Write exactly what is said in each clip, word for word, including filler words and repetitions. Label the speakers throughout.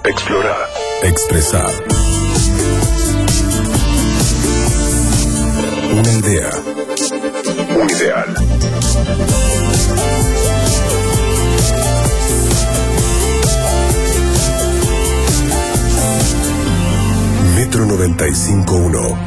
Speaker 1: explorar, expresar. Una idea, un ideal. Metro noventa y cinco punto uno.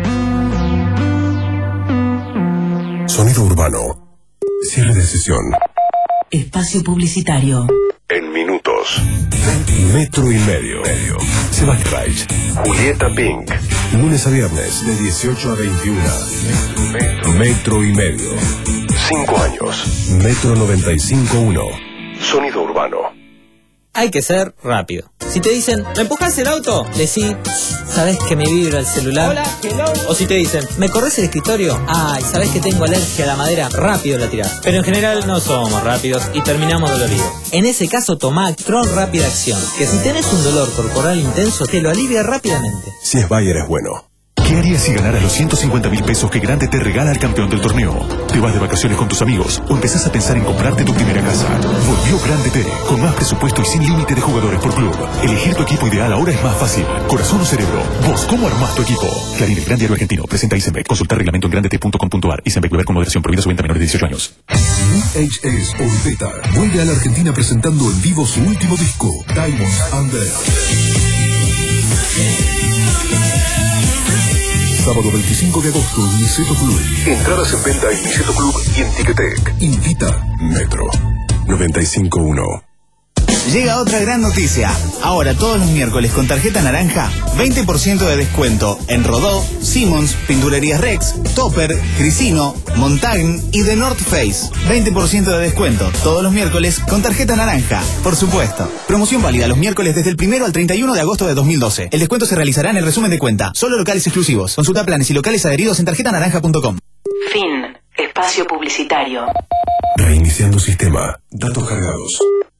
Speaker 1: Sonido urbano. Cierre de sesión.
Speaker 2: Espacio publicitario.
Speaker 1: En minutos. Metro y medio. medio. Sebastián Reich. Julieta Pink. Lunes a viernes de dieciocho a veintiuno. Metro, Metro y medio. Cinco años. Metro noventa y cinco punto uno. Sonido urbano.
Speaker 3: Hay que ser rápido. Si te dicen, ¿me empujas el auto? Decí, ¿sabés que me vibra el celular? Hola, hello. O si te dicen, ¿me corres el escritorio? Ay, ¿sabés que tengo alergia a la madera? Rápido la tirás. Pero en general no somos rápidos y terminamos doloridos. En ese caso, toma Actron Rápida Acción, que si tenés un dolor corporal intenso, te lo alivia rápidamente.
Speaker 1: Si es Bayer es bueno.
Speaker 4: ¿Qué harías si ganaras los ciento cincuenta mil pesos que Grande te regala al campeón del torneo? ¿Te vas de vacaciones con tus amigos o empezás a pensar en comprarte tu primera casa? Volvió Grande T, con más presupuesto y sin límite de jugadores por club. Elegir tu equipo ideal ahora es más fácil. Corazón o cerebro, ¿vos cómo armás tu equipo? Clarín, el gran diario argentino, presenta Isenbeck. Consultar reglamento en grandete punto com punto ar. Isenbeck, beber con moderación, prohibida su venta a menores de dieciocho años.
Speaker 1: V H S Orbeta vuelve a la Argentina presentando en vivo su último disco, Diamonds Under. Sábado veinticinco de agosto en Niceto Club. Entradas en venta en Niceto Club y en Ticketek. Invita Metro noventa y cinco punto uno.
Speaker 5: Llega otra gran noticia. Ahora todos los miércoles con tarjeta naranja, veinte por ciento de descuento en Rodó, Simmons, Pinturerías Rex, Topper, Crisino, Montaigne y The North Face. veinte por ciento de descuento todos los miércoles con tarjeta naranja, por supuesto. Promoción válida los miércoles desde el primero al treinta y uno de agosto de dos mil doce. El descuento se realizará en el resumen de cuenta. Solo locales exclusivos. Consulta planes y locales adheridos en tarjeta naranja punto com.
Speaker 2: Fin. Espacio publicitario.
Speaker 1: Reiniciando sistema. Datos cargados.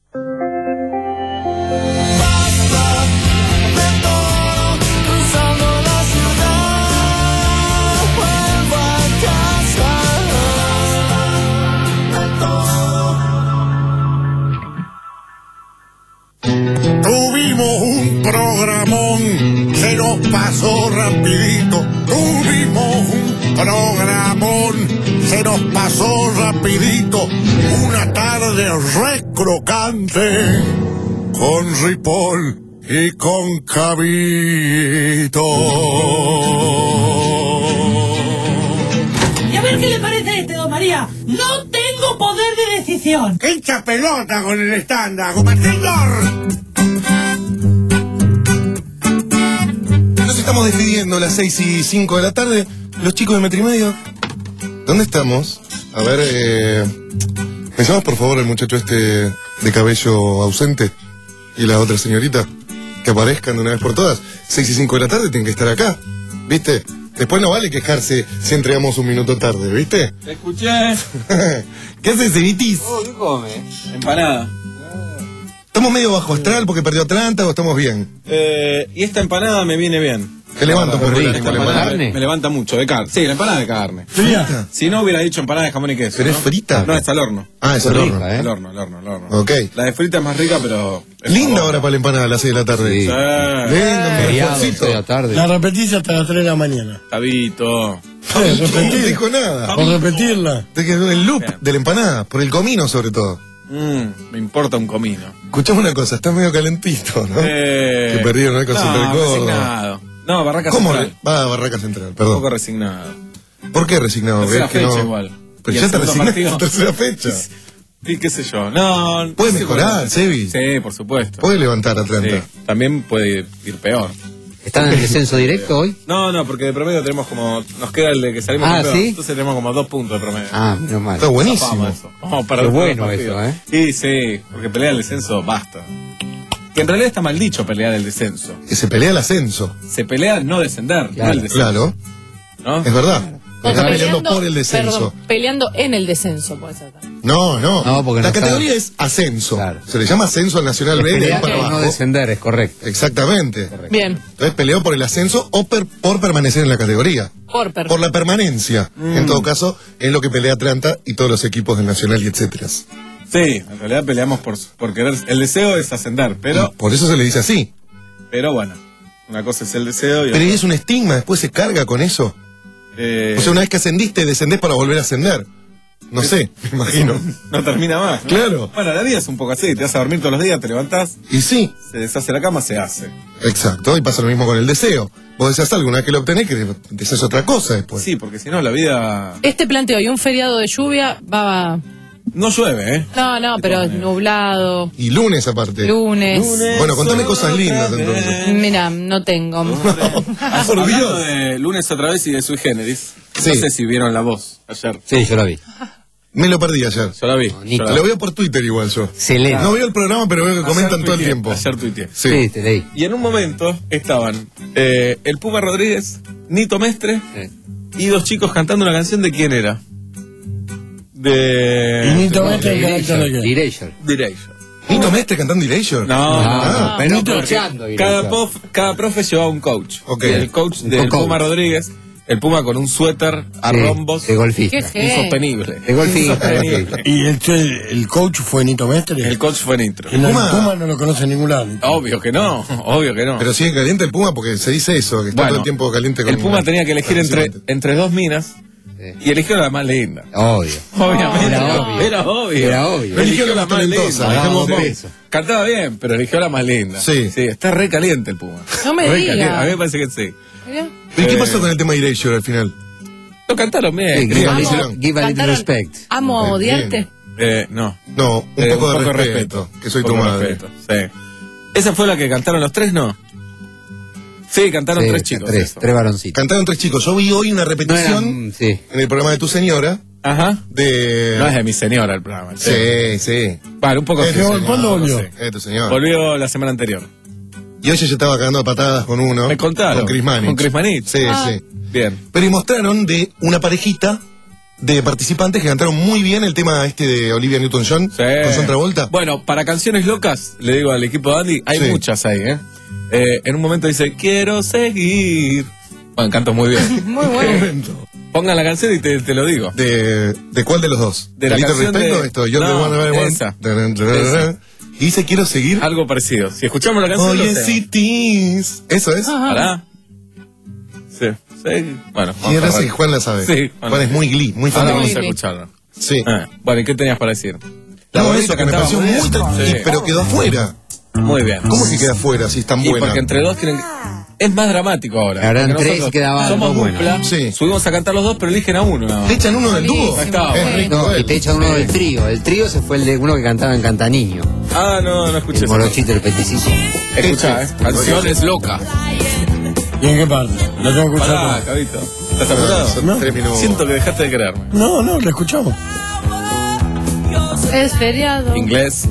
Speaker 6: Tuvimos un programón, se nos pasó rapidito. Tuvimos un programón, se nos pasó rapidito. Una tarde re crocante, con Ripoll y con Cabito.
Speaker 7: Y a ver qué le parece este, don María. No tengo poder de decisión.
Speaker 6: ¡Qué hincha pelota con el estándar, señor!
Speaker 8: Nos estamos despidiendo a las seis y cinco de la tarde. Los chicos de Metro y Medio, ¿dónde estamos? A ver, eh... ¿me llamas por favor el muchacho este de cabello ausente? Y la otra señorita, que aparezcan de una vez por todas. Seis y cinco de la tarde tienen que estar acá, ¿viste? Después no vale quejarse si entregamos un minuto tarde, ¿viste?
Speaker 9: Te escuché.
Speaker 8: ¿Qué haces, Evitis?
Speaker 9: Oh, ¿qué come? Empanada.
Speaker 8: ¿Estamos medio bajo astral porque perdió Atlanta o estamos bien?
Speaker 9: Eh, y esta empanada me viene bien.
Speaker 8: Te levanto por
Speaker 9: rico,
Speaker 8: rico,
Speaker 9: esta empanada me, me levanta mucho, de carne. Sí, la empanada de carne.
Speaker 8: ¿Frita?
Speaker 9: Si no hubiera dicho empanada de jamón y queso.
Speaker 8: ¿Pero
Speaker 9: ¿no?
Speaker 8: es frita?
Speaker 9: No, es al horno.
Speaker 8: Ah, es al horno.
Speaker 9: ¿eh? Al horno, al horno, al horno.
Speaker 8: Ok.
Speaker 9: La de frita es más rica, pero...
Speaker 8: Linda hora para la empanada a las seis de la tarde.
Speaker 9: Sí.
Speaker 8: Lindo,
Speaker 10: feriado, de la tarde.
Speaker 6: La repetís hasta las tres de la mañana.
Speaker 9: Tabito.
Speaker 8: No dijo nada.
Speaker 6: Por repetirla.
Speaker 8: Te quedó el loop de la empanada, por el comino sobre todo.
Speaker 9: Mm, me importa un comino.
Speaker 8: Escuchame una cosa, estás medio calentito, ¿no?
Speaker 9: Eh...
Speaker 8: Que perdieron el con
Speaker 9: no,
Speaker 8: Super Córdoba.
Speaker 9: resignado. No, Barraca
Speaker 8: ¿Cómo?
Speaker 9: Central.
Speaker 8: Va a Barraca Central,
Speaker 9: Un
Speaker 8: perdón.
Speaker 9: poco resignado.
Speaker 8: ¿Por qué resignado?
Speaker 9: Tercera
Speaker 8: ¿Ves que
Speaker 9: fecha
Speaker 8: no?
Speaker 9: igual.
Speaker 8: Pero
Speaker 9: Y
Speaker 8: ya
Speaker 9: el
Speaker 8: te
Speaker 9: segundo
Speaker 8: resignaste
Speaker 9: partido.
Speaker 8: en tercera fecha.
Speaker 9: Sí, qué sé yo. No,
Speaker 8: Puede
Speaker 9: sí,
Speaker 8: mejorar,
Speaker 9: bueno.
Speaker 8: Sebi.
Speaker 9: Sí, por supuesto.
Speaker 8: Puede levantar Atlanta.
Speaker 9: Sí, también puede ir peor.
Speaker 10: ¿Están en el descenso directo hoy?
Speaker 9: No, no, porque de promedio tenemos como... Nos queda el de que salimos
Speaker 10: Ah,
Speaker 9: campeón.
Speaker 10: ¿sí?
Speaker 9: Entonces tenemos como dos puntos de promedio.
Speaker 10: Ah, menos mal.
Speaker 8: Está buenísimo.
Speaker 9: Zafamos eso. Vamos para
Speaker 10: Qué
Speaker 9: los
Speaker 10: bueno
Speaker 9: partidos.
Speaker 10: eso, ¿eh?
Speaker 9: Sí, sí, porque pelear el descenso basta. Que en realidad está mal dicho pelear el descenso.
Speaker 8: Que se pelea el ascenso.
Speaker 9: Se pelea no descender,
Speaker 10: Claro,
Speaker 9: no el descenso.
Speaker 8: Claro,
Speaker 9: ¿No?
Speaker 8: es verdad.
Speaker 11: O
Speaker 8: Está
Speaker 11: sea,
Speaker 8: peleando por el descenso.
Speaker 11: Perdón, peleando en el descenso, puede ser.
Speaker 8: No, no.
Speaker 10: No, porque
Speaker 8: la
Speaker 10: no
Speaker 8: categoría
Speaker 10: está-
Speaker 8: es ascenso.
Speaker 10: Claro.
Speaker 8: Se le llama ascenso al Nacional B de ahí
Speaker 10: Pelear
Speaker 8: para
Speaker 10: y
Speaker 8: abajo.
Speaker 10: no descender, es correcto.
Speaker 8: Exactamente.
Speaker 11: Bien,
Speaker 8: Entonces peleó por el ascenso o per- por permanecer en la categoría.
Speaker 11: por per-
Speaker 8: Por la permanencia. En todo caso, es lo que pelea Atlanta y todos los equipos del Nacional y etcétera.
Speaker 9: Sí, en realidad peleamos por, por querer. El deseo es ascender, pero.
Speaker 8: Y por eso se le dice así.
Speaker 9: Pero bueno, una cosa es el deseo y
Speaker 8: Pero
Speaker 9: otra.
Speaker 8: es un estigma, después se carga con eso.
Speaker 9: Eh,
Speaker 8: O sea, una vez que ascendiste, descendés para volver a ascender. No sé, me imagino.
Speaker 9: no termina más. ¿no?
Speaker 8: Claro.
Speaker 9: Bueno, la vida es un poco así. Te vas a dormir todos los días, te levantás,
Speaker 8: Y sí,
Speaker 9: se deshace la cama, se hace.
Speaker 8: exacto. Y pasa lo mismo con el deseo. Vos deseas algo, una vez que lo obtenés, que deseas otra cosa después.
Speaker 9: Sí, porque si no, la vida.
Speaker 11: Este planteo y un feriado de lluvia va...
Speaker 9: No llueve, ¿eh?
Speaker 11: No, no, pero nublado,
Speaker 8: Y lunes aparte.
Speaker 11: lunes.
Speaker 8: Bueno, contame cosas lindas entonces.
Speaker 11: Mira, no tengo.
Speaker 9: Ah,
Speaker 8: por
Speaker 9: hablando
Speaker 8: Dios.
Speaker 9: de lunes otra vez y de Sui Generis.
Speaker 8: Sí.
Speaker 9: No sé si vieron La Voz ayer.
Speaker 10: Sí, yo la vi.
Speaker 8: Me lo perdí ayer.
Speaker 9: Yo la vi.
Speaker 10: ni
Speaker 9: Yo la
Speaker 8: Lo
Speaker 9: vi.
Speaker 8: veo por Twitter igual yo.
Speaker 10: Excelente.
Speaker 8: No veo el programa, pero veo que comentan
Speaker 9: Ayer
Speaker 8: todo el
Speaker 9: tuiteé,
Speaker 8: tiempo.
Speaker 9: Ayer tuiteé.
Speaker 8: Sí.
Speaker 10: Sí, te leí.
Speaker 9: Y en un momento estaban eh, el Puma Rodríguez, Nito Mestre
Speaker 10: Sí.
Speaker 9: y dos chicos cantando una canción de quién era. De.
Speaker 6: Y Nito Mestre, ¿el carácter de qué?
Speaker 10: Erasure.
Speaker 9: de Erasure.
Speaker 8: ¿Nito Mestre cantando Erasure?
Speaker 9: No,
Speaker 8: Ah,
Speaker 10: pero
Speaker 9: Nito,
Speaker 10: escuchando
Speaker 9: porque cada,
Speaker 10: Erasure.
Speaker 9: prof- cada profe llevaba un coach.
Speaker 8: Ok.
Speaker 9: Y el coach
Speaker 10: Un
Speaker 9: del
Speaker 10: co-coach.
Speaker 9: Puma Rodríguez, el Puma con un suéter a
Speaker 10: Sí,
Speaker 9: rombos,
Speaker 10: de golfista.
Speaker 11: Qué gen.
Speaker 9: insostenible.
Speaker 10: De golfista,
Speaker 9: Insostenible.
Speaker 10: golfista.
Speaker 6: Y el, el coach fue Nito Mestre.
Speaker 9: El coach fue Nitro.
Speaker 6: Que no,
Speaker 8: Puma-
Speaker 6: el Puma no lo conoce en ningún lado.
Speaker 9: Obvio que no, obvio que no.
Speaker 8: Pero sigue caliente el Puma porque se dice eso, que está
Speaker 9: Bueno,
Speaker 8: todo el tiempo caliente con
Speaker 9: el Puma tenía que elegir entre, entre dos minas
Speaker 10: Sí.
Speaker 9: y eligió la más linda.
Speaker 10: Obvio.
Speaker 9: Obviamente.
Speaker 10: Era obvio.
Speaker 9: Era obvio.
Speaker 10: Era obvio.
Speaker 8: Eligió la más talentosa,
Speaker 10: dejamos
Speaker 9: Sí.
Speaker 10: de eso.
Speaker 9: Cantaba bien, pero eligió la más linda.
Speaker 8: Sí.
Speaker 9: Sí, está re caliente el Puma.
Speaker 11: No me
Speaker 9: Re
Speaker 11: digas.
Speaker 9: caliente. A mí me parece que sí.
Speaker 11: Mirá.
Speaker 8: ¿Y qué
Speaker 9: Eh,
Speaker 8: pasó con el tema de Erasure al final?
Speaker 9: Lo cantaron bien.
Speaker 10: Sí,
Speaker 9: creo.
Speaker 10: give, a
Speaker 11: Amo.
Speaker 10: little, give a little
Speaker 11: Cantaron
Speaker 10: respect.
Speaker 11: Amo a
Speaker 8: Bien.
Speaker 11: odiarte.
Speaker 9: Eh, no.
Speaker 8: No, un
Speaker 9: Eh,
Speaker 8: poco de respeto, que soy
Speaker 9: Un
Speaker 8: tu
Speaker 9: poco de
Speaker 8: madre.
Speaker 9: respeto, sí. ¿Esa fue la que cantaron los tres, no? Sí, cantaron
Speaker 10: Sí,
Speaker 9: tres chicos.
Speaker 10: Tres,
Speaker 9: eso.
Speaker 10: tres varoncitos.
Speaker 8: Cantaron tres chicos. Yo vi hoy una
Speaker 10: No
Speaker 8: repetición
Speaker 10: eran, sí.
Speaker 8: en el programa de tu señora
Speaker 9: Ajá.
Speaker 8: de...
Speaker 9: No es de mi señora el programa.
Speaker 8: Sí, sí.
Speaker 9: Vale, un poco
Speaker 8: Eh,
Speaker 9: sí,
Speaker 8: no,
Speaker 9: señor,
Speaker 6: ¿cuándo volvió?
Speaker 9: sí.
Speaker 8: Eh, tu señora.
Speaker 9: Volvió la semana anterior.
Speaker 8: Y hoy yo estaba cagando a patadas con uno.
Speaker 9: Me contaron.
Speaker 8: Con Chris Manich.
Speaker 9: Con Chris Manich.
Speaker 8: Sí,
Speaker 11: Ah.
Speaker 8: sí.
Speaker 9: Bien.
Speaker 8: Pero y mostraron de una parejita de participantes que cantaron muy bien el tema este de Olivia Newton-John
Speaker 9: Sí.
Speaker 8: con John Travolta.
Speaker 9: Bueno, para canciones locas, le digo al equipo de Andy, hay
Speaker 8: Sí.
Speaker 9: muchas ahí, ¿eh? Eh, En un momento dice, quiero seguir. Bueno, canto muy bien.
Speaker 11: Muy bueno.
Speaker 9: Pongan la canción y te, te lo digo.
Speaker 8: ¿De, ¿De cuál de los dos?
Speaker 9: De la
Speaker 8: ¿Little
Speaker 9: canción
Speaker 8: Respect
Speaker 9: de-
Speaker 8: o esto? Yo
Speaker 9: No,
Speaker 8: the one, the one.
Speaker 9: esa.
Speaker 8: Dun, dun, dun, dun. Y dice, quiero seguir.
Speaker 9: Algo parecido. Si escuchamos la canción,
Speaker 8: Oye,
Speaker 9: lo sé.
Speaker 8: cities. ¿Eso es?
Speaker 9: ¿Pará? Sí. Sí. Bueno,
Speaker 8: Y
Speaker 9: vamos
Speaker 8: ahora
Speaker 9: a
Speaker 8: sí,
Speaker 9: ver.
Speaker 8: Juan la sabe.
Speaker 9: Sí,
Speaker 8: Juan,
Speaker 9: Juan.
Speaker 8: es muy glee, muy fan
Speaker 9: Ahora
Speaker 8: de
Speaker 9: vamos
Speaker 8: glee.
Speaker 9: a
Speaker 11: Muy bien.
Speaker 9: escucharlo.
Speaker 8: Sí.
Speaker 9: Ah, bueno, ¿y qué tenías para decir? La
Speaker 8: No,
Speaker 9: gordita
Speaker 8: eso, que me
Speaker 9: cantaba
Speaker 8: pareció
Speaker 9: muy
Speaker 8: muy...
Speaker 9: bien.
Speaker 8: tra-
Speaker 9: Sí.
Speaker 8: y- Pero quedó afuera.
Speaker 9: Muy bien.
Speaker 8: ¿Cómo que queda afuera si es tan
Speaker 9: Y
Speaker 8: buena?
Speaker 9: porque entre dos tienen... Es más dramático ahora.
Speaker 10: Eran
Speaker 9: Porque
Speaker 10: tres
Speaker 9: nosotros
Speaker 10: y quedaba
Speaker 9: somos
Speaker 10: algo bueno.
Speaker 9: dupla,
Speaker 8: Sí.
Speaker 9: subimos a cantar los dos, pero eligen a uno. nada más.
Speaker 8: ¿Te echan uno del dúo?
Speaker 11: Buenísimo.
Speaker 9: Ahí está,
Speaker 8: Es
Speaker 11: bueno.
Speaker 8: rico,
Speaker 10: No,
Speaker 8: él.
Speaker 10: y te echan uno del trío. El trío se fue el de uno que cantaba en Cantaniño.
Speaker 9: Ah, no, no escuché
Speaker 10: El
Speaker 9: eso.
Speaker 10: morochito, el peticito.
Speaker 9: Escuchá, eh.
Speaker 8: Este.
Speaker 9: Canciones loca.
Speaker 6: ¿Y en qué parte? La tengo que escuchar.
Speaker 9: Pará,
Speaker 6: toda.
Speaker 9: Cabito. ¿Estás apurado?
Speaker 8: Son
Speaker 6: No.
Speaker 8: tres minutos.
Speaker 9: Siento que dejaste de quererme.
Speaker 6: No, no, la escuchamos.
Speaker 11: Es feriado.
Speaker 9: Inglés.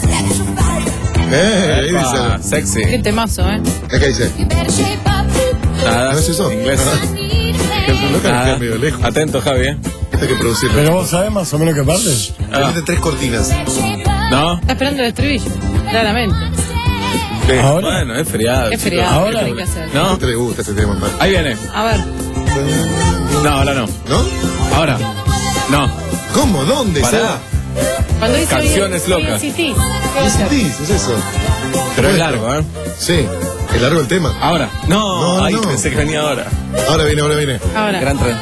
Speaker 8: Eh, ahí
Speaker 9: Epa,
Speaker 8: dice.
Speaker 9: sexy.
Speaker 11: Qué temazo, ¿eh?
Speaker 8: Acá dice.
Speaker 9: Nada.
Speaker 8: ¿No es eso?
Speaker 9: Inglés.
Speaker 8: No
Speaker 9: Nada.
Speaker 8: queda medio lejos.
Speaker 9: Atento, Javi, ¿eh?
Speaker 8: Esto hay que producirlo.
Speaker 6: Pero vos sabés más o menos qué parte.
Speaker 9: Ah,
Speaker 8: Tenés tres cortinas.
Speaker 9: ¿no?
Speaker 11: Está esperando el estribillo. Claramente.
Speaker 9: Sí.
Speaker 6: Ahora.
Speaker 9: Bueno, es feriado.
Speaker 11: Es
Speaker 9: chicos.
Speaker 11: feriado.
Speaker 6: Ahora.
Speaker 11: ¿Qué hay que hacer?
Speaker 8: ¿No
Speaker 9: ¿No?
Speaker 8: te le gusta este tema, man?
Speaker 9: Ahí viene.
Speaker 11: A ver.
Speaker 9: No, ahora no.
Speaker 8: ¿No?
Speaker 9: Ahora. No.
Speaker 8: ¿Cómo? ¿Dónde?
Speaker 9: Pará.
Speaker 8: Sara?
Speaker 11: Cuando dice
Speaker 9: Canciones
Speaker 11: oye,
Speaker 9: locas.
Speaker 11: sí, sí, ¿qué va a hacer?
Speaker 8: Sí, es eso.
Speaker 9: Pero es largo, ¿eh?
Speaker 8: Sí, es largo el tema.
Speaker 9: Ahora. No,
Speaker 8: No,
Speaker 9: ahí
Speaker 8: no.
Speaker 9: pensé que venía ahora.
Speaker 8: Ahora viene, ahora viene.
Speaker 11: Ahora.
Speaker 9: Gran tren.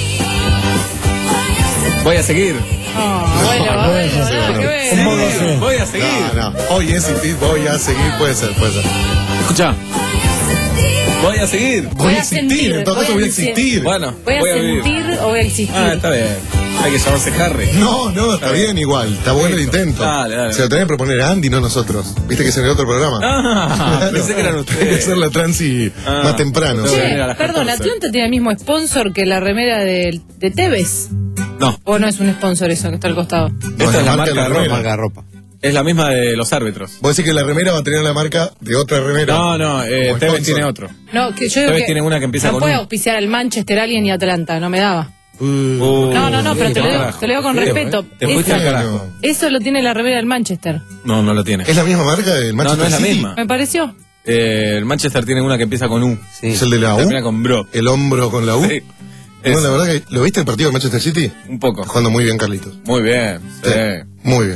Speaker 9: Voy a seguir.
Speaker 11: Oh, bueno,
Speaker 8: no,
Speaker 11: bueno,
Speaker 8: eso sí,
Speaker 11: nada
Speaker 8: no.
Speaker 11: que ver.
Speaker 6: Un poco
Speaker 11: ¿eh?
Speaker 6: así.
Speaker 9: Voy a seguir.
Speaker 8: No, no. Oye, si te voy a seguir, puede ser, puede ser.
Speaker 9: Escucha. Voy a seguir.
Speaker 11: Voy a sentir,
Speaker 8: en todo caso voy a
Speaker 11: decir.
Speaker 8: existir.
Speaker 9: Bueno,
Speaker 11: ¿Voy a
Speaker 9: vivir.
Speaker 11: sentir o voy a existir?
Speaker 9: Ah, está bien. Hay que llamarse Harry.
Speaker 8: No, no, está bien igual. Está bueno el intento.
Speaker 9: Dale, dale.
Speaker 8: Se lo tenés que proponer a Andy, no nosotros. Viste que es en el otro programa.
Speaker 9: Ah,
Speaker 8: Claro.
Speaker 9: pensé que eran
Speaker 8: Hay que
Speaker 9: ustedes.
Speaker 8: hacer la transi
Speaker 9: Ah.
Speaker 8: más temprano.
Speaker 9: Tengo
Speaker 8: sí.
Speaker 9: que
Speaker 11: Che,
Speaker 9: venir a las
Speaker 11: perdón,
Speaker 9: catorce.
Speaker 11: ¿Atlanta tiene el mismo sponsor que la remera de, de Tevez?
Speaker 9: No,
Speaker 11: ¿O no es un sponsor eso que está al costado?
Speaker 9: esta es la marca de
Speaker 8: la
Speaker 9: ropa.
Speaker 8: remera.
Speaker 10: Marca de ropa.
Speaker 9: Es la misma de los árbitros.
Speaker 8: Vos decís que la remera va a tener la marca de otra remera.
Speaker 9: No, no, eh,
Speaker 8: Como
Speaker 9: Tevez
Speaker 8: sponsor.
Speaker 9: tiene otro.
Speaker 11: No, que yo digo
Speaker 9: Tevez
Speaker 11: que
Speaker 9: tiene una que empieza
Speaker 11: no
Speaker 9: con
Speaker 11: puede
Speaker 9: un.
Speaker 11: auspiciar al Manchester alguien y Atlanta, no me daba.
Speaker 8: Uh,
Speaker 11: No, no, no, pero
Speaker 9: sí,
Speaker 11: te lo digo,
Speaker 9: carajo.
Speaker 11: te lo digo con
Speaker 9: Feo,
Speaker 11: respeto.
Speaker 9: ¿eh? Te fuiste
Speaker 11: Eso-
Speaker 9: al carajo.
Speaker 11: Eso lo tiene la remera del Manchester.
Speaker 9: No, no lo tiene.
Speaker 8: ¿Es la misma marca del
Speaker 9: No,
Speaker 8: Manchester
Speaker 9: no es la
Speaker 8: City?
Speaker 9: misma.
Speaker 11: ¿Me pareció?
Speaker 9: Eh, el Manchester tiene una que empieza con U.
Speaker 10: Sí.
Speaker 8: ¿Es el de la U?
Speaker 9: Termina con Bro.
Speaker 8: ¿El hombro con la U?
Speaker 9: Sí.
Speaker 8: Bueno,
Speaker 9: Es
Speaker 8: la verdad que, ¿lo viste el partido de Manchester City?
Speaker 9: un poco.
Speaker 8: Jugando muy bien, Carlitos.
Speaker 9: Muy bien. Sí.
Speaker 8: Muy bien.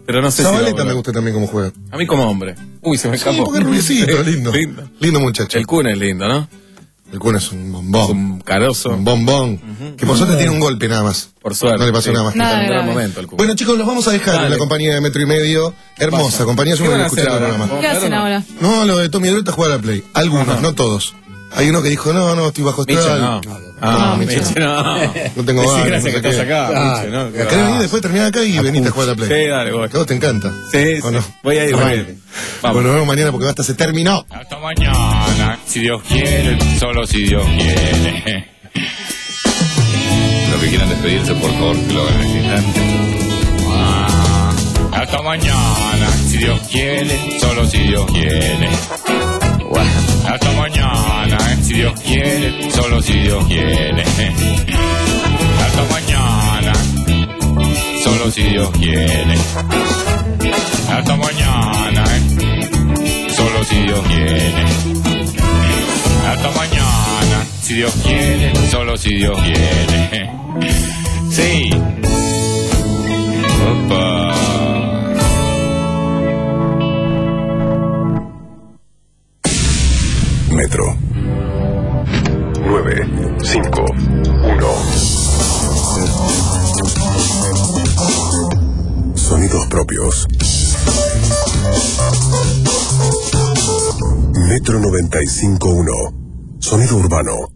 Speaker 9: Pero no sé si va a
Speaker 8: Zabaleta
Speaker 9: volver.
Speaker 8: me gusta también cómo juega.
Speaker 9: A mí como hombre. Uy, se me
Speaker 8: Sí,
Speaker 9: escapó.
Speaker 8: porque es rubiecito, lindo.
Speaker 9: lindo.
Speaker 8: Lindo muchacho.
Speaker 9: El Kun es lindo, ¿no?
Speaker 8: El Kun es un bombón.
Speaker 9: Un carozo.
Speaker 8: Un bombón. Que por suerte tiene un golpe nada más.
Speaker 9: Por suerte.
Speaker 8: No le pasó
Speaker 9: sí.
Speaker 8: nada más.
Speaker 11: Nada
Speaker 9: Está en un gran
Speaker 11: grave.
Speaker 9: momento el Kun.
Speaker 8: Bueno, chicos, los vamos a dejar
Speaker 9: Dale.
Speaker 8: en la compañía de Metro y Medio. Hermosa
Speaker 9: Pasa.
Speaker 8: compañía, yo
Speaker 9: ¿Qué
Speaker 8: voy
Speaker 9: van
Speaker 8: a
Speaker 9: a hacer
Speaker 8: escuchar el
Speaker 9: ahora?
Speaker 8: programa.
Speaker 11: ¿Qué hacen
Speaker 9: no?
Speaker 11: ahora?
Speaker 8: No, lo de Tommy Druta juega a la Play. Algunos,
Speaker 9: Ajá.
Speaker 8: no todos. Hay uno que dijo, no, no, estoy bajo
Speaker 9: Miche,
Speaker 8: astral.
Speaker 9: no.
Speaker 8: No,
Speaker 9: Ah,
Speaker 8: Miche
Speaker 9: Miche, no.
Speaker 8: No tengo
Speaker 9: Decí
Speaker 8: ganas,
Speaker 9: gracias
Speaker 8: no
Speaker 9: que
Speaker 8: sé
Speaker 9: estás
Speaker 8: qué.
Speaker 9: acá,
Speaker 10: Ah,
Speaker 9: Miche, ¿no?
Speaker 8: ¿Querés venir después, terminar acá y veniste a jugar a la Play?
Speaker 9: Sí, dale, voy.
Speaker 8: Que a vos te encanta.
Speaker 9: Sí,
Speaker 8: ¿O
Speaker 9: sí.
Speaker 8: no?
Speaker 9: Voy a ir, voy a ir.
Speaker 8: Bueno,
Speaker 9: Vamos.
Speaker 8: nos vemos mañana porque basta, se terminó.
Speaker 12: Hasta mañana, si Dios quiere, solo si Dios quiere. Los que quieran despedirse, por favor, que lo hagan en este instante. Ah, hasta mañana, si Dios quiere, solo si Dios quiere. Hasta mañana, si Dios quiere, solo si Dios quiere. Hasta mañana, solo si Dios quiere. Hasta mañana, solo si Dios quiere. Hasta mañana, si Dios quiere, solo si Dios quiere. Sí. Opa.
Speaker 1: Metro. nueve cinco uno. Sonidos propios. Metro noventa y cinco uno. Sonido urbano.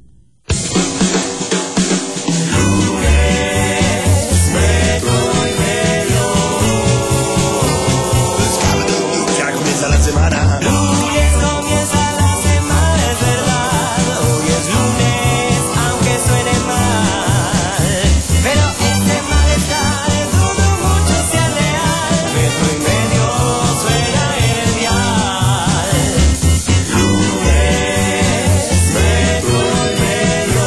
Speaker 13: Ya comienza la semana. Lunes comienza la semana, es verdad. Hoy es lunes, aunque suene mal. Pero este malestar es donde mucho sea real. Metro y medio suena el dial. Lunes, metro y medio.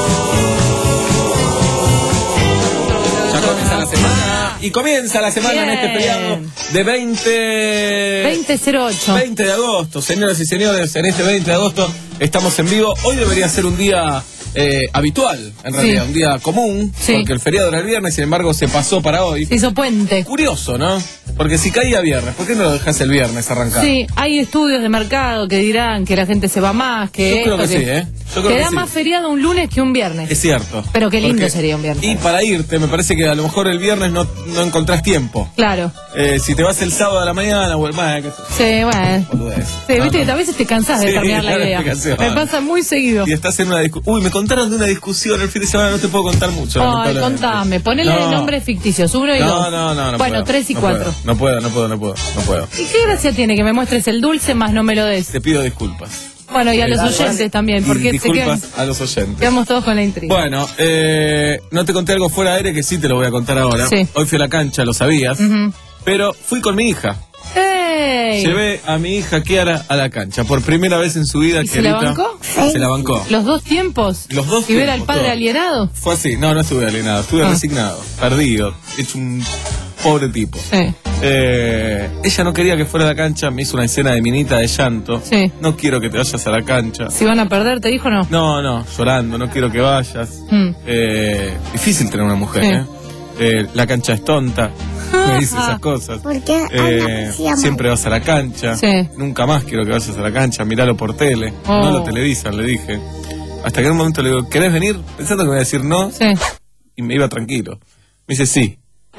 Speaker 9: Ya comienza la semana. Y comienza la semana
Speaker 11: Bien.
Speaker 9: en este feriado de veinte...
Speaker 11: veinte cero ocho.
Speaker 9: veinte de agosto, señoras y señores, en este veinte de agosto estamos en vivo. Hoy debería ser un día eh, habitual, en realidad,
Speaker 11: Sí.
Speaker 9: un día común,
Speaker 11: Sí.
Speaker 9: porque el feriado era el viernes, sin embargo se pasó para hoy.
Speaker 11: Se hizo puente.
Speaker 9: Curioso, ¿no? Porque si caía viernes, ¿por qué no lo dejas el viernes arrancar?
Speaker 11: Sí, hay estudios de mercado que dirán que la gente se va más, que
Speaker 9: Yo creo
Speaker 11: esto,
Speaker 9: que sí, ¿eh? Yo creo
Speaker 11: que
Speaker 9: que
Speaker 11: da
Speaker 9: sí.
Speaker 11: más feriado un lunes que un viernes.
Speaker 9: Es cierto.
Speaker 11: Pero qué lindo
Speaker 9: Porque-
Speaker 11: sería un viernes.
Speaker 9: Y para irte, me parece que a lo mejor el viernes no, no encontrás tiempo.
Speaker 11: Claro.
Speaker 9: Eh, si te vas el sábado a la mañana o el más, qué sé yo,
Speaker 11: Sí, bueno.
Speaker 9: boludez.
Speaker 11: Sí,
Speaker 9: No,
Speaker 11: viste
Speaker 9: no.
Speaker 11: que a veces te cansás de
Speaker 9: Sí,
Speaker 11: terminar la
Speaker 9: la
Speaker 11: idea.
Speaker 9: explicación.
Speaker 11: Me pasa muy seguido.
Speaker 9: Y estás en una discusión. Uy, me contaron de una discusión el fin de semana, no te puedo contar mucho.
Speaker 11: Ay,
Speaker 9: lamentablemente.
Speaker 11: contame, ponele
Speaker 9: No.
Speaker 11: nombres ficticios, uno y
Speaker 9: No,
Speaker 11: dos.
Speaker 9: no, no, no.
Speaker 11: Bueno,
Speaker 9: puedo,
Speaker 11: tres y
Speaker 9: no
Speaker 11: cuatro.
Speaker 9: puedo, no puedo, no puedo, no puedo, no puedo.
Speaker 11: ¿Y qué gracia tiene que me muestres el dulce más no me lo des?
Speaker 9: Te pido disculpas.
Speaker 11: Bueno, y a los
Speaker 9: Eh,
Speaker 11: oyentes también,
Speaker 9: y
Speaker 11: porque se
Speaker 9: disculpas
Speaker 11: quedan,
Speaker 9: a los oyentes.
Speaker 11: quedamos todos con la intriga.
Speaker 9: Bueno, eh, no te conté algo fuera de aire que sí te lo voy a contar ahora.
Speaker 11: Sí.
Speaker 9: Hoy fui a la cancha, lo sabías.
Speaker 11: Ujú.
Speaker 9: Pero fui con mi hija.
Speaker 11: ¡Ey!
Speaker 9: Llevé a mi hija Kiara a la cancha. Por primera vez en su vida,
Speaker 11: ¿Y se la
Speaker 9: Kiarita,
Speaker 11: bancó?
Speaker 9: Se la bancó.
Speaker 11: ¿Los dos tiempos?
Speaker 9: Los dos
Speaker 11: ¿Y ver al
Speaker 9: tiempos,
Speaker 11: padre
Speaker 9: todo.
Speaker 11: alienado?
Speaker 9: Fue así. No, no estuve alienado. Estuve
Speaker 11: Ah.
Speaker 9: resignado, perdido, hecho un pobre tipo.
Speaker 11: Sí.
Speaker 9: Eh, ella no quería que fuera a la cancha, me hizo una escena de minita de llanto.
Speaker 11: Sí.
Speaker 9: No quiero que te vayas a la cancha.
Speaker 11: Si van a perder, ¿te dijo o no?
Speaker 9: No, no, llorando, no quiero que vayas.
Speaker 11: Mm.
Speaker 9: Eh, difícil tener una mujer,
Speaker 11: Sí.
Speaker 9: ¿eh? Eh, La cancha es tonta. Me dice esas cosas.
Speaker 14: Porque
Speaker 9: Eh, siempre vas a la cancha.
Speaker 11: Sí.
Speaker 9: Nunca más quiero que vayas a la cancha. Míralo por tele.
Speaker 11: Oh.
Speaker 9: No lo televisan, le dije. Hasta que en un momento le digo, ¿querés venir? Pensando que me iba a decir no.
Speaker 11: Sí.
Speaker 9: Y me iba tranquilo. Me dice sí.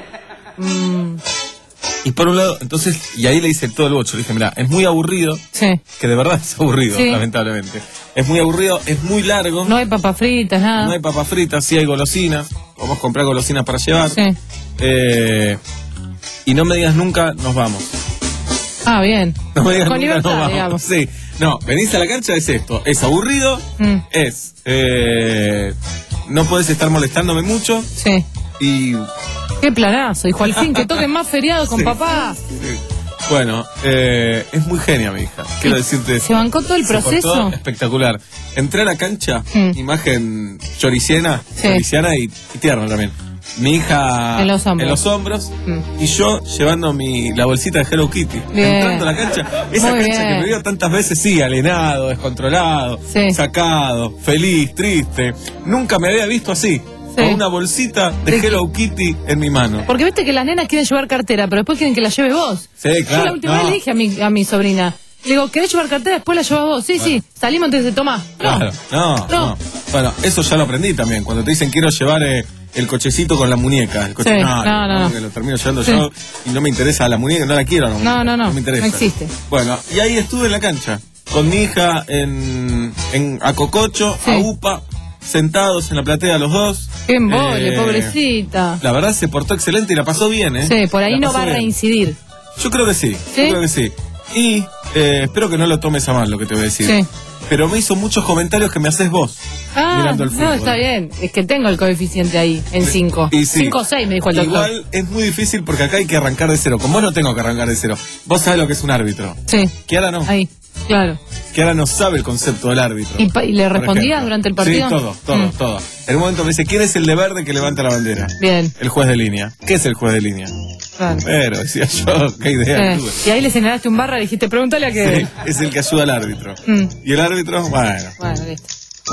Speaker 11: Mm,
Speaker 9: Y por un lado, entonces, y ahí le hice todo el bocho. Le dije, mira, es muy aburrido.
Speaker 11: sí.
Speaker 9: Que de verdad es aburrido,
Speaker 11: Sí.
Speaker 9: lamentablemente. Es muy aburrido, es muy largo.
Speaker 11: No hay papas fritas, nada.
Speaker 9: No hay papas fritas, sí hay golosinas. Vamos a comprar golosinas para llevar.
Speaker 11: Sí.
Speaker 9: Eh, y no me digas nunca, nos vamos.
Speaker 11: Ah, bien.
Speaker 9: No me digas
Speaker 11: Con
Speaker 9: nunca,
Speaker 11: libertad,
Speaker 9: nos vamos.
Speaker 11: digamos.
Speaker 9: Sí. No, venís a la cancha, es esto. Es aburrido,
Speaker 11: Mm,
Speaker 9: es... Eh, no puedes estar molestándome mucho
Speaker 11: sí.
Speaker 9: y...
Speaker 11: Qué planazo, hijo. Al fin, que toquen más feriados con
Speaker 9: Sí.
Speaker 11: papá.
Speaker 9: Sí. Bueno, eh, es muy genia mi hija. Quiero decirte eso.
Speaker 11: ¿Se bancó todo el
Speaker 9: Se portó
Speaker 11: proceso?
Speaker 9: espectacular. Entré a la cancha,
Speaker 11: Mm.
Speaker 9: imagen choriciana,
Speaker 11: Sí.
Speaker 9: choriciana y, y tierna también. Mi hija
Speaker 11: En los hombros.
Speaker 9: en los hombros
Speaker 11: Mm.
Speaker 9: y yo llevando mi la bolsita de Hello Kitty.
Speaker 11: Bien.
Speaker 9: Entrando a la cancha. Esa
Speaker 11: Muy
Speaker 9: cancha
Speaker 11: bien.
Speaker 9: que me vio tantas veces, sí, alienado, descontrolado,
Speaker 11: Sí.
Speaker 9: sacado, feliz, triste. Nunca me había visto así. con una bolsita de Hello Kitty en mi mano.
Speaker 11: Porque viste que las nenas quieren llevar cartera, pero después quieren que la lleves vos.
Speaker 9: Sí, claro.
Speaker 11: Yo la última
Speaker 9: no.
Speaker 11: vez le dije a mi, a mi sobrina, le digo, ¿querés llevar cartera? Después la llevas vos. Sí,
Speaker 9: Bueno.
Speaker 11: sí, salimos antes de tomar. No.
Speaker 9: Claro, no,
Speaker 11: No.
Speaker 9: no. Bueno, eso ya lo aprendí también. Cuando te dicen quiero llevar eh, el cochecito con la muñeca. El coche,
Speaker 11: Sí,
Speaker 9: no,
Speaker 11: no, no, no.
Speaker 9: que lo termino llevando
Speaker 11: Sí.
Speaker 9: yo y no me interesa la muñeca, no la quiero. La muñeca,
Speaker 11: No, no, no,
Speaker 9: me interesa.
Speaker 11: no existe.
Speaker 9: Bueno, y ahí estuve en la cancha, con mi hija en, en a Cococho,
Speaker 11: Sí.
Speaker 9: a Upa, sentados en la platea los dos.
Speaker 11: Qué embole,
Speaker 9: Eh,
Speaker 11: pobrecita.
Speaker 9: La verdad se portó excelente y la pasó bien, ¿eh?
Speaker 11: Sí, por ahí
Speaker 9: La
Speaker 11: no
Speaker 9: pasó
Speaker 11: va a
Speaker 9: bien.
Speaker 11: reincidir.
Speaker 9: Yo creo que sí,
Speaker 11: ¿Sí?
Speaker 9: yo creo que sí. Y eh, espero que no lo tomes a mal lo que te voy a decir.
Speaker 11: Sí.
Speaker 9: Pero me hizo muchos comentarios que me haces vos.
Speaker 11: Ah,
Speaker 9: mirando el
Speaker 11: no,
Speaker 9: fútbol.
Speaker 11: está bien. Es que tengo el coeficiente ahí, en cinco.
Speaker 9: Y sí.
Speaker 11: cinco o seis, me dijo el doctor.
Speaker 9: Igual es muy difícil porque acá hay que arrancar de cero. Con vos no tengo que arrancar de cero. Vos sabés lo que es un árbitro.
Speaker 11: Sí.
Speaker 9: Kiara no.
Speaker 11: Ahí, claro.
Speaker 9: Kiara no sabe el concepto del árbitro.
Speaker 11: ¿Y, pa- y le
Speaker 9: por
Speaker 11: respondía
Speaker 9: ejemplo.
Speaker 11: durante el partido?
Speaker 9: Sí, todo, todo,
Speaker 11: Mm.
Speaker 9: todo. En un momento me dice, ¿quién es el de verde que levanta la bandera?
Speaker 11: Bien.
Speaker 9: El juez de línea. ¿Qué es el juez de línea?
Speaker 11: Claro.
Speaker 9: Pero, decía yo, qué idea
Speaker 11: Eh,
Speaker 9: tuve.
Speaker 11: y ahí le señalaste un barra y dijiste, pregúntale a que...
Speaker 9: Sí, es el que ayuda al árbitro.
Speaker 11: Mm.
Speaker 9: Y el árbitro, bueno,
Speaker 11: Bueno, listo.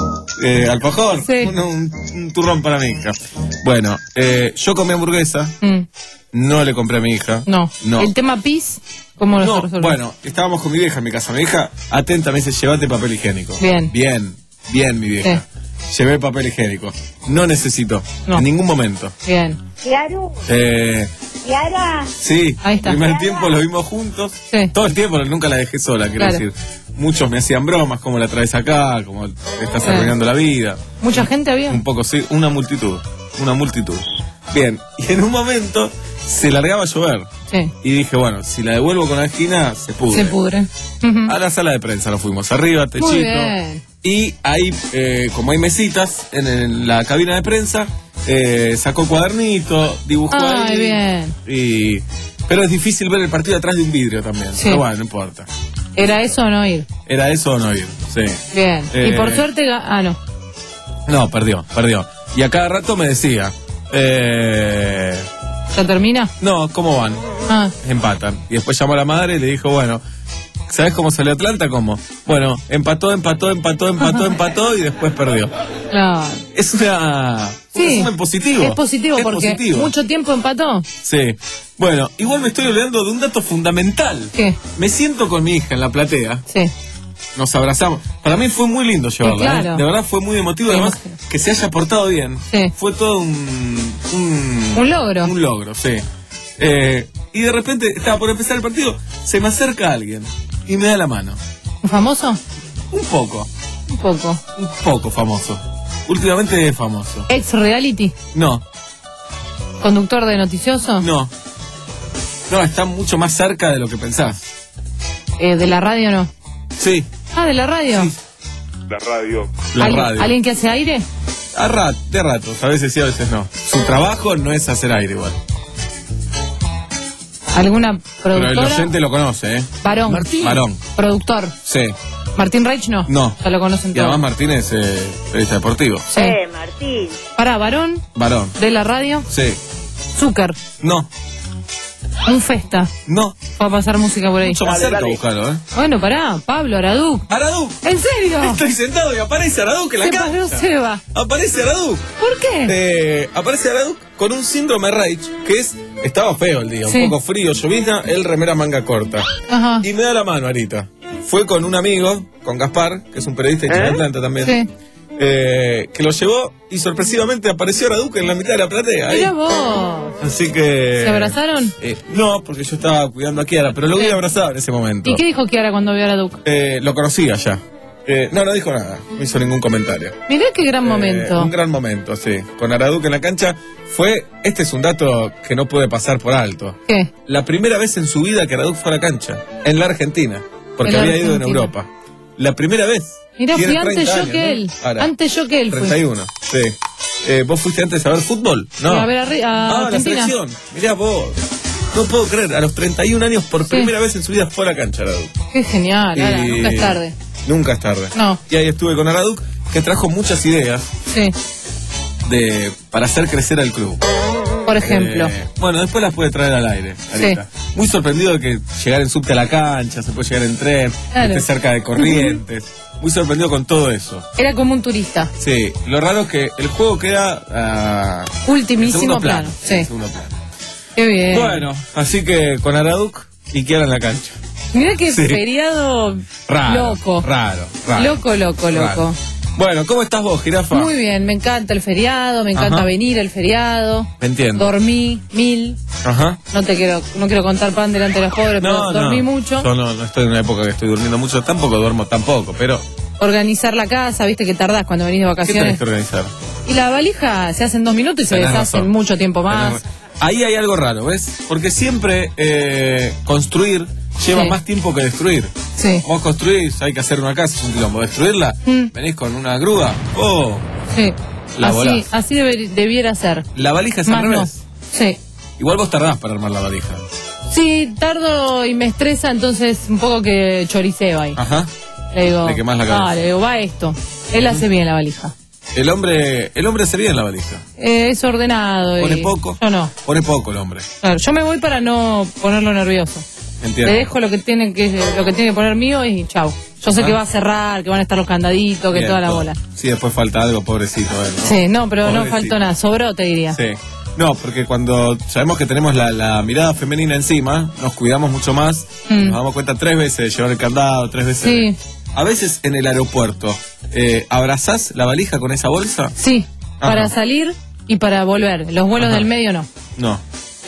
Speaker 9: eh, alfajor,
Speaker 11: Sí.
Speaker 9: un, un- un turrón para mi hija. Bueno, eh, yo comí hamburguesa,
Speaker 11: Mm.
Speaker 9: no le compré a mi hija.
Speaker 11: No.
Speaker 9: No.
Speaker 11: El tema pis, ¿cómo lo
Speaker 9: No,
Speaker 11: resolvés?
Speaker 9: bueno, estábamos con mi vieja en mi casa. Mi vieja, atenta, me dice, llévate papel higiénico.
Speaker 11: Bien.
Speaker 9: Bien, bien, mi vieja. Llevé papel higiénico. No necesito,
Speaker 11: No.
Speaker 9: en ningún momento.
Speaker 11: Bien.
Speaker 14: Claro,
Speaker 9: Eh,
Speaker 14: Yara.
Speaker 9: sí,
Speaker 11: Ahí está.
Speaker 9: primer tiempo lo vimos juntos.
Speaker 11: Sí.
Speaker 9: Todo el tiempo, nunca la dejé sola, quiero
Speaker 11: Claro.
Speaker 9: decir. Muchos me hacían bromas, como la traes acá, como te estás
Speaker 11: Claro.
Speaker 9: arruinando la vida.
Speaker 11: ¿Mucha gente había?
Speaker 9: Un poco, sí, una multitud, una multitud. Bien, y en un momento se largaba a llover.
Speaker 11: Sí.
Speaker 9: Y dije, bueno, si la devuelvo con la esquina, se pudre.
Speaker 11: Se pudre. Ujú.
Speaker 9: A la sala de prensa lo fuimos, arriba, techito.
Speaker 11: Muy bien.
Speaker 9: Y ahí, eh, como hay mesitas en, el- la cabina de prensa, eh, sacó cuadernito, dibujó
Speaker 11: Ay,
Speaker 9: ahí.
Speaker 11: bien.
Speaker 9: Y, pero es difícil ver el partido atrás de un vidrio también.
Speaker 11: Sí.
Speaker 9: Pero bueno, no importa.
Speaker 11: ¿Era eso o no ir?
Speaker 9: Era eso o no ir, sí.
Speaker 11: Bien. y
Speaker 9: Eh,
Speaker 11: por suerte... ga- Ah, no.
Speaker 9: No, perdió, perdió. Y a cada rato me decía, eh,
Speaker 11: ¿Ya termina?
Speaker 9: no, ¿cómo van?
Speaker 11: Ah,
Speaker 9: Empatan. Y después llamó a la madre y le dijo, bueno, ¿sabes cómo salió Atlanta? ¿Cómo? Bueno, empató, empató, empató, empató, empató y después perdió.
Speaker 11: claro.
Speaker 9: Es una...
Speaker 11: Sí.
Speaker 9: un resumen positivo.
Speaker 11: Es positivo
Speaker 9: Es
Speaker 11: porque
Speaker 9: positivo.
Speaker 11: mucho tiempo empató.
Speaker 9: Sí. Bueno, igual me estoy olvidando de un dato fundamental.
Speaker 11: ¿Qué?
Speaker 9: Me siento con mi hija en la platea.
Speaker 11: Sí.
Speaker 9: Nos abrazamos. Para mí fue muy lindo llevarla.
Speaker 11: Sí, claro.
Speaker 9: ¿eh? De verdad fue muy emotivo.
Speaker 11: Me
Speaker 9: Además,
Speaker 11: imagino.
Speaker 9: que se haya portado bien.
Speaker 11: Sí.
Speaker 9: Fue todo un... Un,
Speaker 11: Un logro.
Speaker 9: Un logro, sí. Eh, y de repente, estaba por empezar el partido, se me acerca alguien y me da la mano.
Speaker 11: ¿Un famoso?
Speaker 9: Un poco,
Speaker 11: Un poco.
Speaker 9: un poco famoso. Últimamente es famoso.
Speaker 11: ¿Ex reality?
Speaker 9: No,
Speaker 11: ¿Conductor de noticioso?
Speaker 9: no. No, está mucho más cerca de lo que pensás.
Speaker 11: Eh, ¿De la radio no?
Speaker 9: Sí,
Speaker 11: Ah, ¿de la radio?
Speaker 9: Sí.
Speaker 8: La radio.
Speaker 9: la
Speaker 11: ¿Al-
Speaker 9: radio.
Speaker 11: ¿Alguien que hace aire?
Speaker 9: A rat, de ratos, a veces sí, a veces no. Su trabajo no es hacer aire igual.
Speaker 11: ¿Alguna
Speaker 9: Pero el
Speaker 11: productora?
Speaker 9: oyente lo conoce, ¿eh?
Speaker 11: Varón.
Speaker 9: Varón,
Speaker 11: Productor.
Speaker 9: sí.
Speaker 11: ¿Martín Reich no?
Speaker 9: No.
Speaker 11: Ya lo conocen
Speaker 9: Y además
Speaker 11: todos.
Speaker 9: Martín es eh, periodista deportivo.
Speaker 11: Sí.
Speaker 14: Eh, Martín.
Speaker 11: Pará, varón
Speaker 9: Varón,
Speaker 11: de la radio.
Speaker 9: sí.
Speaker 11: Zucker.
Speaker 9: No,
Speaker 11: Un festa.
Speaker 9: no.
Speaker 11: Va a pasar música por ahí.
Speaker 9: Mucho más
Speaker 14: Dale,
Speaker 9: cerca
Speaker 14: dale.
Speaker 9: buscarlo, ¿eh?
Speaker 11: Bueno, pará. Pablo Aradú.
Speaker 9: Aradú.
Speaker 11: ¿En serio?
Speaker 9: Estoy sentado y aparece Aradú que la
Speaker 11: Se paró
Speaker 9: cancha.
Speaker 11: Seba.
Speaker 9: Aparece Aradú.
Speaker 11: ¿Por qué?
Speaker 9: Eh, aparece Aradú con un síndrome Reich, que es, estaba feo el día,
Speaker 11: Sí.
Speaker 9: un poco frío, llovizna, él remera manga corta.
Speaker 11: Ajá.
Speaker 9: Y me da la mano, Arita. Fue con un amigo, con Gaspar, que es un periodista de Chile Atlanta también,
Speaker 11: Sí.
Speaker 9: eh, que lo llevó y sorpresivamente apareció Aradú en la mitad de la platea. ahí.
Speaker 11: Mira vos.
Speaker 9: Así que...
Speaker 11: ¿Se abrazaron?
Speaker 9: Eh, no, porque yo estaba cuidando a Kiara, pero lo
Speaker 11: Sí.
Speaker 9: vi abrazado en ese momento.
Speaker 11: ¿Y qué dijo Kiara cuando vio a Aradú?
Speaker 9: Eh, lo conocía ya. Eh, no, no dijo nada, no hizo ningún comentario.
Speaker 11: Mirá qué gran
Speaker 9: Eh,
Speaker 11: momento.
Speaker 9: un gran momento, sí. Con Araduk en la cancha fue, este es un dato que no puede pasar por alto.
Speaker 11: ¿Qué?
Speaker 9: La primera vez en su vida que Araduk fue a la cancha, en la Argentina, porque
Speaker 11: En la
Speaker 9: había ido en
Speaker 11: Argentina.
Speaker 9: Europa. La primera vez.
Speaker 11: Mirá,
Speaker 9: Tiene
Speaker 11: fui antes
Speaker 9: treinta
Speaker 11: yo
Speaker 9: años,
Speaker 11: que
Speaker 9: ¿no?
Speaker 11: él.
Speaker 9: Ahora,
Speaker 11: Antes yo que él fui.
Speaker 9: treinta y uno, sí. Eh, ¿Vos fuiste antes a ver fútbol? No.
Speaker 11: A ver a, Ri- a
Speaker 9: ah, la
Speaker 11: Argentina.
Speaker 9: selección. Mirá vos. No puedo creer, a los treinta y un años por
Speaker 11: Sí.
Speaker 9: primera vez en su vida fue a la cancha Araduk.
Speaker 11: Qué genial, Ara,
Speaker 9: Y-
Speaker 11: nunca es tarde.
Speaker 9: Nunca es tarde.
Speaker 11: No.
Speaker 9: Y ahí estuve con Araduk, que trajo muchas ideas
Speaker 11: Sí.
Speaker 9: de para hacer crecer al club.
Speaker 11: Por ejemplo.
Speaker 9: Eh, bueno, después las puede traer al aire. Arita. Sí. Muy sorprendido de que llegar en subte a la cancha, se puede llegar en tren,
Speaker 11: Claro.
Speaker 9: esté cerca de Corrientes. Muy sorprendido con todo eso.
Speaker 11: Era como un turista.
Speaker 9: Sí, lo raro es que el juego queda uh,
Speaker 11: Ultimísimo
Speaker 9: en segundo
Speaker 11: plano.
Speaker 9: plano.
Speaker 11: Sí.
Speaker 9: En segundo plano.
Speaker 11: Qué bien.
Speaker 9: Bueno, así que con Araduc y Kiara en la cancha.
Speaker 11: Mirá qué
Speaker 9: Sí.
Speaker 11: feriado
Speaker 9: Raro,
Speaker 11: loco.
Speaker 9: Raro, raro.
Speaker 11: Loco, loco, loco.
Speaker 9: Raro. Bueno, ¿cómo estás vos, Jirafa?
Speaker 11: Muy bien, me encanta el feriado, me encanta
Speaker 9: Ajá.
Speaker 11: venir al feriado.
Speaker 9: Entiendo.
Speaker 11: Dormí mil.
Speaker 9: Ajá.
Speaker 11: No te quiero, no quiero contar pan delante de los pobres, pero dormí
Speaker 9: no.
Speaker 11: mucho.
Speaker 9: Yo no, no estoy en una época que estoy durmiendo mucho, tampoco duermo tampoco, pero
Speaker 11: Organizar la casa, viste que tardás cuando venís de
Speaker 9: ¿qué tenés
Speaker 11: vacaciones.
Speaker 9: que organizar?
Speaker 11: Y la valija se hace en dos minutos y se
Speaker 9: Tenés
Speaker 11: deshace
Speaker 9: razón.
Speaker 11: en mucho tiempo más.
Speaker 9: Ahí hay algo raro, ¿ves? Porque siempre eh, construir lleva
Speaker 11: Sí.
Speaker 9: más tiempo que destruir.
Speaker 11: Sí.
Speaker 9: Vos construís, hay que hacer una casa, es un quilombo. Destruirla,
Speaker 11: Mm.
Speaker 9: venís con una grúa. ¡Oh!
Speaker 11: Sí.
Speaker 9: La
Speaker 11: así
Speaker 9: volás.
Speaker 11: así debe- debiera ser.
Speaker 9: La valija es
Speaker 11: Más
Speaker 9: al
Speaker 11: no.
Speaker 9: revés.
Speaker 11: Sí.
Speaker 9: Igual vos tardás para armar la valija.
Speaker 11: Sí, tardo y me estresa, entonces un poco que choriceo ahí.
Speaker 9: Ajá.
Speaker 11: Le digo,
Speaker 9: Le quemás la cabeza.
Speaker 11: ah, le digo, va esto. Él hace bien la valija.
Speaker 9: El hombre, el hombre hace bien la valija.
Speaker 11: Eh, es ordenado.
Speaker 9: Pone
Speaker 11: y
Speaker 9: poco.
Speaker 11: Yo no.
Speaker 9: Pone poco el hombre.
Speaker 11: Claro, yo me voy para no ponerlo nervioso.
Speaker 9: Entiendo.
Speaker 11: Le dejo lo que tiene que lo que tiene que poner mío y chau. Yo sé
Speaker 9: Ajá.
Speaker 11: que va a cerrar, que van a estar los candaditos, que
Speaker 9: Bien,
Speaker 11: toda la
Speaker 9: todo.
Speaker 11: bola.
Speaker 9: Sí, después falta algo, pobrecito él, ¿no?
Speaker 11: Sí, no, pero no
Speaker 9: Pobrecito.
Speaker 11: faltó nada. Sobró, te diría.
Speaker 9: Sí. No, porque cuando sabemos que tenemos la, la mirada femenina encima, nos cuidamos mucho más,
Speaker 11: Mm.
Speaker 9: nos damos cuenta tres veces de llevar el candado, tres veces.
Speaker 11: Sí.
Speaker 9: A veces en el aeropuerto, eh, ¿abrazás la valija con esa bolsa?
Speaker 11: Sí,
Speaker 9: Ajá.
Speaker 11: para salir y para volver. Los vuelos
Speaker 9: Ajá.
Speaker 11: del medio no.
Speaker 9: No.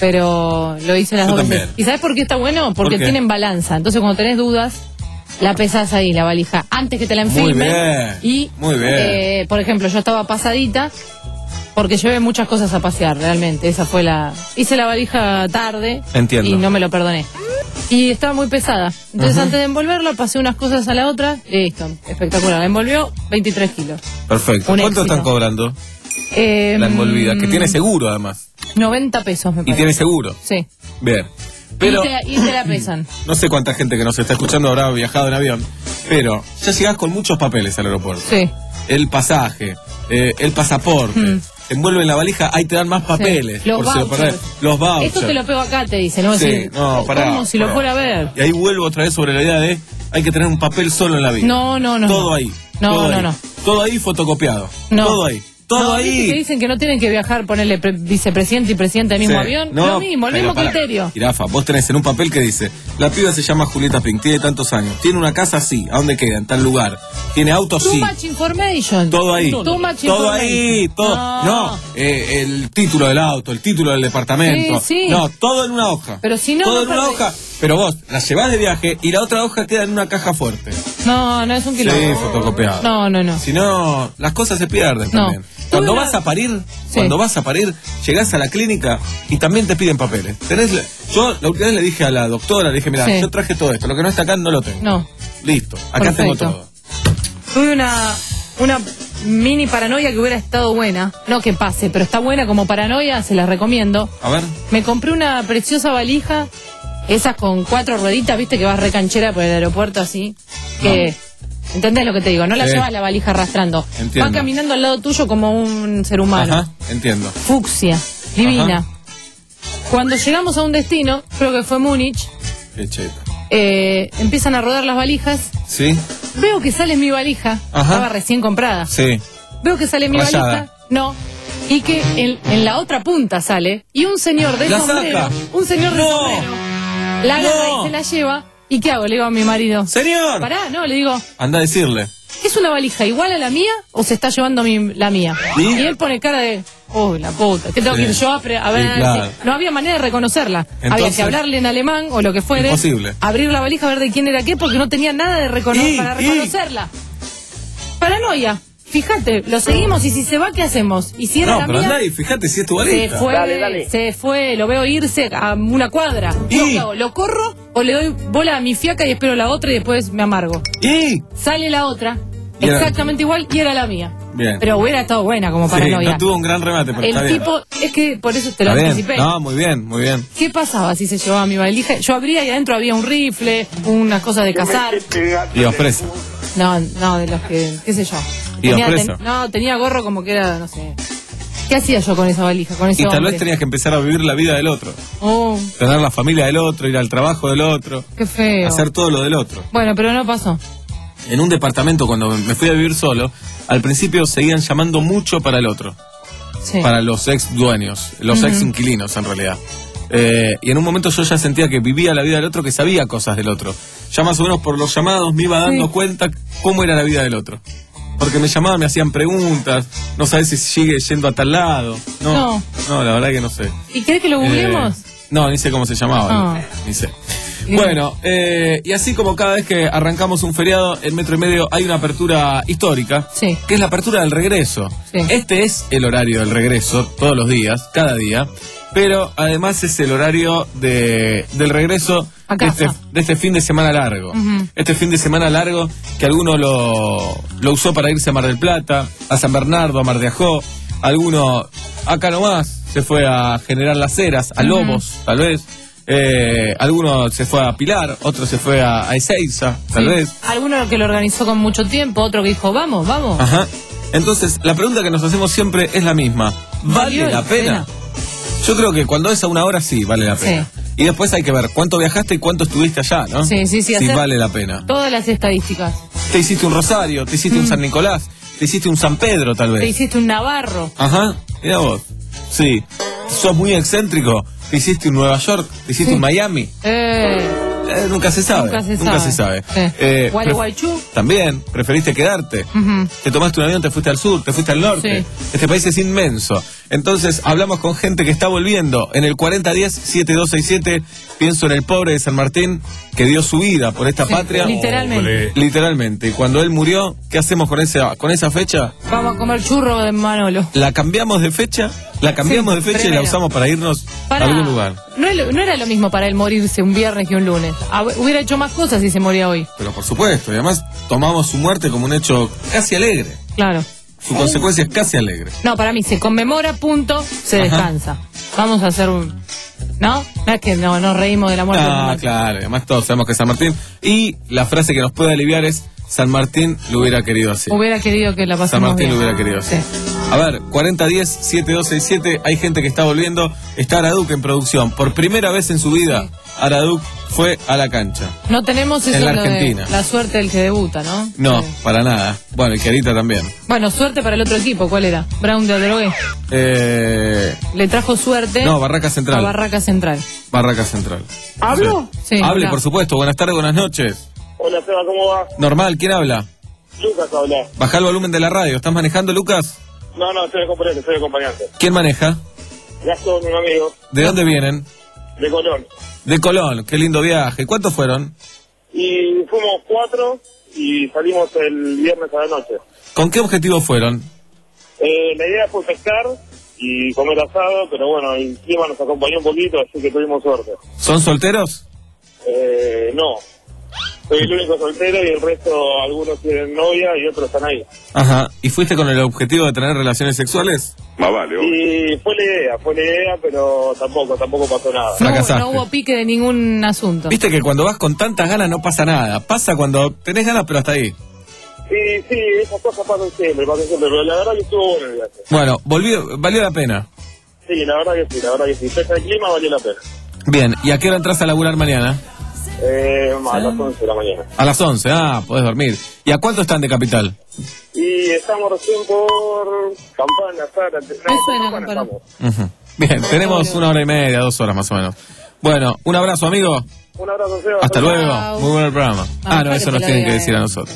Speaker 11: Pero lo hice las
Speaker 9: Yo
Speaker 11: dos
Speaker 9: también.
Speaker 11: veces. ¿Y sabes por qué está bueno? Porque
Speaker 9: ¿Por qué?
Speaker 11: tienen balanza. Entonces cuando tenés dudas, la pesás ahí, la valija, antes que te la
Speaker 9: Muy
Speaker 11: enfilmen.
Speaker 9: bien,
Speaker 11: Y,
Speaker 9: muy bien.
Speaker 11: eh, por ejemplo, yo estaba pasadita porque llevé muchas cosas a pasear, realmente. Esa fue la... Hice la valija tarde.
Speaker 9: Entiendo.
Speaker 11: Y no me lo perdoné. Y estaba muy pesada. Entonces
Speaker 9: Ujú.
Speaker 11: antes de envolverla, pasé unas cosas a la otra. Listo, espectacular. La envolvió veintitrés kilos.
Speaker 9: Perfecto.
Speaker 11: Un
Speaker 9: ¿Cuánto
Speaker 11: éxito.
Speaker 9: están cobrando
Speaker 11: Eh,
Speaker 9: la envolvida? Que tiene seguro, además.
Speaker 11: noventa pesos, me
Speaker 9: Y
Speaker 11: parece.
Speaker 9: tiene seguro.
Speaker 11: Sí.
Speaker 9: Bien. Pero
Speaker 11: Y, te, y te la pesan.
Speaker 9: no sé cuánta gente que nos está escuchando habrá viajado en avión, pero ya llegás con muchos papeles al aeropuerto.
Speaker 11: Sí.
Speaker 9: El pasaje, eh, el pasaporte,
Speaker 11: Mm.
Speaker 9: te envuelven la valija, ahí te dan más papeles.
Speaker 11: Sí. Los
Speaker 9: por si lo
Speaker 11: vouchers.
Speaker 9: perdés. Los vouchers.
Speaker 11: Esto te lo pego acá, te dice, ¿no?
Speaker 9: Sí,
Speaker 11: Así,
Speaker 9: no, pará.
Speaker 11: Como si lo fuera a ver.
Speaker 9: Y ahí vuelvo otra vez sobre la idea de hay que tener un papel solo en la vida.
Speaker 11: No, no, no.
Speaker 9: Todo ahí.
Speaker 11: No,
Speaker 9: todo
Speaker 11: no,
Speaker 9: ahí.
Speaker 11: no.
Speaker 9: Todo ahí fotocopiado.
Speaker 11: No.
Speaker 9: Todo ahí. Todo
Speaker 11: No,
Speaker 9: ahí.
Speaker 11: ¿viste que dicen que no tienen que viajar, ponerle pre- vicepresidente y presidente al mismo
Speaker 9: Sí.
Speaker 11: avión?
Speaker 9: No,
Speaker 11: lo mismo, el
Speaker 9: pero
Speaker 11: mismo
Speaker 9: pará.
Speaker 11: criterio.
Speaker 9: Jirafa, vos tenés en un papel que dice, la piba se llama Julieta Pink, tiene tantos años, tiene una casa así, ¿a dónde queda? En tal lugar. Tiene autos
Speaker 11: Too
Speaker 9: sí.
Speaker 11: much information.
Speaker 9: Todo ahí.
Speaker 11: Too much
Speaker 9: Todo
Speaker 11: information.
Speaker 9: ahí. Todo.
Speaker 11: No.
Speaker 9: No, eh, el título del auto, el título del departamento.
Speaker 11: Sí, sí.
Speaker 9: No, todo en una hoja.
Speaker 11: Pero si no,
Speaker 9: Todo
Speaker 11: no
Speaker 9: en una
Speaker 11: perdés.
Speaker 9: hoja. Pero vos la llevás de viaje y la otra hoja queda en una caja fuerte.
Speaker 11: No, no es un
Speaker 9: Sí,
Speaker 11: quilombo.
Speaker 9: fotocopiado.
Speaker 11: No, no, no.
Speaker 9: Si no, las cosas se pierden
Speaker 11: No.
Speaker 9: también. Cuando
Speaker 11: Tuve una-
Speaker 9: vas a parir,
Speaker 11: Sí.
Speaker 9: cuando vas a parir, llegás a la clínica y también te piden papeles. Tenés la- yo la última vez le dije a la doctora, le dije, mira,
Speaker 11: Sí.
Speaker 9: yo traje todo esto, lo que no está acá no lo tengo.
Speaker 11: No.
Speaker 9: Listo, acá tengo
Speaker 11: Perfecto.
Speaker 9: todo.
Speaker 11: Tuve una, una mini paranoia que hubiera estado buena. No que pase, pero está buena como paranoia, se la recomiendo.
Speaker 9: A ver.
Speaker 11: Me compré una preciosa valija, esas con cuatro rueditas, viste, que vas recanchera por el aeropuerto así. Que, ¿entendés lo que te digo? No la
Speaker 9: Sí.
Speaker 11: llevas la valija arrastrando.
Speaker 9: Entiendo.
Speaker 11: Va caminando al lado tuyo como un ser humano.
Speaker 9: Ajá, entiendo.
Speaker 11: Fucsia, divina.
Speaker 9: Ajá.
Speaker 11: Cuando llegamos a un destino, creo que fue Múnich,
Speaker 9: Qué cheta.
Speaker 11: eh, empiezan a rodar las valijas.
Speaker 9: ¿Sí?
Speaker 11: Veo que sale mi valija.
Speaker 9: Ajá.
Speaker 11: Estaba recién comprada.
Speaker 9: Sí.
Speaker 11: Veo que sale mi
Speaker 9: Rayada.
Speaker 11: valija. No. Y que en, en la otra punta sale. Y un señor de
Speaker 9: La
Speaker 11: sombrero.
Speaker 9: saca.
Speaker 11: Un señor de
Speaker 9: No.
Speaker 11: sombrero. La agarra
Speaker 9: No.
Speaker 11: y se la lleva. ¿Y qué hago? Le digo a mi marido.
Speaker 9: Señor.
Speaker 11: Pará, no, le digo.
Speaker 9: Anda a decirle.
Speaker 11: ¿Es una valija igual a la mía o se está llevando mi, la mía?
Speaker 9: ¿Y?
Speaker 11: Y él pone cara de. Uy, la puta. ¿Qué tengo
Speaker 9: Sí.
Speaker 11: que ir yo a, pre- a ver?
Speaker 9: Sí, claro.
Speaker 11: si- No había manera de reconocerla. Había
Speaker 9: Entonces-
Speaker 11: que hablarle en alemán o lo que fuere.
Speaker 9: Imposible.
Speaker 11: Abrir la valija, ver de quién era qué, porque no tenía nada de recono-
Speaker 9: Y,
Speaker 11: para
Speaker 9: y.
Speaker 11: reconocerla. Paranoia. Fíjate, lo seguimos y si se va, ¿qué hacemos? Y si era
Speaker 9: No,
Speaker 11: la
Speaker 9: pero
Speaker 11: mía,
Speaker 9: andá ahí, fíjate si es tu
Speaker 11: se
Speaker 9: valija.
Speaker 11: fue, se fue, lo veo irse a una cuadra. Yo, ¿qué hago? ¿Lo corro o le doy bola a mi fiaca y espero la otra y después me amargo?
Speaker 9: Y.
Speaker 11: Sale la otra,
Speaker 9: Y era-
Speaker 11: exactamente igual, y era la mía.
Speaker 9: Bien.
Speaker 11: Pero hubiera estado buena como
Speaker 9: Sí,
Speaker 11: paranoia.
Speaker 9: no tuvo un gran remate, pero está
Speaker 11: El
Speaker 9: bien.
Speaker 11: tipo, es que por eso te lo
Speaker 9: Está bien.
Speaker 11: anticipé.
Speaker 9: No, muy bien, muy bien.
Speaker 11: ¿Qué pasaba si se llevaba mi valija? Yo abría y adentro había un rifle, unas cosas de cazar.
Speaker 9: Ibas preso.
Speaker 11: No, no, de los que, qué sé yo.
Speaker 9: ¿Ibas
Speaker 11: Tenía-
Speaker 9: preso?
Speaker 11: ten- no, tenía gorro como que era, no sé. ¿Qué hacía yo con esa valija, con ese
Speaker 9: Y tal
Speaker 11: hombre?
Speaker 9: vez tenías que empezar a vivir la vida del otro.
Speaker 11: Oh,
Speaker 9: Tener la familia del otro, ir al trabajo del otro.
Speaker 11: qué feo.
Speaker 9: Hacer todo lo del otro.
Speaker 11: Bueno, pero no pasó.
Speaker 9: En un departamento, cuando me fui a vivir solo, al principio seguían llamando mucho para el otro.
Speaker 11: Sí.
Speaker 9: Para los ex dueños, los
Speaker 11: Ujú.
Speaker 9: ex inquilinos en realidad. Eh, y en un momento yo ya sentía que vivía la vida del otro, que sabía cosas del otro. Ya más o menos por los llamados me iba dando
Speaker 11: Sí.
Speaker 9: cuenta cómo era la vida del otro. Porque me llamaban, me hacían preguntas, no sabes si sigue yendo a tal lado. No,
Speaker 11: No.
Speaker 9: no, la verdad que no sé.
Speaker 11: ¿Y querés que lo googleemos?
Speaker 9: Eh, no, ni sé cómo se llamaba,
Speaker 11: Ah.
Speaker 9: ni sé. Bueno, eh, y así como cada vez que arrancamos un feriado, en Metro y Medio hay una apertura histórica,
Speaker 11: Sí.
Speaker 9: que es la apertura del regreso.
Speaker 11: Sí.
Speaker 9: Este es el horario del regreso, todos los días, cada día, pero además es el horario de, del regreso
Speaker 11: A
Speaker 9: de
Speaker 11: casa.
Speaker 9: este, de este fin de semana largo.
Speaker 11: Ujú.
Speaker 9: Este fin de semana largo que alguno lo, lo usó para irse a Mar del Plata, a San Bernardo, a Mar de Ajó, alguno acá nomás se fue a Generar Las Heras, a
Speaker 11: Ujú.
Speaker 9: Lobos, tal vez. Eh, alguno se fue a Pilar, otro se fue a, a Ezeiza, tal
Speaker 11: Sí.
Speaker 9: vez.
Speaker 11: Alguno que lo organizó con mucho tiempo, otro que dijo, vamos, vamos.
Speaker 9: Ajá. Entonces, la pregunta que nos hacemos siempre es la misma. ¿Vale
Speaker 11: ¿Valió
Speaker 9: la
Speaker 11: la
Speaker 9: pena? Yo creo que cuando es a una hora sí vale la pena. Y después hay que ver cuánto viajaste y cuánto estuviste allá, ¿no?
Speaker 11: Sí, sí, sí,
Speaker 9: Si
Speaker 11: hacer-
Speaker 9: vale la pena.
Speaker 11: Todas las estadísticas.
Speaker 9: Te hiciste un Rosario, te hiciste un San Nicolás, te hiciste un San Pedro, tal
Speaker 11: Te
Speaker 9: vez.
Speaker 11: hiciste un Navarro.
Speaker 9: Ajá, mira vos. Sí. Sos muy excéntrico, te hiciste un Nueva York, te hiciste
Speaker 11: Sí.
Speaker 9: un Miami.
Speaker 11: Eh,
Speaker 9: Eh, nunca se sabe.
Speaker 11: Nunca se
Speaker 9: Nunca
Speaker 11: sabe.
Speaker 9: se sabe.
Speaker 11: Sí.
Speaker 9: Eh, pref-
Speaker 11: Gualeguaychú.
Speaker 9: También, preferiste quedarte.
Speaker 11: Ujú.
Speaker 9: Te tomaste un avión, te fuiste al sur, te fuiste al norte.
Speaker 11: Sí.
Speaker 9: Este país es inmenso. Entonces, hablamos con gente que está volviendo. En el cuarenta diez, setenta y dos sesenta y siete, pienso en el pobre de San Martín, que dio su vida por esta
Speaker 11: Sí,
Speaker 9: patria.
Speaker 11: literalmente.
Speaker 9: Literalmente. Y cuando él murió, ¿qué hacemos con esa, con esa fecha?
Speaker 11: Vamos a comer churro de Manolo.
Speaker 9: La cambiamos de fecha, la cambiamos
Speaker 11: Sí,
Speaker 9: de fecha y la
Speaker 11: primero.
Speaker 9: usamos para irnos
Speaker 11: Pará.
Speaker 9: a algún lugar.
Speaker 11: No, es lo- no era lo mismo para él morirse un viernes que un lunes. Hab- Hubiera hecho más cosas si se moría hoy.
Speaker 9: Pero por supuesto, y además tomamos su muerte como un hecho casi alegre.
Speaker 11: Claro.
Speaker 9: Su consecuencia es casi alegre.
Speaker 11: No, para mí se conmemora, punto, se
Speaker 9: Ajá.
Speaker 11: descansa. Vamos a hacer un... ¿No? No es que no nos reímos de la muerte. de
Speaker 9: Ah,
Speaker 11: San
Speaker 9: claro, además todos sabemos que es San Martín. Y la frase que nos puede aliviar es: San Martín lo hubiera querido así.
Speaker 11: Hubiera querido que la
Speaker 9: San
Speaker 11: pasemos
Speaker 9: Martín
Speaker 11: bien.
Speaker 9: lo hubiera querido así. A ver, cuarenta diez, setenta y dos sesenta y siete, hay gente que está volviendo. Está Araduc en producción. Por primera vez en su vida, Araduc fue a la cancha.
Speaker 11: No tenemos eso
Speaker 9: En la
Speaker 11: lo de
Speaker 9: Argentina.
Speaker 11: la suerte del que debuta, ¿no?
Speaker 9: No,
Speaker 11: Sí.
Speaker 9: para nada. Bueno, y Querita también.
Speaker 11: Bueno, suerte para el otro equipo. ¿Cuál era? Brown de Adrogué.
Speaker 9: Eh,
Speaker 11: Le trajo suerte
Speaker 9: no, Barraca Central.
Speaker 11: a Barraca Central.
Speaker 9: Barraca Central.
Speaker 11: ¿Hablo? Sí.
Speaker 9: Hable,
Speaker 11: habla.
Speaker 9: por supuesto. Buenas tardes, buenas noches.
Speaker 15: Hola, Seba, ¿cómo va?
Speaker 9: Normal, ¿quién habla?
Speaker 15: Lucas habla.
Speaker 9: Baja el volumen de la radio. ¿Estás manejando, Lucas?
Speaker 15: No, no, soy acompañante, soy acompañante.
Speaker 9: ¿Quién maneja?
Speaker 15: Gastón, un amigo,
Speaker 9: ¿De dónde vienen?
Speaker 15: de Colón.
Speaker 9: De Colón. Qué lindo viaje. ¿Cuántos fueron?
Speaker 15: Y fuimos cuatro y salimos el viernes a la noche.
Speaker 9: ¿Con qué objetivo fueron?
Speaker 15: Eh, la idea fue pescar y comer asado, pero bueno, el clima nos acompañó un poquito, así que tuvimos suerte.
Speaker 9: ¿Son solteros?
Speaker 15: Eh, no. Soy el único soltero y el resto, algunos tienen novia y otros están ahí.
Speaker 9: Ajá. ¿Y fuiste con el objetivo de tener relaciones sexuales?
Speaker 8: Más vale,
Speaker 15: Y fue la idea, fue la idea, pero tampoco, tampoco pasó nada.
Speaker 11: No,
Speaker 9: Fracasaste.
Speaker 11: no hubo pique de ningún asunto.
Speaker 9: Viste que cuando vas con tantas ganas no pasa nada. Pasa cuando tenés ganas, pero hasta ahí.
Speaker 15: Sí, sí, esas cosas pasan siempre, pasan siempre, pero la verdad que estuvo bueno el viaje.
Speaker 9: Bueno, volvió, valió la pena.
Speaker 15: Sí, la verdad que sí, la verdad que sí. Pese al clima, valió la pena.
Speaker 9: Bien, ¿y a qué hora entras a laburar mañana?
Speaker 15: Eh, a las once de la mañana.
Speaker 9: A las once, ah, podés dormir. ¿Y a cuánto están de capital?
Speaker 15: Y estamos recién por Campana, Zárate. No, por Campana estamos.
Speaker 9: Ujú. Bien, tenemos una hora y media, dos horas más o menos. Bueno, un abrazo, amigo.
Speaker 15: Un abrazo, Seba.
Speaker 9: Hasta luego.
Speaker 15: Chao.
Speaker 9: Muy bueno el programa.
Speaker 15: Ah,
Speaker 9: Ah, no,
Speaker 15: para
Speaker 9: eso
Speaker 15: que
Speaker 9: nos
Speaker 15: te lo
Speaker 9: tienen que
Speaker 15: diga
Speaker 9: decir a
Speaker 15: él.
Speaker 9: nosotros.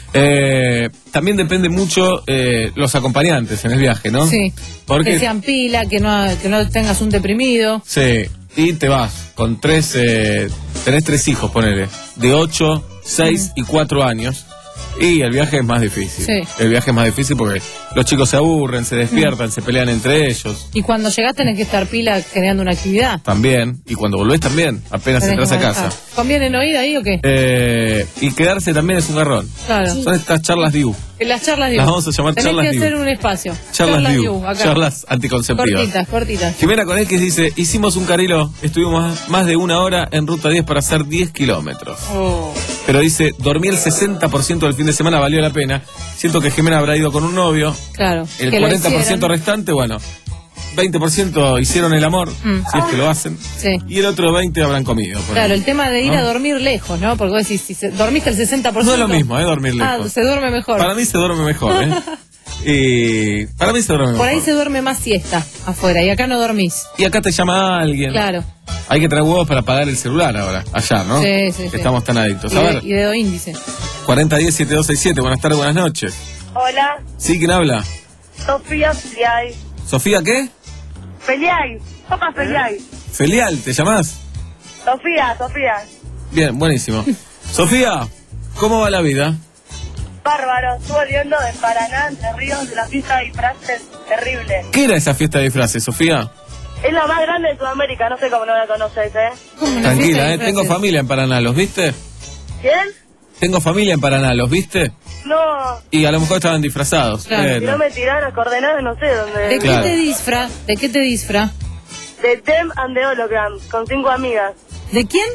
Speaker 9: Eh, también depende mucho eh, los acompañantes en el viaje, ¿no?
Speaker 11: Sí.
Speaker 9: Porque
Speaker 11: Que sean pila, que no, que no tengas un deprimido.
Speaker 9: sí, y te vas con tres, eh, tenés tres hijos, ponele, de ocho, seis y cuatro años. Y el viaje es más difícil.
Speaker 11: Sí.
Speaker 9: El viaje es más difícil porque los chicos se aburren, se despiertan, se pelean entre ellos.
Speaker 11: Y cuando llegás tenés que estar pila generando una actividad.
Speaker 9: También. Y cuando volvés también, apenas
Speaker 11: Tenés
Speaker 9: entras a
Speaker 11: que
Speaker 9: casa.
Speaker 11: manejar. ¿Conviene no ir ahí o qué?
Speaker 9: Eh, y quedarse también es un garrón.
Speaker 11: Claro.
Speaker 9: Son estas charlas D I U.
Speaker 11: En las charlas de
Speaker 9: Las
Speaker 11: U.
Speaker 9: vamos a llamar
Speaker 11: Tenés
Speaker 9: charlas
Speaker 11: que
Speaker 9: de U.
Speaker 11: hacer un espacio.
Speaker 9: Charlas D I
Speaker 11: de
Speaker 9: U.
Speaker 11: acá.
Speaker 9: Charlas anticonceptivas.
Speaker 11: Cortitas, cortitas.
Speaker 9: Jimena Conelquis dice: hicimos un carilo, estuvimos más de una hora en ruta diez para hacer diez kilómetros.
Speaker 11: Oh.
Speaker 9: Pero dice, dormí el sesenta por ciento del fin de semana, valió la pena. Siento que Jimena habrá ido con un novio.
Speaker 11: Claro.
Speaker 9: El
Speaker 11: que lo
Speaker 9: cuarenta por ciento
Speaker 11: hicieron.
Speaker 9: restante, bueno, veinte por ciento hicieron el amor,
Speaker 11: Mm.
Speaker 9: si es que lo hacen,
Speaker 11: Sí.
Speaker 9: y el otro veinte por ciento habrán comido. por
Speaker 11: Claro,
Speaker 9: ahí.
Speaker 11: el tema de ir
Speaker 9: ¿No?
Speaker 11: a dormir lejos, ¿no? Porque vos decís, si se- dormiste el sesenta por
Speaker 9: No
Speaker 11: ciento.
Speaker 9: es lo mismo, ¿eh? Dormir lejos.
Speaker 11: Ah, se duerme mejor.
Speaker 9: Para mí se duerme mejor, ¿eh? Y para mí se duerme mejor.
Speaker 11: Por ahí se duerme más siesta afuera y acá no dormís.
Speaker 9: Y acá te llama alguien.
Speaker 11: Claro.
Speaker 9: Hay que traer huevos para apagar el celular ahora, allá, ¿no?
Speaker 11: Sí, sí, sí.
Speaker 9: Estamos tan adictos.
Speaker 11: Y,
Speaker 9: A
Speaker 11: de,
Speaker 9: ver,
Speaker 11: y dedo índice.
Speaker 9: cuarenta diez setenta y dos sesenta y siete, buenas tardes, buenas noches.
Speaker 14: Hola,
Speaker 9: ¿Sí? ¿Quién habla?
Speaker 14: Sofía Feliay.
Speaker 9: ¿Sofía qué?
Speaker 14: Feliay, Sopa Feliay.
Speaker 9: Felial, ¿te llamás?
Speaker 14: Sofía, Sofía.
Speaker 9: Bien, buenísimo. Sofía, ¿cómo va la vida?
Speaker 14: Bárbaro, estuve volviendo de Paraná, Entre Ríos, de la fiesta de disfraces terrible.
Speaker 9: ¿Qué era esa fiesta de disfraces, Sofía?
Speaker 14: Es la más grande de Sudamérica, no sé cómo no la conoces, ¿eh?
Speaker 9: Tranquila, ¿eh? Tengo familia en Paraná, ¿los viste?
Speaker 14: ¿Quién?
Speaker 9: Tengo familia en Paraná, ¿los viste?
Speaker 14: No,
Speaker 9: Y a lo mejor estaban disfrazados.
Speaker 11: Claro.
Speaker 9: Eh,
Speaker 14: si
Speaker 9: no.
Speaker 14: no me tiraron las coordenadas, no sé dónde.
Speaker 11: ¿De
Speaker 9: Claro.
Speaker 11: qué te disfra? ¿De qué te disfra?
Speaker 14: De Tem and the Hologram, con cinco amigas.
Speaker 11: ¿De quién?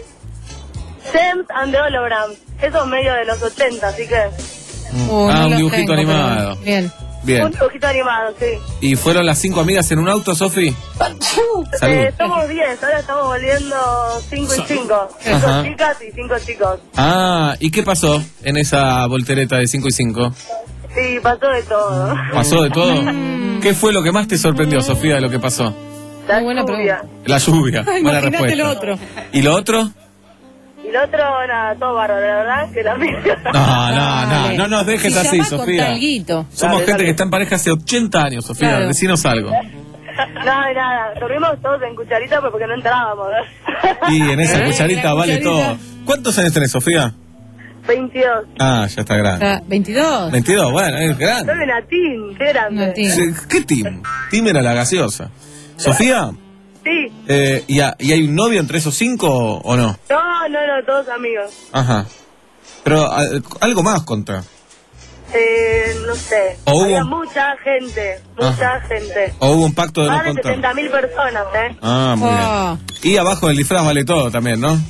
Speaker 14: Tem and the Hologram. Eso es medio de los ochenta, así que...
Speaker 11: Oh,
Speaker 9: ah,
Speaker 11: no
Speaker 9: un
Speaker 11: los
Speaker 9: dibujito
Speaker 11: tengo, pero
Speaker 9: animado.
Speaker 11: Bien.
Speaker 9: Bien.
Speaker 14: Un dibujito animado, sí.
Speaker 9: ¿Y fueron las cinco amigas en un auto, Sofi? Salud.
Speaker 14: Eh, somos diez, ahora estamos volviendo cinco y cinco. Cinco
Speaker 9: Ajá.
Speaker 14: chicas y cinco chicos.
Speaker 9: Ah, ¿y qué pasó en esa voltereta de cinco y cinco?
Speaker 14: Sí, pasó de todo.
Speaker 9: ¿Pasó de todo? ¿Qué fue lo que más te sorprendió, Sofía, de lo que pasó?
Speaker 14: La
Speaker 11: buena
Speaker 14: lluvia.
Speaker 9: La lluvia.
Speaker 11: Ay,
Speaker 9: Buena
Speaker 11: imagínate
Speaker 9: respuesta.
Speaker 11: lo otro.
Speaker 9: ¿Y lo otro?
Speaker 14: Y lo otro, nada, todo bárbaro, la verdad, que la mía.
Speaker 9: No, no, no,
Speaker 11: Dale.
Speaker 9: no nos dejes
Speaker 11: Si
Speaker 9: así,
Speaker 11: llamás con
Speaker 9: Sofía.
Speaker 11: talguito.
Speaker 9: Somos
Speaker 14: Dale,
Speaker 9: gente
Speaker 14: dale.
Speaker 9: que está en pareja hace ochenta años, Sofía.
Speaker 11: Claro.
Speaker 9: Decinos algo.
Speaker 14: Nada, nada, dormimos todos en cucharita pues porque no entrábamos.
Speaker 9: Y en esa
Speaker 11: Eh,
Speaker 9: cucharita
Speaker 11: la
Speaker 9: vale
Speaker 11: cucharita.
Speaker 9: todo. ¿Cuántos años tenés, Sofía?
Speaker 14: veintidós.
Speaker 9: Ah, ya está grande.
Speaker 11: Ah, ¿veintidós?
Speaker 9: veintidós, bueno, es grande.
Speaker 14: Soy una teen, qué grande.
Speaker 11: Una teen.
Speaker 9: Sí, ¿qué team? Team era la gaseosa. Sofía,
Speaker 14: Sí.
Speaker 9: eh, ¿y, ha- ¿y hay un novio entre esos cinco o, o no?
Speaker 14: No, no, no, todos amigos.
Speaker 9: Ajá. Pero a- algo más contra.
Speaker 14: Eh, no sé.
Speaker 9: O
Speaker 14: Había
Speaker 9: hubo-
Speaker 14: mucha gente, mucha
Speaker 9: Ajá.
Speaker 14: gente.
Speaker 9: ¿O hubo un pacto de no
Speaker 14: Más de
Speaker 9: contar?
Speaker 14: setenta mil personas, ¿eh?
Speaker 9: Ah, muy
Speaker 11: Oh.
Speaker 9: bien. Y abajo del disfraz vale todo también, ¿no?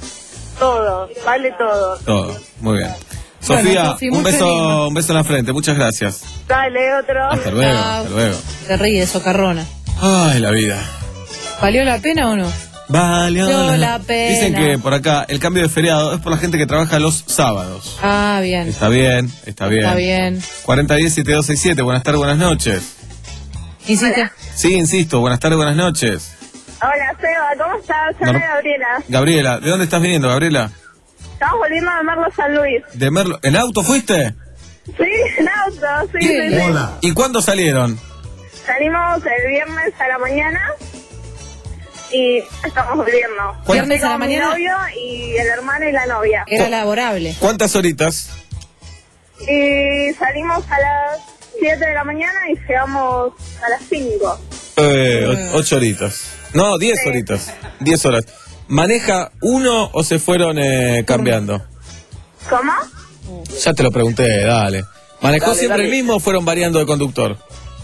Speaker 14: Todo, vale todo.
Speaker 9: Todo. Muy bien.
Speaker 11: Bueno,
Speaker 9: Sofía,
Speaker 11: Sofi,
Speaker 9: un
Speaker 11: mucho
Speaker 9: beso,
Speaker 11: ánimo.
Speaker 9: un beso en la frente. Muchas gracias.
Speaker 14: Dale, otro.
Speaker 9: Hasta luego,
Speaker 11: Chao.
Speaker 9: hasta luego.
Speaker 11: Te ríes, socarrona.
Speaker 9: Ay, la vida.
Speaker 11: ¿Valió la pena o no?
Speaker 9: Valió
Speaker 11: Valió la pena.
Speaker 9: Dicen que por acá el cambio de feriado es por la gente que trabaja los sábados.
Speaker 11: Ah, bien.
Speaker 9: Está bien, está bien.
Speaker 11: Está bien.
Speaker 9: cuarenta diez setenta y dos sesenta y siete, buenas tardes, buenas noches.
Speaker 11: Insiste.
Speaker 9: Sí, insisto, buenas tardes, buenas noches.
Speaker 14: Hola, Seba, ¿cómo estás? Soy
Speaker 9: Nor-
Speaker 14: Gabriela.
Speaker 9: Gabriela, ¿de dónde estás viniendo, Gabriela?
Speaker 14: Estamos volviendo a Merlo San Luis.
Speaker 9: ¿De Merlo? ¿En auto fuiste?
Speaker 14: Sí, en auto, sí, sí, sí.
Speaker 9: ¿Y cuándo salieron?
Speaker 14: Salimos el viernes a la mañana y estamos volviendo.
Speaker 9: ¿Cuál-
Speaker 11: ¿Viernes a la
Speaker 14: Con mi
Speaker 11: mañana?
Speaker 14: novio y el hermano y la novia.
Speaker 11: Era laborable.
Speaker 9: ¿Cuántas horitas?
Speaker 14: Y salimos a las siete de la mañana y llegamos a las cinco.
Speaker 9: Eh, o- ocho horitas. No, diez
Speaker 14: Sí.
Speaker 9: horitas. Diez horas. ¿Maneja uno o se fueron eh, cambiando?
Speaker 14: ¿Cómo?
Speaker 9: Ya te lo pregunté, dale. ¿Manejó
Speaker 14: Dale,
Speaker 9: siempre
Speaker 14: dale.
Speaker 9: el mismo o fueron variando de conductor?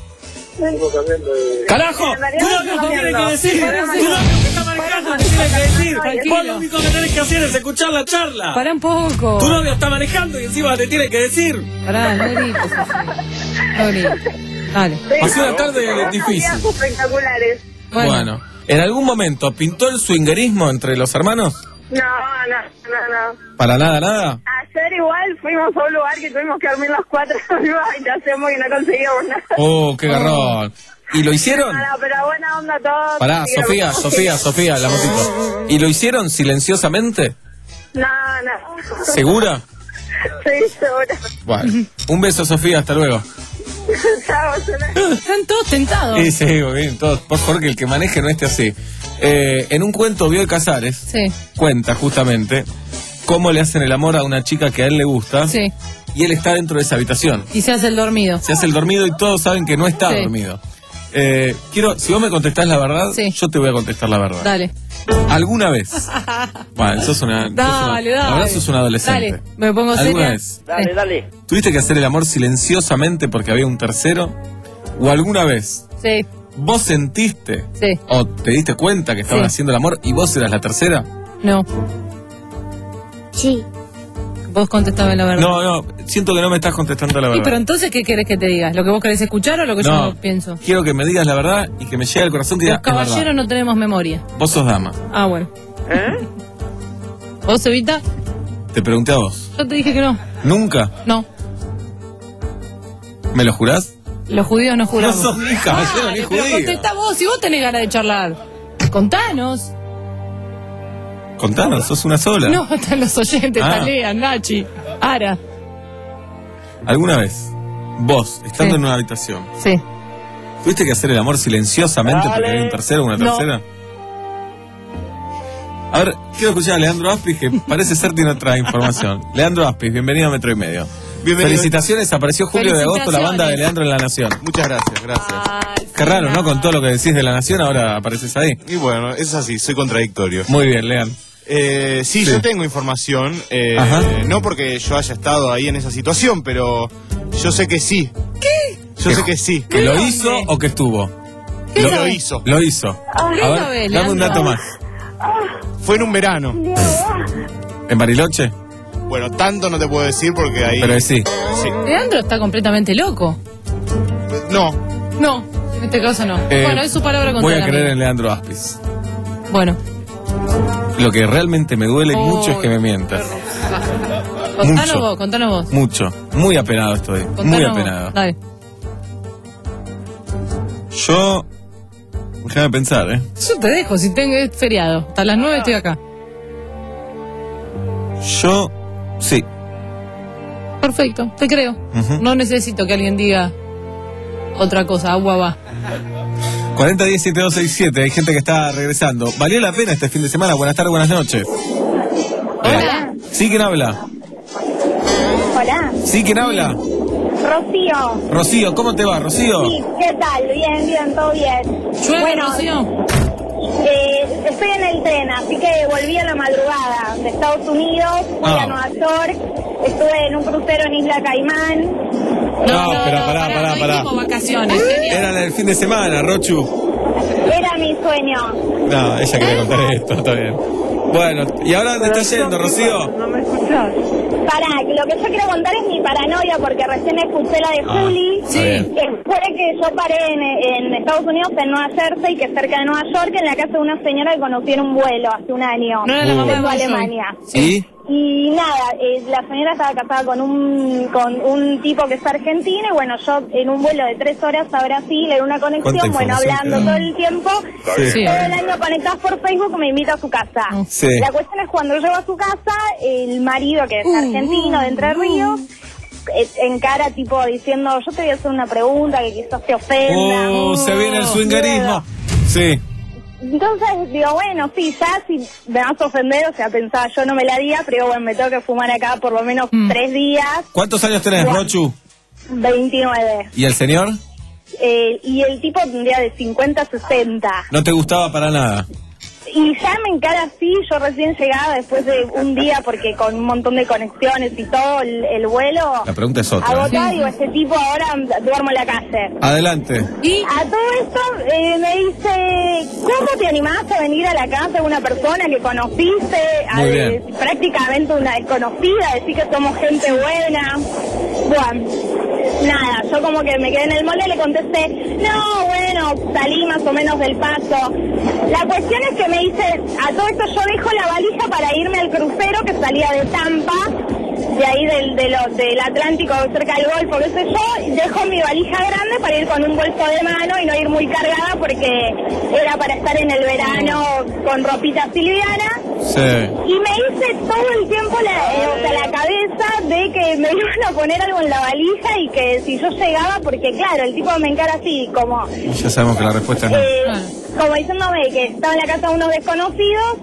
Speaker 9: ¡Carajo!
Speaker 14: En realidad
Speaker 7: Tú lo único que tienes que
Speaker 14: cambiando.
Speaker 7: decir, tú lo único que está manejando que tienes que decir. Vos lo único que tenés que hacer es escuchar la charla.
Speaker 11: Pará un poco.
Speaker 7: Tu novio está manejando y encima te tiene que decir.
Speaker 11: Pará, no grites, Sofía. No grites. Dale.
Speaker 9: Pasó una tarde
Speaker 14: Unos
Speaker 9: difícil.
Speaker 14: días espectaculares.
Speaker 11: Bueno.
Speaker 9: Bueno, ¿en algún momento pintó el swingerismo entre los hermanos?
Speaker 14: No, no, no, no.
Speaker 9: ¿Para nada, nada?
Speaker 14: Ayer igual fuimos a un lugar que tuvimos que dormir los cuatro en una habitación porque no conseguíamos nada.
Speaker 9: Oh, qué garrón. ¿Y lo hicieron?
Speaker 14: No, no, pero buena onda todos.
Speaker 9: Pará,
Speaker 14: Sí,
Speaker 9: Sofía,
Speaker 14: lo-
Speaker 9: Sofía, Sofía, la motito. ¿Y lo hicieron silenciosamente?
Speaker 14: No, no.
Speaker 9: ¿Segura?
Speaker 14: Sí, seguro.
Speaker 9: Bueno, un beso, Sofía, hasta luego.
Speaker 14: Chao, Solange.
Speaker 11: Están todos tentados.
Speaker 9: Sí, sí, muy bien, todos. Por favor, que el que maneje no esté así. Eh, en un cuento, Bioy Casares
Speaker 11: Sí.
Speaker 9: cuenta justamente cómo le hacen el amor a una chica que a él le gusta
Speaker 11: Sí.
Speaker 9: y él está dentro de esa habitación.
Speaker 11: Y se hace el dormido.
Speaker 9: Se hace el dormido y todos saben que no está
Speaker 11: Sí.
Speaker 9: dormido. Eh, quiero, si vos me contestás la verdad,
Speaker 11: Sí.
Speaker 9: yo te voy a contestar la verdad.
Speaker 11: Dale.
Speaker 9: ¿Alguna vez? Bueno, sos una, sos una-
Speaker 11: Dale, dale.
Speaker 9: la verdad sos un adolescente.
Speaker 11: Dale, me pongo
Speaker 9: ¿Alguna
Speaker 11: seria.
Speaker 9: vez
Speaker 11: Dale,
Speaker 14: dale.
Speaker 9: tuviste que hacer el amor silenciosamente porque había un tercero? ¿O alguna vez
Speaker 11: Sí,
Speaker 9: vos sentiste
Speaker 11: sí.
Speaker 9: o te diste cuenta que estaban
Speaker 11: Sí.
Speaker 9: haciendo el amor y vos eras la tercera?
Speaker 11: No.
Speaker 14: Sí.
Speaker 11: Vos contestame la verdad.
Speaker 9: No, no, siento que no me estás contestando la
Speaker 11: Y
Speaker 9: verdad.
Speaker 11: pero entonces, ¿qué querés que te diga? ¿Lo que vos querés escuchar o lo que
Speaker 9: No,
Speaker 11: yo pienso?
Speaker 9: quiero que me digas la verdad y que me llegue al corazón que
Speaker 11: Los
Speaker 9: digas, es verdad.
Speaker 11: caballeros no tenemos memoria.
Speaker 9: Vos sos dama.
Speaker 11: Ah, bueno. ¿Vos, Evita?
Speaker 9: Te pregunté a vos.
Speaker 11: Yo te dije que no.
Speaker 9: ¿Nunca?
Speaker 11: No.
Speaker 9: ¿Me lo jurás?
Speaker 11: Los judíos no juramos.
Speaker 9: No sos ni caballero
Speaker 11: Ah,
Speaker 9: ni
Speaker 11: pero
Speaker 9: judío.
Speaker 11: contestá vos, si vos tenés ganas de charlar. Contanos.
Speaker 9: Contanos, sos una sola.
Speaker 11: No, están los oyentes,
Speaker 9: Ah.
Speaker 11: Talea, Nachi, Ara.
Speaker 9: ¿Alguna vez, vos, estando
Speaker 11: Sí.
Speaker 9: en una habitación,
Speaker 11: Sí.
Speaker 9: tuviste que hacer el amor silenciosamente porque había un tercero o una
Speaker 11: No.
Speaker 9: tercera? A ver, quiero escuchar a Leandro Aspis, que parece ser tiene otra información. Leandro Aspis, bienvenido a Metro y Medio.
Speaker 16: Bienvenido.
Speaker 9: Felicitaciones, apareció julio de agosto la banda de Leandro en La Nación.
Speaker 16: Muchas gracias, gracias.
Speaker 9: Qué raro, ¿no? Con todo lo que decís de La Nación, ahora apareces ahí.
Speaker 16: Y bueno, es así, soy contradictorio.
Speaker 9: Muy bien, Lean.
Speaker 16: Eh, sí,
Speaker 9: Sí.
Speaker 16: yo tengo información, eh,
Speaker 9: Ajá.
Speaker 16: no porque yo haya estado ahí en esa situación, pero yo sé que sí. ¿Qué? Yo
Speaker 9: ¿Que-
Speaker 16: sé que sí.
Speaker 9: ¿Que lo hizo o que estuvo?
Speaker 16: Lo,
Speaker 9: Lo-
Speaker 16: lo hizo.
Speaker 9: Lo hizo. A ver, dame un dato más.
Speaker 16: Fue en un verano.
Speaker 9: ¿En Bariloche?
Speaker 16: Bueno, tanto no te puedo decir porque ahí...
Speaker 9: Pero sí.
Speaker 16: Sí.
Speaker 11: Leandro está completamente loco.
Speaker 16: No.
Speaker 11: No, en este caso no.
Speaker 9: Eh,
Speaker 11: bueno, es su palabra contra
Speaker 9: Voy a
Speaker 11: la
Speaker 9: creer
Speaker 11: mía.
Speaker 9: en Leandro Aspis.
Speaker 11: Bueno.
Speaker 9: Lo que realmente me duele
Speaker 11: Oh,
Speaker 9: mucho es que me mientas.
Speaker 11: Contanos
Speaker 9: Mucho.
Speaker 11: vos, contanos vos.
Speaker 9: Mucho. Muy apenado estoy.
Speaker 11: Contanos
Speaker 9: Muy
Speaker 11: vos.
Speaker 9: apenado.
Speaker 11: Dale.
Speaker 9: Yo... Déjame pensar, ¿eh?
Speaker 11: Yo te dejo, si tengo es feriado. Hasta las nueve estoy acá.
Speaker 9: Yo... Sí.
Speaker 11: Perfecto, te creo.
Speaker 9: Ujú.
Speaker 11: No necesito que alguien diga otra cosa, agua va.
Speaker 9: cuarenta diez setenta y dos sesenta y siete. Hay gente que está regresando. ¿Valió la pena este fin de semana? Buenas tardes, buenas noches.
Speaker 14: Hola.
Speaker 9: ¿Sí quién habla?
Speaker 14: Hola.
Speaker 9: ¿Sí quién habla?
Speaker 14: Rocío.
Speaker 9: Rocío, ¿cómo te va, Rocío?
Speaker 14: Sí, ¿qué tal? Bien, bien, todo bien.
Speaker 11: ¿Llueve,
Speaker 14: bueno,
Speaker 11: Rocío?
Speaker 14: Eh, estoy en el tren, así que volví a la madrugada de Estados Unidos, fui
Speaker 9: Ah.
Speaker 14: a Nueva York, estuve en un crucero en Isla Caimán.
Speaker 9: No, pero pará, pará, pará.
Speaker 11: Hicimos vacaciones, genial.
Speaker 9: Era el fin de semana, Rochu.
Speaker 14: Era mi sueño.
Speaker 9: No, ella quería contar esto, está bien. Bueno, ¿y ahora dónde estás yendo, Rocío?
Speaker 14: ¿No me escuchás? Pará, que lo que yo quiero contar es mi paranoia, porque recién escuché la de
Speaker 9: Ah,
Speaker 14: Juli.
Speaker 9: está bien.
Speaker 14: Que fue que yo paré en, en Estados Unidos, en Nueva Jersey, que es cerca de Nueva York, en la casa de una señora que conocí en un vuelo hace un año.
Speaker 11: No era la mamá de
Speaker 14: Fue a
Speaker 11: Bolshoi.
Speaker 14: Alemania.
Speaker 9: ¿Y?
Speaker 14: Y nada, eh, la señora estaba casada con un con un tipo que es argentino y bueno, yo en un vuelo de tres horas a Brasil, en una
Speaker 9: ¿Cuánta
Speaker 14: conexión, bueno,
Speaker 9: información
Speaker 14: hablando
Speaker 9: te da?
Speaker 14: todo el tiempo,
Speaker 9: Sí.
Speaker 14: todo el año conectados por Facebook, me invita a su casa.
Speaker 9: Sí.
Speaker 14: La cuestión es cuando llego a su casa, el marido que es
Speaker 11: Uh,
Speaker 14: argentino, de Entre Ríos, eh, encara tipo diciendo, yo te voy a hacer una pregunta que quizás te ofenda.
Speaker 9: Oh, se viene el swingerismo. Sí.
Speaker 14: Entonces digo, bueno, sí, ya si me vas a ofender, o sea, pensaba, yo no me la haría, pero bueno, me tengo que fumar acá por lo menos
Speaker 11: Mm.
Speaker 14: tres días,
Speaker 9: ¿Cuántos años tenés,
Speaker 14: Bueno.
Speaker 9: Rochu?
Speaker 14: veintinueve.
Speaker 9: ¿Y el señor?
Speaker 14: Eh, y el tipo tendría de cincuenta a sesenta.
Speaker 9: No te gustaba para nada.
Speaker 14: Y ya me encara así, yo recién llegada después de un día, porque con un montón de conexiones y todo, el, el vuelo,
Speaker 9: La pregunta es otra. ¿eh?
Speaker 14: agotada, digo, este tipo ahora duermo en la calle.
Speaker 9: Adelante.
Speaker 11: ¿Y?
Speaker 14: A todo esto eh, me dice, ¿cómo te animás a venir a la casa de una persona que conociste, a
Speaker 9: Muy
Speaker 14: de-
Speaker 9: bien.
Speaker 14: prácticamente una desconocida, decir que somos gente buena? Bueno, nada, yo como que me quedé en el molde y le contesté, no, bueno, salí más o menos del paso. La cuestión es que me dice, a todo esto yo dejo la valija para irme al crucero que salía de Tampa, de ahí del, de lo- del Atlántico, cerca del Golfo, qué sé yo, y dejo mi valija grande para ir con un bolso de mano y no ir muy cargada porque era para estar en el verano con ropita liviana.
Speaker 9: Sí.
Speaker 14: Y me hice todo el tiempo la, eh, o sea, la cabeza de que me iban a poner algo en la valija y que si yo llegaba, porque claro, el tipo me encara así, como,
Speaker 9: Ya sabemos que la respuesta es no.
Speaker 14: eh, como diciéndome que estaba en la casa de unos desconocidos.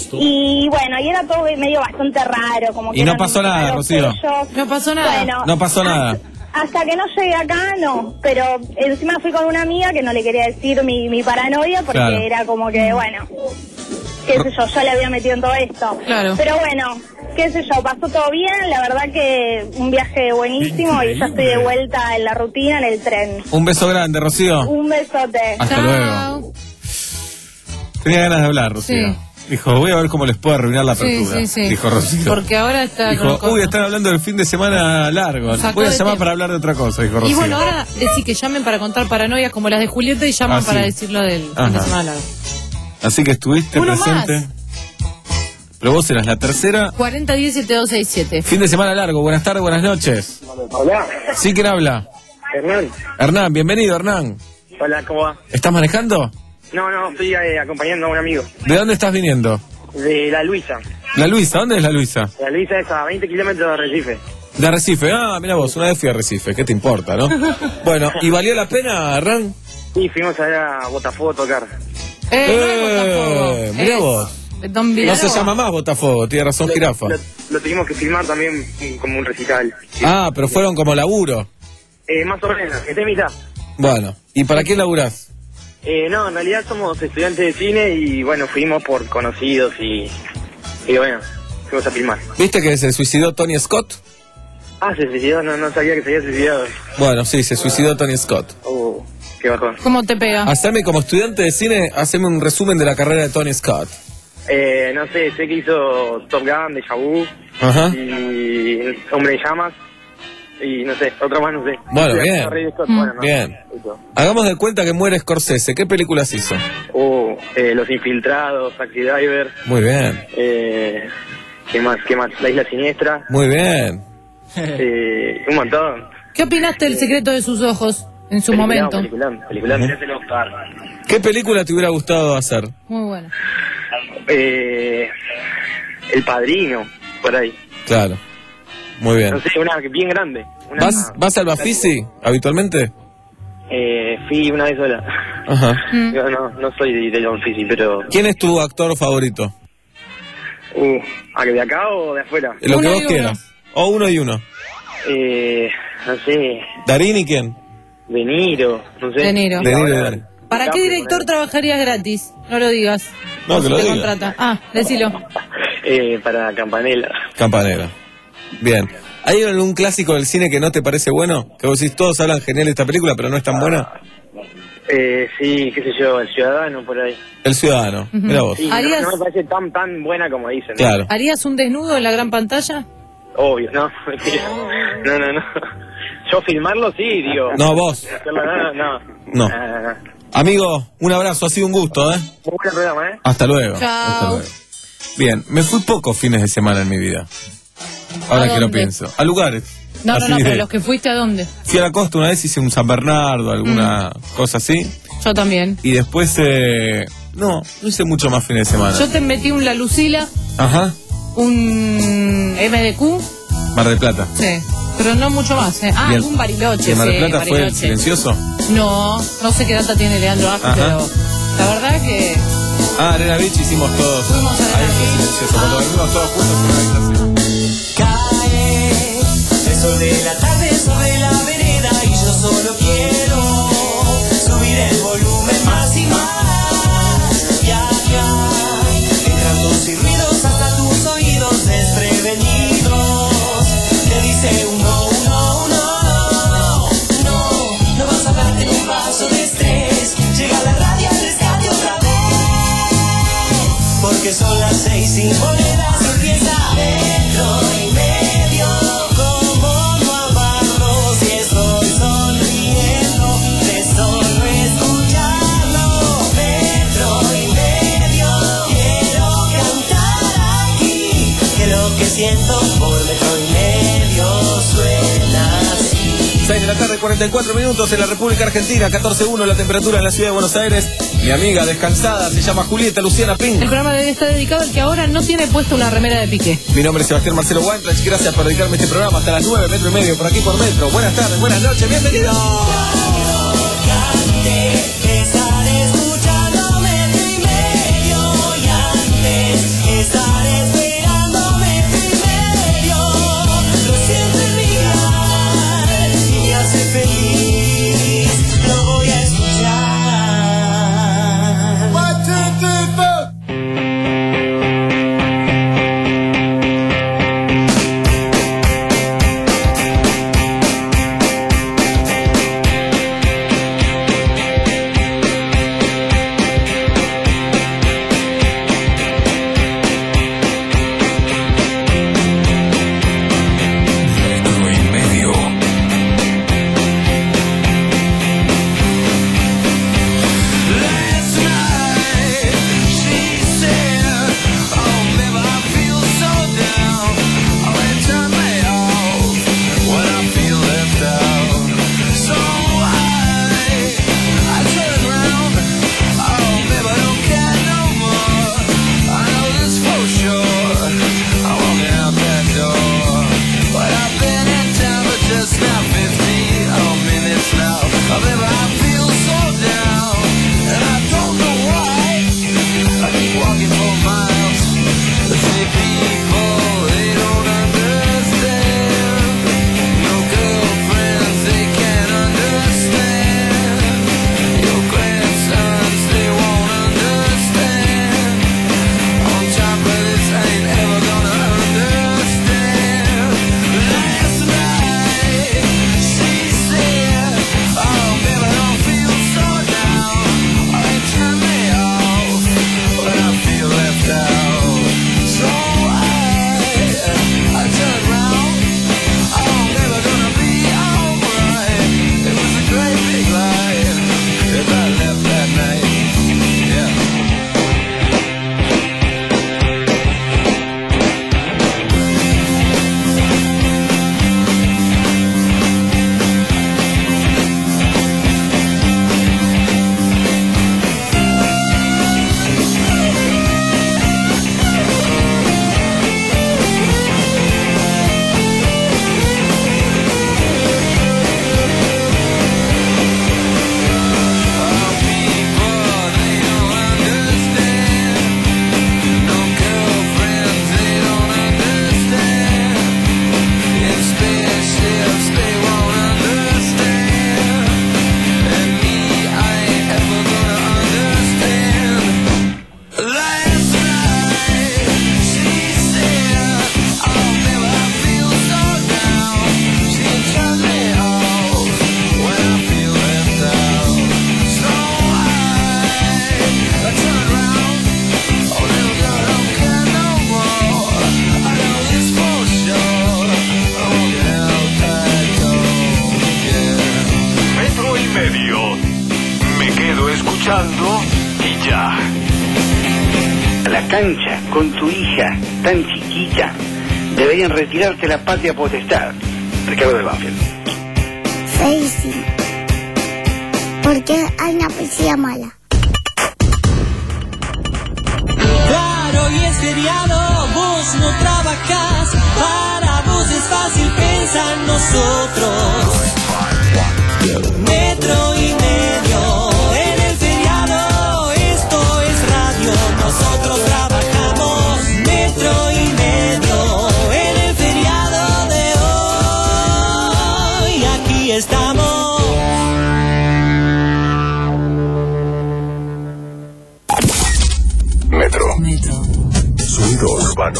Speaker 14: Y bueno, y era todo medio bastante raro, como que
Speaker 9: Y no
Speaker 14: eran
Speaker 9: pasó nada,
Speaker 14: raros
Speaker 9: Rocío.
Speaker 14: ellos.
Speaker 11: No pasó nada.
Speaker 14: Bueno,
Speaker 9: No pasó nada.
Speaker 14: hasta que no llegué acá, no. Pero encima fui con una amiga que no le quería decir mi, mi paranoia porque
Speaker 9: Claro.
Speaker 14: era como que, bueno, qué sé yo, yo le había metido en todo esto.
Speaker 11: Claro.
Speaker 14: Pero bueno, qué sé yo, pasó todo bien. La verdad que un viaje buenísimo y ya estoy de vuelta en la rutina, en el tren.
Speaker 9: Un beso grande, Rocío.
Speaker 14: Un besote.
Speaker 9: Hasta luego. Tenía ganas de hablar, Rocío.
Speaker 11: Sí.
Speaker 9: Dijo, voy a ver cómo les puedo arruinar la
Speaker 11: Sí,
Speaker 9: apertura.
Speaker 11: sí, sí.
Speaker 9: Dijo Rocío.
Speaker 11: Porque ahora está
Speaker 9: Dijo,
Speaker 11: con-
Speaker 9: uy, están hablando del fin de semana largo.
Speaker 11: Sacó
Speaker 9: Voy a
Speaker 11: de
Speaker 9: llamar
Speaker 11: tema.
Speaker 9: para hablar de otra cosa, dijo
Speaker 11: Y
Speaker 9: Rocío.
Speaker 11: bueno, ahora decís que llamen para contar paranoias como las de Julieta y llaman
Speaker 9: Ah,
Speaker 11: para
Speaker 9: sí.
Speaker 11: decirlo del fin
Speaker 9: Ajá.
Speaker 11: de semana largo.
Speaker 9: Así que estuviste
Speaker 11: Uno
Speaker 9: presente. Pero vos eras la tercera.
Speaker 11: cuarenta diez siete dos seis siete.
Speaker 9: Fin de semana largo. Buenas tardes, buenas noches.
Speaker 17: Hola,
Speaker 9: ¿Sí quién habla?
Speaker 17: Hernán.
Speaker 9: Hernán, bienvenido, Hernán.
Speaker 17: Hola, ¿cómo va?
Speaker 9: ¿Estás manejando?
Speaker 17: No, no, estoy eh, acompañando a un amigo.
Speaker 9: ¿De dónde estás viniendo?
Speaker 17: De La Luisa.
Speaker 9: La Luisa, ¿dónde es la Luisa?
Speaker 17: La Luisa es a veinte kilómetros de Recife.
Speaker 9: De Arrecife. Ah, mira vos, una vez fui a Arrecife, ¿qué te importa, no? Bueno, ¿y valió la pena, Hernán?
Speaker 17: Sí, fuimos a ver a Botafogo a tocar.
Speaker 9: Eh, mira vos.
Speaker 11: Don
Speaker 9: No
Speaker 11: Villalobos.
Speaker 9: se llama más Botafogo, tiene razón Jirafa.
Speaker 17: Lo, lo tuvimos que filmar también mm, como un recital.
Speaker 9: Ah, pero fueron como laburo.
Speaker 17: Eh, más o menos, que esté en mitad.
Speaker 9: Bueno, ¿y para quién laburás?
Speaker 17: Eh, no, en realidad somos estudiantes de cine y bueno, fuimos por conocidos y, y bueno, fuimos a filmar.
Speaker 9: ¿Viste que se suicidó Tony Scott?
Speaker 17: Ah, se suicidó, no, no sabía que se había suicidado.
Speaker 9: Bueno, sí, se suicidó Tony Scott.
Speaker 17: Oh, qué bajón.
Speaker 11: ¿Cómo te pega?
Speaker 9: Haceme como estudiante de cine, haceme un resumen de la carrera de Tony Scott.
Speaker 17: Eh, no sé, sé que hizo Top Gun, Deja Vu
Speaker 9: Ajá.
Speaker 17: y Hombre de Llamas y no sé, otra más no sé.
Speaker 9: Bueno,
Speaker 17: Sí,
Speaker 9: bien.
Speaker 17: Ridley Scott, bueno, no,
Speaker 9: Bien.
Speaker 17: eso.
Speaker 9: Hagamos de cuenta que muere Scorsese. ¿Qué películas hizo?
Speaker 17: Oh, eh, Los Infiltrados, Taxi Driver,
Speaker 9: Muy bien,
Speaker 17: eh, ¿qué más? ¿Qué más? La Isla Siniestra,
Speaker 9: muy bien.
Speaker 17: eh, un montón.
Speaker 11: ¿Qué opinaste del secreto de sus ojos en su
Speaker 17: Peliculón,
Speaker 11: momento?
Speaker 17: Peliculón, peliculón.
Speaker 9: ¿Qué película te hubiera gustado hacer?
Speaker 11: Muy bueno.
Speaker 17: Eh, El Padrino, por ahí.
Speaker 9: Claro, muy bien.
Speaker 17: No sé, una bien grande. Una,
Speaker 9: ¿Vas, vas al Bafisi habitualmente?
Speaker 17: Eh, fui una vez sola.
Speaker 9: Ajá.
Speaker 17: Yo no, no soy de, de Don Fisi, pero...
Speaker 9: ¿Quién es tu actor favorito?
Speaker 17: Uh, ¿a que de acá o de afuera?
Speaker 9: Lo que vos quieras. O uno y uno.
Speaker 17: Eh, no sé,
Speaker 9: ¿Darín y quién?
Speaker 17: De Niro, no sé.
Speaker 11: De Niro.
Speaker 9: De Niro y Darín.
Speaker 11: ¿Para qué director trabajarías gratis? No lo digas.
Speaker 9: No,
Speaker 11: O
Speaker 9: que
Speaker 11: si
Speaker 9: lo
Speaker 11: te
Speaker 9: diga.
Speaker 11: contrata. Ah, decilo.
Speaker 17: Eh, para Campanella.
Speaker 9: Campanera. Bien. ¿Hay algún clásico del cine que no te parece bueno? Que vos decís, todos hablan genial de esta película, pero no es tan buena.
Speaker 17: Eh, sí, qué sé yo, El Ciudadano, por ahí.
Speaker 9: El Ciudadano. Mira vos.
Speaker 17: Sí, no,
Speaker 11: ¿Harías-
Speaker 17: no me parece tan tan buena como dicen. ¿no?
Speaker 9: Claro.
Speaker 11: ¿Harías un desnudo en la gran pantalla?
Speaker 17: Obvio, ¿no? no, no, no. Yo filmarlo sí, digo.
Speaker 9: No, vos.
Speaker 17: Hacerlo, no, no.
Speaker 9: No.
Speaker 17: Ah,
Speaker 9: Amigo, un abrazo, ha sido un gusto, ¿eh?
Speaker 17: muy buen programa, ¿eh?
Speaker 9: Hasta luego.
Speaker 11: Chao.
Speaker 9: Hasta luego. Bien, me fui pocos fines de semana en mi vida. Ahora
Speaker 11: ¿A
Speaker 9: que lo
Speaker 11: dónde?
Speaker 9: pienso. A lugares.
Speaker 11: No, no,
Speaker 9: Así
Speaker 11: no,
Speaker 9: de-
Speaker 11: pero los que fuiste a dónde?
Speaker 9: Fui a la costa una vez, hice un San Bernardo, alguna cosa así.
Speaker 11: Yo también.
Speaker 9: Y después, eh, no, no hice mucho más fines de semana.
Speaker 11: Yo te metí un La Lucila,
Speaker 9: Ajá,
Speaker 11: un M D Q,
Speaker 9: Mar del Plata.
Speaker 11: sí, pero no mucho más. ¿eh? Ah,
Speaker 9: ¿Y el-
Speaker 11: algún Bariloche,
Speaker 9: ¿Y Mar del
Speaker 11: sí,
Speaker 9: Plata fue el
Speaker 11: Bariloche.
Speaker 9: silencioso?
Speaker 11: No, no sé qué data tiene Leandro Ángel,
Speaker 9: Ajá.
Speaker 11: pero la verdad que
Speaker 9: Ah, Arena Beach hicimos todos. Ahí fue silencioso. Cuando venimos todos juntos en una habitación.
Speaker 13: Cae el sol de la tarde sobre la vereda y yo solo quiero subir el volumen más y más. Viajar, encantos y ruidos hasta tus oídos desprevenidos. Te dice uno, uno, uno, no, no, no vas a darte un vaso de estrés. Llega la radio al rescate otra vez, porque son las seis sin monedas empieza metro y medio. Como no amarlo si estoy sonriendo de solo escucharlo. Metro y medio, quiero cantar aquí, que lo que siento por metro y medio suena así.
Speaker 9: seis de la tarde, cuarenta y cuatro minutos en la República Argentina, catorce uno la temperatura en la ciudad de Buenos Aires. Mi amiga descansada se llama Julieta Luciana
Speaker 11: el
Speaker 9: Pink.
Speaker 11: programa debe estar dedicado al que ahora no tiene puesta una remera de Piqué.
Speaker 9: Mi nombre es Sebastián Marcelo Weinreich. Gracias por dedicarme este programa hasta las nueve, metro y medio, por aquí por Metro. Buenas tardes, buenas noches, bienvenidos.
Speaker 13: Estar escuchando metro y medio y antes estar esperando metro y medio. Lo siento en mi alma y me hace feliz. Lo voy a escuchar.
Speaker 1: Medio. Me quedo escuchando y ya.
Speaker 18: A la cancha con tu hija tan chiquita deberían retirarte la patria potestad. Ricardo del Banfield.
Speaker 19: Feísimo. Porque hay una policía mala.
Speaker 13: Claro, y es feriado, vos no trabajás. Para vos es fácil pensar nosotros. Metro y medio, en el feriado, esto es radio. Nosotros trabajamos. Metro y medio, en el feriado de hoy. Aquí estamos.
Speaker 1: Metro.
Speaker 2: Metro.
Speaker 1: Sonido urbano.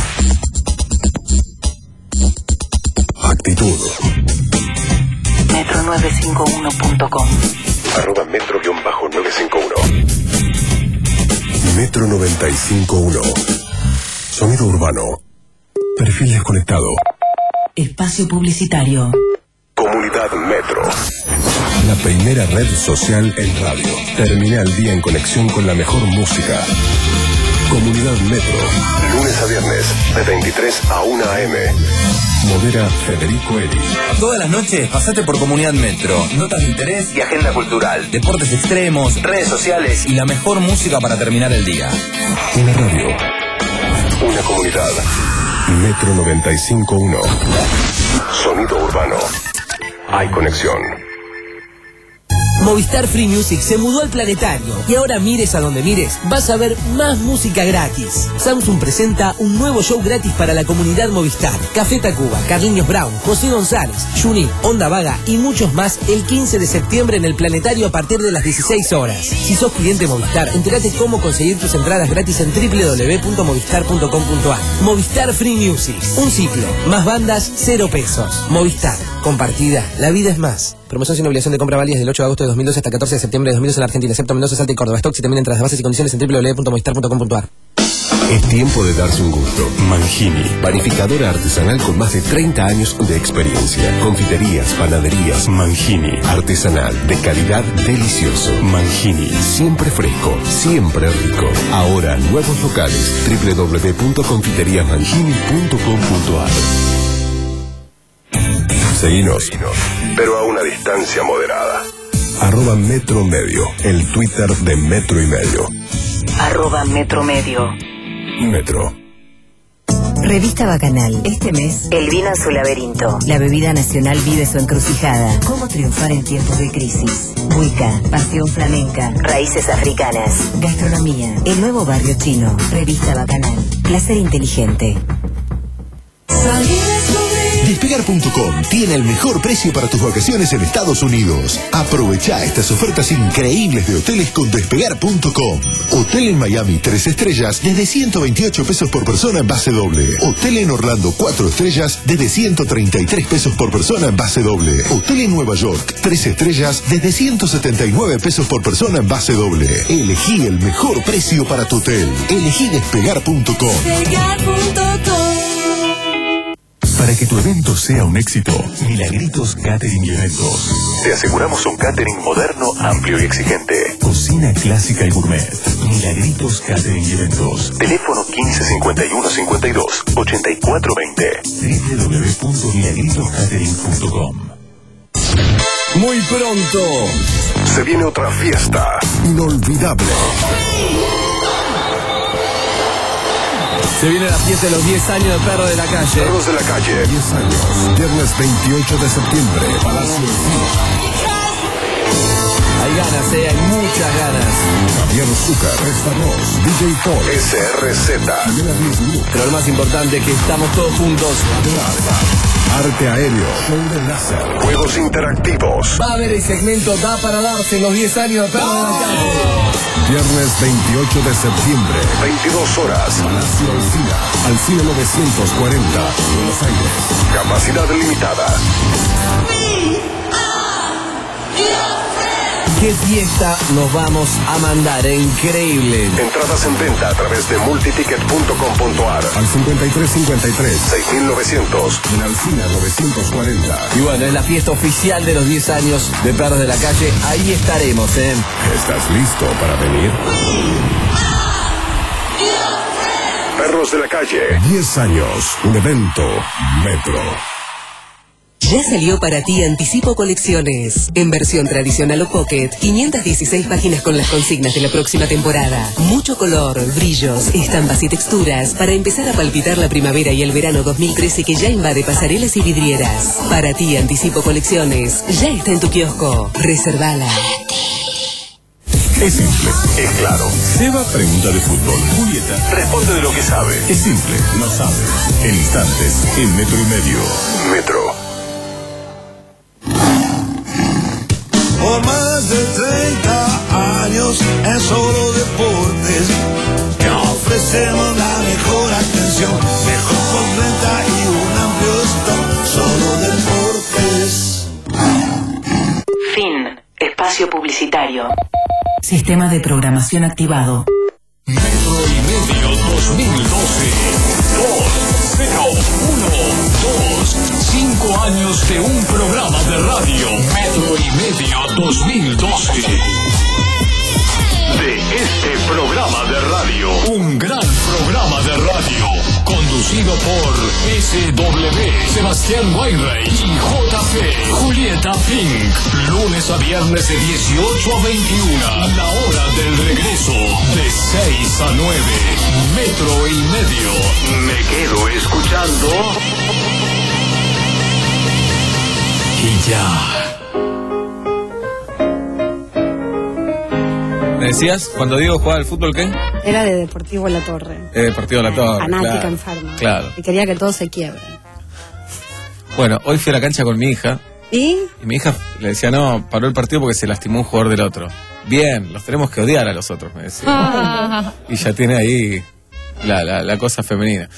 Speaker 1: Actitud.
Speaker 2: metro nueve cinco uno punto com.
Speaker 1: Arroba metro guión bajo nueve cinco uno. Metro noventa y cinco uno. Sonido urbano. Perfil desconectado.
Speaker 2: Espacio publicitario.
Speaker 1: Comunidad Metro. La primera red social en radio. Termina el día en conexión con la mejor música. Comunidad Metro. Lunes a viernes, de veintitrés a una a eme. Modera Federico Eri.
Speaker 20: Todas las noches pasate por Comunidad Metro. Notas de interés y agenda cultural. Deportes extremos, redes sociales y la mejor música para terminar el día.
Speaker 1: Una radio. Una comunidad. Metro noventa y cinco uno. Sonido urbano. Hay conexión.
Speaker 21: Movistar Free Music se mudó al planetario y ahora mires a donde mires, vas a ver más música gratis. Samsung presenta un nuevo show gratis para la comunidad Movistar. Café Tacuba, Carliños Brown, José González, Juni, Onda Vaga y muchos más el quince de septiembre en el planetario a partir de las dieciséis horas. Si sos cliente Movistar, entérate cómo conseguir tus entradas gratis en doble u doble u doble u punto movistar punto com punto a r. Movistar Free Music. Un ciclo, más bandas, cero pesos. Movistar. Compartida. La vida es más. Promoción sin obligación de compra válida desde el ocho de agosto de dos mil doce hasta el catorce de septiembre de dos mil doce en la Argentina, excepto Mendoza, Salta y Córdoba. Stock y también entradas, bases y condiciones en doble u doble u doble u punto movistar punto com punto a r.
Speaker 1: Es tiempo de darse un gusto. Mangini, panificadora artesanal con más de treinta años de experiencia. Confiterías, panaderías. Mangini, artesanal, de calidad, delicioso. Mangini, siempre fresco, siempre rico. Ahora, nuevos locales. doble u doble u doble u punto confiterías mangini punto com punto a r. Seguinos, pero a una distancia moderada. Arroba Metro Medio, el Twitter de Metro y Medio.
Speaker 2: Arroba Metro Medio.
Speaker 1: Metro.
Speaker 22: Revista Bacanal. Este mes, el vino en su laberinto. La bebida nacional vive su encrucijada. ¿Cómo triunfar en tiempos de crisis? Buica, pasión flamenca, raíces africanas, gastronomía, el nuevo barrio chino. Revista Bacanal. Placer inteligente.
Speaker 23: Despegar punto com tiene el mejor precio para tus vacaciones en Estados Unidos. Aprovecha estas ofertas increíbles de hoteles con Despegar punto com. Hotel en Miami tres estrellas desde ciento veintiocho pesos por persona en base doble. Hotel en Orlando cuatro estrellas desde ciento treinta y tres pesos por persona en base doble. Hotel en Nueva York tres estrellas desde ciento setenta y nueve pesos por persona en base doble. Elegí el mejor precio para tu hotel. Elegí Despegar punto com.
Speaker 13: Despegar punto com.
Speaker 4: Para que tu evento sea un éxito, Milagritos Catering y Eventos.
Speaker 1: Te aseguramos un catering moderno, amplio y exigente.
Speaker 4: Cocina clásica y gourmet. Milagritos Catering y Eventos.
Speaker 1: Teléfono quince cincuenta y uno cincuenta y dos ochenta y cuatro veinte.
Speaker 4: doble u doble u doble u punto milagritos catering punto com.
Speaker 1: Muy pronto se viene otra fiesta inolvidable.
Speaker 9: Se viene la fiesta de los diez años de Perro de la Calle.
Speaker 1: Perros de la Calle. diez años. Viernes veintiocho de septiembre. Palacio del Cine.
Speaker 9: Hay ganas, eh, hay muchas ganas.
Speaker 1: Javier Zúcar, Resta Ross, D J Paul, S R Z.
Speaker 9: Pero lo más importante es que estamos todos juntos.
Speaker 1: Arte aéreo, show de láser, juegos interactivos.
Speaker 9: Va a haber el segmento Da para darse en los diez años de Perro de la Calle.
Speaker 1: Viernes veintiocho de septiembre, veintidós horas. Palacio Alcina, Alcina novecientos cuarenta, Buenos Aires. Capacidad limitada.
Speaker 21: qué fiesta nos vamos a mandar, increíble.
Speaker 1: Entradas en venta a través de multiticket punto com punto ar al cincuenta y tres cincuenta y tres seis mil novecientos en Alcina novecientos cuarenta.
Speaker 21: Y bueno, es la fiesta oficial de los diez años de Perros de la Calle. Ahí estaremos, ¿eh?
Speaker 1: ¿Estás listo para venir? Perros de la Calle, diez años, un evento Metro.
Speaker 3: Ya salió para ti Anticipo Colecciones. En versión tradicional o pocket, quinientas dieciséis páginas con las consignas de la próxima temporada. Mucho color, brillos, estampas y texturas para empezar a palpitar la primavera y el verano dos mil trece que ya invade pasarelas y vidrieras. Para ti Anticipo Colecciones, ya está en tu kiosco. Reservala.
Speaker 1: Es simple, es claro. Seba pregunta de fútbol. Julieta responde de lo que sabe. Es simple, no sabe. En instantes, en metro y medio. Metro.
Speaker 13: Por más de treinta años en Solo Deportes te ofrecemos la mejor atención, mejor postventa y un amplio stock. Solo Deportes.
Speaker 2: Fin. Espacio publicitario.
Speaker 22: Sistema de programación activado.
Speaker 1: Metro y medio dos mil doce. dos cero uno dos. Cinco años de un programa de radio. Metro y medio dos mil doce. De este programa de radio. Un gran programa de radio. Conducido por S W, Sebastián Weinreich y J P, Julieta Pink. Lunes a viernes de dieciocho a veintiuna. La hora del regreso. De seis a nueve. Metro y medio. Me quedo escuchando. Y ya.
Speaker 9: ¿Me decías cuando Diego jugaba al fútbol qué?
Speaker 5: Era de Deportivo La Torre.
Speaker 9: Eh, Deportivo La Torre.
Speaker 5: Fanática
Speaker 9: claro,
Speaker 5: enferma.
Speaker 9: Claro.
Speaker 5: Y quería que todos se quiebren.
Speaker 9: Bueno, hoy fui a la cancha con mi hija.
Speaker 5: ¿Y?
Speaker 9: Y mi hija le decía, no, paró el partido porque se lastimó un jugador del otro. Bien, los tenemos que odiar a los otros, me decía.
Speaker 11: Ah.
Speaker 9: Y ya tiene ahí la, la, la cosa femenina.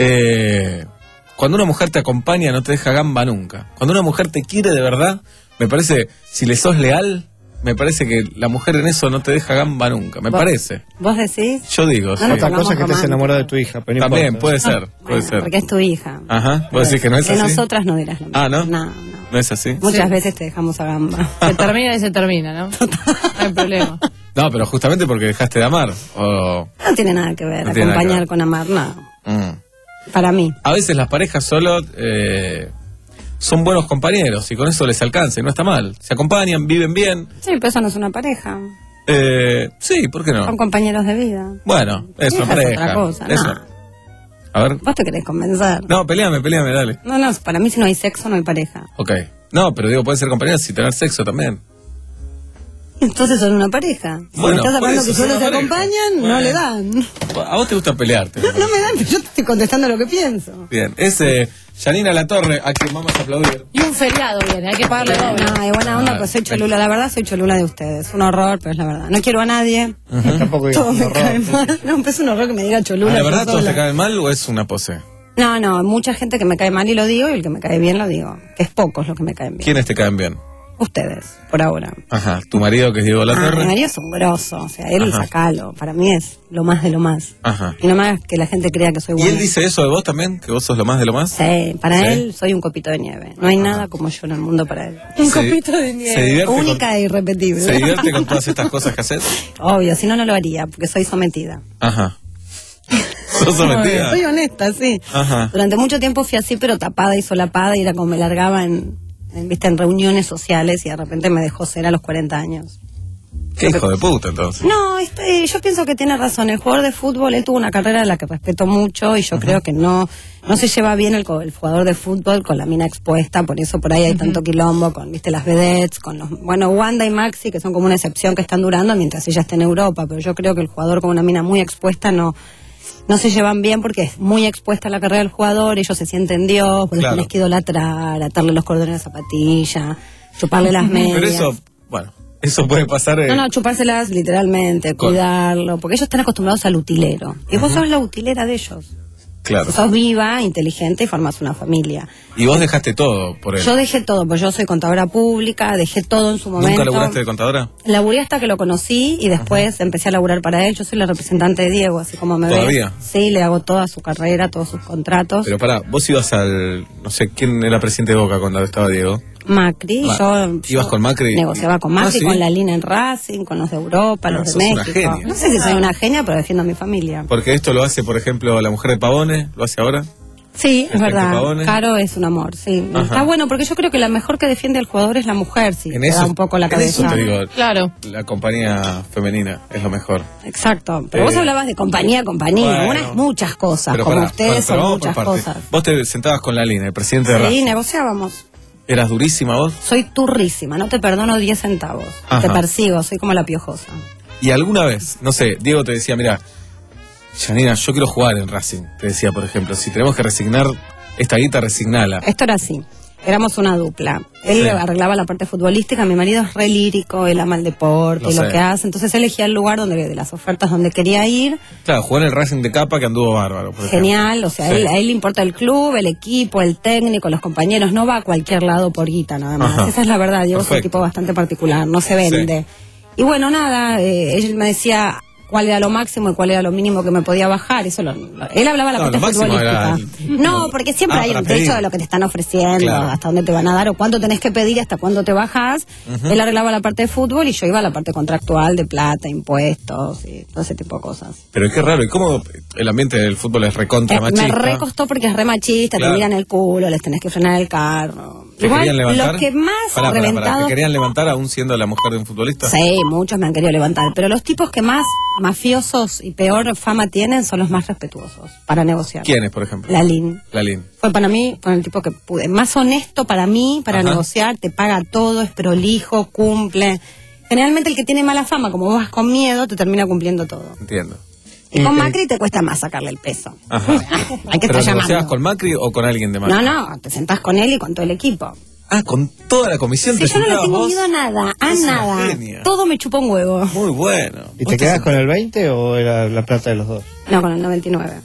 Speaker 9: Eh, cuando una mujer te acompaña no te deja gamba nunca. Cuando una mujer te quiere de verdad, me parece, si le sos leal, me parece que la mujer en eso no te deja gamba nunca, me
Speaker 5: ¿Vos,
Speaker 9: parece.
Speaker 5: ¿Vos decís?
Speaker 9: Yo digo.
Speaker 5: No,
Speaker 16: Otra cosa es que estés enamorado de tu hija, pero no
Speaker 9: También,
Speaker 16: importa.
Speaker 9: puede ser,
Speaker 5: Ah,
Speaker 9: puede
Speaker 5: bueno,
Speaker 9: ser.
Speaker 5: porque es tu hija.
Speaker 9: Ajá, vos decís que no es
Speaker 5: De
Speaker 9: así.
Speaker 5: nosotras no dirás lo mismo.
Speaker 9: Ah, ¿no?
Speaker 5: No, no.
Speaker 9: ¿No es así?
Speaker 5: Muchas
Speaker 11: Sí.
Speaker 5: veces te dejamos a gamba.
Speaker 11: Se termina y se termina, ¿no? No hay problema.
Speaker 9: No, pero justamente porque dejaste de amar. O...
Speaker 5: No tiene nada que ver,
Speaker 9: No tiene nada que
Speaker 5: acompañar
Speaker 9: ver.
Speaker 5: con amar, no.
Speaker 9: Mm.
Speaker 5: Para mí.
Speaker 9: A veces las parejas solo eh, son buenos compañeros y con eso les alcanza y no está mal. Se acompañan, viven bien.
Speaker 5: Sí, pero eso no es una pareja.
Speaker 9: Eh, sí, ¿por qué no?
Speaker 5: Son compañeros de vida.
Speaker 9: Bueno, es una
Speaker 5: Esa es
Speaker 9: pareja.
Speaker 5: otra cosa,
Speaker 9: Eso.
Speaker 5: no.
Speaker 9: A ver.
Speaker 5: Vos te querés convencer.
Speaker 9: No, peleame, peleame, dale.
Speaker 5: No, no, para mí si no hay sexo no hay pareja.
Speaker 9: Ok. No, pero digo, pueden ser compañeros y tener sexo también.
Speaker 5: Entonces son una pareja. Si
Speaker 9: Bueno,
Speaker 5: me estás
Speaker 9: por
Speaker 5: hablando
Speaker 9: eso
Speaker 5: que
Speaker 9: son
Speaker 5: solo se
Speaker 9: una pareja.
Speaker 5: acompañan, no
Speaker 9: Bueno.
Speaker 5: le dan.
Speaker 9: A vos te gusta pelearte.
Speaker 5: No, no me dan, pero yo te estoy contestando lo que pienso.
Speaker 9: Bien, es eh, Janina Latorre, a quien vamos a aplaudir.
Speaker 11: Y un feriado viene, hay que pagarle doble.
Speaker 5: No, de buena onda,
Speaker 9: Ah,
Speaker 5: pues soy cholula. La verdad, soy cholula de ustedes. Un horror, pero es la verdad. No quiero a nadie.
Speaker 16: Tampoco digas
Speaker 5: Todo
Speaker 16: un
Speaker 5: me
Speaker 16: horror.
Speaker 5: cae mal. No, pues es un horror que me diga cholula.
Speaker 9: ¿De
Speaker 5: yo
Speaker 9: verdad todos
Speaker 5: sola.
Speaker 9: te caen mal o es una pose?
Speaker 5: No, no, mucha gente que me cae mal y lo digo, y el que me cae bien lo digo. Que es pocos los que me caen bien.
Speaker 9: ¿Quiénes te caen bien?
Speaker 5: Ustedes, por ahora.
Speaker 9: Ajá, tu marido que es Diego
Speaker 5: Ah, mi
Speaker 9: Latorre.
Speaker 5: marido es un grosso, o sea, él
Speaker 9: Ajá.
Speaker 5: sacalo. Para mí es lo más de lo más.
Speaker 9: Ajá.
Speaker 5: Y no me hagas que la gente crea que soy
Speaker 9: ¿Y
Speaker 5: buena.
Speaker 9: él dice eso de vos también? ¿Que vos sos lo más de lo más?
Speaker 5: Sí, para
Speaker 9: ¿Sí?
Speaker 5: él soy un copito de nieve. No hay nada como yo en el mundo para él. Un
Speaker 9: Se-
Speaker 5: copito de nieve.
Speaker 9: se divierte con-
Speaker 5: Única e irrepetible.
Speaker 9: ¿Se divierte con todas estas cosas que haces?
Speaker 5: Obvio, si no, no lo haría, porque soy sometida.
Speaker 9: Ajá. ¿Sos sometida?
Speaker 5: Soy honesta, sí.
Speaker 9: Ajá.
Speaker 5: Durante mucho tiempo fui así, pero tapada y solapada, y era como me largaba en, en, ¿viste? en reuniones sociales, y de repente me dejó ser a los cuarenta años.
Speaker 9: ¿Qué hijo de puta entonces?
Speaker 5: No, este, yo pienso que tiene razón. El jugador de fútbol, él tuvo una carrera de la que respeto mucho, y yo creo que no no se lleva bien el, co- el jugador de fútbol con la mina expuesta, por eso por ahí hay tanto quilombo con, viste, las vedettes, con los, bueno, Wanda y Maxi, que son como una excepción que están durando mientras ella está en Europa, pero yo creo que el jugador con una mina muy expuesta no no se llevan bien, porque es muy expuesta la carrera del jugador, ellos se sienten Dios, porque
Speaker 9: Claro.
Speaker 5: tienes que idolatrar, atarle los cordones a la zapatilla, chuparle las medias.
Speaker 9: Pero eso, bueno, eso puede pasar. eh,
Speaker 5: No, no, chupárselas literalmente,
Speaker 9: Con-
Speaker 5: cuidarlo, porque ellos están acostumbrados al utilero. Y vos sos la utilera de ellos.
Speaker 9: Claro.
Speaker 5: Sos viva, inteligente y formás una familia.
Speaker 9: Y vos dejaste todo por él.
Speaker 5: Yo dejé todo, pues yo soy contadora pública, dejé todo en su momento.
Speaker 9: ¿Nunca laburaste de contadora?
Speaker 5: Laburé hasta que lo conocí y después uh-huh. empecé a laburar para él. Yo soy la representante de Diego, así como me ves.
Speaker 9: ¿Todavía?
Speaker 5: Sí, le hago toda su carrera, todos sus contratos.
Speaker 9: Pero pará, vos ibas al... No sé, ¿quién era presidente de Boca cuando estaba Diego?
Speaker 5: Macri,
Speaker 9: Ma-
Speaker 5: yo,
Speaker 9: ¿Ibas
Speaker 5: yo
Speaker 9: con Macri?
Speaker 5: negociaba con Macri,
Speaker 9: ¿Ah, sí?
Speaker 5: con la línea en Racing, con los de Europa,
Speaker 9: Ah,
Speaker 5: los de
Speaker 9: sos una
Speaker 5: México.
Speaker 9: genia.
Speaker 5: No sé si soy una genia, pero defiendo a mi familia.
Speaker 9: Porque esto lo hace, por ejemplo, la mujer de Pavone, ¿lo hace ahora?
Speaker 5: Sí, es
Speaker 9: Respecto a
Speaker 5: verdad.
Speaker 9: Pavone.
Speaker 5: Caro es un amor, sí.
Speaker 9: Ajá.
Speaker 5: Está bueno, porque yo creo que la mejor que defiende al jugador es la mujer, si
Speaker 9: En
Speaker 5: te
Speaker 9: eso,
Speaker 5: da un poco la
Speaker 9: en
Speaker 5: cabeza.
Speaker 9: eso te digo,
Speaker 11: Claro.
Speaker 9: la compañía femenina es lo mejor.
Speaker 5: Exacto. Pero
Speaker 9: Eh,
Speaker 5: vos hablabas de compañía, compañía.
Speaker 9: bueno.
Speaker 5: Unas muchas cosas,
Speaker 9: Pero
Speaker 5: como
Speaker 9: pará,
Speaker 5: ustedes
Speaker 9: bueno, pero
Speaker 5: son
Speaker 9: vamos por
Speaker 5: muchas
Speaker 9: partes.
Speaker 5: cosas.
Speaker 9: Vos te sentabas con la línea, el presidente de
Speaker 5: Sí,
Speaker 9: Racing.
Speaker 5: negociábamos.
Speaker 9: ¿Eras durísima vos?
Speaker 5: Soy turrísima, no te perdono diez centavos.
Speaker 9: Ajá.
Speaker 5: Te persigo, soy como la piojosa.
Speaker 9: Y alguna vez, no sé, Diego te decía, mira, Janina, yo quiero jugar en Racing. Te decía, por ejemplo, si tenemos que resignar esta guita, resignala.
Speaker 5: Esto era así. Éramos una dupla. Él
Speaker 9: Sí.
Speaker 5: arreglaba la parte futbolística, mi marido es re lírico, él ama el deporte
Speaker 9: Lo
Speaker 5: y lo
Speaker 9: sé.
Speaker 5: que hace. Entonces él elegía el lugar donde, de las ofertas donde quería ir.
Speaker 9: Claro, jugar en el Racing de Capa que anduvo bárbaro. Por
Speaker 5: Genial, o sea,
Speaker 9: Sí.
Speaker 5: él- a él le importa el club, el equipo, el técnico, los compañeros, no va a cualquier lado por guita nada más.
Speaker 9: Ajá.
Speaker 5: Esa es la verdad, Diego es un
Speaker 9: Perfecto.
Speaker 5: tipo bastante particular, no se vende. Y bueno, nada, eh, él me decía cuál era lo máximo y cuál era lo mínimo que me podía bajar. Eso lo- lo- él hablaba la
Speaker 9: No,
Speaker 5: parte
Speaker 9: lo máximo
Speaker 5: futbolística.
Speaker 9: era-
Speaker 5: No, porque siempre
Speaker 9: Ah,
Speaker 5: hay
Speaker 9: para
Speaker 5: un techo
Speaker 9: pedir.
Speaker 5: de lo que te están ofreciendo,
Speaker 9: Claro.
Speaker 5: hasta dónde te van a dar o cuánto tenés que pedir y hasta cuándo te bajás.
Speaker 9: Ujú.
Speaker 5: Él arreglaba la parte de fútbol y yo iba a la parte contractual de plata, impuestos y todo ese tipo de cosas.
Speaker 9: Pero qué raro, ¿y cómo el ambiente del fútbol es recontra
Speaker 5: Eh,
Speaker 9: machista?
Speaker 5: me recostó porque es re machista,
Speaker 9: Claro.
Speaker 5: te miran el culo, les tenés que frenar el carro.
Speaker 9: ¿Te
Speaker 5: Igual,
Speaker 9: querían levantar?
Speaker 5: los que más
Speaker 9: Pará, pará, pará,
Speaker 5: reventados...
Speaker 9: ¿te querían levantar aún siendo la mujer de un futbolista?
Speaker 5: Sí, muchos me han querido levantar, pero los tipos que más mafiosos y peor fama tienen son los más respetuosos para negociar.
Speaker 9: ¿Quiénes, por ejemplo?
Speaker 5: Lalín.
Speaker 9: Lalín.
Speaker 5: Fue para mí, con el tipo que pude. Más honesto para mí, para
Speaker 9: Ajá.
Speaker 5: negociar, te paga todo, es prolijo, cumple. Generalmente el que tiene mala fama, como vos vas con miedo, te termina cumpliendo todo.
Speaker 9: Entiendo.
Speaker 5: Y con Macri te cuesta más sacarle el peso.
Speaker 9: Ajá.
Speaker 5: Hay que
Speaker 9: ¿Pero
Speaker 5: estar
Speaker 9: negociabas
Speaker 5: llamando.
Speaker 9: con Macri o con alguien de Macri?
Speaker 5: No, no, te sentás con él y con todo el equipo.
Speaker 9: Ah, con toda la comisión
Speaker 5: Si
Speaker 9: te
Speaker 5: yo no le
Speaker 9: sentabas
Speaker 5: tengo
Speaker 9: vos.
Speaker 5: miedo a nada, a
Speaker 9: Sos una
Speaker 5: nada.
Speaker 9: genia.
Speaker 5: Todo me chupa un huevo.
Speaker 9: Muy bueno.
Speaker 6: ¿Y
Speaker 9: Vos
Speaker 6: te quedás
Speaker 9: sent-
Speaker 6: con el veinte o era la plata de los dos?
Speaker 5: No, con el noventa y nueve.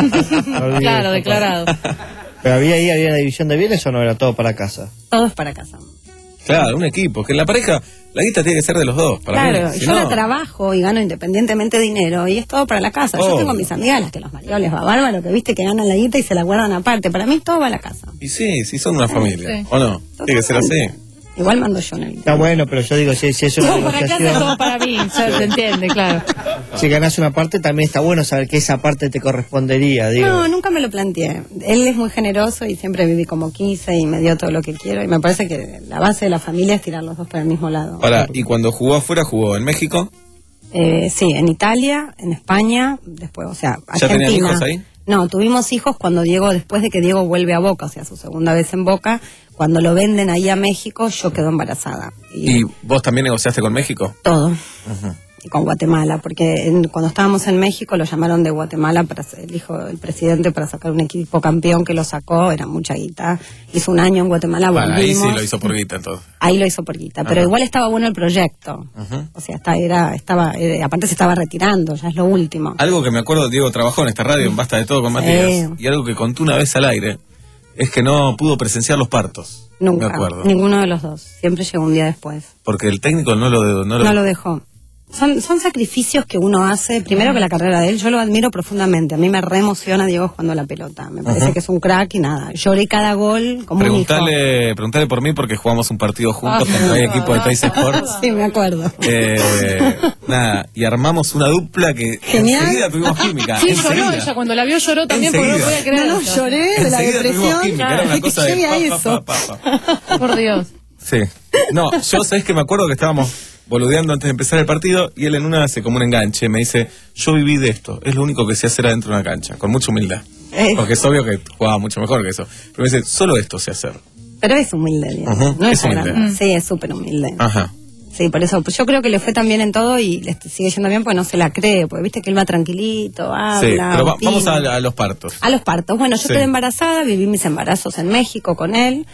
Speaker 11: Claro, declarado.
Speaker 6: ¿Pero había ahí había una división de bienes o no era todo para casa?
Speaker 5: Todo es para casa.
Speaker 9: Claro, un equipo. Que en la pareja, la guita tiene que ser de los dos. Para
Speaker 5: Claro,
Speaker 9: mí. Si
Speaker 5: yo
Speaker 9: no-
Speaker 5: la trabajo y gano independientemente dinero y es todo para la casa. Yo
Speaker 9: Obvio.
Speaker 5: tengo mis amigas, las que los maridos les va bárbaro, que viste que ganan la guita y se la guardan aparte. Para mí todo va a la casa.
Speaker 9: Y sí, sí son una familia.
Speaker 5: Sí.
Speaker 9: ¿O no? Tiene que ser así.
Speaker 5: Igual mando yo en el...
Speaker 6: Está bueno, pero yo digo, si, si es una
Speaker 11: Todo para casa,
Speaker 6: negociación,
Speaker 11: todo para mí. Se entiende, claro.
Speaker 6: si ganás una parte, también está bueno saber que esa parte te correspondería, digo.
Speaker 5: No, nunca me lo planteé. Él es muy generoso y siempre viví como quise y me dio todo lo que quiero. Y me parece que la base de la familia es tirar los dos para el mismo lado.
Speaker 9: Pará, y cuando jugó afuera, jugó en México.
Speaker 5: Eh, sí, en Italia, en España, después, o sea,
Speaker 9: ¿Ya tenían
Speaker 5: Argentina.
Speaker 9: hijos ahí?
Speaker 5: No, tuvimos hijos cuando Diego, después de que Diego vuelve a Boca, o sea, su segunda vez en Boca, cuando lo venden ahí a México, yo quedo embarazada. Y
Speaker 9: ¿Y vos también negociaste con México?
Speaker 5: todo.
Speaker 9: Ujú.
Speaker 5: Y con Guatemala, porque en- cuando estábamos en México lo llamaron de Guatemala para ser el hijo del presidente para sacar un equipo campeón que lo sacó, era mucha guita. Hizo un año en Guatemala,
Speaker 9: Bueno, ahí
Speaker 5: volvimos.
Speaker 9: sí lo hizo por guita, entonces.
Speaker 5: Ahí lo hizo por guita, pero
Speaker 9: Ajá.
Speaker 5: igual estaba bueno el proyecto.
Speaker 9: Ujú.
Speaker 5: O sea, está, era, estaba, eh, aparte se estaba retirando, ya es lo último.
Speaker 9: Algo que me acuerdo, Diego trabajó en esta radio, en Basta de Todo con
Speaker 5: Sí.
Speaker 9: Matías, y algo que contó una vez al aire, es que no pudo presenciar los partos.
Speaker 5: Nunca,
Speaker 9: Me acuerdo.
Speaker 5: ninguno de los dos. Siempre llegó un día después.
Speaker 9: Porque el técnico no lo... No lo,
Speaker 5: No lo dejó. Son, son sacrificios que uno hace, primero que la carrera de él, yo lo admiro profundamente. A mí me re emociona Diego jugando a la pelota. Me parece
Speaker 9: Ujú.
Speaker 5: que es un crack y nada. Lloré cada gol como un hijo.
Speaker 9: Preguntale, preguntale por mí porque jugamos un partido juntos
Speaker 5: Ah,
Speaker 9: contra el equipo de Teis Sports.
Speaker 5: Sí, me acuerdo.
Speaker 9: Eh, nada, y armamos una dupla que
Speaker 5: Genial.
Speaker 9: enseguida tuvimos química.
Speaker 11: Sí,
Speaker 9: enseguida.
Speaker 11: lloró ella. Cuando la vio lloró también porque no
Speaker 9: Enseguida.
Speaker 11: podía creer.
Speaker 5: No, no,
Speaker 11: eso.
Speaker 5: lloré de la
Speaker 9: Enseguida tuvimos
Speaker 5: depresión.
Speaker 9: química, era una
Speaker 5: Ay,
Speaker 9: cosa
Speaker 5: que
Speaker 9: de
Speaker 5: llegue a
Speaker 9: pa, pa,
Speaker 5: eso.
Speaker 9: pa, pa, pa.
Speaker 11: Por Dios.
Speaker 9: Sí. No, yo sabés que me acuerdo que estábamos boludeando antes de empezar el partido y él en una hace como un enganche, me dice, yo viví de esto, es lo único que sé hacer adentro de una cancha, con mucha humildad.
Speaker 5: Eh.
Speaker 9: Porque es obvio que jugaba mucho mejor que eso. Pero me dice, solo esto sé hacer.
Speaker 5: Pero es humilde, Diego.
Speaker 9: Ujú,
Speaker 5: No es,
Speaker 9: es humilde.
Speaker 5: agrandado. Sí, es súper humilde.
Speaker 9: Ajá.
Speaker 5: Sí, por eso. Pues yo creo que le fue tan bien en todo y le sigue yendo bien, pues no se la cree. Porque viste que él va tranquilito, habla.
Speaker 9: Sí, pero va-
Speaker 5: opina.
Speaker 9: vamos a, a los partos.
Speaker 5: A los partos. Bueno, yo
Speaker 9: Sí.
Speaker 5: quedé embarazada, viví mis embarazos en México con él.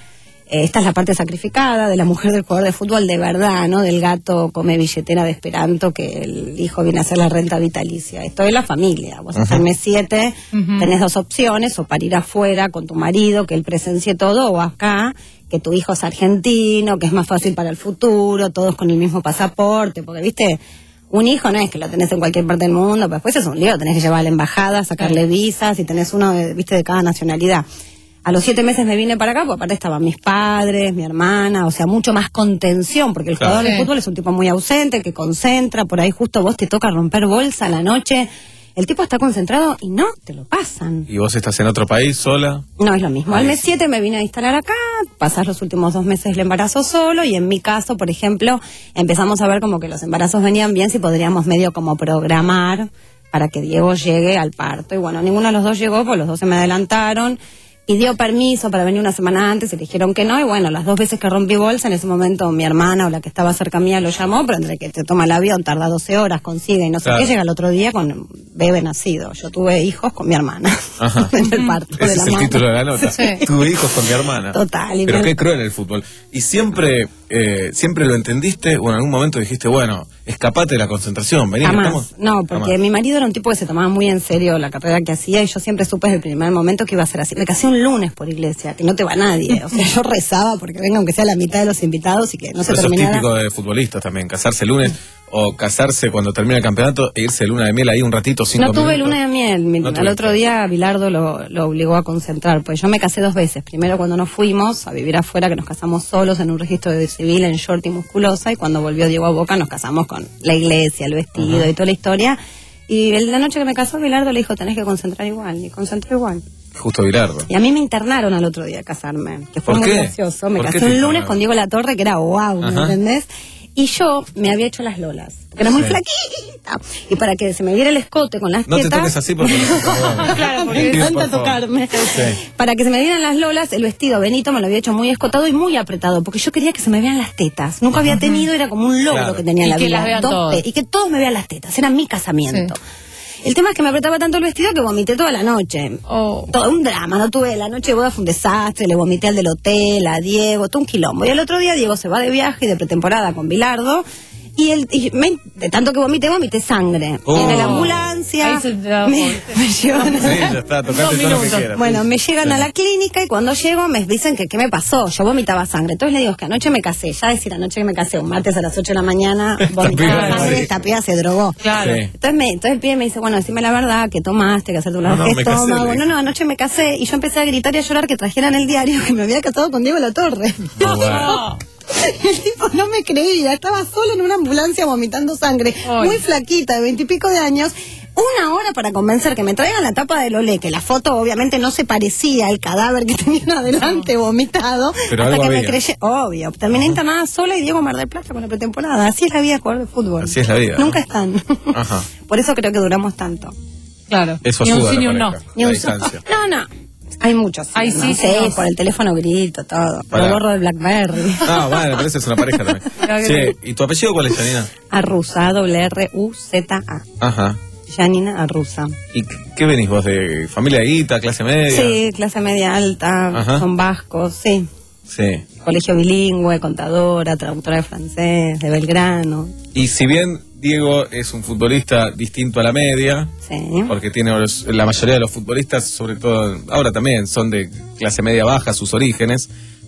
Speaker 5: Eh, esta es la parte sacrificada de la mujer del jugador de fútbol de verdad, ¿no? Del gato come billetera de Esperanto, que el hijo viene a hacer la renta vitalicia. Esto es la familia. Vos hasta el mes siete
Speaker 11: Ujú.
Speaker 5: tenés dos opciones, o para ir afuera con tu marido, que él presencie todo, o acá, que tu hijo es argentino, que es más fácil para el futuro, todos con el mismo pasaporte, porque, viste, un hijo no es que lo tenés en cualquier parte del mundo, pero después es un lío, tenés que llevar a la embajada, sacarle visas, y tenés uno, de, viste, de cada nacionalidad. A los siete meses me vine para acá, porque aparte estaban mis padres, mi hermana, o sea, mucho más contención, porque el
Speaker 9: Claro.
Speaker 5: jugador de
Speaker 9: Sí.
Speaker 5: fútbol es un tipo muy ausente, que concentra, por ahí justo vos te toca romper bolsa a la noche, el tipo está concentrado y no, te lo pasan.
Speaker 9: ¿Y vos estás en otro país sola?
Speaker 5: No, es lo mismo. Al mes siete me vine a instalar acá, pasás los últimos dos meses el embarazo solo, y en mi caso, por ejemplo, empezamos a ver como que los embarazos venían bien, si podríamos medio como programar para que Diego llegue al parto. Y bueno, ninguno de los dos llegó, pues los dos se me adelantaron. Pidió permiso para venir una semana antes y le dijeron que no, y bueno, las dos veces que rompí bolsa, en ese momento mi hermana o la que estaba cerca mía lo llamó, pero entre que te toma el avión, tarda doce horas, consigue y no sé
Speaker 9: Claro.
Speaker 5: qué, llega el otro día con bebé nacido. Yo tuve hijos con mi hermana
Speaker 9: Ajá.
Speaker 5: en el parto
Speaker 9: Ese
Speaker 5: de la
Speaker 9: es el
Speaker 5: madre.
Speaker 9: título de la nota.
Speaker 5: Sí.
Speaker 9: Tuve hijos con mi hermana.
Speaker 5: Total. y
Speaker 9: Pero
Speaker 5: me-
Speaker 9: qué cruel el fútbol. ¿Y siempre eh, siempre lo entendiste o en algún momento dijiste, bueno, escapate de la concentración, vení,
Speaker 5: Jamás,
Speaker 9: estamos?
Speaker 5: no, porque
Speaker 9: Jamás.
Speaker 5: mi marido era un tipo que se tomaba muy en serio la carrera que hacía, y yo siempre supe desde el primer momento que iba a ser así. Me casé un lunes por iglesia, que no te va nadie. O sea, yo rezaba porque venga aunque sea la mitad de los invitados y que no se
Speaker 9: Eso es
Speaker 5: terminara.
Speaker 9: típico de futbolistas también, casarse el lunes o casarse cuando termina el campeonato e irse de luna de miel ahí un ratito, cinco
Speaker 5: No tuve
Speaker 9: minutos.
Speaker 5: luna de miel. Mi-
Speaker 9: No
Speaker 5: al
Speaker 9: tuviste.
Speaker 5: otro día Bilardo lo, lo obligó a concentrar, pues yo me casé dos veces. Primero cuando nos fuimos a vivir afuera, que nos casamos solos en un registro de civil en short y musculosa, y cuando volvió Diego a Boca nos casamos con la iglesia, el vestido
Speaker 9: Ajá.
Speaker 5: y toda la historia. Y el- la noche que me casó Bilardo le dijo, tenés que concentrar igual, y concentró igual.
Speaker 9: Justo Bilardo.
Speaker 5: Y a mí me internaron al otro día a casarme, que fue
Speaker 9: ¿Por
Speaker 5: muy
Speaker 9: qué?
Speaker 5: gracioso. Me
Speaker 9: ¿Por qué
Speaker 5: casé
Speaker 9: te
Speaker 5: un lunes
Speaker 9: internaron?
Speaker 5: con Diego Latorre, que era wow, ¿me
Speaker 9: Ajá.
Speaker 5: entendés? Y yo me había hecho las lolas, porque era muy
Speaker 9: Sí.
Speaker 5: flaquita. Y para que se me viera el escote con las
Speaker 9: No te
Speaker 5: tetas...
Speaker 9: toques así porque no se
Speaker 5: Claro, porque me
Speaker 9: Pido,
Speaker 5: encanta
Speaker 9: por favor.
Speaker 5: tocarme.
Speaker 9: Sí.
Speaker 5: Para que se me vieran las lolas, el vestido Benito me lo había hecho muy escotado y muy apretado, porque yo quería que se me vean las tetas. Nunca había tenido, era como un logro
Speaker 9: Claro.
Speaker 5: que tenía en
Speaker 11: Y
Speaker 5: la
Speaker 11: que
Speaker 5: vida.
Speaker 11: las vean
Speaker 5: Dos
Speaker 11: todos.
Speaker 5: pe- Y que todos me vean las tetas. Era mi casamiento. El tema es que me apretaba tanto el vestido que vomité toda la noche.
Speaker 11: Oh.
Speaker 5: Todo un drama, no tuve, la noche de boda fue un desastre, le vomité al del hotel, a Diego, todo un quilombo. Y al otro día Diego se va de viaje y de pretemporada con Bilardo, y, el, y me- de tanto que vomité, vomité sangre.
Speaker 9: Oh.
Speaker 5: En la ambulancia,
Speaker 11: Ahí se te da
Speaker 5: me, me llevan a-
Speaker 9: Sí, ya está, tocate
Speaker 11: Dos
Speaker 9: todo lo que
Speaker 11: minutos.
Speaker 9: quieras.
Speaker 5: bueno, me llegan
Speaker 9: Sí.
Speaker 5: a la clínica, y cuando llego me dicen que qué me pasó. Yo vomitaba sangre. Entonces le digo que anoche me casé. Ya decir anoche que me casé, un martes a las ocho de la mañana,
Speaker 9: piba
Speaker 5: vomitaba
Speaker 9: de
Speaker 5: sangre,
Speaker 9: Madrid.
Speaker 5: esta piba se drogó.
Speaker 11: Claro.
Speaker 9: Sí.
Speaker 5: Entonces, me, entonces el pibe me dice, bueno, decime la verdad, que tomaste, que hacerte un
Speaker 9: No, no,
Speaker 5: lavado de
Speaker 9: me casé,
Speaker 5: estómago.
Speaker 9: le
Speaker 5: No, no, anoche me casé, y yo empecé a gritar y a llorar que trajeran el diario que me había casado con Diego Latorre.
Speaker 9: Oh, bueno.
Speaker 5: Y el tipo no me creía, estaba solo en una ambulancia vomitando sangre,
Speaker 11: Ay.
Speaker 5: muy flaquita, de veintipico de años. Una hora para convencer que me traigan la tapa del Olé, que la foto obviamente no se parecía al cadáver que tenían adelante vomitado,
Speaker 9: Pero
Speaker 5: hasta
Speaker 9: algo
Speaker 5: que me
Speaker 9: había.
Speaker 5: creyé, obvio. Terminé internada sola y Diego Mar del Plata con la pretemporada. Así es la vida de jugador de fútbol.
Speaker 9: Así es la vida,
Speaker 5: Nunca
Speaker 9: ¿no?
Speaker 5: están.
Speaker 9: Ajá.
Speaker 5: Por eso creo que duramos tanto.
Speaker 11: Claro.
Speaker 9: Eso
Speaker 11: Ni un
Speaker 9: ayuda
Speaker 11: sí
Speaker 9: a
Speaker 11: ni
Speaker 9: la
Speaker 11: un no.
Speaker 9: pareja,
Speaker 5: Ni
Speaker 9: la
Speaker 5: un
Speaker 9: distancia.
Speaker 5: No, no. Hay muchos.
Speaker 11: Ay,
Speaker 5: ¿no?
Speaker 11: sí,
Speaker 5: Sí,
Speaker 11: sí, no.
Speaker 5: por el teléfono grito, todo.
Speaker 9: Pará.
Speaker 5: Lo borro del Blackberry.
Speaker 9: Ah, bueno, pero esa es una pareja también. Sí, ¿y tu apellido cuál es, Janina?
Speaker 5: Arruza, doble R U Z A.
Speaker 9: Ajá.
Speaker 5: Janina Arruza.
Speaker 9: ¿Y qué, qué venís vos? ¿De familia de guita, clase media?
Speaker 5: Sí, clase media alta,
Speaker 9: Ajá.
Speaker 5: son vascos, sí.
Speaker 9: Sí.
Speaker 5: Colegio bilingüe, contadora, traductora de francés, de Belgrano.
Speaker 9: Y si bien Diego es un futbolista distinto a la media,
Speaker 5: Sí.
Speaker 9: porque tiene los- la mayoría de los futbolistas, sobre todo ahora también, son de clase media baja, sus orígenes.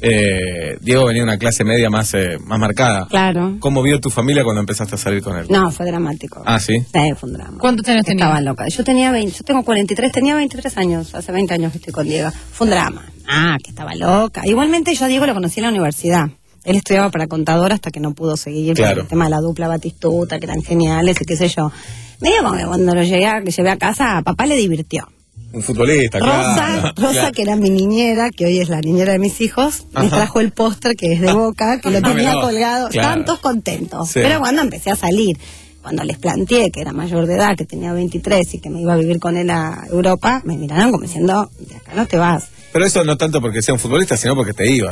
Speaker 9: Eh, Diego venía de una clase media más, eh, más marcada.
Speaker 5: Claro.
Speaker 9: ¿Cómo vio tu familia cuando empezaste a salir con él?
Speaker 5: No, fue dramático.
Speaker 9: Ah, ¿sí?
Speaker 5: Sí, fue un drama.
Speaker 11: ¿Cuántos años tenías?
Speaker 5: Estaba loca. Yo tenía veinte, yo tengo cuarenta y tres, tenía veintitrés años, hace veinte años que estoy con Diego. Fue un drama. Ah, que estaba loca. Igualmente yo a Diego lo conocí en la universidad. Él estudiaba para contador hasta que no pudo seguir por
Speaker 9: Claro.
Speaker 5: el tema de la dupla Batistuta, que eran geniales y qué sé yo. Medio como que cuando lo llegué a, que llevé a casa, a papá le divirtió.
Speaker 9: Un futbolista,
Speaker 5: Rosa,
Speaker 9: claro.
Speaker 5: Rosa,
Speaker 9: Claro.
Speaker 5: que era mi niñera, que hoy es la niñera de mis hijos, me
Speaker 9: Ajá.
Speaker 5: trajo el póster que es de Boca, que lo tenía
Speaker 9: Dámelo.
Speaker 5: colgado,
Speaker 9: Claro.
Speaker 5: estaban todos contentos.
Speaker 9: Sí.
Speaker 5: Pero cuando empecé a salir, cuando les planteé que era mayor de edad, que tenía veintitrés y que me iba a vivir con él a Europa, me miraron como diciendo, de acá no te vas.
Speaker 9: Pero eso no tanto porque sea un futbolista, sino porque te ibas.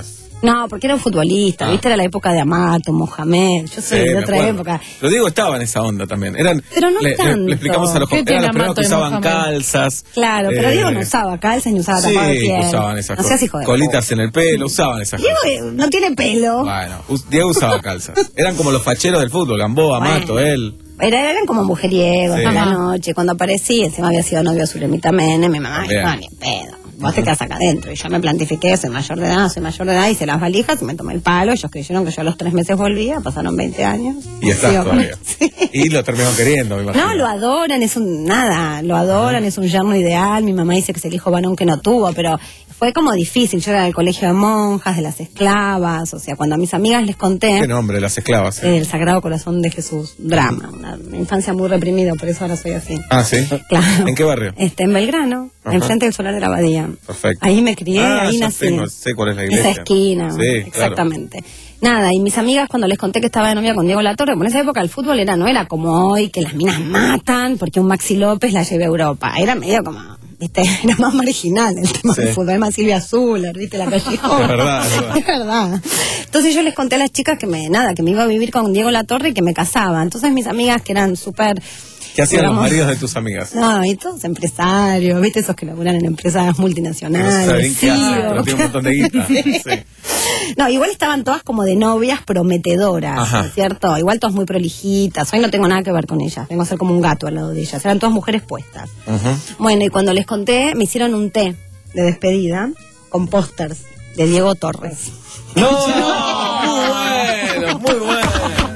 Speaker 5: No, porque era un futbolista,
Speaker 9: Ah.
Speaker 5: ¿viste? Era la época de Amato, Mohamed. Yo soy
Speaker 9: Sí,
Speaker 5: de
Speaker 9: me
Speaker 5: otra
Speaker 9: acuerdo.
Speaker 5: época.
Speaker 9: Pero Diego estaba en esa onda también. Eran,
Speaker 5: Pero no
Speaker 9: le, le-
Speaker 5: tanto.
Speaker 9: le explicamos a los
Speaker 11: ¿Qué
Speaker 9: jóvenes.
Speaker 11: tiene
Speaker 9: Eran los primeros
Speaker 11: Amato
Speaker 9: que
Speaker 11: de
Speaker 9: usaban
Speaker 11: Mohamed?
Speaker 9: calzas.
Speaker 5: Claro, pero
Speaker 9: eh,
Speaker 5: Diego no usaba calza ni usaba
Speaker 9: Sí,
Speaker 5: tapado de piel.
Speaker 9: usaban esas
Speaker 5: No
Speaker 9: cosas.
Speaker 5: seas hijo de
Speaker 9: Colitas en el pelo, usaban esas
Speaker 5: Diego
Speaker 9: cosas.
Speaker 5: eh, no tiene pelo.
Speaker 9: Bueno, us- Diego usaba calzas. Eran como los facheros del fútbol, Gamboa,
Speaker 5: Bueno.
Speaker 9: Mato, él.
Speaker 5: Era, eran como mujeriegos
Speaker 9: Sí.
Speaker 5: a la
Speaker 11: Ajá.
Speaker 5: noche. Cuando aparecí, encima había sido novio de Zulemita Menem, mi mamá
Speaker 9: Bien.
Speaker 5: dijo, no, ni pedo. Vos te quedás acá adentro. Y yo me plantifiqué, soy mayor de edad, soy mayor de edad, hice las valijas y me tomé el palo. Ellos creyeron que yo a los tres meses volvía, pasaron veinte años.
Speaker 9: Y estás
Speaker 5: Sí,
Speaker 9: todavía. Y lo terminó queriendo, me imagino.
Speaker 5: No, lo adoran, es un nada, lo adoran, es un yerno ideal. Mi mamá dice que es el hijo varón que no tuvo, pero fue como difícil. Yo era del colegio de monjas, de las esclavas, o sea, cuando a mis amigas les conté
Speaker 9: ¿Qué nombre? Las esclavas.
Speaker 5: el Sagrado Corazón de Jesús, drama, una, una infancia muy reprimida, por eso ahora soy así.
Speaker 9: Ah, ¿sí?
Speaker 5: Claro.
Speaker 9: ¿En qué barrio?
Speaker 5: Este, en Belgrano,
Speaker 9: Ajá.
Speaker 5: enfrente del Solar de la Abadía.
Speaker 9: Perfecto.
Speaker 5: Ahí me crié,
Speaker 9: Ah,
Speaker 5: ahí
Speaker 9: ya
Speaker 5: nací.
Speaker 9: tengo- sé cuál es la iglesia.
Speaker 5: Esa esquina,
Speaker 9: Sí, claro.
Speaker 5: exactamente. Nada, y mis amigas cuando les conté que estaba de novia con Diego Latorre, bueno, en esa época el fútbol era, no era como hoy, que las minas matan porque un Maxi López la lleve a Europa. Era medio como, viste, era más marginal el tema
Speaker 9: Sí.
Speaker 5: del fútbol, más Silvia Zuller, viste, la calle.
Speaker 9: Es verdad, es verdad.
Speaker 5: Es verdad. Entonces yo les conté a las chicas que me, nada, que me iba a vivir con Diego Latorre y que me casaba. Entonces mis amigas que eran súper...
Speaker 9: ¿Qué hacían los
Speaker 5: digamos,
Speaker 9: maridos de tus amigas?
Speaker 5: No, y todos empresarios, viste, esos que laburan en empresas
Speaker 9: No
Speaker 5: multinacionales.
Speaker 9: saben qué hacen,
Speaker 5: C E O.
Speaker 9: pero tienen un montón de guita.
Speaker 5: Sí.
Speaker 9: Sí.
Speaker 5: No, igual estaban todas como de novias prometedoras,
Speaker 9: Ajá.
Speaker 5: ¿no es cierto? Igual todas muy prolijitas. Hoy no tengo nada que ver con ellas. Vengo a ser como un gato al lado de ellas. Eran todas mujeres puestas.
Speaker 9: Ujú.
Speaker 5: Bueno, y cuando les conté, me hicieron un té de despedida con pósters de Diego Torres.
Speaker 9: No, muy bueno, muy bueno.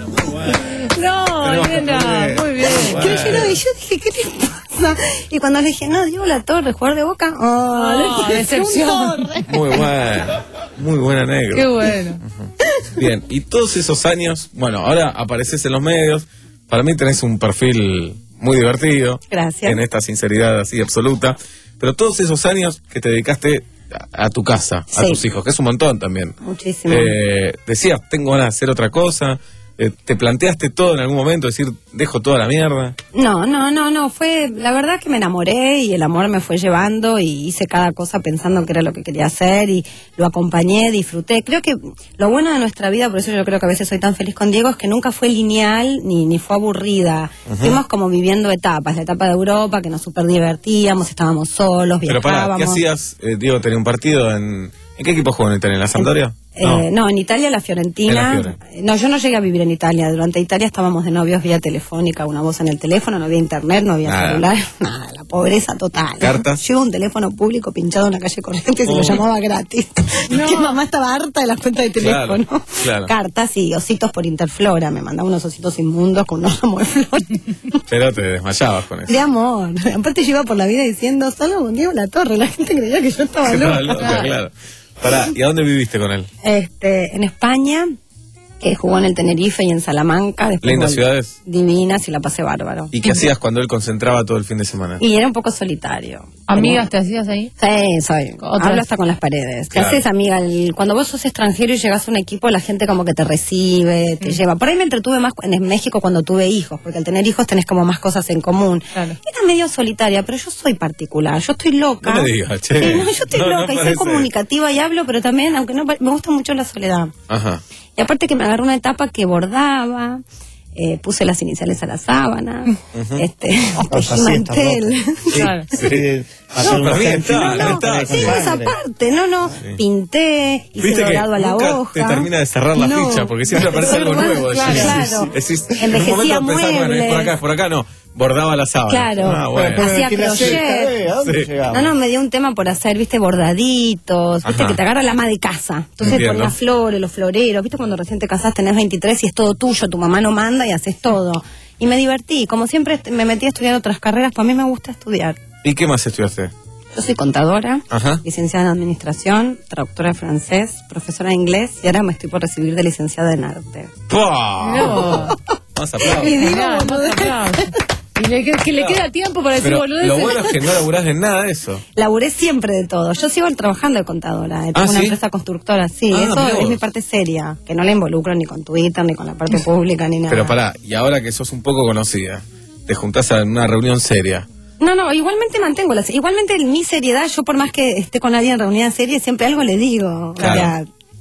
Speaker 11: No,
Speaker 9: Tenemos que
Speaker 11: nena,
Speaker 9: aprender.
Speaker 11: muy bien.
Speaker 5: Que yo, no- y yo dije, ¿qué te pasa? Y cuando le dije, no, Diego La Torre, jugador de Boca, oh,
Speaker 11: Ah,
Speaker 5: le dije,
Speaker 11: decepción.
Speaker 5: un Torre.
Speaker 9: Muy bueno. Muy buena negra.
Speaker 11: Qué bueno.
Speaker 9: Bien, y todos esos años, bueno, ahora apareces en los medios. Para mí tenés un perfil muy divertido.
Speaker 5: Gracias.
Speaker 9: En esta sinceridad así absoluta. Pero todos esos años que te dedicaste a, a tu casa, a
Speaker 5: Sí.
Speaker 9: tus hijos, que es un montón también.
Speaker 5: Muchísimo.
Speaker 9: Eh, decías, tengo ganas de hacer otra cosa. Eh, ¿Te planteaste todo en algún momento? Decir, dejo toda la mierda.
Speaker 5: No, no, no, no, fue, la verdad que me enamoré y el amor me fue llevando y hice cada cosa pensando que era lo que quería hacer y lo acompañé, disfruté. Creo que lo bueno de nuestra vida, por eso yo creo que a veces soy tan feliz con Diego, es que nunca fue lineal ni, ni fue aburrida.
Speaker 9: Ujú.
Speaker 5: Fuimos como viviendo etapas, la etapa de Europa, que nos súper divertíamos, estábamos solos,
Speaker 9: Pero pará,
Speaker 5: viajábamos.
Speaker 9: ¿qué hacías? Eh, Diego tenía un partido en... ¿En qué equipo jugó en Italia? ¿En la Sampdoria?
Speaker 5: Eh, no. en Italia, la Fiorentina.
Speaker 9: En la Fiore.
Speaker 5: No, yo no llegué a vivir en Italia. Durante Italia estábamos de novios vía telefónica, una voz en el teléfono, no había internet, no había
Speaker 9: Nada.
Speaker 5: celular, nada, la pobreza total.
Speaker 9: ¿Cartas?
Speaker 5: Yo un teléfono público pinchado en la calle Corrientes y lo
Speaker 9: Oh.
Speaker 5: llamaba gratis. Que mamá estaba harta de las cuentas de
Speaker 9: Claro,
Speaker 5: teléfono.
Speaker 9: claro.
Speaker 5: Cartas y ositos por Interflora. Me mandaba unos ositos inmundos con unos ramos de flores.
Speaker 9: Pero te desmayabas con eso.
Speaker 5: De amor. Aparte yo iba por la vida diciendo, solo con Diego La Torre. La gente creía que yo estaba
Speaker 9: Estaba
Speaker 5: loca.
Speaker 9: loca, claro. Pará, ¿y a dónde viviste con él?
Speaker 5: Este, en España, que jugó en el Tenerife y en Salamanca. Después
Speaker 9: Lindas
Speaker 5: volví.
Speaker 9: ciudades.
Speaker 5: Divinas y la pasé bárbaro.
Speaker 9: ¿Y qué hacías cuando él concentraba todo el fin de semana?
Speaker 5: Y era un poco solitario.
Speaker 11: ¿Amigas te hacías ahí?
Speaker 5: Sí, soy.
Speaker 11: Otras.
Speaker 5: Hablo hasta con las paredes.
Speaker 9: Claro.
Speaker 5: ¿Qué haces, amiga? El- cuando vos sos extranjero y llegas a un equipo, la gente como que te recibe, te lleva. Por ahí me entretuve más en México cuando tuve hijos, porque al tener hijos tenés como más cosas en común.
Speaker 11: Claro.
Speaker 5: Era medio solitaria, pero yo soy particular. Yo estoy loca.
Speaker 9: No me digas, che.
Speaker 5: Sí, no, yo estoy
Speaker 9: No, no
Speaker 5: loca y soy
Speaker 9: parece.
Speaker 5: comunicativa y hablo, pero también, aunque no, pa- me gusta mucho la soledad.
Speaker 9: Ajá.
Speaker 5: Y aparte que me agarró una etapa que bordaba, eh, puse las iniciales a la sábana,
Speaker 9: Ujú.
Speaker 5: este,
Speaker 6: Hasta
Speaker 5: tejí
Speaker 6: siesta
Speaker 5: mantel.
Speaker 6: rota.
Speaker 11: Claro.
Speaker 6: Sí.
Speaker 9: No, para mí está,
Speaker 5: No, no,
Speaker 9: está.
Speaker 5: sí, esa parte, no, no, pinté, hice
Speaker 9: Viste que
Speaker 5: dorado a la
Speaker 9: nunca
Speaker 5: hoja.
Speaker 9: te termina de cerrar la
Speaker 5: No.
Speaker 9: ficha, porque siempre aparece algo
Speaker 5: Claro,
Speaker 9: nuevo.
Speaker 5: claro,
Speaker 9: Decís-
Speaker 5: claro.
Speaker 9: decís- en un
Speaker 5: Envejecía
Speaker 9: momento pensás, bueno, es por
Speaker 5: muebles.
Speaker 9: acá, es por acá, no. Bordaba la sábana.
Speaker 5: Claro,
Speaker 9: Ah, bueno.
Speaker 6: Pero
Speaker 5: hacía
Speaker 6: tiene cerca,
Speaker 5: crochet.
Speaker 6: ¿eh? ¿A dónde
Speaker 9: Sí.
Speaker 6: llegamos?
Speaker 5: No, no, me dio un tema por hacer, viste, bordaditos, viste,
Speaker 9: Ajá.
Speaker 5: que te agarra la ama de casa. Entonces
Speaker 9: Entiendo.
Speaker 5: ponías flores, los floreros, viste, cuando recién te casás tenés veintitrés y es todo tuyo, tu mamá no manda y haces todo. Y me divertí, como siempre me metí a estudiar otras carreras, para mí me gusta estudiar.
Speaker 9: ¿Y qué más estudiaste?
Speaker 5: Yo soy contadora,
Speaker 9: Ajá.
Speaker 5: licenciada en administración, traductora de francés, profesora de inglés y ahora me estoy por recibir de licenciada en arte.
Speaker 9: ¡Pah!
Speaker 11: No.
Speaker 9: Más aplausos.
Speaker 5: Y digo,
Speaker 11: Mirá, no te aplausos. Y le, que, que le queda tiempo para decir
Speaker 9: Pero
Speaker 11: boludeces.
Speaker 9: lo bueno es que no laburás en nada de eso.
Speaker 5: Laburé siempre de todo. Yo sigo trabajando de contadora. Tengo
Speaker 9: ¿Ah,
Speaker 5: una
Speaker 9: sí?
Speaker 5: empresa constructora. Sí,
Speaker 9: Ah,
Speaker 5: eso
Speaker 9: mirá
Speaker 5: es
Speaker 9: vos.
Speaker 5: mi parte seria. Que no la involucro ni con Twitter, ni con la parte pública, ni nada.
Speaker 9: Pero pará, y ahora que sos un poco conocida, te juntás a una reunión seria.
Speaker 5: No, no, igualmente mantengo la igualmente mi seriedad, yo por más que esté con alguien reunida en serie, siempre algo le digo.
Speaker 9: Claro.
Speaker 5: O sea,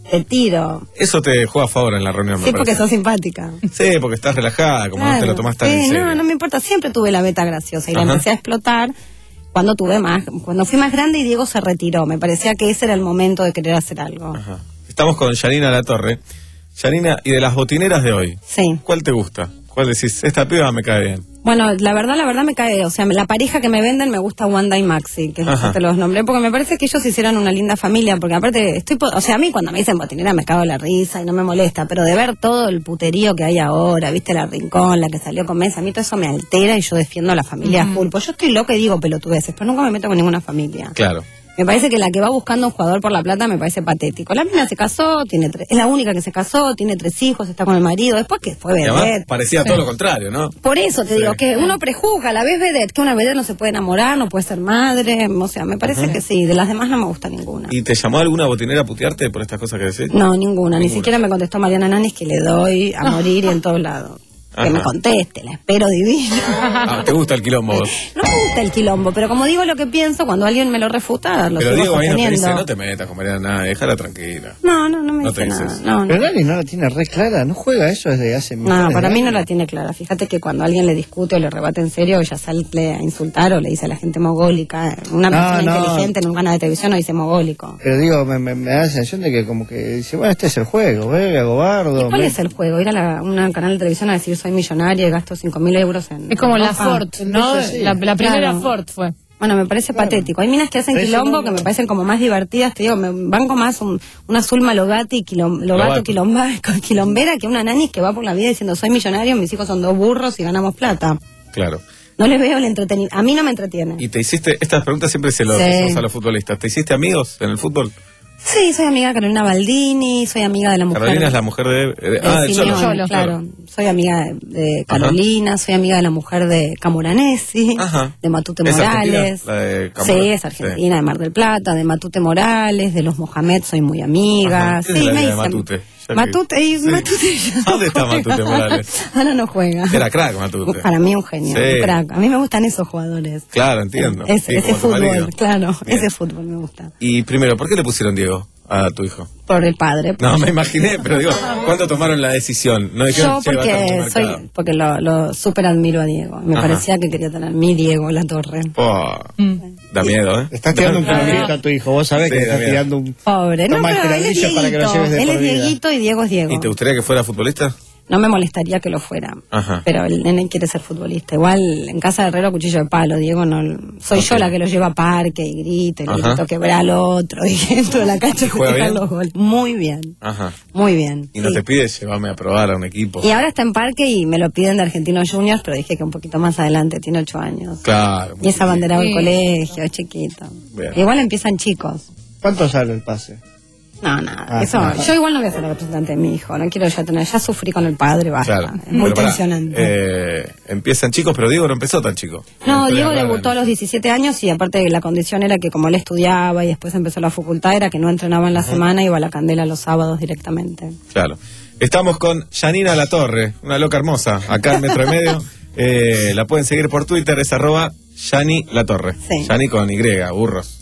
Speaker 5: te tiro.
Speaker 9: Eso te juega a favor en la reunión, me
Speaker 5: Sí, porque
Speaker 9: parece.
Speaker 5: sos simpática.
Speaker 9: Sí, porque estás relajada, como no te
Speaker 5: Claro.
Speaker 9: lo tomás tan
Speaker 5: Sí,
Speaker 9: en serio.
Speaker 5: no, no me importa, siempre tuve la beta graciosa y la
Speaker 9: Ajá.
Speaker 5: empecé a explotar cuando tuve más, cuando fui más grande y Diego se retiró. Me parecía que ese era el momento de querer hacer algo.
Speaker 9: Ajá. Estamos con Yanina Latorre. Yanina, y de las botineras de hoy,
Speaker 5: Sí.
Speaker 9: ¿cuál te gusta? ¿Cuál decís? Esta piba me cae bien.
Speaker 5: Bueno, la verdad, la verdad me cae, o sea, la pareja que me venden me gusta Wanda y Maxi, que
Speaker 9: Ajá.
Speaker 5: te los nombré, porque me parece que ellos hicieron una linda familia, porque aparte, estoy, po- o sea, a mí cuando me dicen botinera me cago en la risa y no me molesta, pero de ver todo el puterío que hay ahora, viste, la Rincón, la que salió con Mesa, a mí todo eso me altera y yo defiendo a la familia full, pues yo estoy loca y digo pelotudeces, pero nunca me meto con ninguna familia.
Speaker 9: Claro.
Speaker 5: Me parece que la que va buscando un jugador por la plata me parece patético. La mina se casó, tiene tres, es la única que se casó, tiene tres hijos, está con el marido, después que fue
Speaker 9: Y además
Speaker 5: vedette.
Speaker 9: parecía todo lo contrario, ¿no?
Speaker 5: Por eso te
Speaker 9: Sí.
Speaker 5: digo que uno prejuzga, la vez vedette, que una vedette no se puede enamorar, no puede ser madre, o sea, me parece
Speaker 9: Ujú.
Speaker 5: que sí, de las demás no me gusta ninguna.
Speaker 9: ¿Y te llamó alguna botinera a putearte por estas cosas que decís?
Speaker 5: No, ninguna, ni
Speaker 9: Ninguna.
Speaker 5: siquiera me contestó Mariana Nanis, que le doy a morir y en todos lados. Que
Speaker 9: Ajá.
Speaker 5: me conteste, la espero divina.
Speaker 9: Ah, ¿te gusta el quilombo vos?
Speaker 5: No me gusta el quilombo, pero como digo lo que pienso, cuando alguien me lo refuta, lo
Speaker 9: Pero
Speaker 5: sigo
Speaker 9: Diego ahí no te
Speaker 5: sosteniendo.
Speaker 9: dice, no te metas con Mariana, nada, déjala tranquila.
Speaker 5: No, no, no me
Speaker 9: No te
Speaker 5: dice
Speaker 9: dices.
Speaker 5: nada. No,
Speaker 6: Pero
Speaker 5: no.
Speaker 6: Dani no la tiene re clara, no juega eso desde hace
Speaker 5: No,
Speaker 6: millones de
Speaker 5: para mí no
Speaker 6: años.
Speaker 5: la tiene clara. Fíjate que cuando alguien le discute o le rebate en serio, ella sale a insultar o le dice a la gente mogólica. Una
Speaker 6: No,
Speaker 5: persona
Speaker 6: no.
Speaker 5: inteligente en un canal de televisión no dice mogólico.
Speaker 6: Pero digo, me, me, me da la sensación de que como que dice, bueno, este es el juego, verga, gobardo.
Speaker 5: ¿Y cuál
Speaker 6: me-
Speaker 5: es el juego? Ir a la, un canal de televisión a decir soy millonaria y gasto cinco mil euros en...
Speaker 11: Es como la
Speaker 5: ropa.
Speaker 11: Ford, ¿no?
Speaker 5: Sí,
Speaker 11: La, la primera
Speaker 5: claro.
Speaker 11: Ford fue.
Speaker 5: Bueno, me parece patético. Hay minas que hacen
Speaker 6: Pero eso
Speaker 5: quilombo
Speaker 6: no-
Speaker 5: que me parecen como más divertidas. Te digo, me banco más un, una Zulma Logati, quilom, Logato,
Speaker 9: Lobato.
Speaker 5: quilomba, quilombera que una nani que va por la vida diciendo soy millonario, mis hijos son dos burros y ganamos plata.
Speaker 9: Claro.
Speaker 5: No les veo el entretenimiento. A mí no me entretiene.
Speaker 9: ¿Y te hiciste, estas preguntas siempre se lo
Speaker 5: Sí.
Speaker 9: hacemos a los futbolistas, ¿te hiciste amigos en el fútbol?
Speaker 5: Sí, soy amiga de Carolina Baldini, soy amiga de la mujer.
Speaker 9: Carolina es la mujer de... de-
Speaker 5: de
Speaker 9: ah, del
Speaker 5: Simeone,
Speaker 9: Cholo.
Speaker 5: claro. Soy amiga de, de Carolina, soy amiga de la mujer de Camoranesi,
Speaker 9: Ajá.
Speaker 5: de Matute
Speaker 9: ¿Es
Speaker 5: Morales.
Speaker 9: argentina? La de
Speaker 5: Sí,
Speaker 9: Camora-
Speaker 5: es argentina, de Mar del Plata, de Matute Morales, de los Mohamed, soy muy amiga.
Speaker 9: Ajá. ¿Qué
Speaker 5: Sí,
Speaker 9: es la
Speaker 5: me
Speaker 9: vida de
Speaker 5: dicen-
Speaker 9: Matute? Ya que-
Speaker 5: Matute, y
Speaker 9: Sí.
Speaker 5: Matute ya no
Speaker 9: ¿Dónde está
Speaker 5: juega.
Speaker 9: Matute Morales?
Speaker 5: Ahora no juega.
Speaker 9: Era crack Matute.
Speaker 5: Para mí un genio,
Speaker 9: Sí.
Speaker 5: un crack. A mí me gustan esos jugadores.
Speaker 9: Claro, entiendo.
Speaker 5: Ese,
Speaker 9: Sí,
Speaker 5: ese
Speaker 9: como tu marido.
Speaker 5: fútbol, claro,
Speaker 9: Bien.
Speaker 5: ese fútbol me gusta.
Speaker 9: Y primero, ¿por qué le pusieron Diego a tu hijo?
Speaker 5: Por el padre.
Speaker 9: No, me imaginé, pero digo, ¿cuándo tomaron la decisión? No dijeron,
Speaker 5: Yo
Speaker 9: "Che, va a estar en
Speaker 5: porque
Speaker 9: tu
Speaker 5: soy,
Speaker 9: mercado".
Speaker 5: porque lo, lo súper admiro a Diego. Me
Speaker 9: Ajá.
Speaker 5: parecía que quería tener mi Diego La Torre.
Speaker 9: Oh, da miedo, ¿eh?
Speaker 6: Estás tirando un cabrito a tu hijo, vos sabés
Speaker 9: Sí,
Speaker 6: que estás
Speaker 9: Damián.
Speaker 6: tirando un...
Speaker 5: Pobre, no,
Speaker 6: Toma
Speaker 5: pero
Speaker 6: este
Speaker 5: él es
Speaker 6: ladrillo para que lo
Speaker 5: Dieguito.
Speaker 6: lleves de
Speaker 5: Él
Speaker 6: por
Speaker 5: es
Speaker 6: vida.
Speaker 5: Dieguito y Diego es Diego.
Speaker 9: ¿Y te gustaría que fuera futbolista?
Speaker 5: No me molestaría que lo fuera.
Speaker 9: Ajá.
Speaker 5: Pero el nene quiere ser futbolista. Igual en casa de Herrero cuchillo de palo. Diego no. Soy yo
Speaker 9: Ok.
Speaker 5: la que lo lleva a parque y grito y le
Speaker 9: Ajá.
Speaker 5: grito quebrar al otro y dentro de la cancha
Speaker 9: juega
Speaker 5: se pegan
Speaker 9: bien?
Speaker 5: los goles. Muy bien,
Speaker 9: Ajá.
Speaker 5: muy bien.
Speaker 9: Y no
Speaker 5: sí.
Speaker 9: te pides llevarme a probar a un equipo.
Speaker 5: Y ahora está en parque y me lo piden de Argentinos Juniors, pero dije que un poquito más adelante, tiene ocho años.
Speaker 9: Claro.
Speaker 5: Y es abanderado
Speaker 11: Sí.
Speaker 5: del colegio, es chiquito.
Speaker 9: Bien.
Speaker 5: Igual empiezan chicos.
Speaker 6: ¿Cuánto sale el pase?
Speaker 5: No, nada.
Speaker 6: Ah,
Speaker 5: eso,
Speaker 6: nada.
Speaker 5: yo igual no voy a ser la representante de mi hijo. No quiero ya tener. Ya sufrí con el padre, basta.
Speaker 9: Claro.
Speaker 5: Es muy
Speaker 9: Pero pará,
Speaker 5: tensionante.
Speaker 9: eh, empiezan chicos, pero Diego no empezó tan chico.
Speaker 5: No,
Speaker 9: Empezó
Speaker 5: Diego
Speaker 9: a hablar
Speaker 5: debutó a
Speaker 9: en-
Speaker 5: los diecisiete años y aparte la condición era que como él estudiaba y después empezó la facultad, era que no entrenaba en la semana, iba a la candela los sábados directamente.
Speaker 9: Claro. Estamos con Yanina Latorre, una loca hermosa, acá en Metro y Medio. Eh, la pueden seguir por Twitter, es arroba Yani Latorre.
Speaker 5: Sí.
Speaker 9: Yani con Y, burros.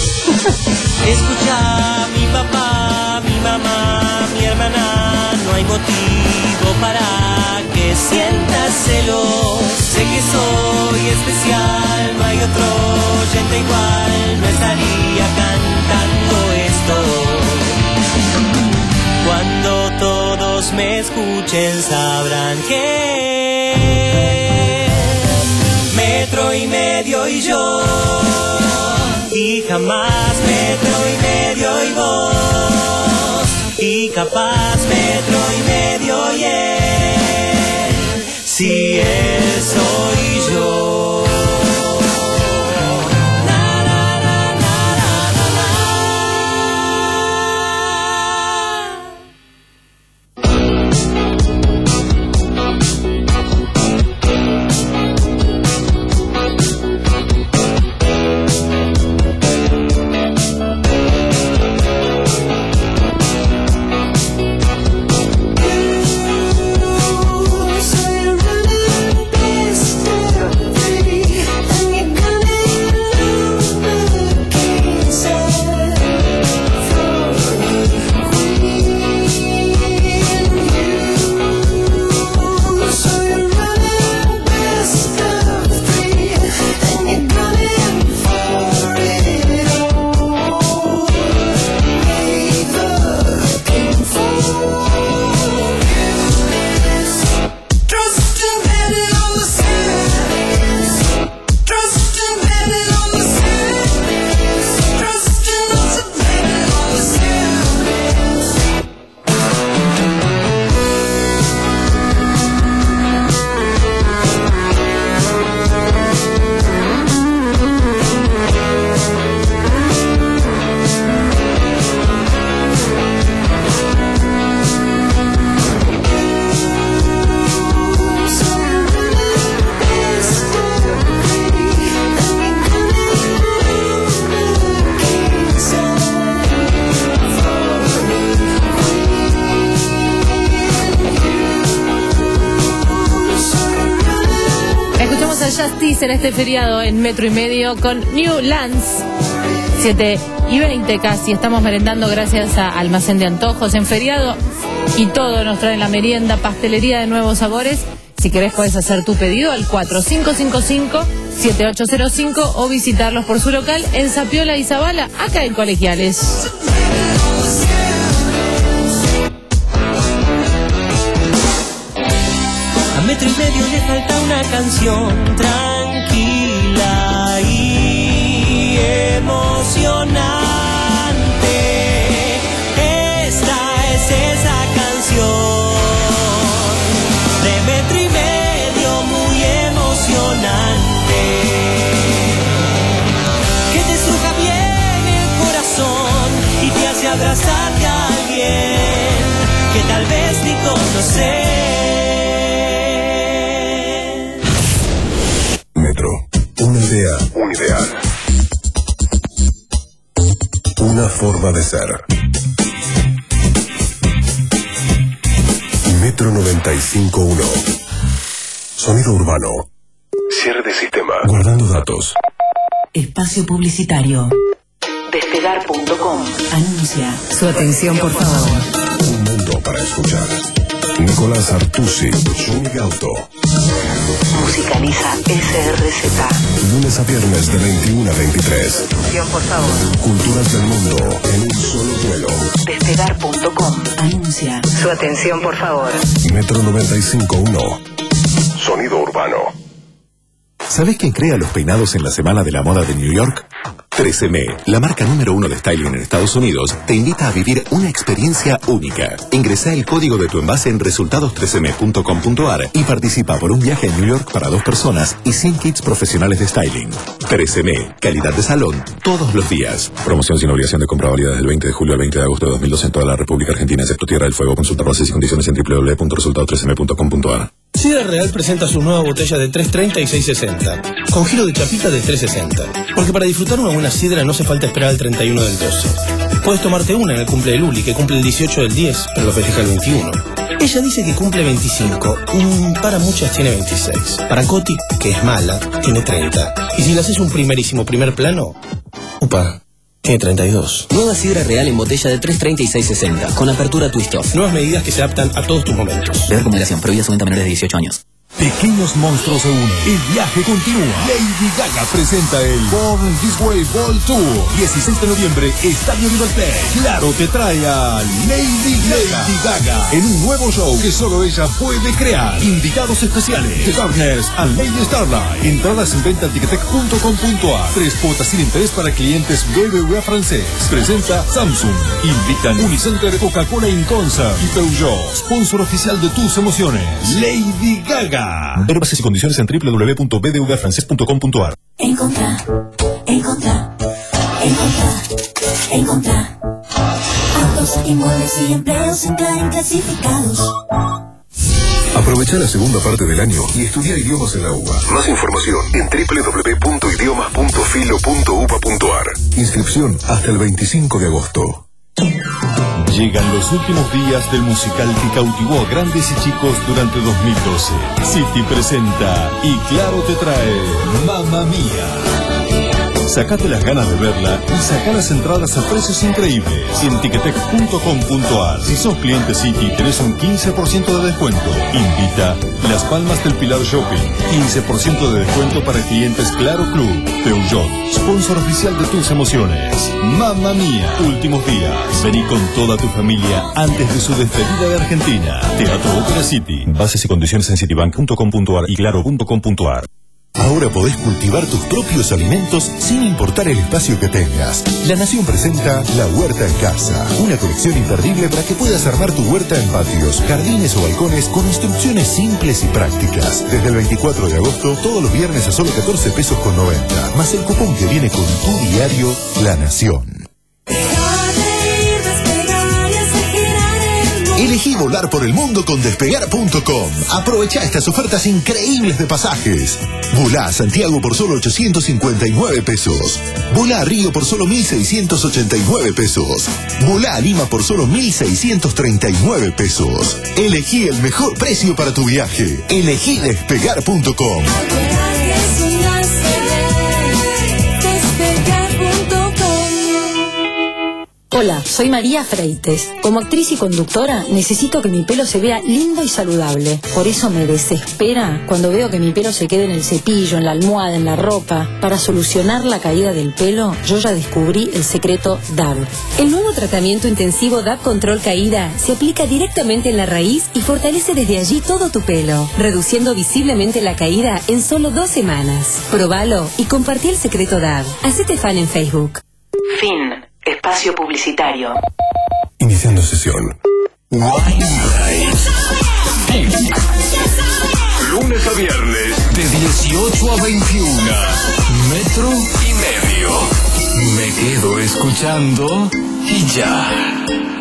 Speaker 13: Escucha, mi papá, mi mamá, mi hermana, no hay motivo para que sientas celos. Sé que soy especial, no hay otro oyente igual, no estaría cantando esto. Cuando todos me escuchen sabrán que Metro y Medio y yo, y jamás Metro y Medio y vos, y capaz Metro y Medio y él, si él soy yo. Na, na, na, na, na, na,
Speaker 8: Soy el
Speaker 11: a Justice en este feriado en Metro y Medio con New Lands. siete y veinte casi. Estamos merendando gracias a Almacén de Antojos en feriado. Y todo nos trae la merienda, pastelería de nuevos sabores. Si querés podés hacer tu pedido al cuatro cinco cinco cinco, siete ocho cero cinco o visitarlos por su local en Zapiola y Zabala, acá en Colegiales.
Speaker 13: A Metro y Medio le falta una canción tranquila y emocionante. Esta es esa canción de Metro y Medio, muy emocionante, que te estruja bien el corazón y te hace abrazarte a alguien que tal vez ni conoces.
Speaker 1: Una idea, un ideal. Una forma de ser. Metro noventa y cinco punto uno. Sonido urbano. Cierre de sistema. Guardando datos.
Speaker 22: Espacio publicitario. Despegar punto com. Anuncia. Su atención, por favor.
Speaker 1: Un mundo para escuchar. Nicolás Artusi, Juni Gauto.
Speaker 22: Musicaliza S R Z.
Speaker 1: Lunes a viernes de veintiuno a veintitrés.
Speaker 22: Atención, por favor.
Speaker 1: Culturas del mundo en un solo vuelo.
Speaker 22: Despegar punto com. Anuncia. Su atención, por favor.
Speaker 1: Metro noventa y cinco punto uno. Sonido urbano.
Speaker 4: ¿Sabés quién crea los peinados en la Semana de la Moda de New York? tres eme, la marca número uno de styling en Estados Unidos, te invita a vivir una experiencia única. Ingresa el código de tu envase en resultados tres eme punto com punto ar y participa por un viaje a New York para dos personas y cien kits profesionales de styling. tres eme, calidad de salón, todos los días. Promoción sin obligación de compra válida del veinte de julio al veinte de agosto de dos mil doce en toda la República Argentina, excepto Tierra del Fuego. Consulta bases y condiciones en doble u doble u doble u punto resultados tres eme punto com punto ar.
Speaker 8: Sidra Real presenta su nueva botella de tres treinta y seis sesenta, con giro de chapita de tres sesenta. Porque para disfrutar una buena sidra no hace falta esperar al treinta y uno del doce. Puedes tomarte una en el cumple de Luli, que cumple el dieciocho del diez, pero lo festeja el veintiuno. Ella dice que cumple veinticinco, mm, para muchas tiene veintiséis. Para Coti, que es mala, tiene treinta. Y si le haces un primerísimo primer plano, upa, tiene treinta y dos.
Speaker 21: Nueva Sidra Real en botella de tres treinta y seis sesenta, con apertura twist off.
Speaker 8: Nuevas medidas que se adaptan a todos tus momentos.
Speaker 21: Ver acumulación, prohibida su venta a menores de dieciocho años.
Speaker 10: Pequeños monstruos se unen. El viaje continúa. Lady Gaga presenta el Born This Way Ball Tour. dieciséis de noviembre, Estadio River Plate. Claro te trae a Lady Gaga. Lady Gaga en un nuevo show que solo ella puede crear. Invitados especiales: The Darkness and Lady Starlight. Entradas en venta en ticketek punto com punto ar. Tres cuotas sin interés para clientes B B V A francés. Presenta Samsung. Invitan Unicenter, Coca-Cola in Concert y Peugeot. Sponsor oficial de tus emociones. Lady Gaga. Ver bases y condiciones en doble u doble u doble u punto b d v a francés punto com punto ar.
Speaker 12: Encontrar, encontrar, encontrar, encontrar. Autos, inmuebles y empleos en Clarín clasificados.
Speaker 1: Aprovecha la segunda parte del año y estudia idiomas en la U B A. Más información en doble u doble u doble u punto idiomas punto filo punto u b a punto ar. Inscripción hasta el veinticinco de agosto.
Speaker 10: Llegan los últimos días del musical que cautivó a grandes y chicos durante dos mil doce. City presenta y Claro te trae Mamma Mía. Sacate las ganas de verla y saca las entradas a precios increíbles en ticketek punto com punto ar. Si sos cliente City, tenés un quince por ciento de descuento. Invita Las Palmas del Pilar Shopping. quince por ciento de descuento para clientes Claro Club. Peugeot, sponsor oficial de tus emociones. Mamma Mía. Últimos días. Vení con toda tu familia antes de su despedida de Argentina. Teatro Ópera City. Bases y condiciones en citibank punto com punto ar y claro punto com punto ar.
Speaker 23: Ahora podés cultivar tus propios alimentos sin importar el espacio que tengas. La Nación presenta La Huerta en Casa, una colección imperdible para que puedas armar tu huerta en patios, jardines o balcones con instrucciones simples y prácticas. Desde el veinticuatro de agosto, todos los viernes a solo catorce pesos con noventa, más el cupón que viene con tu diario La Nación. Elegí volar por el mundo con despegar punto com. Aprovecha estas ofertas increíbles de pasajes. Volá a Santiago por solo ochocientos cincuenta y nueve pesos. Volá a Río por solo mil seiscientos ochenta y nueve pesos. Volá a Lima por solo mil seiscientos treinta y nueve pesos. Elegí el mejor precio para tu viaje. Elegí despegar punto com.
Speaker 7: Hola, soy María Freites. Como actriz y conductora, necesito que mi pelo se vea lindo y saludable. Por eso me desespera cuando veo que mi pelo se quede en el cepillo, en la almohada, en la ropa. Para solucionar la caída del pelo, yo ya descubrí el secreto D A V.
Speaker 22: El nuevo tratamiento intensivo D A V Control Caída se aplica directamente en la raíz y fortalece desde allí todo tu pelo, reduciendo visiblemente la caída en solo dos semanas. Probalo y compartí el secreto D A V. Hacete fan en Facebook.
Speaker 2: Fin. Espacio publicitario.
Speaker 1: Iniciando sesión.
Speaker 10: Lunes a viernes de dieciocho a veintiuno. Metro y medio. Me quedo escuchando y ya.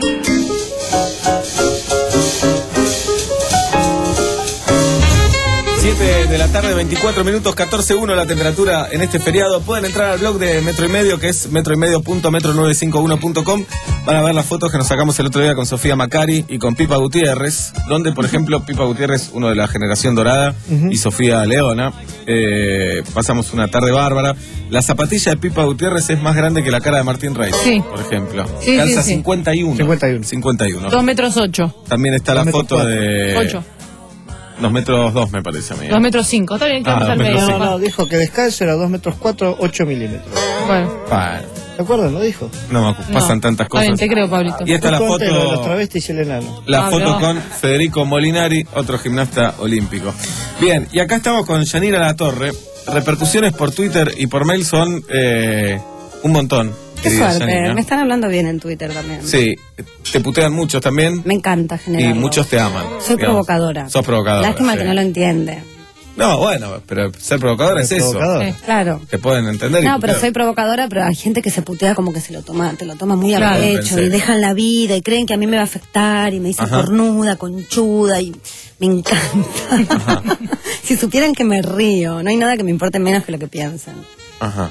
Speaker 9: siete de la tarde, veinticuatro minutos, catorce uno la temperatura en este feriado. Pueden entrar al blog de Metro y Medio, que es metro y medio punto metro nueve cinco uno punto com. Van a ver las fotos que nos sacamos el otro día con Sofía Macari y con Pipa Gutiérrez, donde, por ejemplo, Pipa Gutiérrez, uno de la generación dorada, uh-huh. y Sofía Leona, eh, pasamos una tarde bárbara. La zapatilla de Pipa Gutiérrez es más grande que la cara de Martín Rey,
Speaker 11: sí.
Speaker 9: por ejemplo.
Speaker 11: Sí,
Speaker 9: Calza
Speaker 11: sí, sí.
Speaker 9: cincuenta y uno.
Speaker 6: cincuenta y uno.
Speaker 9: cincuenta y uno.
Speaker 11: Dos metros ocho.
Speaker 9: También está
Speaker 6: Dos
Speaker 9: la
Speaker 6: metros
Speaker 9: foto
Speaker 6: cuatro.
Speaker 9: de...
Speaker 11: Ocho.
Speaker 9: Dos metros dos, me parece a mí.
Speaker 11: Dos metros cinco. Está bien, que
Speaker 9: Ah,
Speaker 11: vamos al
Speaker 9: dos metros
Speaker 11: medio.
Speaker 6: No, no, dijo que descalzo era dos metros cuatro, ocho milímetros.
Speaker 11: Bueno.
Speaker 9: Bueno,
Speaker 6: ¿Te acuerdas? ¿Lo dijo?
Speaker 9: no me acu- pasan
Speaker 11: No.
Speaker 9: tantas
Speaker 11: Está bien,
Speaker 9: cosas.
Speaker 11: te creo, Pablito.
Speaker 9: Y esta es la
Speaker 6: Tú conté lo de los
Speaker 9: foto,
Speaker 6: travestis y el enano.
Speaker 9: la
Speaker 11: Pablo.
Speaker 9: foto con Federico Molinari, otro gimnasta olímpico. Bien, y acá estamos con Yanira Latorre. Repercusiones por Twitter y por mail son eh, un montón.
Speaker 5: Qué
Speaker 9: querida
Speaker 5: suerte.
Speaker 9: Yanira.
Speaker 5: Me están hablando bien en Twitter también.
Speaker 9: Sí, te putean muchos también
Speaker 5: Me encanta
Speaker 9: y
Speaker 5: generar.
Speaker 9: muchos te aman.
Speaker 5: Soy
Speaker 9: digamos.
Speaker 5: provocadora.
Speaker 9: Sos provocadora.
Speaker 5: Lástima
Speaker 9: sí.
Speaker 5: que no lo entiende.
Speaker 9: No, bueno, pero ser provocadora es eso.
Speaker 6: Provocador.
Speaker 5: Sí, claro.
Speaker 9: Te pueden entender. y
Speaker 5: No, pero
Speaker 9: putear.
Speaker 5: soy provocadora, pero hay gente que se putea como que se lo toma, te lo toma muy a
Speaker 9: Claro,
Speaker 5: pecho
Speaker 9: pensé.
Speaker 5: y dejan la vida y creen que a mí me va a afectar y me dicen
Speaker 9: Ajá.
Speaker 5: cornuda, conchuda y me encanta. Si supieran que me río, no hay nada que me importe menos que lo que piensan.
Speaker 9: Ajá.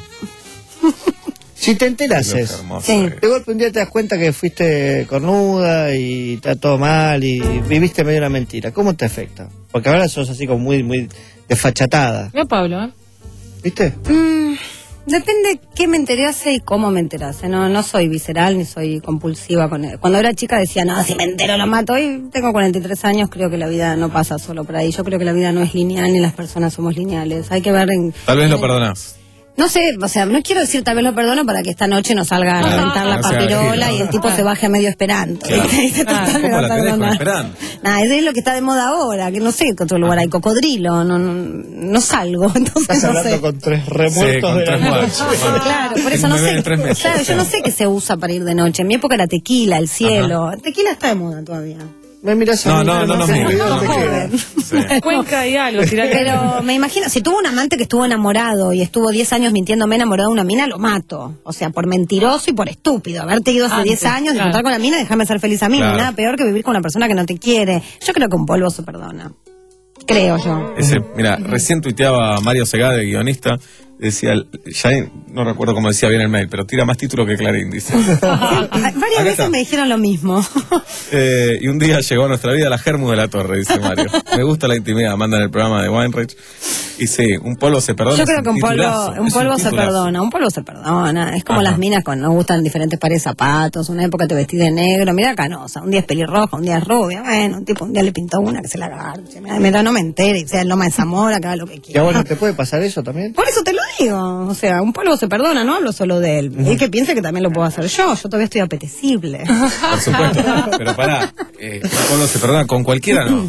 Speaker 6: Si te enteras
Speaker 9: Qué
Speaker 6: eso,
Speaker 9: hermoso,
Speaker 5: Sí.
Speaker 9: eh.
Speaker 6: de golpe un día te das cuenta que fuiste cornuda y está todo mal y viviste medio una mentira, ¿cómo te afecta? Porque ahora sos así como muy, muy desfachatada,
Speaker 11: Mira, Pablo, ¿eh?
Speaker 6: ¿viste?
Speaker 5: Mm, depende qué me enterase y cómo me enterase. No, no soy visceral ni soy compulsiva con él. Cuando era chica decía, no, si me entero lo mato. Hoy tengo cuarenta y tres años, creo que la vida no pasa solo por ahí. Yo creo que la vida no es lineal ni las personas somos lineales. Hay que ver en...
Speaker 9: Tal vez lo perdonás.
Speaker 5: No sé, o sea, no quiero decir tal vez lo perdono para que esta noche nos salga a
Speaker 9: Claro,
Speaker 5: reventar la
Speaker 9: o sea,
Speaker 5: papirola
Speaker 9: sí,
Speaker 5: y el tipo se baje a medio esperanto.
Speaker 9: Claro.
Speaker 5: ¿Viste? Y se trata de
Speaker 9: ¿Cómo
Speaker 5: no
Speaker 9: la tenés con
Speaker 5: perdonar.
Speaker 9: esperanza?
Speaker 5: Nah, eso es lo que está de moda ahora, que no sé qué otro lugar hay, cocodrilo, no, no, no salgo, entonces
Speaker 6: Estás
Speaker 5: no
Speaker 6: hablando
Speaker 5: sé.
Speaker 6: con tres
Speaker 9: Sí,
Speaker 6: remuertos
Speaker 9: con
Speaker 6: de la
Speaker 9: tres
Speaker 6: noche.
Speaker 9: muertos.
Speaker 5: Claro, por eso
Speaker 9: Un
Speaker 5: no
Speaker 9: bebé
Speaker 5: sé.
Speaker 9: de tres meses.
Speaker 5: Claro, yo no sé qué se usa para ir de noche. En mi época era tequila, el cielo. Tequila está de moda todavía.
Speaker 6: Me miras a
Speaker 9: No,
Speaker 6: mí,
Speaker 9: no, no nos
Speaker 6: sé
Speaker 9: mires,
Speaker 6: cuidado
Speaker 9: no
Speaker 6: te
Speaker 9: nos
Speaker 6: queda.
Speaker 9: Sí.
Speaker 11: Cuenca y algo, tirá que-
Speaker 5: Pero me imagino, si tuvo un amante que estuvo enamorado y estuvo diez años mintiéndome enamorado de una mina, lo mato. O sea, por mentiroso y por estúpido. Haberte ido hace
Speaker 11: Antes,
Speaker 5: diez años,
Speaker 11: claro.
Speaker 5: disfrutar con la mina y dejarme ser feliz a mí.
Speaker 9: Claro.
Speaker 5: Nada peor que vivir con una persona que no te quiere. Yo creo que un polvo se perdona. Creo yo.
Speaker 9: Ese, mira, recién tuiteaba Mario Segade, guionista, decía, ya no recuerdo cómo decía bien el mail, pero tira más título que Clarín, dice.
Speaker 5: Varias
Speaker 9: Acá
Speaker 5: veces
Speaker 9: está.
Speaker 5: me dijeron lo mismo.
Speaker 9: Eh, y un día llegó a nuestra vida la Germu de la Torre, dice Mario. Me gusta la intimidad, manda en el programa de Weinreich. Y sí, un polvo se perdona.
Speaker 5: Yo
Speaker 9: es
Speaker 5: creo que un polvo,
Speaker 9: titulazo,
Speaker 5: un
Speaker 9: es
Speaker 5: polvo se
Speaker 9: titulazo.
Speaker 5: perdona, un polvo se perdona. Es como
Speaker 9: Ajá.
Speaker 5: las minas cuando nos gustan diferentes pares de zapatos. Una época te vestí de negro, mira Canosa, un día es pelirroja, un día es rubia. Bueno, un tipo un día le pintó una que se la garche. Mira, mira, no me entere, y sea el Loma de Zamora, que haga lo que
Speaker 6: ¿Y a
Speaker 5: quiera.
Speaker 6: vos no te puede pasar eso también?
Speaker 5: Por eso te lo digo. O sea, un polvo se perdona, no hablo solo de él. Y que piense que también lo puedo hacer yo. Yo todavía estoy apetecible.
Speaker 9: Por supuesto. Pero pará, eh, un polvo se perdona, con cualquiera no.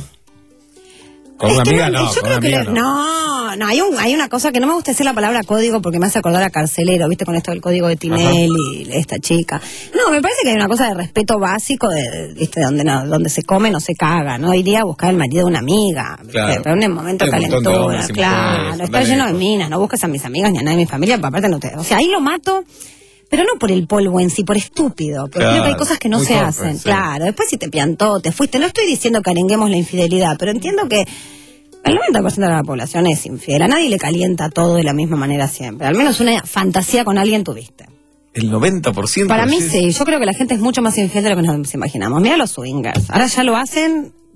Speaker 9: Con una
Speaker 5: Es que
Speaker 9: amiga
Speaker 5: no,
Speaker 9: no,
Speaker 5: yo
Speaker 9: con una
Speaker 5: creo que
Speaker 9: amiga
Speaker 5: le-
Speaker 9: no.
Speaker 5: no, no, hay un, hay una cosa que no me gusta decir la palabra código porque me hace acordar a carcelero, viste, con esto del código de Tinelli, esta chica. No, me parece que hay una cosa de respeto básico de, de, viste, donde no, donde se come no se caga, no iría a buscar el marido de una amiga, ¿viste?
Speaker 9: Claro.
Speaker 5: Pero en un momento de
Speaker 9: Hay un montón de
Speaker 5: calentura,
Speaker 9: hombres y
Speaker 5: claro,
Speaker 9: mujeres,
Speaker 5: está
Speaker 9: dale.
Speaker 5: lleno de minas, no busques a mis amigas ni a nadie de mi familia, pero aparte no te, o sea, ahí lo mato. Pero no por el polvo en sí, por estúpido. Porque
Speaker 9: Claro,
Speaker 5: creo que hay cosas que no
Speaker 9: muy
Speaker 5: se
Speaker 9: torpe,
Speaker 5: hacen.
Speaker 9: sí.
Speaker 5: Claro, después si te piantó, te fuiste. No estoy diciendo que arenguemos la infidelidad, pero entiendo que el noventa por ciento de la población es infiel. A nadie le calienta todo de la misma manera siempre. Al menos una fantasía con alguien tuviste.
Speaker 9: El noventa por ciento.
Speaker 5: Para mí
Speaker 9: decís.
Speaker 5: sí, yo creo que la gente es mucho más infiel de lo que nos imaginamos. Mira los swingers. Ahora ya lo hacen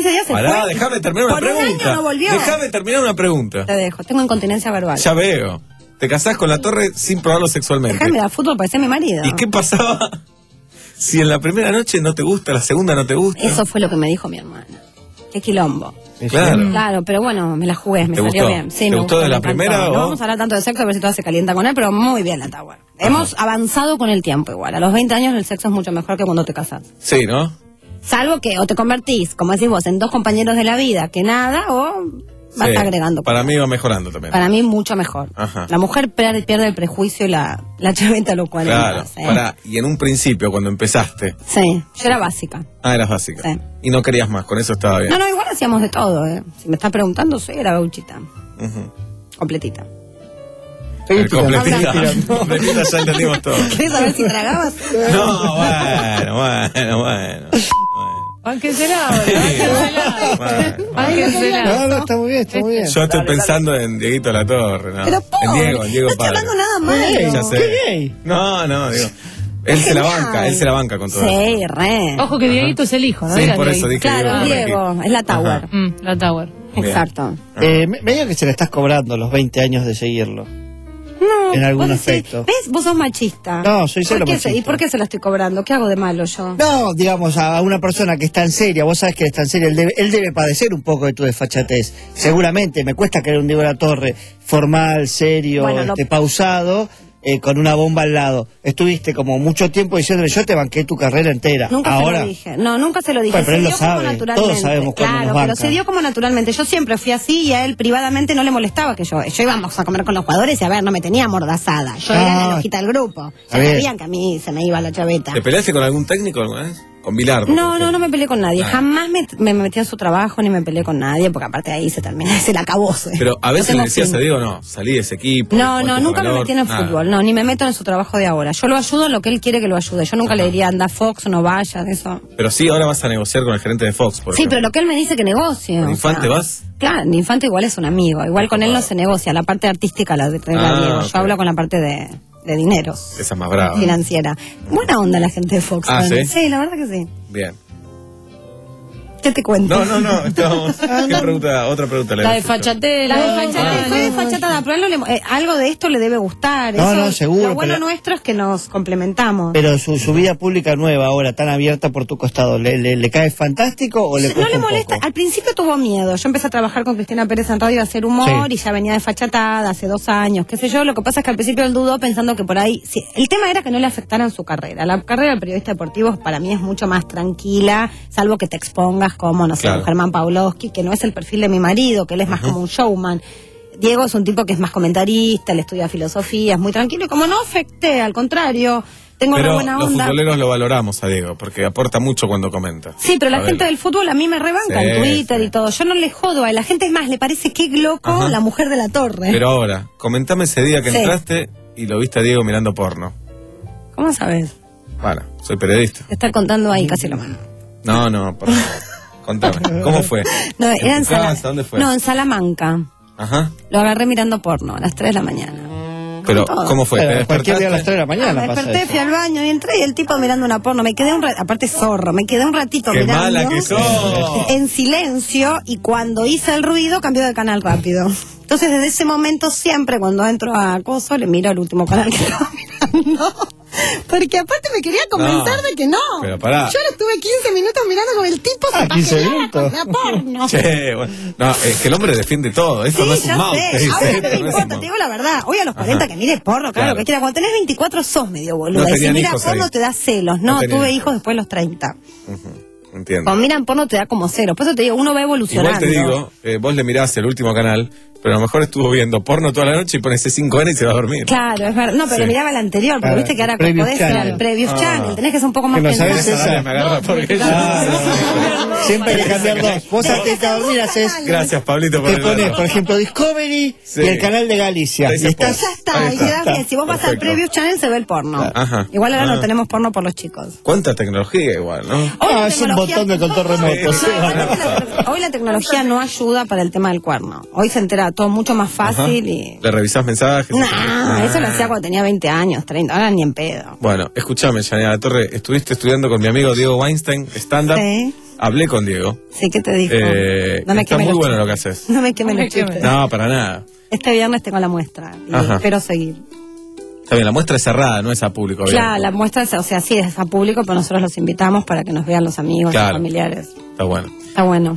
Speaker 5: quince días se
Speaker 9: Pará,
Speaker 5: fue.
Speaker 9: déjame terminar una
Speaker 5: Por un
Speaker 9: pregunta.
Speaker 5: año no volvió.
Speaker 9: Déjame terminar una pregunta.
Speaker 5: Te dejo, tengo incontinencia verbal.
Speaker 9: Ya veo. Te casás con la torre sin probarlo sexualmente.
Speaker 5: Déjame dar fútbol, parecía mi marido.
Speaker 9: ¿Y qué pasaba si en la primera noche no te gusta, la segunda no te gusta?
Speaker 5: Eso fue lo que me dijo mi hermana. qué quilombo.
Speaker 9: Claro.
Speaker 5: Claro, pero bueno, me la jugué, me
Speaker 9: ¿Te
Speaker 5: salió
Speaker 9: gustó?
Speaker 5: bien. Sí,
Speaker 9: ¿Te
Speaker 5: me
Speaker 9: gustó
Speaker 5: gustó,
Speaker 9: de
Speaker 5: me
Speaker 9: la
Speaker 5: encantó.
Speaker 9: primera
Speaker 5: No
Speaker 9: o...?
Speaker 5: vamos a hablar tanto de sexo, a ver si todas se calienta con él, pero muy bien la Tower. Hemos avanzado con el tiempo igual. A los veinte años el sexo es mucho mejor que cuando te casas.
Speaker 9: Sí, ¿no?
Speaker 5: Salvo que o te convertís, como decís vos, en dos compañeros de la vida que nada, o vas
Speaker 9: Sí.
Speaker 5: agregando.
Speaker 9: Para mí va mejorando también.
Speaker 5: Para mí mucho mejor.
Speaker 9: Ajá.
Speaker 5: La mujer pierde, pierde el prejuicio y la, la chaveta a los cuarenta.
Speaker 9: Claro.
Speaker 5: Sí.
Speaker 9: Pará, y en un principio, cuando empezaste...
Speaker 5: Sí, yo era básica.
Speaker 9: Ah, eras básica.
Speaker 5: Sí.
Speaker 9: Y no querías más, con eso estaba bien.
Speaker 5: No, no, igual hacíamos de todo, ¿eh? Si me estás preguntando, sí, era gauchita.
Speaker 9: Ujú.
Speaker 5: Completita.
Speaker 9: El completita,
Speaker 5: Hablando.
Speaker 9: completita ya entendimos todo.
Speaker 5: ¿Querés saber si tragabas?
Speaker 9: No, bueno, bueno, bueno.
Speaker 11: Bánquensela ahora, bánquensela.
Speaker 6: No, no, está muy bien, está muy bien.
Speaker 9: Yo estoy pensando en Dieguito La Torre, ¿no?
Speaker 5: Pero
Speaker 9: en
Speaker 5: pobre,
Speaker 9: Diego, en Diego
Speaker 5: no estoy
Speaker 9: Padre.
Speaker 5: hablando nada malo.
Speaker 6: Gay,
Speaker 9: Ya sé.
Speaker 6: ¿qué gay?
Speaker 9: No, no, digo. Él se la banca, él se la banca con todo eso.
Speaker 5: Sí, re.
Speaker 11: Ojo que Dieguito es el hijo, ¿no?
Speaker 9: Sí,
Speaker 11: Digas
Speaker 9: por eso
Speaker 11: Dieguito.
Speaker 9: dije
Speaker 5: Claro,
Speaker 9: Diego.
Speaker 5: Diego, es la Tower.
Speaker 11: Mm, la Tower.
Speaker 5: Exacto.
Speaker 6: Eh, me- medio que se le estás cobrando los veinte años de seguirlo.
Speaker 5: No,
Speaker 6: En algún
Speaker 5: vos decís,
Speaker 6: aspecto.
Speaker 5: ¿ves? Vos sos machista.
Speaker 6: No, soy cero
Speaker 5: ¿Por qué se-
Speaker 6: machista.
Speaker 5: ¿Y por qué se lo estoy cobrando? ¿Qué hago de malo yo?
Speaker 6: No, digamos, a una persona que está en seria, vos sabés que está en seria, él debe, él debe padecer un poco de tu desfachatez. Seguramente, me cuesta creer un Diego La Torre formal, serio,
Speaker 5: Bueno, lo-
Speaker 6: este, pausado, eh, con una bomba al lado. Estuviste como mucho tiempo diciéndole, yo te banqué tu carrera entera.
Speaker 5: Nunca
Speaker 6: Ahora,
Speaker 5: se lo dije. No, nunca se lo dije.
Speaker 6: Bueno, pero
Speaker 5: se
Speaker 6: él lo
Speaker 5: dio como
Speaker 6: sabe.
Speaker 5: naturalmente.
Speaker 6: Todos sabemos cuándo
Speaker 5: Claro,
Speaker 6: nos
Speaker 5: pero
Speaker 6: bancan.
Speaker 5: se dio como naturalmente. Yo siempre fui así y a él privadamente no le molestaba que yo. Yo íbamos a comer con los jugadores y a ver, no me tenía amordazada. Yo era
Speaker 9: Ah.
Speaker 5: la lojita del grupo.
Speaker 9: Está
Speaker 5: Ya
Speaker 9: bien.
Speaker 5: sabían que a mí se me iba la chaveta.
Speaker 9: ¿Te peleaste con algún técnico alguna vez? Con Bilardo.
Speaker 5: No, no, no me peleé con nadie.
Speaker 9: Ah.
Speaker 5: Jamás me, me metí en su trabajo ni me peleé con nadie, porque aparte de ahí se termina, se la acabó.
Speaker 9: Pero a
Speaker 5: No
Speaker 9: veces
Speaker 5: tengo
Speaker 9: le decías
Speaker 5: fin.
Speaker 9: a Diego, no, salí de ese equipo.
Speaker 5: No,
Speaker 9: ponte
Speaker 5: no,
Speaker 9: con
Speaker 5: nunca me
Speaker 9: valor,
Speaker 5: metí en el
Speaker 9: nada.
Speaker 5: fútbol, no, ni me meto en su trabajo de ahora. Yo lo ayudo en lo que él quiere que lo ayude. Yo nunca le diría, anda Fox, no vayas, eso.
Speaker 9: Pero sí, ahora vas a negociar con el gerente de Fox, por
Speaker 5: Sí,
Speaker 9: ejemplo.
Speaker 5: pero lo que él me dice que negocie.
Speaker 9: ¿Con
Speaker 5: o
Speaker 9: Infante
Speaker 5: sea,
Speaker 9: vas?
Speaker 5: Claro, mi Infante igual es un amigo. Igual con él no se negocia. La parte artística la arregla
Speaker 9: Ah,
Speaker 5: Diego. Yo
Speaker 9: ok.
Speaker 5: hablo con la parte de, de dinero,
Speaker 9: Esa es más brava.
Speaker 5: financiera. Buena onda la gente de Fox.
Speaker 9: Ah,
Speaker 5: ¿no?
Speaker 9: ¿sí?
Speaker 5: Sí, la verdad que sí.
Speaker 9: Bien.
Speaker 5: ¿Qué te cuento?
Speaker 9: No, no, no, estábamos... ¿Qué pregunta? Otra pregunta le
Speaker 11: La
Speaker 9: habías hecho.
Speaker 11: desfachatez,
Speaker 5: La
Speaker 11: la
Speaker 5: desfachatada, fue desfachatada, pero a él no le- eh, algo de esto le debe gustar.
Speaker 6: No,
Speaker 5: eso-
Speaker 6: no, seguro,
Speaker 5: Lo bueno
Speaker 6: pero-
Speaker 5: nuestro es que nos complementamos.
Speaker 6: pero su, su vida pública nueva ahora, tan abierta por tu costado, ¿le, le, le cae fantástico o le
Speaker 5: No
Speaker 6: cuesta
Speaker 5: le
Speaker 6: un
Speaker 5: molesta,
Speaker 6: poco?
Speaker 5: al principio tuvo miedo. Yo empecé a trabajar con Cristina Pérez en radio a hacer humor
Speaker 6: Sí.
Speaker 5: y ya venía desfachatada hace dos años, qué sé yo. Lo que pasa es que al principio él dudó pensando que por ahí... sí, el tema era que no le afectara en su carrera. La carrera del periodista deportivo para mí es mucho más tranquila, salvo que te expongas como, no sé,
Speaker 9: Claro.
Speaker 5: Germán Pavlovsky, que no es el perfil de mi marido, que él es más como un showman. Diego es un tipo que es más comentarista, él estudia filosofía, es muy tranquilo y como no afecté, al contrario, tengo una
Speaker 9: Pero
Speaker 5: buena
Speaker 9: los
Speaker 5: onda.
Speaker 9: futboleros lo valoramos a Diego, porque aporta mucho cuando comenta.
Speaker 5: Sí, pero la
Speaker 9: A
Speaker 5: gente
Speaker 9: ver.
Speaker 5: del fútbol a mí me rebanca
Speaker 9: Sí,
Speaker 5: en Twitter y todo. Yo no le jodo a él. La gente es más, le parece que loco
Speaker 9: Ajá.
Speaker 5: la mujer de la torre.
Speaker 9: Pero ahora, comentame ese día que
Speaker 5: Sí.
Speaker 9: entraste y lo viste a Diego mirando porno.
Speaker 5: ¿Cómo sabes?
Speaker 9: Bueno, soy periodista.
Speaker 5: Te está contando ahí casi lo mano.
Speaker 9: No, no, por favor. Contame, ¿cómo fue?
Speaker 5: No,
Speaker 9: ¿En
Speaker 5: era en,
Speaker 9: tu
Speaker 5: Sala-
Speaker 9: casa? ¿Dónde fue?
Speaker 5: no, en Salamanca.
Speaker 9: Ajá.
Speaker 5: Lo agarré mirando porno a las tres de la mañana.
Speaker 9: Pero,
Speaker 5: todo.
Speaker 9: ¿cómo fue?
Speaker 6: Pero
Speaker 9: ¿Te
Speaker 6: cualquier día a las
Speaker 9: despertaste?
Speaker 6: tres de la mañana
Speaker 5: me
Speaker 6: pasa
Speaker 5: desperté,
Speaker 6: eso.
Speaker 5: fui al baño y entré y el tipo mirando una porno. Me quedé un ratito, aparte zorro, me quedé un ratito
Speaker 9: ¡Qué
Speaker 5: mirando.
Speaker 9: mala que sos!
Speaker 5: En silencio y cuando hice el ruido cambió de canal rápido. Entonces desde ese momento siempre cuando entro a acoso le miro al último canal que estaba mirando. Porque aparte me quería convencer
Speaker 9: No,
Speaker 5: de que no.
Speaker 9: pero pará.
Speaker 5: Yo lo estuve quince minutos mirando con el tipo
Speaker 6: Ah,
Speaker 5: se
Speaker 6: quince
Speaker 5: pajeaba
Speaker 6: minutos.
Speaker 5: con la porno.
Speaker 9: Che, bueno. No, es que el hombre defiende todo. Esto
Speaker 5: Sí,
Speaker 9: no es un
Speaker 5: ya
Speaker 9: mouse.
Speaker 5: sé.
Speaker 9: te dice,
Speaker 5: Ahora
Speaker 9: esto
Speaker 5: no me
Speaker 9: no es un
Speaker 5: importa,
Speaker 9: mouse.
Speaker 5: te digo la verdad. Hoy a los cuarenta que mire porno, claro,
Speaker 9: Claro.
Speaker 5: que quiera. Cuando tenés veinticuatro sos medio boluda.
Speaker 9: No
Speaker 5: y si
Speaker 9: tenían
Speaker 5: mira
Speaker 9: hijos
Speaker 5: porno
Speaker 9: ahí.
Speaker 5: te da celos.
Speaker 9: No
Speaker 5: No,
Speaker 9: tenían
Speaker 5: tuve
Speaker 9: hijos.
Speaker 5: hijos después de los treinta.
Speaker 9: Entiendo.
Speaker 5: Cuando miran porno te da como cero. Por eso te digo, uno va evolucionando.
Speaker 9: Igual te digo, eh, vos le mirás el último canal, pero a lo mejor estuvo viendo porno toda la noche y pone C cinco N y se va a dormir.
Speaker 5: Claro, es verdad. No, pero
Speaker 9: Sí.
Speaker 5: miraba el anterior, porque
Speaker 9: Claro,
Speaker 5: viste que ahora
Speaker 9: Previous
Speaker 5: podés
Speaker 9: Channel.
Speaker 5: ver el Previous
Speaker 9: Ah.
Speaker 5: Channel. Tenés que ser un poco más
Speaker 6: Que no sabés
Speaker 5: pensante.
Speaker 6: esa.
Speaker 9: Ahora me agarra porque
Speaker 6: Siempre hay que cambiar dos. Vos antes de dormir haces...
Speaker 9: Gracias, Pablito, por
Speaker 6: Te
Speaker 9: el
Speaker 6: pones,
Speaker 9: dato.
Speaker 6: por ejemplo, Discovery
Speaker 9: Sí.
Speaker 6: y el canal de Galicia.
Speaker 9: Ahí
Speaker 6: Y
Speaker 9: se
Speaker 6: estás...
Speaker 5: Ya está,
Speaker 9: Ahí
Speaker 5: y
Speaker 9: está.
Speaker 5: quedás bien. Si vos vas al
Speaker 9: Perfecto.
Speaker 5: Previous Channel se ve el porno.
Speaker 9: Ajá.
Speaker 5: Igual ahora
Speaker 9: Ah.
Speaker 5: no tenemos porno por los chicos.
Speaker 9: ¿Cuánta tecnología igual, no?
Speaker 5: Hoy
Speaker 6: Ah,
Speaker 5: la
Speaker 6: es un
Speaker 5: tecnología-
Speaker 6: botón de control remoto. sí.
Speaker 5: Hoy la tecnología no ayuda para el tema del cuerno. Hoy se entera todo mucho más fácil y...
Speaker 9: ¿Le revisás mensajes?
Speaker 5: Nah, eso lo hacía cuando tenía veinte años, treinta, ahora ni en pedo.
Speaker 9: Bueno, escúchame, Yanela Torre, estuviste estudiando con mi amigo Diego Weinstein, stand-up.
Speaker 5: Sí.
Speaker 9: Hablé con Diego.
Speaker 5: Sí, ¿qué te dijo?
Speaker 9: Eh,
Speaker 5: No me
Speaker 9: está
Speaker 5: queme
Speaker 9: muy
Speaker 5: los
Speaker 9: bueno
Speaker 5: chistes.
Speaker 9: lo que haces.
Speaker 5: No me quemen los chistes.
Speaker 9: No, para nada.
Speaker 5: Este viernes tengo la muestra y
Speaker 9: Ajá.
Speaker 5: espero seguir.
Speaker 9: Está bien, la muestra es cerrada, no es a público.
Speaker 5: Claro,
Speaker 9: abierto.
Speaker 5: la muestra, es- o sea, sí es a público, pero nosotros los invitamos para que nos vean los amigos,
Speaker 9: Claro.
Speaker 5: los familiares.
Speaker 9: Está bueno.
Speaker 5: Está bueno.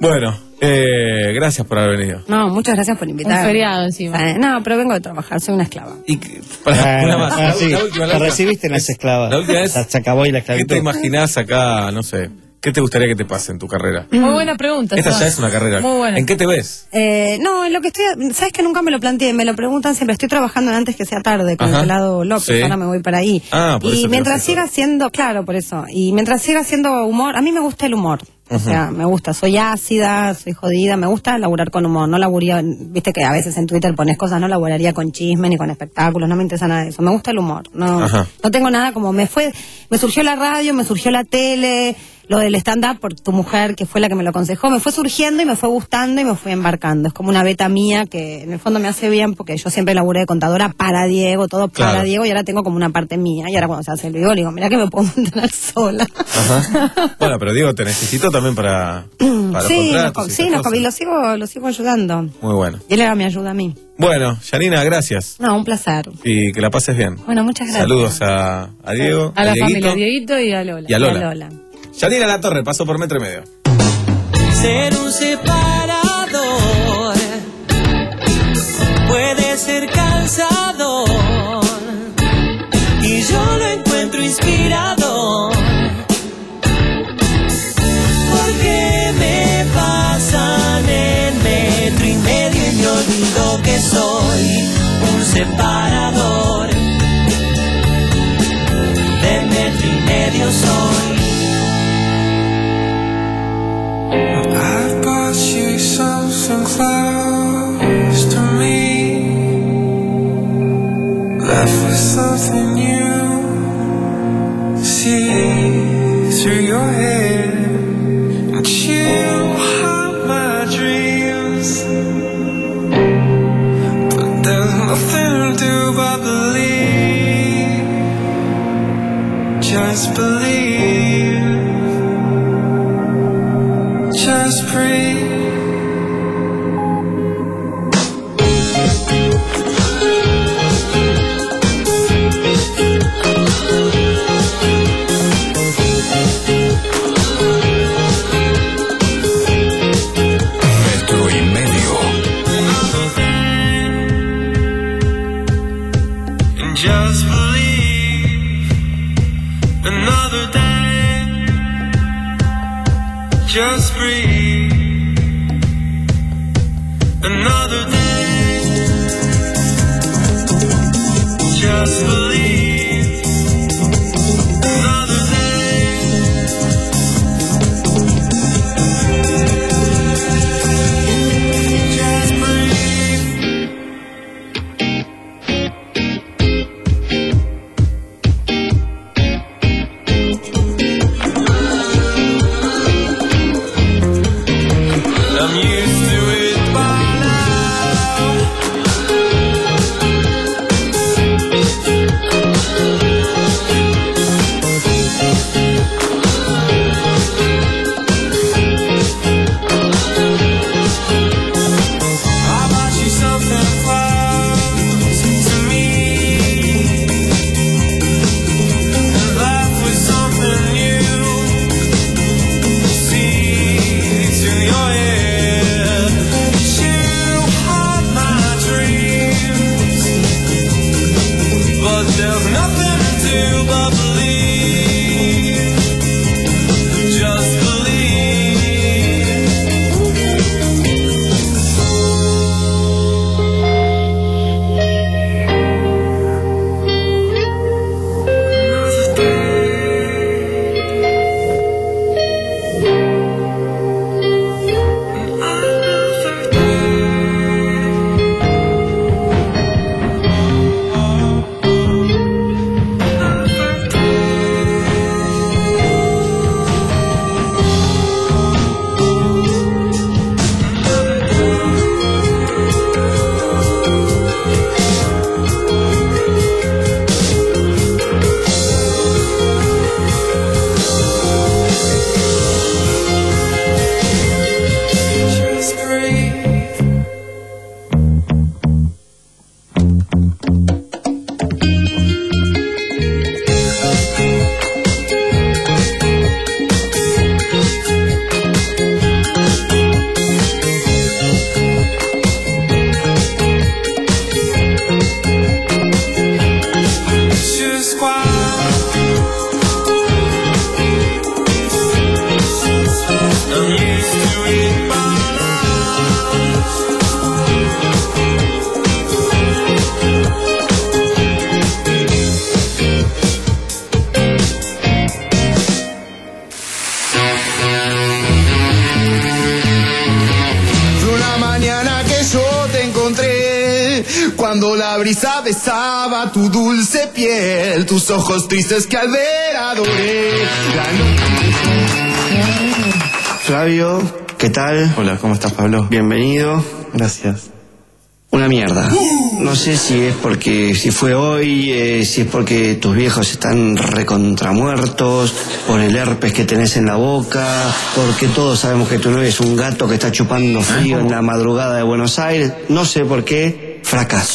Speaker 9: Bueno, eh, gracias por haber venido.
Speaker 5: No, muchas gracias por invitarme.
Speaker 11: Un feriado encima.
Speaker 5: Eh, no, pero vengo de trabajar, soy una esclava.
Speaker 9: Y para, una más.
Speaker 6: Ah,
Speaker 9: La-
Speaker 6: sí,
Speaker 9: la última, la
Speaker 6: te
Speaker 9: última.
Speaker 6: recibiste en las esclavas.
Speaker 9: La última vez-
Speaker 6: Se se acabó y la
Speaker 9: ¿Qué
Speaker 6: esclavitud.
Speaker 9: te imaginás acá, no sé, qué te gustaría que te pase en tu carrera?
Speaker 11: Muy buena pregunta.
Speaker 9: Esta
Speaker 11: Seba.
Speaker 9: ya es una carrera.
Speaker 11: Muy buena.
Speaker 9: ¿En qué te ves?
Speaker 5: Eh, no, en lo que estoy, sabes que nunca me lo planteé, me lo preguntan siempre, estoy trabajando en antes que sea tarde con
Speaker 9: Ajá.
Speaker 5: el pelado López,
Speaker 9: Sí.
Speaker 5: ahora me voy para ahí.
Speaker 9: Ah, por eso
Speaker 5: y
Speaker 9: te
Speaker 5: mientras
Speaker 9: vas a
Speaker 5: siga siendo, claro, por eso, y mientras siga siendo humor, a mí me gusta el humor. O
Speaker 9: Ujú.
Speaker 5: sea, me gusta, soy ácida, soy jodida, me gusta laburar con humor, no laburía, viste que a veces en Twitter pones cosas, no laburaría con chisme ni con espectáculos, no me interesa nada de eso, me gusta el humor, no,
Speaker 9: Ajá.
Speaker 5: no tengo nada como, me fue, me surgió la radio, me surgió la tele, lo del stand-up por tu mujer, que fue la que me lo aconsejó, me fue surgiendo y me fue gustando y me fui embarcando, es como una beta mía que en el fondo me hace bien porque yo siempre laburé de contadora para Diego, todo para
Speaker 9: Claro.
Speaker 5: Diego y ahora tengo como una parte mía y ahora cuando se hace el video le digo, mira que me puedo mantener sola.
Speaker 9: Ajá. Bueno, pero digo, te necesito también para, para
Speaker 5: sí,
Speaker 9: los
Speaker 5: nos,
Speaker 9: contratos
Speaker 5: co-
Speaker 9: y
Speaker 5: sí
Speaker 9: esas
Speaker 5: nos co-
Speaker 9: cosas.
Speaker 5: y lo sigo, lo sigo ayudando.
Speaker 9: Muy bueno.
Speaker 5: Y él era mi ayuda a mí.
Speaker 9: Bueno, Yanina, gracias.
Speaker 5: No, un placer.
Speaker 9: Y que la pases bien.
Speaker 5: Bueno, muchas gracias.
Speaker 9: Saludos a, a Diego,
Speaker 11: A la
Speaker 9: Dieguito
Speaker 11: familia, Dieguito y a Lola.
Speaker 9: y a Lola. Yanina La Torre, pasó por Metro y Medio.
Speaker 13: Ser un separador puede ser cansador y yo lo encuentro inspirador porque me pasan en metro y medio y me olvido que soy un separador de metro y medio soy.
Speaker 14: I bought you something close to me, left with something new. See through your head and chill out my dreams, but there's nothing to do but believe, just believe. Just breathe.
Speaker 1: Metro y Medio.
Speaker 14: And just believe another day. Just breathe another day. Just believe another day. Just breathe. I'm used to it by now.
Speaker 15: mañana que yo te encontré, cuando la brisa besaba tu dulce piel, tus ojos tristes que al ver adoré. La no-
Speaker 6: Flavio, ¿qué tal?
Speaker 17: Hola, ¿cómo estás, Pablo?
Speaker 6: Bienvenido.
Speaker 17: Gracias.
Speaker 6: Una mierda. No sé si es porque, si fue hoy, eh, si es porque tus viejos están recontramuertos, por el herpes que tenés en la boca, porque todos sabemos que tu novio es un gato que está chupando frío en la madrugada de Buenos Aires. No sé por qué, fracaso.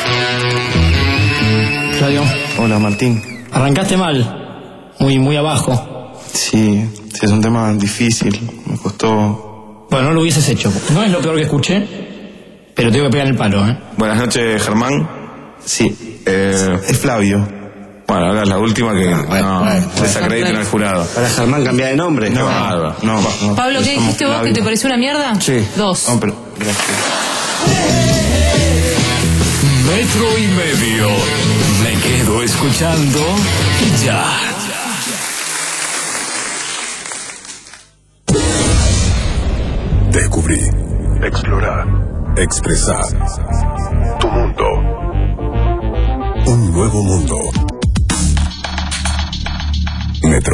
Speaker 17: Flavio. Hola, Martín.
Speaker 18: Arrancaste mal, muy, muy abajo.
Speaker 17: Sí, sí, es un tema difícil, me costó...
Speaker 18: Bueno, no lo hubieses hecho. No es lo peor que escuché, pero tengo que pegar el palo, ¿eh?
Speaker 17: Buenas noches, Germán. Sí, eh, es Flavio. Bueno, ahora es la última que no,
Speaker 6: bueno,
Speaker 17: desacrediten al jurado.
Speaker 6: Para Germán cambiar de nombre.
Speaker 17: No, no, no, no.
Speaker 11: Pablo, ¿qué dijiste vos? ¿Que te pareció una mierda?
Speaker 6: Sí.
Speaker 11: Dos.
Speaker 17: No, pero, gracias.
Speaker 1: Metro y medio. Me quedo escuchando y ya. Descubrí, explorar, expresar tu mundo. Un nuevo mundo. Metro.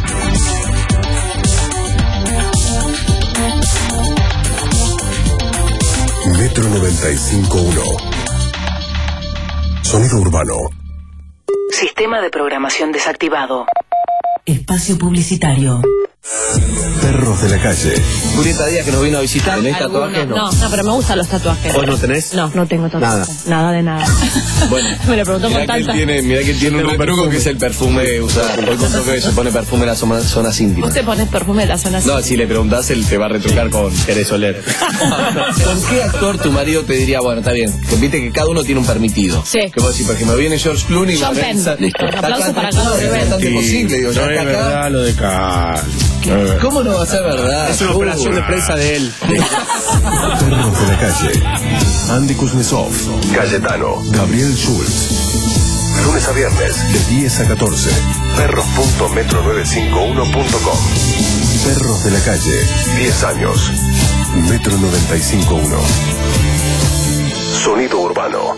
Speaker 1: Metro noventa y cinco punto uno. Sonido urbano.
Speaker 2: Sistema de programación desactivado.
Speaker 22: Espacio publicitario.
Speaker 1: Perros de la calle.
Speaker 24: Julieta Díaz, que nos vino a visitar. ¿Tenés tatuajes?
Speaker 11: No, no, no, pero me gustan los tatuajes.
Speaker 24: ¿Vos no tenés?
Speaker 11: No, no tengo tatuajes. Nada. Nada de nada.
Speaker 24: Bueno,
Speaker 11: me lo preguntó con
Speaker 24: mirá que él
Speaker 11: tanta.
Speaker 24: tiene, mirá que él tiene un retruco que es el perfume que usa. Hoy contó que se pone perfume en las zona- zonas íntimas.
Speaker 11: ¿Vos te pones perfume de la zona
Speaker 24: No, si le preguntás, él te va a retrucar con Jerez Soler. ¿Con qué actor tu marido te diría, bueno, está bien, que viste que cada uno tiene un permitido?
Speaker 11: Sí.
Speaker 24: Que vos decís, por ejemplo, viene George Clooney y
Speaker 11: Sean
Speaker 24: la
Speaker 11: Penn.
Speaker 24: prensa- Listo.
Speaker 11: Un aplauso para Carlos Rivera.
Speaker 24: Es bastante posible, digo, ya
Speaker 9: No es
Speaker 24: está acá.
Speaker 9: verdad lo de Carl.
Speaker 24: ¿Cómo no va a ser verdad?
Speaker 9: Es una operación de prensa de él.
Speaker 1: Perros de la calle. Andy Kuznetsov. Cayetano. Gabriel Schultz. Lunes a viernes, de diez a catorce. perros punto metro novecientos cincuenta y uno punto com. Perros de la calle. diez años. Metro noventa y cinco punto uno. Sonido urbano.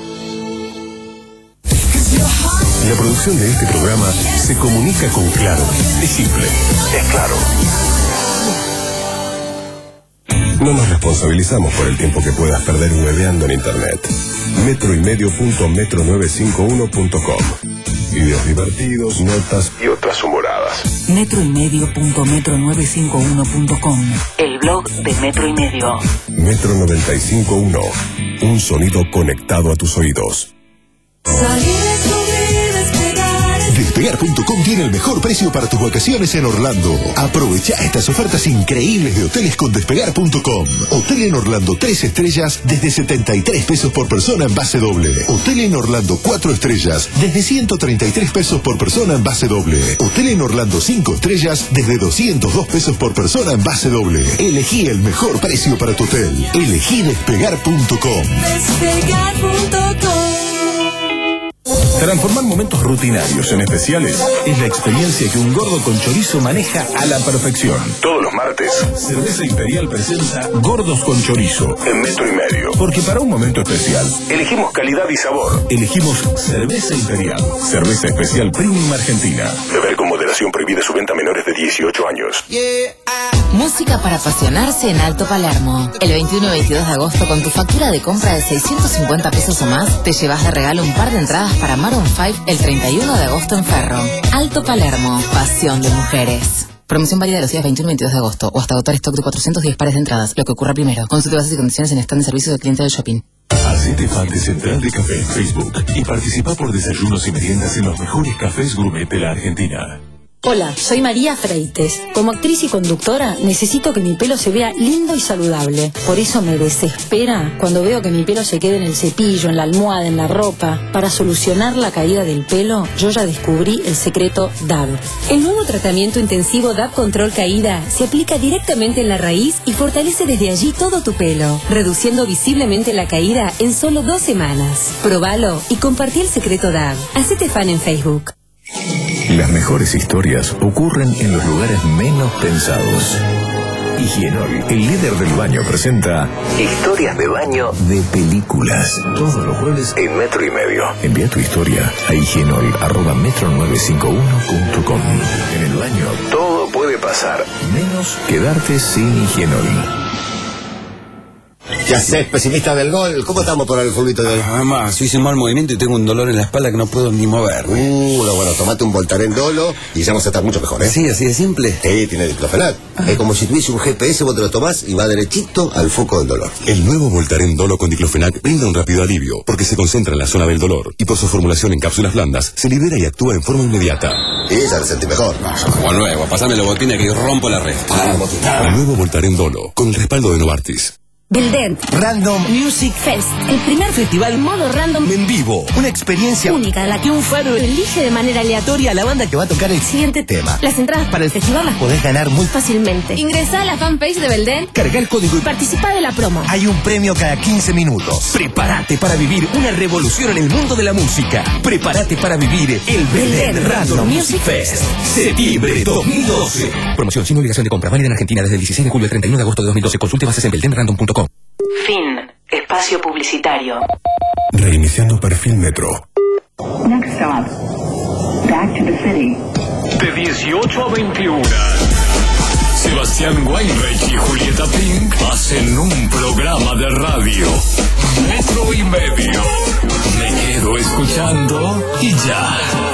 Speaker 1: La producción de este programa se comunica con Claro. Es simple. Es claro. No nos responsabilizamos por el tiempo que puedas perder hueveando en internet. Metro y medio punto metro novecientos cincuenta y uno punto com. Videos divertidos, notas y otras humoradas.
Speaker 22: Metro y medio punto metro novecientos cincuenta y uno punto com.
Speaker 2: El blog de Metro y Medio.
Speaker 1: Metro noventa y cinco punto uno. Un sonido conectado a tus oídos. Despegar punto com tiene el mejor precio para tus vacaciones en Orlando. Aprovecha estas ofertas increíbles de hoteles con Despegar punto com. Hotel en Orlando tres estrellas desde setenta y tres pesos por persona en base doble. Hotel en Orlando cuatro estrellas desde ciento treinta y tres pesos por persona en base doble. Hotel en Orlando cinco estrellas desde doscientos dos pesos por persona en base doble. Elegí el mejor precio para tu hotel. Elegí Despegar punto com.
Speaker 12: Despegar punto com.
Speaker 1: Transformar momentos rutinarios en especiales es la experiencia que un gordo con chorizo maneja a la perfección. Todos los martes, Cerveza Imperial presenta Gordos con Chorizo en Metro y Medio. Porque para un momento especial, elegimos calidad y sabor. Elegimos Cerveza Imperial, cerveza especial premium argentina. Beber con moderación, prohibida su venta a menores de dieciocho años.
Speaker 25: Música para apasionarse en Alto Palermo. El veintiuno y veintidós de agosto, con tu factura de compra de seiscientos cincuenta pesos o más, te llevas de regalo un par de entradas para Maroon cinco el treinta y uno de agosto en Ferro. Alto Palermo, pasión de mujeres. Promoción válida de los días veintiuno y veintidós de agosto o hasta agotar stock de cuatrocientos diez pares de entradas, lo que ocurra primero. Consulte bases y condiciones en stand de servicio de cliente del shopping.
Speaker 1: Hacete fan de Central de Café en Facebook y participa por desayunos y meriendas en los mejores cafés gourmet de la Argentina.
Speaker 7: Hola, soy María Freites. Como actriz y conductora, necesito que mi pelo se vea lindo y saludable. Por eso me desespera cuando veo que mi pelo se quede en el cepillo, en la almohada, en la ropa. Para solucionar la caída del pelo, yo ya descubrí el secreto D A B.
Speaker 26: El nuevo tratamiento intensivo D A B Control Caída se aplica directamente en la raíz y fortalece desde allí todo tu pelo, reduciendo visiblemente la caída en solo dos semanas. Probalo y compartí el secreto D A B. Hacete fan en Facebook.
Speaker 1: Las mejores historias ocurren en los lugares menos pensados. Higienol, el líder del baño, presenta Historias de baño de películas. Todos los jueves en Metro y Medio. Envía tu historia a higienol arroba metro nueve cinco uno punto com. En el baño todo puede pasar, menos quedarte sin Higienol.
Speaker 3: ¿Qué haces, pesimista del gol? ¿Cómo estamos por el fulbito de hoy?
Speaker 4: Además, hice un mal movimiento y tengo un dolor en la espalda que no puedo ni moverme.
Speaker 3: Uh, no, bueno, tomate un Voltaren Dolo y ya vamos a estar mucho mejor, ¿eh?
Speaker 4: Sí, así de simple.
Speaker 3: Sí, tiene diclofenac. Es como si tuviese un G P S, vos te lo tomás y va derechito al foco del dolor.
Speaker 23: El nuevo Voltaren Dolo con diclofenac brinda un rápido alivio porque se concentra en la zona del dolor y por su formulación en cápsulas blandas se libera y actúa en forma inmediata.
Speaker 3: Y ya te sentí mejor.
Speaker 4: Como nuevo, pasame la botina que yo rompo la red.
Speaker 23: El nuevo Voltaren Dolo con el respaldo de Novartis.
Speaker 8: Belden
Speaker 3: Random
Speaker 8: Music Fest, el primer festival modo random
Speaker 3: en vivo, una experiencia
Speaker 8: única en la que un faro elige de manera aleatoria
Speaker 3: a la banda que va a tocar el siguiente tema.
Speaker 8: Las entradas para el festival las
Speaker 3: podés ganar muy
Speaker 8: fácilmente. Ingresá a la fanpage de Belden,
Speaker 3: carga el código y
Speaker 8: participa de la promo.
Speaker 3: Hay un premio cada quince minutos.
Speaker 16: Prepárate para vivir una revolución en el mundo de la música. Prepárate para vivir el Belden, Belden Random Music Fest, septiembre dos mil doce.
Speaker 19: Promoción sin obligación de compra, válida en Argentina desde el dieciséis de julio al treinta y uno de agosto de dos mil doce. Consulte bases en belden random punto com.
Speaker 2: Fin. Espacio publicitario.
Speaker 1: Reiniciando perfil Metro.
Speaker 2: Next stop. Back to the city.
Speaker 10: De dieciocho a veintiuno. Sebastián Weinreich y Julieta Pink hacen un programa de radio. Metro y Medio. Me quedo escuchando y ya.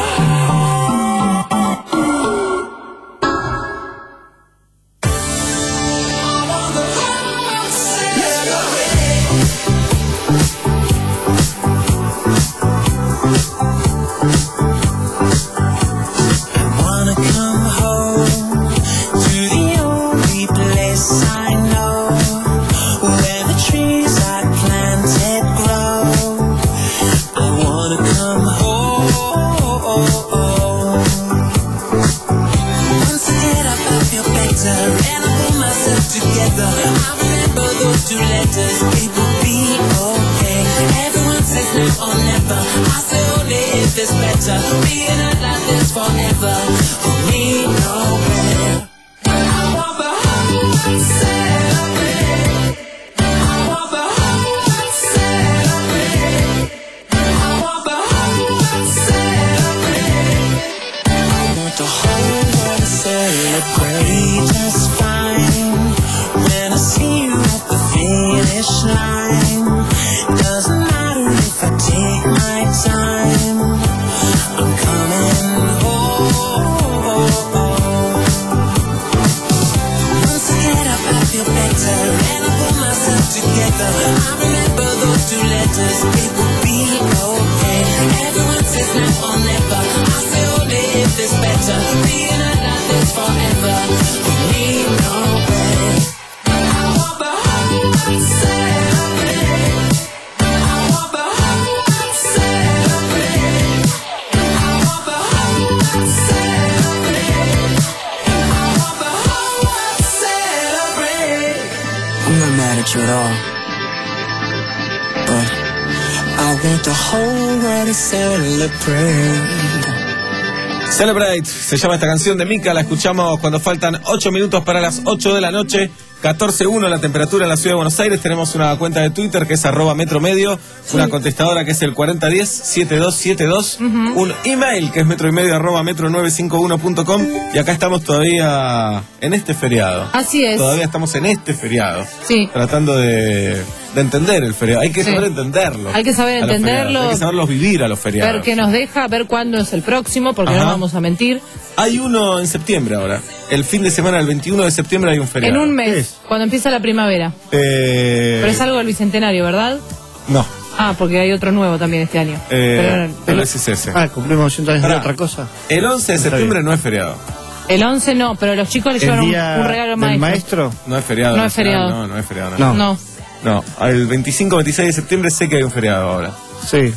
Speaker 9: Celebrate, se llama esta canción de Mika, la escuchamos cuando faltan ocho minutos para las ocho de la noche, catorce uno la temperatura en la ciudad de Buenos Aires. Tenemos una cuenta de Twitter que es arroba metromedio, sí. Una contestadora que es el cuarenta diez setenta y dos setenta y dos, uh-huh. Un email que es metroymedio arroba metro nueve cinco uno punto com y acá estamos todavía en este feriado.
Speaker 11: Así es.
Speaker 9: Todavía estamos en este feriado.
Speaker 11: Sí.
Speaker 9: Tratando de... de entender el feriado, hay que sí. saber entenderlo.
Speaker 11: Hay que saber entenderlo.
Speaker 9: Hay que saberlos vivir a los feriados.
Speaker 11: Ver qué nos deja, ver cuándo es el próximo, porque Ajá. no vamos a mentir.
Speaker 9: Hay uno en septiembre ahora. El fin de semana, el veintiuno de septiembre hay un feriado.
Speaker 11: En un mes, cuando empieza la primavera.
Speaker 9: Eh...
Speaker 11: Pero es algo del Bicentenario, ¿verdad?
Speaker 9: No.
Speaker 11: Ah, porque hay otro nuevo también este año.
Speaker 9: Eh,
Speaker 11: pero,
Speaker 9: pero ese es ese.
Speaker 20: Ah, cumplimos ciento años de otra cosa.
Speaker 9: El once de septiembre no es feriado.
Speaker 11: El once no, pero los chicos le llevan un, un regalo al maestro.
Speaker 20: maestro.
Speaker 9: No es feriado.
Speaker 11: No es feriado.
Speaker 9: No, no es feriado.
Speaker 20: No.
Speaker 11: No.
Speaker 9: No, el veinticinco veintiséis de septiembre sé que hay un feriado ahora.
Speaker 20: Sí.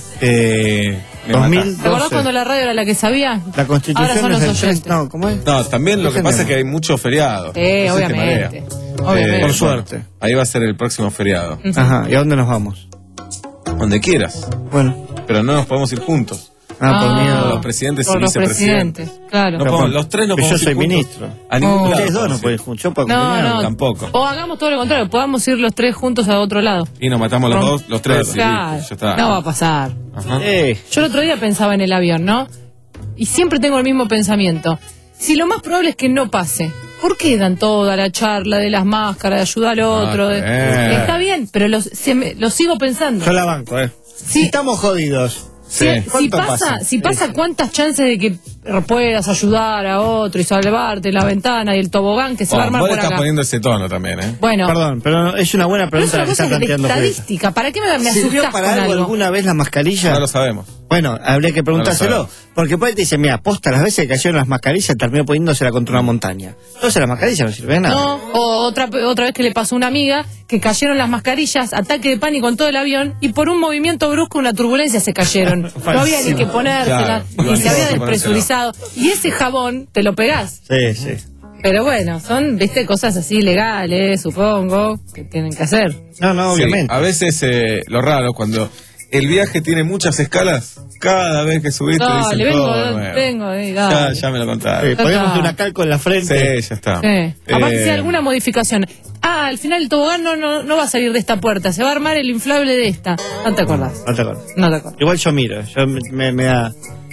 Speaker 9: Eh,
Speaker 20: dos mil doce.
Speaker 11: ¿Te acordás cuando la radio era la que sabía?
Speaker 20: La Constitución
Speaker 11: ahora son los
Speaker 20: es
Speaker 11: oyentes.
Speaker 20: No, ¿cómo es?
Speaker 9: No, también lo que pasa es que hay muchos feriados.
Speaker 11: Sí, obviamente. obviamente.
Speaker 20: Eh, Por suerte.
Speaker 9: Ahí va a ser el próximo feriado.
Speaker 20: Uh-huh. Ajá, ¿y a dónde nos vamos?
Speaker 9: Donde quieras.
Speaker 20: Bueno.
Speaker 9: Pero no nos podemos ir juntos.
Speaker 20: Ah, por
Speaker 11: Ah,
Speaker 20: miedo.
Speaker 9: Los presidentes
Speaker 11: por
Speaker 9: y
Speaker 11: los
Speaker 9: vicepresidentes.
Speaker 11: presidentes, claro.
Speaker 9: No podemos- los tres no
Speaker 20: Pero
Speaker 9: podemos
Speaker 20: yo soy
Speaker 9: ir juntos
Speaker 20: ministro.
Speaker 9: a ningún
Speaker 11: Oh.
Speaker 9: lado.
Speaker 20: Ustedes dos no
Speaker 9: Sí.
Speaker 20: pueden juntos. Yo puedo
Speaker 11: No,
Speaker 20: acompañar.
Speaker 11: no.
Speaker 9: Tampoco.
Speaker 11: O hagamos todo lo contrario, podamos ir los tres juntos a otro lado.
Speaker 9: Y nos matamos los
Speaker 11: Rom-
Speaker 9: dos, los tres. y
Speaker 11: Claro,
Speaker 9: listo, ya está.
Speaker 11: no va a pasar.
Speaker 9: Ajá.
Speaker 20: Eh,
Speaker 11: Yo el otro día pensaba en el avión, ¿no? Y siempre tengo el mismo pensamiento. Si lo más probable es que no pase, ¿por qué dan toda la charla de las máscaras, de ayudar al otro? de-
Speaker 9: bien.
Speaker 11: Está bien, pero lo, se me- lo sigo pensando.
Speaker 20: yo la banco, ¿eh? Si estamos jodidos.
Speaker 11: Si,
Speaker 20: Sí.
Speaker 11: si
Speaker 20: ¿Cuánto
Speaker 11: pasa, si pasa,
Speaker 20: Sí.
Speaker 11: ¿cuántas chances de que puedas ayudar a otro y salvarte la ventana y el tobogán que se va a
Speaker 9: Oh,
Speaker 11: armar
Speaker 9: vos le
Speaker 11: por
Speaker 9: estás
Speaker 11: acá?
Speaker 9: poniendo ese tono también, ¿eh?
Speaker 11: Bueno,
Speaker 20: Perdón, pero es una buena
Speaker 11: pero es
Speaker 20: pregunta
Speaker 11: una
Speaker 20: la que
Speaker 11: cosa
Speaker 20: está
Speaker 11: de
Speaker 20: planteando Julieta.
Speaker 11: estadística. ¿Para qué me, me
Speaker 20: ¿Sirvió
Speaker 11: asustás
Speaker 20: para
Speaker 11: con
Speaker 20: algo
Speaker 11: algo?
Speaker 20: alguna vez la mascarilla?
Speaker 9: No lo sabemos.
Speaker 20: Bueno, habría que preguntárselo.
Speaker 9: No lo
Speaker 20: porque por ahí te dicen, mira, posta, las veces que cayeron las mascarillas terminó poniéndosela contra una montaña. Entonces la mascarilla no sirve de nada.
Speaker 11: No, o otra, otra vez que le pasó a una amiga que cayeron las mascarillas, ataque de pánico en todo el avión y por un movimiento brusco, una turbulencia se cayeron. No había ni que ponérselas
Speaker 9: Claro,
Speaker 11: y
Speaker 9: igual
Speaker 11: se
Speaker 9: que
Speaker 11: había
Speaker 9: vos te ponés
Speaker 11: despresurizado. Y ese jabón te lo pegás.
Speaker 20: Sí, sí.
Speaker 11: Pero bueno, son, viste, cosas así legales, supongo, que tienen que hacer.
Speaker 20: No, no,
Speaker 9: Sí,
Speaker 20: obviamente.
Speaker 9: a veces eh, lo raro, cuando el viaje tiene muchas escalas, cada vez que subiste
Speaker 11: Dale,
Speaker 9: dicen
Speaker 11: vengo,
Speaker 9: todo nuevo.
Speaker 11: vengo, eh,
Speaker 9: Ya,
Speaker 11: dale.
Speaker 9: ya me lo contaron.
Speaker 20: Sí, ponemos
Speaker 11: está.
Speaker 20: una calco en la frente.
Speaker 9: Sí, ya está.
Speaker 11: Sí. Aparte,
Speaker 9: Eh,
Speaker 11: si hay alguna modificación. Ah, al final el tobogán no, no, no va a salir de esta puerta, se va a armar el inflable de esta. No te acordás.
Speaker 20: No te acuerdas.
Speaker 11: No te acordás.
Speaker 20: Igual yo miro, yo me, me- me da...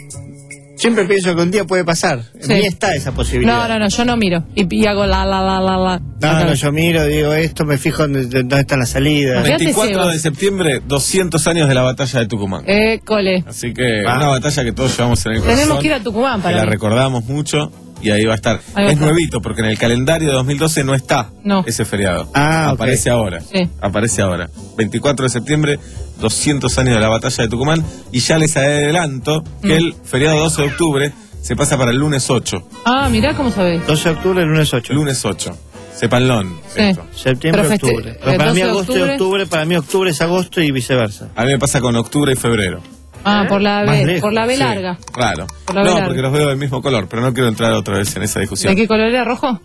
Speaker 20: Siempre pienso que un día puede pasar. En
Speaker 11: Sí.
Speaker 20: mí está esa posibilidad.
Speaker 11: No, no, no, yo no miro. Y, y hago la, la, la, la, la.
Speaker 20: No, no, yo miro, digo esto, me fijo en dónde, dónde están las salidas.
Speaker 11: Fíjate,
Speaker 9: veinticuatro
Speaker 11: Seba.
Speaker 9: de septiembre, doscientos años de la batalla de Tucumán.
Speaker 11: Eh, cole.
Speaker 9: Así que
Speaker 20: Ah.
Speaker 9: una batalla que todos llevamos en el corazón.
Speaker 11: Tenemos que ir a Tucumán
Speaker 9: que
Speaker 11: para
Speaker 9: la
Speaker 11: mí.
Speaker 9: recordamos mucho y ahí va a estar.
Speaker 11: Ahí va a
Speaker 9: es
Speaker 11: estar.
Speaker 9: nuevito porque en el calendario de dos mil doce no está
Speaker 11: No.
Speaker 9: ese feriado.
Speaker 20: Ah, ok.
Speaker 9: Aparece ahora.
Speaker 11: Sí.
Speaker 9: Aparece ahora. veinticuatro de septiembre, doscientos años de la batalla de Tucumán. Y ya les adelanto que
Speaker 11: Mm.
Speaker 9: el feriado doce de octubre se pasa para el lunes ocho.
Speaker 11: Ah, mirá cómo sabés.
Speaker 20: doce de octubre, lunes ocho.
Speaker 9: Lunes ocho. Sepanlón.
Speaker 11: Sí.
Speaker 9: esto.
Speaker 20: Septiembre,
Speaker 11: Pero feste-
Speaker 20: octubre. Pero
Speaker 11: el
Speaker 20: para mí
Speaker 11: doce de
Speaker 20: agosto y
Speaker 11: octubre-
Speaker 20: octubre, para mí octubre es agosto y viceversa.
Speaker 9: A mí me pasa con octubre y febrero.
Speaker 11: Ah, por la
Speaker 20: Más
Speaker 11: B,
Speaker 20: lejos,
Speaker 11: por la B
Speaker 9: Sí,
Speaker 11: larga.
Speaker 9: Claro.
Speaker 11: Por la B
Speaker 9: No,
Speaker 11: larga.
Speaker 9: porque los veo del mismo color, pero no quiero entrar otra vez en esa discusión.
Speaker 11: ¿De qué color era rojo?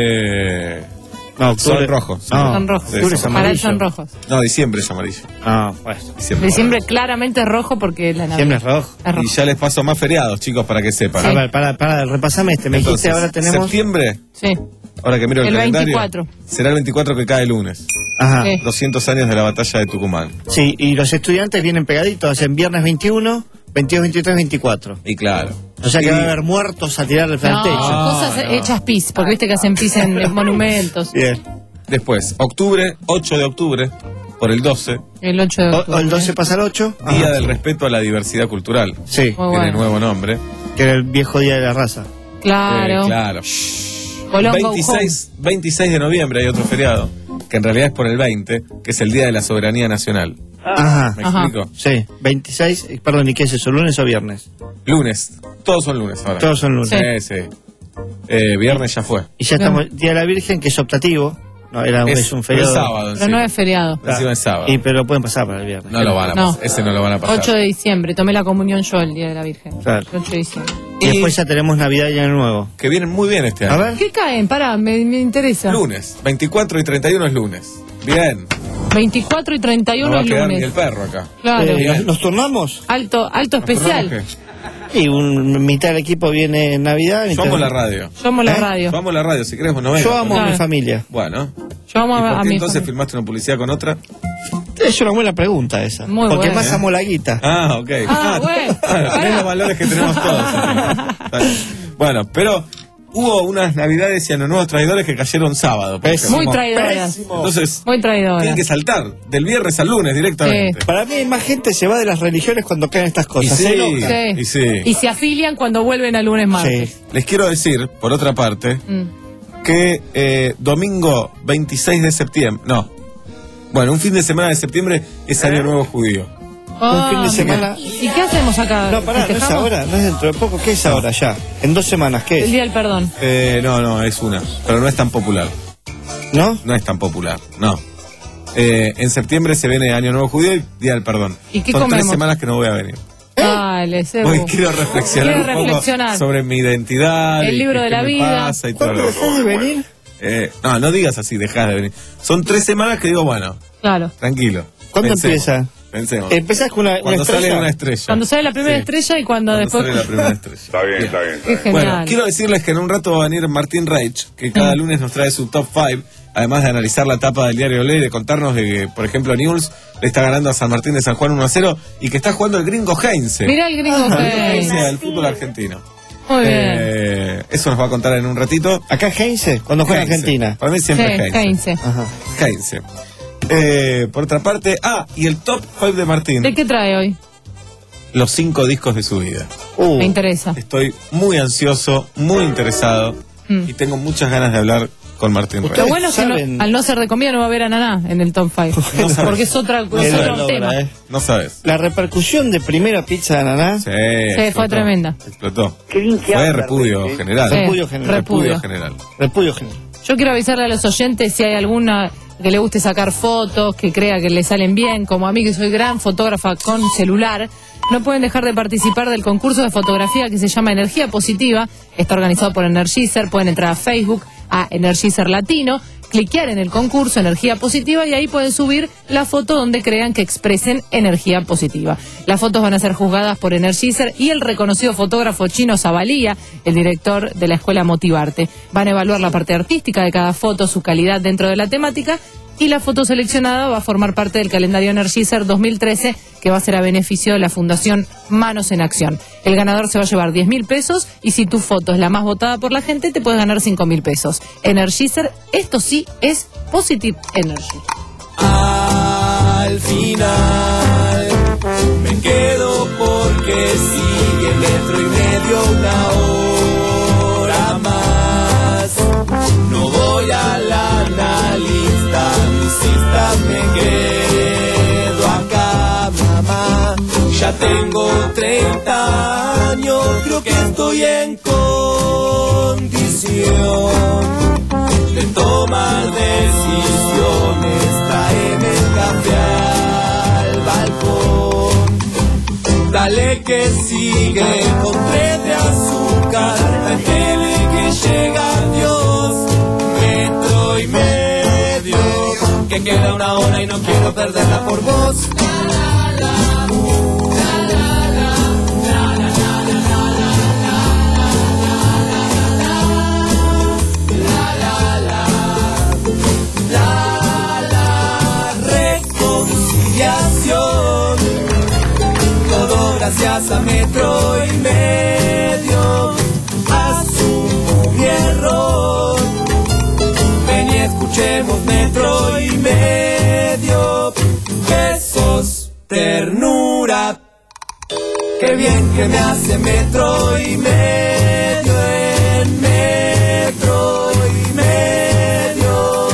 Speaker 9: Eh,
Speaker 20: No, octubre.
Speaker 9: son rojos.
Speaker 20: No,
Speaker 11: Son rojos.
Speaker 9: Sí,
Speaker 20: octubre es
Speaker 9: son
Speaker 11: Para él
Speaker 20: amarillo.
Speaker 11: son rojos.
Speaker 9: No, diciembre es amarillo.
Speaker 20: No, pues.
Speaker 9: Diciembre.
Speaker 11: Diciembre claramente es rojo porque la Navidad.
Speaker 20: Siempre es rojo.
Speaker 11: Es rojo.
Speaker 9: Y ya les paso más feriados, chicos, para que sepan.
Speaker 20: A ver, para, para, repasame este. Me
Speaker 9: Entonces,
Speaker 20: dijiste ahora tenemos.
Speaker 9: septiembre,
Speaker 11: Sí.
Speaker 9: ahora que miro el,
Speaker 11: El
Speaker 9: calendario,
Speaker 11: veinticuatro.
Speaker 9: será el veinticuatro que cae el lunes.
Speaker 20: Ajá.
Speaker 11: Sí.
Speaker 9: doscientos años de la batalla de Tucumán.
Speaker 20: Sí, y los estudiantes vienen pegaditos, hacen viernes veintiuno, veintidós, veintitrés, veinticuatro.
Speaker 9: Y claro.
Speaker 20: O sea que
Speaker 9: Y-
Speaker 20: va a haber muertos a tirar del
Speaker 11: No,
Speaker 20: techo.
Speaker 11: cosas
Speaker 9: no.
Speaker 11: hechas pis, porque viste que hacen pis en, en monumentos.
Speaker 20: Bien.
Speaker 9: Después, octubre, ocho de octubre, por el doce,
Speaker 11: El ocho de
Speaker 20: O,
Speaker 11: octubre.
Speaker 20: o el doce pasa al ocho.
Speaker 9: Día
Speaker 20: Ajá.
Speaker 9: del Respeto a la Diversidad Cultural.
Speaker 20: Sí,
Speaker 11: Muy
Speaker 9: Tiene
Speaker 11: bueno.
Speaker 9: nuevo nombre.
Speaker 20: que era el viejo día de la raza.
Speaker 11: Claro.
Speaker 9: Eh, claro.
Speaker 11: Colón go
Speaker 9: veintiséis, veintiséis de noviembre hay otro feriado, que en realidad es por el veinte, que es el Día de la Soberanía Nacional.
Speaker 20: Ajá.
Speaker 9: ¿Me
Speaker 11: Ajá.
Speaker 9: explico?
Speaker 20: Sí, veintiséis, eh, perdón, ¿y qué es eso? ¿Lunes o viernes?
Speaker 9: Lunes. Todos son lunes ahora.
Speaker 20: Todos son lunes.
Speaker 9: Sí, sí. Eh, viernes ya fue.
Speaker 20: Y ya estamos, Día de la Virgen, que es optativo. No, era un-
Speaker 9: Es,
Speaker 20: es, un
Speaker 9: pero
Speaker 20: feriado.
Speaker 9: es sábado
Speaker 11: Pero
Speaker 9: encima.
Speaker 11: no es feriado.
Speaker 9: Encima es sábado.
Speaker 20: Y pero lo pueden pasar para el viernes.
Speaker 9: No lo van a
Speaker 11: No.
Speaker 9: pasar. Ese no lo van a pasar.
Speaker 11: ocho de diciembre. Tomé la comunión yo el día de la Virgen.
Speaker 20: Claro.
Speaker 11: El ocho de diciembre.
Speaker 20: Y después ya tenemos Navidad y Año Nuevo.
Speaker 9: Que vienen muy bien este
Speaker 20: A
Speaker 9: año.
Speaker 20: ver.
Speaker 11: ¿Qué caen? Pará, me, me interesa.
Speaker 9: Lunes. veinticuatro y treinta y uno es lunes. Bien.
Speaker 11: veinticuatro y treinta y
Speaker 9: No
Speaker 11: uno
Speaker 9: va a
Speaker 11: es
Speaker 9: quedar ni el
Speaker 11: lunes.
Speaker 9: perro acá.
Speaker 11: Claro.
Speaker 20: Eh, ¿nos, nos turnamos?
Speaker 11: Alto, alto especial.
Speaker 9: ¿Qué?
Speaker 20: Y un, mitad del equipo viene en Navidad.
Speaker 9: Yo
Speaker 20: mitad-
Speaker 9: amo la radio.
Speaker 11: Yo amo la
Speaker 20: ¿Eh?
Speaker 11: radio.
Speaker 9: Yo amo la radio. Si querés, vos no vengas.
Speaker 20: Yo amo a
Speaker 11: Claro.
Speaker 20: mi familia.
Speaker 9: Bueno.
Speaker 11: Yo amo
Speaker 9: ¿Y
Speaker 11: a,
Speaker 9: por
Speaker 11: a
Speaker 9: qué
Speaker 11: mi
Speaker 9: entonces
Speaker 11: familia.
Speaker 9: filmaste una publicidad con otra?
Speaker 20: Es una buena pregunta esa.
Speaker 11: Muy
Speaker 20: Porque
Speaker 11: buena.
Speaker 20: más amo la guita.
Speaker 9: Ah, ok.
Speaker 11: Ah, bueno.
Speaker 9: Bueno, tenés los valores que tenemos todos. Está bien. Bueno, pero hubo unas navidades y años nuevos traidores que cayeron sábado. por ejemplo.
Speaker 11: Muy traidoras.
Speaker 9: Entonces,
Speaker 11: Muy traidoras.
Speaker 9: tienen que saltar del viernes al lunes directamente.
Speaker 20: Para mí, más gente se va de las religiones cuando caen estas
Speaker 9: Y
Speaker 20: cosas.
Speaker 9: sí,
Speaker 20: Se nota.
Speaker 11: Sí.
Speaker 9: y sí.
Speaker 11: Y se afilian cuando vuelven al lunes martes.
Speaker 20: Sí.
Speaker 9: Les quiero decir, por otra parte,
Speaker 11: Mm.
Speaker 9: que eh, domingo veintiséis de septiembre, no, bueno, un fin de semana de septiembre es Año Nuevo Judío.
Speaker 11: Ah,
Speaker 20: fin de semana-
Speaker 11: ¿Y qué hacemos acá?
Speaker 20: No, pará, no es
Speaker 11: ¿Festejamos?
Speaker 20: ahora, no es dentro de poco. ¿Qué es ahora ya? En dos semanas, ¿qué
Speaker 11: El
Speaker 20: es?
Speaker 11: día del perdón.
Speaker 9: Eh, no, no, es una, pero no es tan popular.
Speaker 20: ¿No?
Speaker 9: No es tan popular, no. Eh, en septiembre se viene Año Nuevo Judío y Día del Perdón.
Speaker 11: ¿Y qué
Speaker 9: Son
Speaker 11: comemos?
Speaker 9: tres semanas que no voy a venir.
Speaker 11: Dale, Sebu.
Speaker 9: Hoy quiero reflexionar
Speaker 11: Quiero
Speaker 9: un poco
Speaker 11: reflexionar.
Speaker 9: sobre mi identidad.
Speaker 11: El
Speaker 9: y
Speaker 11: libro
Speaker 9: qué-
Speaker 11: de
Speaker 9: qué
Speaker 11: la
Speaker 9: me
Speaker 11: vida.
Speaker 9: pasa y todo
Speaker 20: ¿Cuándo
Speaker 9: lo-
Speaker 20: dejás de venir?
Speaker 9: Eh, no, no digas así, dejás de venir. Son tres semanas que digo, bueno,
Speaker 11: Claro.
Speaker 9: tranquilo.
Speaker 20: ¿Cuándo
Speaker 9: Pensemos,
Speaker 20: empieza?
Speaker 9: Pensemos.
Speaker 20: Empezás con una, una
Speaker 9: Cuando
Speaker 20: estrella.
Speaker 9: sale una estrella.
Speaker 11: Cuando sale la primera
Speaker 9: Sí.
Speaker 11: estrella y cuando,
Speaker 9: Cuando
Speaker 11: después.
Speaker 9: sale la primera estrella.
Speaker 5: Está bien, está bien.
Speaker 11: Qué genial.
Speaker 9: Bueno, quiero decirles que en un rato va a venir Martín Reich, que cada
Speaker 11: Mm.
Speaker 9: lunes nos trae su top cinco, además de analizar la tapa del diario Olé y de contarnos de que, por ejemplo, Newell's le está ganando a San Martín de San Juan uno a cero y que está jugando el gringo Heinze.
Speaker 11: Mirá el gringo Heinze.
Speaker 9: del fútbol argentino.
Speaker 11: Muy bien.
Speaker 9: Eh, eso nos va a contar en un ratito.
Speaker 20: Acá Heinze, cuando juega
Speaker 9: Heinze.
Speaker 20: Argentina.
Speaker 9: Para mí siempre
Speaker 11: Sí,
Speaker 9: Heinze.
Speaker 11: Heinze.
Speaker 20: Ajá.
Speaker 9: Heinze. Eh, por otra parte, ah, y el top cinco de Martín.
Speaker 11: ¿De qué trae hoy?
Speaker 9: Los cinco discos de su vida.
Speaker 20: Uh,
Speaker 11: Me interesa.
Speaker 9: Estoy muy ansioso, muy interesado
Speaker 11: Mm.
Speaker 9: y tengo muchas ganas de hablar con Martín Reich.
Speaker 11: Lo bueno es que no-
Speaker 20: saben-
Speaker 11: al no ser de comida no va a haber ananá en el top cinco.
Speaker 9: No sabes.
Speaker 11: Porque es, otra, es
Speaker 20: no
Speaker 11: otro
Speaker 20: logra,
Speaker 11: tema.
Speaker 20: eh.
Speaker 9: No sabes.
Speaker 20: La repercusión de primera pizza de ananá.
Speaker 9: Sí,
Speaker 11: Sí,
Speaker 9: explotó.
Speaker 11: fue tremenda.
Speaker 9: Explotó.
Speaker 3: Qué bien que
Speaker 9: Fue
Speaker 3: habla,
Speaker 9: repudio
Speaker 3: Reich, ¿eh?
Speaker 9: general.
Speaker 11: Sí,
Speaker 20: Repudio general.
Speaker 11: repudio.
Speaker 9: general.
Speaker 20: Repudio general.
Speaker 11: Yo quiero avisarle a los oyentes si hay alguna que le guste sacar fotos, que crea que le salen bien, como a mí que soy gran fotógrafa con celular, no pueden dejar de participar del concurso de fotografía que se llama Energía Positiva. Está organizado por Energizer. Pueden entrar a Facebook, a Energizer Latino, cliquear en el concurso Energía Positiva y ahí pueden subir la foto donde crean que expresen energía positiva. Las fotos van a ser juzgadas por Energizer y el reconocido fotógrafo chino Zabalía, el director de la escuela Motivarte. Van a evaluar la parte artística de cada foto, su calidad dentro de la temática, y la foto seleccionada va a formar parte del calendario Energizer dos mil trece, que va a ser a beneficio de la Fundación Manos en Acción. El ganador se va a llevar diez mil pesos y si tu foto es la más votada por la gente, te puedes ganar cinco mil pesos. Energizer, esto sí es Positive Energy.
Speaker 13: Al final me quedo porque sigue metro y medio una hora más. No voy a la analista, me quedo acá, mamá. Ya tengo treinta años, creo que estoy en condición de tomar decisiones. Tráeme el café al balcón. Dale que sigue con tres de azúcar. La tele que llega, Dios. Metro y medio. Que queda una hora y no quiero perderla por vos. Todo gracias a metro y medio. Asumo mi error. Ven y escuchemos metro y medio. Besos, ternura. Qué bien que me hace metro y medio. En metro y medio.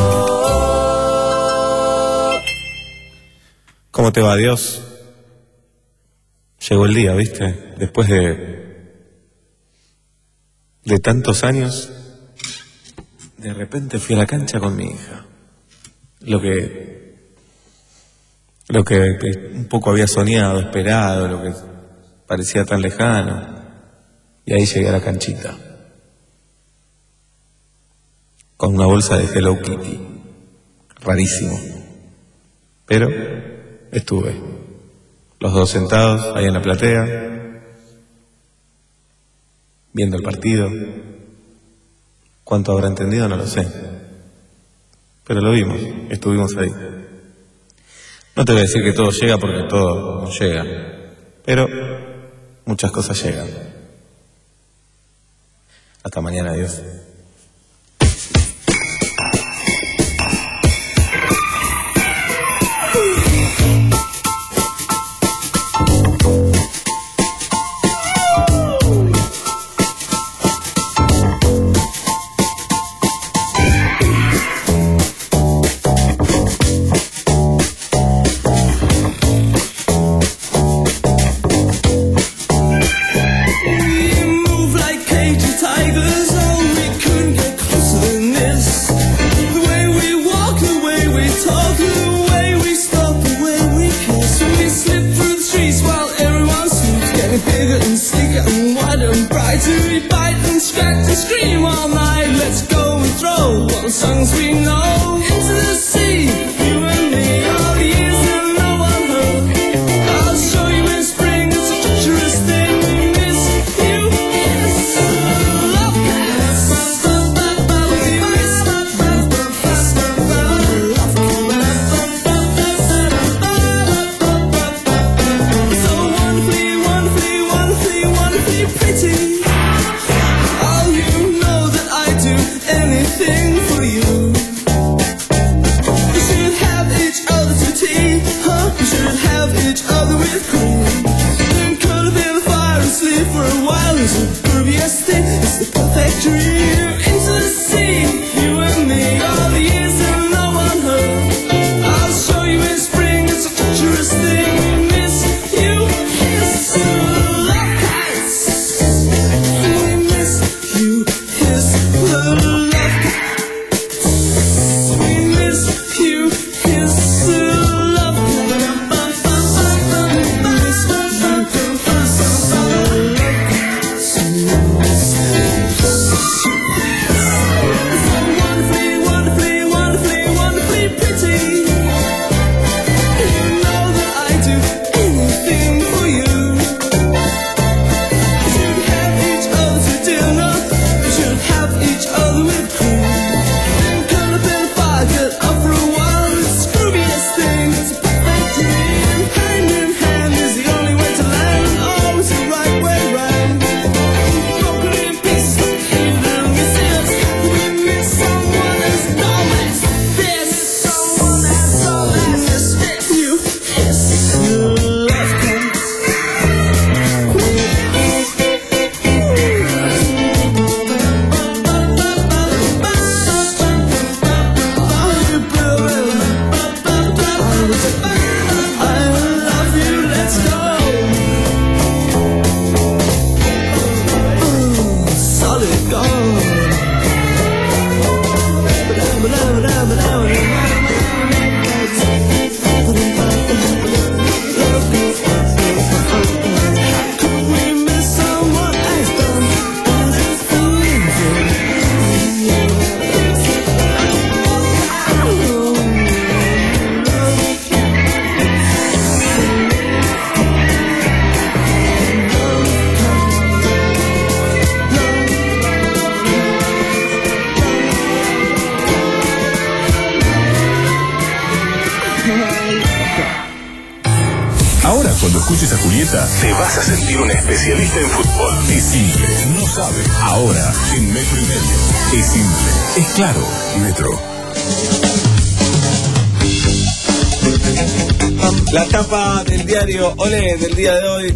Speaker 9: ¿Cómo te va, Dios? Llegó el día, ¿viste? Después de... de tantos años, de repente fui a la cancha con mi hija. Lo que... lo que, que un poco había soñado, esperado, lo que parecía tan lejano. Y ahí llegué a la canchita. Con una bolsa de Hello Kitty. Rarísimo. Pero estuve. Los dos sentados ahí en la platea, viendo el partido. ¿Cuánto habrá entendido? No lo sé. Pero lo vimos, estuvimos ahí. No te voy a decir que todo llega porque todo no llega, pero muchas cosas llegan. Hasta mañana, adiós.
Speaker 13: We move like cagey tigers, oh we have each other with cool. And curl up in the fire and sleep for a while. It's a previous thing, it's the perfect dream. Into the sea, you and me, all the years and no one heard. I'll show you in spring, it's a treacherous thing. We miss you, kiss the love kites. We miss you, kiss the love kites. We miss you, kiss the love kites. We miss you, kiss the wonderfully, wonderfully, wonderfully, wonderfully pretty. You know that I do anything for you. Should have each other for dinner. Should have each other with cream. And curl up in a fire, get up for a while. It's the scroobiest thing. It's a perfect dream. Hand in hand is the only way to land. Oh, it's the right way round. Broken in pieces, don't hear them. Yes, yes, we miss someone as dull as this. Someone as dull as this. You kiss the love kites. I love you, let's go. Ooh, solid gold. Could we miss someone as dumb as
Speaker 1: Ahora, cuando escuches a Julieta, te vas a sentir un especialista en fútbol. Es simple, no sabe. Ahora, en Metro y Medio. Es simple, es claro. Metro.
Speaker 9: La tapa del diario Olé del día de hoy.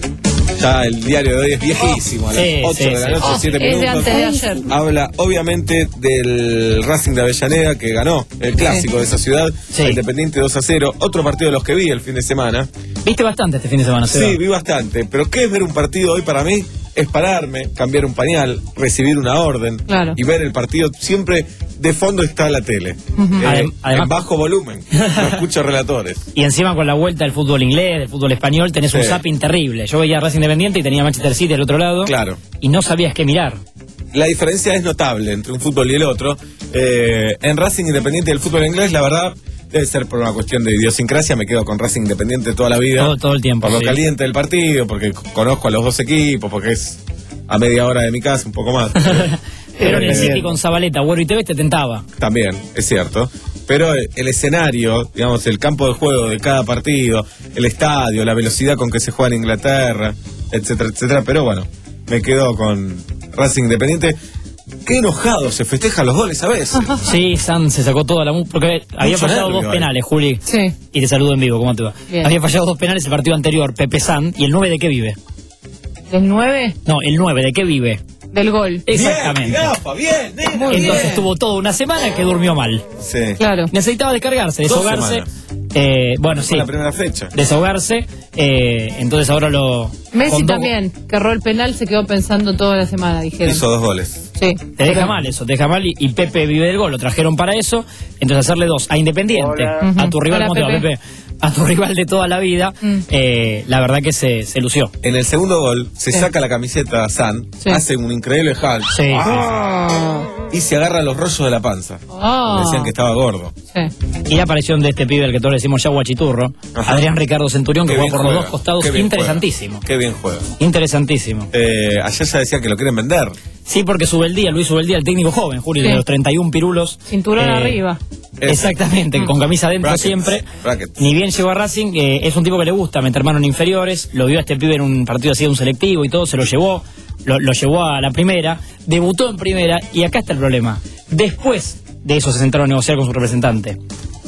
Speaker 9: Ya el diario de hoy es viejísimo, a las
Speaker 11: Sí,
Speaker 9: ocho
Speaker 11: sí,
Speaker 9: de la
Speaker 11: sí.
Speaker 9: noche,
Speaker 11: Oh,
Speaker 9: siete
Speaker 11: es de
Speaker 9: minutos.
Speaker 11: antes de ayer.
Speaker 9: Habla obviamente del Racing de Avellaneda que ganó el clásico
Speaker 5: Sí.
Speaker 9: de esa ciudad,
Speaker 5: Sí.
Speaker 9: a Independiente dos a cero. Otro partido de los que vi el fin de semana.
Speaker 5: ¿Viste bastante este fin de semana, Seba?
Speaker 9: Sí, vi bastante. Pero ¿qué es ver un partido hoy para mí? Es pararme, cambiar un pañal, recibir una orden
Speaker 11: Claro.
Speaker 9: y ver el partido. Siempre de fondo está la tele.
Speaker 5: Ujú.
Speaker 9: Eh,
Speaker 5: Adem- además-
Speaker 9: en bajo volumen. No escucho relatores.
Speaker 5: Y encima con la vuelta del fútbol inglés, del fútbol español, tenés un
Speaker 9: Sí.
Speaker 5: zapping terrible. Yo veía a Racing Independiente y tenía Manchester City al otro lado.
Speaker 9: Claro.
Speaker 5: Y no sabías qué mirar.
Speaker 9: La diferencia es notable entre un fútbol y el otro. Eh, en Racing Independiente del fútbol inglés, la verdad, debe ser por una cuestión de idiosincrasia. Me quedo con Racing Independiente toda la vida.
Speaker 5: Todo, todo el tiempo.
Speaker 9: Por lo
Speaker 5: sí.
Speaker 9: caliente del partido, porque c- conozco a los dos equipos, porque es a media hora de mi casa, un poco más.
Speaker 5: Pero en el
Speaker 9: Eh,
Speaker 5: City con Zabaleta, Güero y Tevez te tentaba.
Speaker 9: También, es cierto. Pero el el escenario, digamos, el campo de juego de cada partido, el estadio, la velocidad con que se juega en Inglaterra, etcétera, etcétera. Pero bueno, me quedo con Racing Independiente. Qué enojado se festejan los goles, ¿sabes?
Speaker 5: Sí, San se sacó toda la... mu- Porque había
Speaker 9: Mucho
Speaker 5: fallado
Speaker 9: nervio
Speaker 5: dos
Speaker 9: ahí.
Speaker 5: penales, Juli.
Speaker 11: Sí.
Speaker 5: Y te saludo en vivo, ¿cómo te va?
Speaker 11: Bien.
Speaker 5: Había fallado dos penales el partido anterior, Pepe San. ¿Y el nueve de qué vive?
Speaker 11: ¿Del nueve?
Speaker 5: No, el nueve de qué vive.
Speaker 11: Del gol.
Speaker 5: Exactamente.
Speaker 9: Bien, Gafa, bien, nene,
Speaker 11: Muy
Speaker 5: Entonces
Speaker 11: bien.
Speaker 5: tuvo toda una semana que durmió mal.
Speaker 9: Sí.
Speaker 11: Claro.
Speaker 5: Necesitaba descargarse,
Speaker 9: Dos
Speaker 5: desahogarse.
Speaker 9: semanas.
Speaker 5: Eh, bueno, sí.
Speaker 9: Fue la primera fecha.
Speaker 5: Desahogarse. eh, entonces ahora lo.
Speaker 11: Messi
Speaker 5: con dos-
Speaker 11: también, que erró el penal, se quedó pensando toda la semana, dijeron.
Speaker 9: Hizo dos goles.
Speaker 11: Sí.
Speaker 5: Te deja mal eso, te deja mal y, y Pepe vive del gol, lo trajeron para eso, entonces hacerle dos a Independiente,
Speaker 11: Hola.
Speaker 5: a tu rival,
Speaker 11: Hola,
Speaker 5: ¿cómo te va,
Speaker 11: Pepe.
Speaker 5: Pepe? A tu rival de toda la vida,
Speaker 11: Mm.
Speaker 5: eh, la verdad que se, se lució.
Speaker 9: En el segundo gol se
Speaker 11: Sí.
Speaker 9: saca la camiseta San,
Speaker 11: Sí.
Speaker 9: hace un increíble hack
Speaker 5: Sí,
Speaker 11: Ah.
Speaker 9: y se agarra los rollos de la panza.
Speaker 11: Ah.
Speaker 9: Decían que estaba gordo.
Speaker 11: Sí.
Speaker 5: Y la aparición de este pibe, al que todos le decimos ya guachiturro,
Speaker 9: Ajá.
Speaker 5: Adrián Ricardo Centurión, que
Speaker 9: Qué
Speaker 5: juega
Speaker 9: bien
Speaker 5: por los
Speaker 9: juega,
Speaker 5: dos costados,
Speaker 9: qué bien
Speaker 5: interesantísimo.
Speaker 9: juega. Qué bien juega.
Speaker 5: Interesantísimo.
Speaker 9: Eh, ayer ya decían que lo quieren vender.
Speaker 5: Sí, porque Subeldía, Luis Subeldía, el técnico joven, Julio,
Speaker 11: Sí.
Speaker 5: de los treinta y un pirulos.
Speaker 11: Cinturón
Speaker 5: eh,
Speaker 11: arriba.
Speaker 5: Exactamente,
Speaker 11: Mm.
Speaker 5: con camisa adentro
Speaker 9: Brackets,
Speaker 5: siempre.
Speaker 9: brackets.
Speaker 5: Ni bien llegó a Racing, eh, es un tipo que le gusta meter mano en inferiores, lo vio a este pibe en un partido así de un selectivo y todo, se lo llevó, lo, lo llevó a la primera, debutó en primera y acá está el problema. Después de eso se sentaron a negociar con su representante.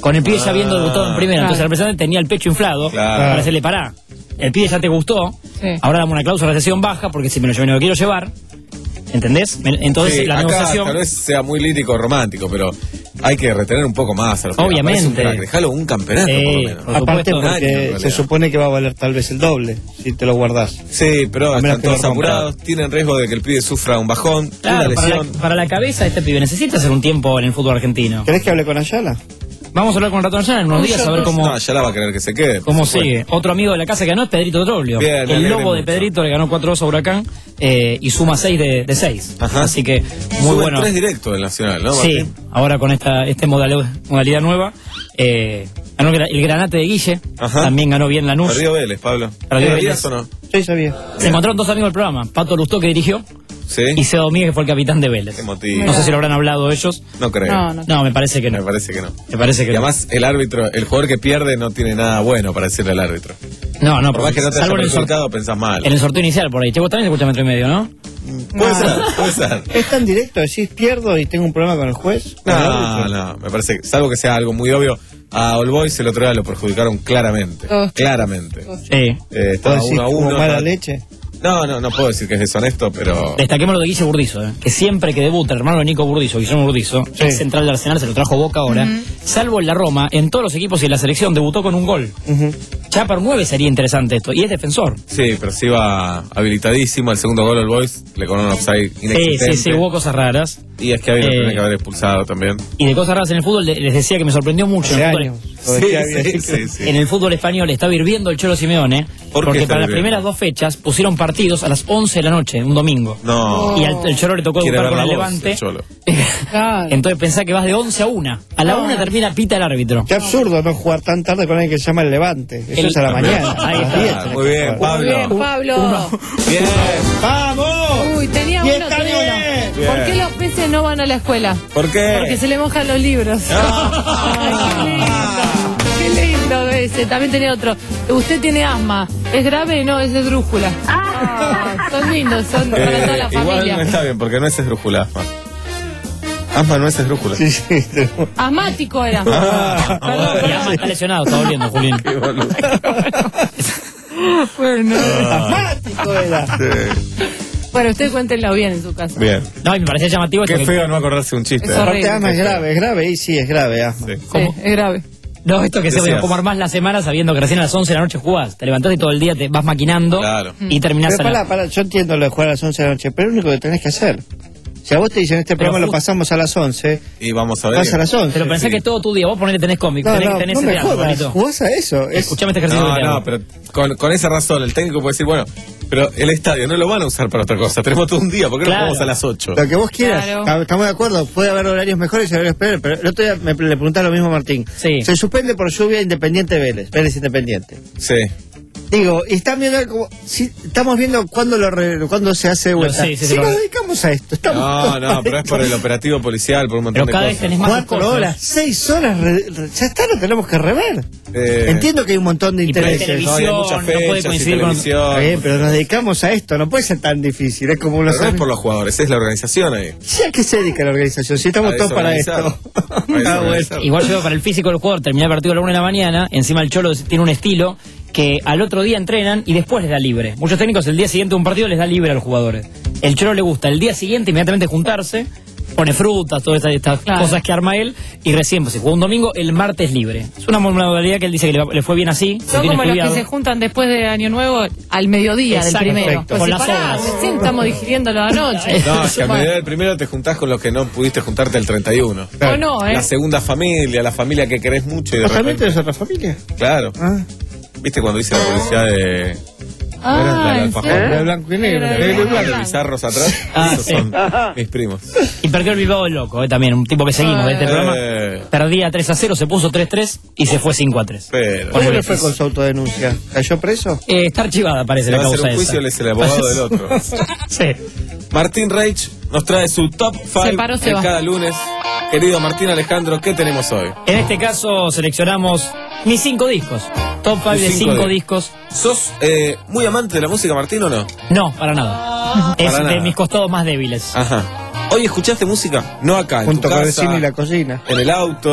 Speaker 5: Con el pibe ya habiendo debutado en primera,
Speaker 11: Claro.
Speaker 5: entonces el representante tenía el pecho inflado
Speaker 9: Claro.
Speaker 5: para decirle, pará, el pibe ya te gustó,
Speaker 11: Sí.
Speaker 5: ahora dame una cláusula de recesión baja porque si me lo, me lo quiero llevar, ¿entendés? Me- Entonces
Speaker 9: Sí,
Speaker 5: la
Speaker 9: acá
Speaker 5: negociación...
Speaker 9: tal vez sea muy lírico o romántico, pero hay que retener un poco más a los pibes.
Speaker 5: Obviamente.
Speaker 9: Parece un crack, dejalo un campeonato
Speaker 5: Sí,
Speaker 9: por lo menos.
Speaker 5: por
Speaker 20: Aparte
Speaker 5: supuesto.
Speaker 9: Un año, en
Speaker 20: porque
Speaker 9: realidad.
Speaker 20: se supone que va a valer tal vez el doble si te lo guardás.
Speaker 9: Sí, pero
Speaker 20: A menos
Speaker 9: están
Speaker 20: que lo
Speaker 9: todos
Speaker 20: rompa.
Speaker 9: apurados, tienen riesgo de que el pibe sufra un bajón,
Speaker 5: Claro,
Speaker 9: una
Speaker 5: para la,
Speaker 9: lesión.
Speaker 5: para la cabeza este pibe necesita hacer un tiempo en el fútbol argentino.
Speaker 20: ¿Querés que hable con Ayala?
Speaker 5: Vamos a hablar con Rato Nacional en unos días a ver cómo,
Speaker 9: No, ya la va a querer que se quede. por
Speaker 5: cómo
Speaker 9: supuesto.
Speaker 5: sigue. Otro amigo de la casa que ganó es Pedrito Troglio.
Speaker 9: Bien, me
Speaker 5: el
Speaker 9: alegré
Speaker 5: lobo de
Speaker 9: mucho.
Speaker 5: Pedrito le ganó cuatro dos a Huracán eh, y suma seis de, de seis.
Speaker 9: Ajá.
Speaker 5: Así que muy
Speaker 9: Suben
Speaker 5: bueno.
Speaker 9: tres directos del Nacional, ¿no,
Speaker 5: Sí,
Speaker 9: Martín?
Speaker 5: ahora con esta este modalidad, modalidad nueva. Eh, ganó el, gra- el Granate de Guille.
Speaker 9: Ajá.
Speaker 5: También ganó bien Lanús.
Speaker 9: Perdió Vélez, Pablo.
Speaker 5: Perdió
Speaker 9: ¿Sabías
Speaker 5: Vélez.
Speaker 9: o no?
Speaker 20: Sí, sabía.
Speaker 5: Se encontraron dos amigos del programa. Pato Lustó, que dirigió,
Speaker 9: Sí.
Speaker 5: y Seo Domínguez, que fue el capitán de Vélez.
Speaker 9: Qué motivo.
Speaker 5: No sé si lo habrán hablado ellos.
Speaker 9: No creo.
Speaker 11: No, no.
Speaker 5: No, me parece que
Speaker 9: Me
Speaker 5: no.
Speaker 9: parece que no.
Speaker 5: Me parece que
Speaker 9: Y
Speaker 5: no.
Speaker 9: además el árbitro, el jugador que pierde no tiene nada bueno para decirle al árbitro.
Speaker 5: No, no,
Speaker 9: Por más que no te haya
Speaker 5: salvo en el, sor-
Speaker 9: perjudicado, pensás mal.
Speaker 5: en el sorteo inicial por ahí. Che, vos también te escuchás metro y medio, ¿no?
Speaker 9: Puede ser, puede ser.
Speaker 20: ¿Es tan directo? ¿Decís pierdo y tengo un problema con el juez? ¿Con el
Speaker 9: No,
Speaker 20: árbitro?
Speaker 9: no, me parece que, salvo que sea algo muy obvio, a All Boys el otro día lo perjudicaron claramente.
Speaker 11: Oh.
Speaker 9: Claramente.
Speaker 5: Sí.
Speaker 9: Eh,
Speaker 20: ¿Vos
Speaker 9: estaba
Speaker 20: decís
Speaker 9: uno a
Speaker 20: como
Speaker 9: uno.
Speaker 20: mala
Speaker 9: estaba-
Speaker 20: leche?
Speaker 9: No, no, no puedo decir que es deshonesto, pero.
Speaker 5: Destaquemos lo de Guille Burdizo, ¿eh? Que siempre que debuta el hermano de Nico Burdizo, Guillermo Burdizo,
Speaker 20: Sí.
Speaker 5: ex central de Arsenal, se lo trajo Boca ahora, salvo en la Roma, en todos los equipos y en la selección debutó con un gol.
Speaker 20: Ujú.
Speaker 5: Ya para un nueve sería interesante esto, y es defensor.
Speaker 9: Sí, pero sí iba habilitadísimo. El segundo gol All Boys le con un offside
Speaker 5: Sí,
Speaker 9: inexistente.
Speaker 5: sí, sí, hubo cosas raras.
Speaker 9: Y es que ahí lo
Speaker 5: Eh,
Speaker 9: tiene que haber expulsado también.
Speaker 5: Y de cosas raras en el fútbol, le- les decía que me sorprendió mucho. En
Speaker 20: Hace
Speaker 5: el fútbol,
Speaker 20: años. Lo decía bien.
Speaker 9: sí, sí, sí.
Speaker 5: en el fútbol español estaba hirviendo el Cholo Simeone,
Speaker 9: ¿Por qué
Speaker 5: porque
Speaker 9: está
Speaker 5: para las
Speaker 9: hirviendo?
Speaker 5: primeras dos fechas pusieron partidos a las once de la noche, un domingo.
Speaker 9: No.
Speaker 5: Y al el Cholo le tocó
Speaker 9: Quiere
Speaker 5: debutar
Speaker 9: ver
Speaker 5: con
Speaker 9: la
Speaker 5: el
Speaker 9: voz,
Speaker 5: Levante.
Speaker 9: el Cholo.
Speaker 11: Claro.
Speaker 5: Entonces pensá que vas de once a una. A la una termina pita el árbitro.
Speaker 20: Qué absurdo no jugar tan tarde con alguien que se llama el Levante. Eso
Speaker 5: El-
Speaker 20: es a la mañana.
Speaker 5: Ahí
Speaker 20: A las
Speaker 5: está.
Speaker 20: diez
Speaker 9: Ah,
Speaker 20: tenés
Speaker 9: muy
Speaker 20: que
Speaker 9: bien,
Speaker 20: jugar.
Speaker 11: Muy
Speaker 9: Pablo.
Speaker 11: bien, Pablo.
Speaker 9: Bien.
Speaker 20: ¡Vamos!
Speaker 11: Uy, tenía
Speaker 20: Y
Speaker 11: uno,
Speaker 20: está
Speaker 11: tenía uno.
Speaker 20: bien.
Speaker 9: Bien.
Speaker 11: ¿Por qué los peces no van a la escuela?
Speaker 9: ¿Por qué?
Speaker 11: Porque se le mojan los libros.
Speaker 9: Ah.
Speaker 11: Ay, qué lindo. Qué lindo ese. También tenía otro. Usted tiene asma. ¿Es grave? No, es esdrújula. Ah, son lindos, son para
Speaker 9: Eh,
Speaker 11: toda la
Speaker 9: igual
Speaker 11: familia.
Speaker 9: no está bien, porque no es esdrújula, Asma. Asma no es esdrújula.
Speaker 20: Sí, sí.
Speaker 11: Asmático era.
Speaker 9: Ah,
Speaker 11: Perdón,
Speaker 5: Y
Speaker 11: perdón.
Speaker 5: además está lesionado, está volviendo, Julián.
Speaker 9: qué boludo.
Speaker 11: Bueno.
Speaker 20: Asmático era.
Speaker 9: Sí.
Speaker 11: Bueno, usted cuéntenlo bien en su casa.
Speaker 9: Bien.
Speaker 5: No, y me parecía llamativo esto
Speaker 9: Qué
Speaker 5: que-
Speaker 9: feo no acordarse un chiste.
Speaker 11: Es
Speaker 9: ¿eh?
Speaker 11: horrible.
Speaker 20: Aparte, asma es grave, es grave. Y sí, es grave, asma.
Speaker 9: Sí.
Speaker 11: Sí, es grave.
Speaker 5: No, esto que se
Speaker 9: Decías.
Speaker 5: ve como armás la semana sabiendo que recién a las once de la noche jugás. Te levantás y todo el día te vas maquinando
Speaker 9: Claro.
Speaker 5: y terminás
Speaker 20: Pero
Speaker 5: a la...
Speaker 20: pará, pará, yo entiendo lo de jugar a las once de la noche, pero es lo único que tenés que hacer. Si a vos te dicen este
Speaker 5: Pero
Speaker 20: programa lo
Speaker 5: ju-
Speaker 20: pasamos a las once,
Speaker 9: Y vamos a ver.
Speaker 20: vas a las once.
Speaker 5: Pero pensá
Speaker 9: Sí.
Speaker 5: que todo tu día, vos ponele tenés cómic,
Speaker 20: No,
Speaker 5: tenés,
Speaker 20: no,
Speaker 5: tenés
Speaker 20: no me
Speaker 5: teatro,
Speaker 20: jodas,
Speaker 5: bonito.
Speaker 20: jugás a eso. Es,
Speaker 5: Escuchame este ejercicio
Speaker 9: No,
Speaker 5: que te
Speaker 9: no,
Speaker 5: hago.
Speaker 9: pero con, con esa razón, el técnico puede decir, bueno, pero el estadio no lo van a usar para otra cosa. Tenemos todo un día, ¿por qué
Speaker 5: Claro.
Speaker 9: no jugamos a las ocho?
Speaker 20: Lo que vos quieras,
Speaker 11: Claro.
Speaker 20: Está- estamos de acuerdo, puede haber horarios mejores y horarios peores, pero el otro día me, le preguntaba lo mismo a Martín.
Speaker 5: Sí.
Speaker 20: Se suspende por lluvia Independiente Vélez, Vélez Independiente.
Speaker 9: Sí.
Speaker 20: Digo, y están viendo como, si, estamos viendo cuándo lo re- cuándo se hace de vuelta.
Speaker 5: sí, sí,
Speaker 20: si
Speaker 5: sí,
Speaker 20: nos
Speaker 5: lo-
Speaker 20: dedicamos a esto, estamos
Speaker 9: No,
Speaker 20: todos
Speaker 9: no,
Speaker 20: para
Speaker 9: pero es
Speaker 20: esto.
Speaker 9: por el operativo policial, por un montón
Speaker 5: Pero
Speaker 9: de
Speaker 5: cada
Speaker 9: cosas.
Speaker 5: vez tenés más
Speaker 20: Cuatro
Speaker 5: cosas.
Speaker 20: horas, seis horas, re- re- ya está, lo tenemos que rever.
Speaker 9: Eh,
Speaker 20: Entiendo que hay un montón de
Speaker 5: Y pero hay
Speaker 20: intereses.
Speaker 9: No, hay
Speaker 5: televisión,
Speaker 9: muchas
Speaker 5: no puede
Speaker 9: fechas y
Speaker 5: coincidir con...
Speaker 9: televisión.
Speaker 20: Está bien, pero nos dedicamos a esto, no puede ser tan difícil, es como una
Speaker 9: Pero no es por los jugadores, es la organización ahí.
Speaker 20: ¿Sí, ¿a qué se dedica la organización? Si estamos
Speaker 9: A
Speaker 20: todos para
Speaker 9: desorganizar.
Speaker 20: esto.
Speaker 9: A
Speaker 20: Ah, bueno.
Speaker 9: desorganizar.
Speaker 5: Igual yo para el físico del jugador, terminar el partido a la una de la mañana, encima el Cholo tiene un estilo que al otro día entrenan y después les da libre. Muchos técnicos el día siguiente de un partido les da libre a los jugadores. El Cholo le gusta el día siguiente inmediatamente juntarse, pone frutas, todas estas, estas
Speaker 11: Claro.
Speaker 5: cosas que arma él, y recién, pues si juega un domingo, el martes libre. Es una modalidad que él dice que le, va- le fue bien así. lo
Speaker 11: Son
Speaker 5: tiene
Speaker 11: como los que
Speaker 5: estudiado.
Speaker 11: se juntan después de Año Nuevo al mediodía
Speaker 5: Exacto,
Speaker 11: del primero.
Speaker 5: perfecto.
Speaker 11: Pues
Speaker 5: Con
Speaker 11: si
Speaker 5: las
Speaker 11: pará,
Speaker 5: obras.
Speaker 11: recién estamos digiriendo la noche.
Speaker 9: No, es que al mediodía del primero te juntás con los que no pudiste juntarte el treinta y uno.
Speaker 11: O no, ¿eh?
Speaker 9: La segunda familia, la familia que querés mucho y de
Speaker 20: ¿Vos también
Speaker 9: repente...
Speaker 20: tenés otra familia?
Speaker 9: Claro.
Speaker 20: Ah,
Speaker 9: ¿Viste cuando dice la publicidad de...
Speaker 11: Ah,
Speaker 9: la del
Speaker 11: ¿en
Speaker 9: alfajor?
Speaker 11: serio?
Speaker 20: de blanco y negro.
Speaker 11: Era
Speaker 20: negro y
Speaker 11: de
Speaker 20: blanco.
Speaker 9: Los bizarros atrás?
Speaker 5: Ah,
Speaker 9: Esos
Speaker 5: sí.
Speaker 9: son mis primos.
Speaker 5: Y perdió el Bilbao del Loco, eh, también, un tipo que seguimos de este
Speaker 9: Eh.
Speaker 5: programa. Perdía tres a cero, se puso tres tres y se fue cinco a tres.
Speaker 9: Pero...
Speaker 20: ¿Cómo le fue con su autodenuncia? ¿Cayó preso?
Speaker 5: Eh, está archivada, parece,
Speaker 9: Se
Speaker 5: la
Speaker 9: va a hacer
Speaker 5: causa
Speaker 9: un juicio,
Speaker 5: esa.
Speaker 9: él es el abogado del otro.
Speaker 5: Sí.
Speaker 9: Martín Reich nos trae su top
Speaker 11: Se
Speaker 9: cinco
Speaker 11: paró, se
Speaker 9: de
Speaker 11: va.
Speaker 9: cada lunes. Querido Martín Alejandro, ¿qué tenemos hoy?
Speaker 5: En este caso seleccionamos mis cinco discos. Top cinco
Speaker 9: Tus
Speaker 5: de
Speaker 9: cinco
Speaker 5: cinco
Speaker 9: de-
Speaker 5: discos.
Speaker 9: ¿Sos eh, muy amante de la música, Martín, o no?
Speaker 5: No, para nada. Es
Speaker 9: Para
Speaker 5: de
Speaker 9: nada.
Speaker 5: mis costados más débiles.
Speaker 9: Ajá. ¿Hoy escuchaste música? No acá, en
Speaker 20: Junto
Speaker 9: tu
Speaker 20: con el
Speaker 9: casa,
Speaker 20: cine y la cocina.
Speaker 9: en el auto.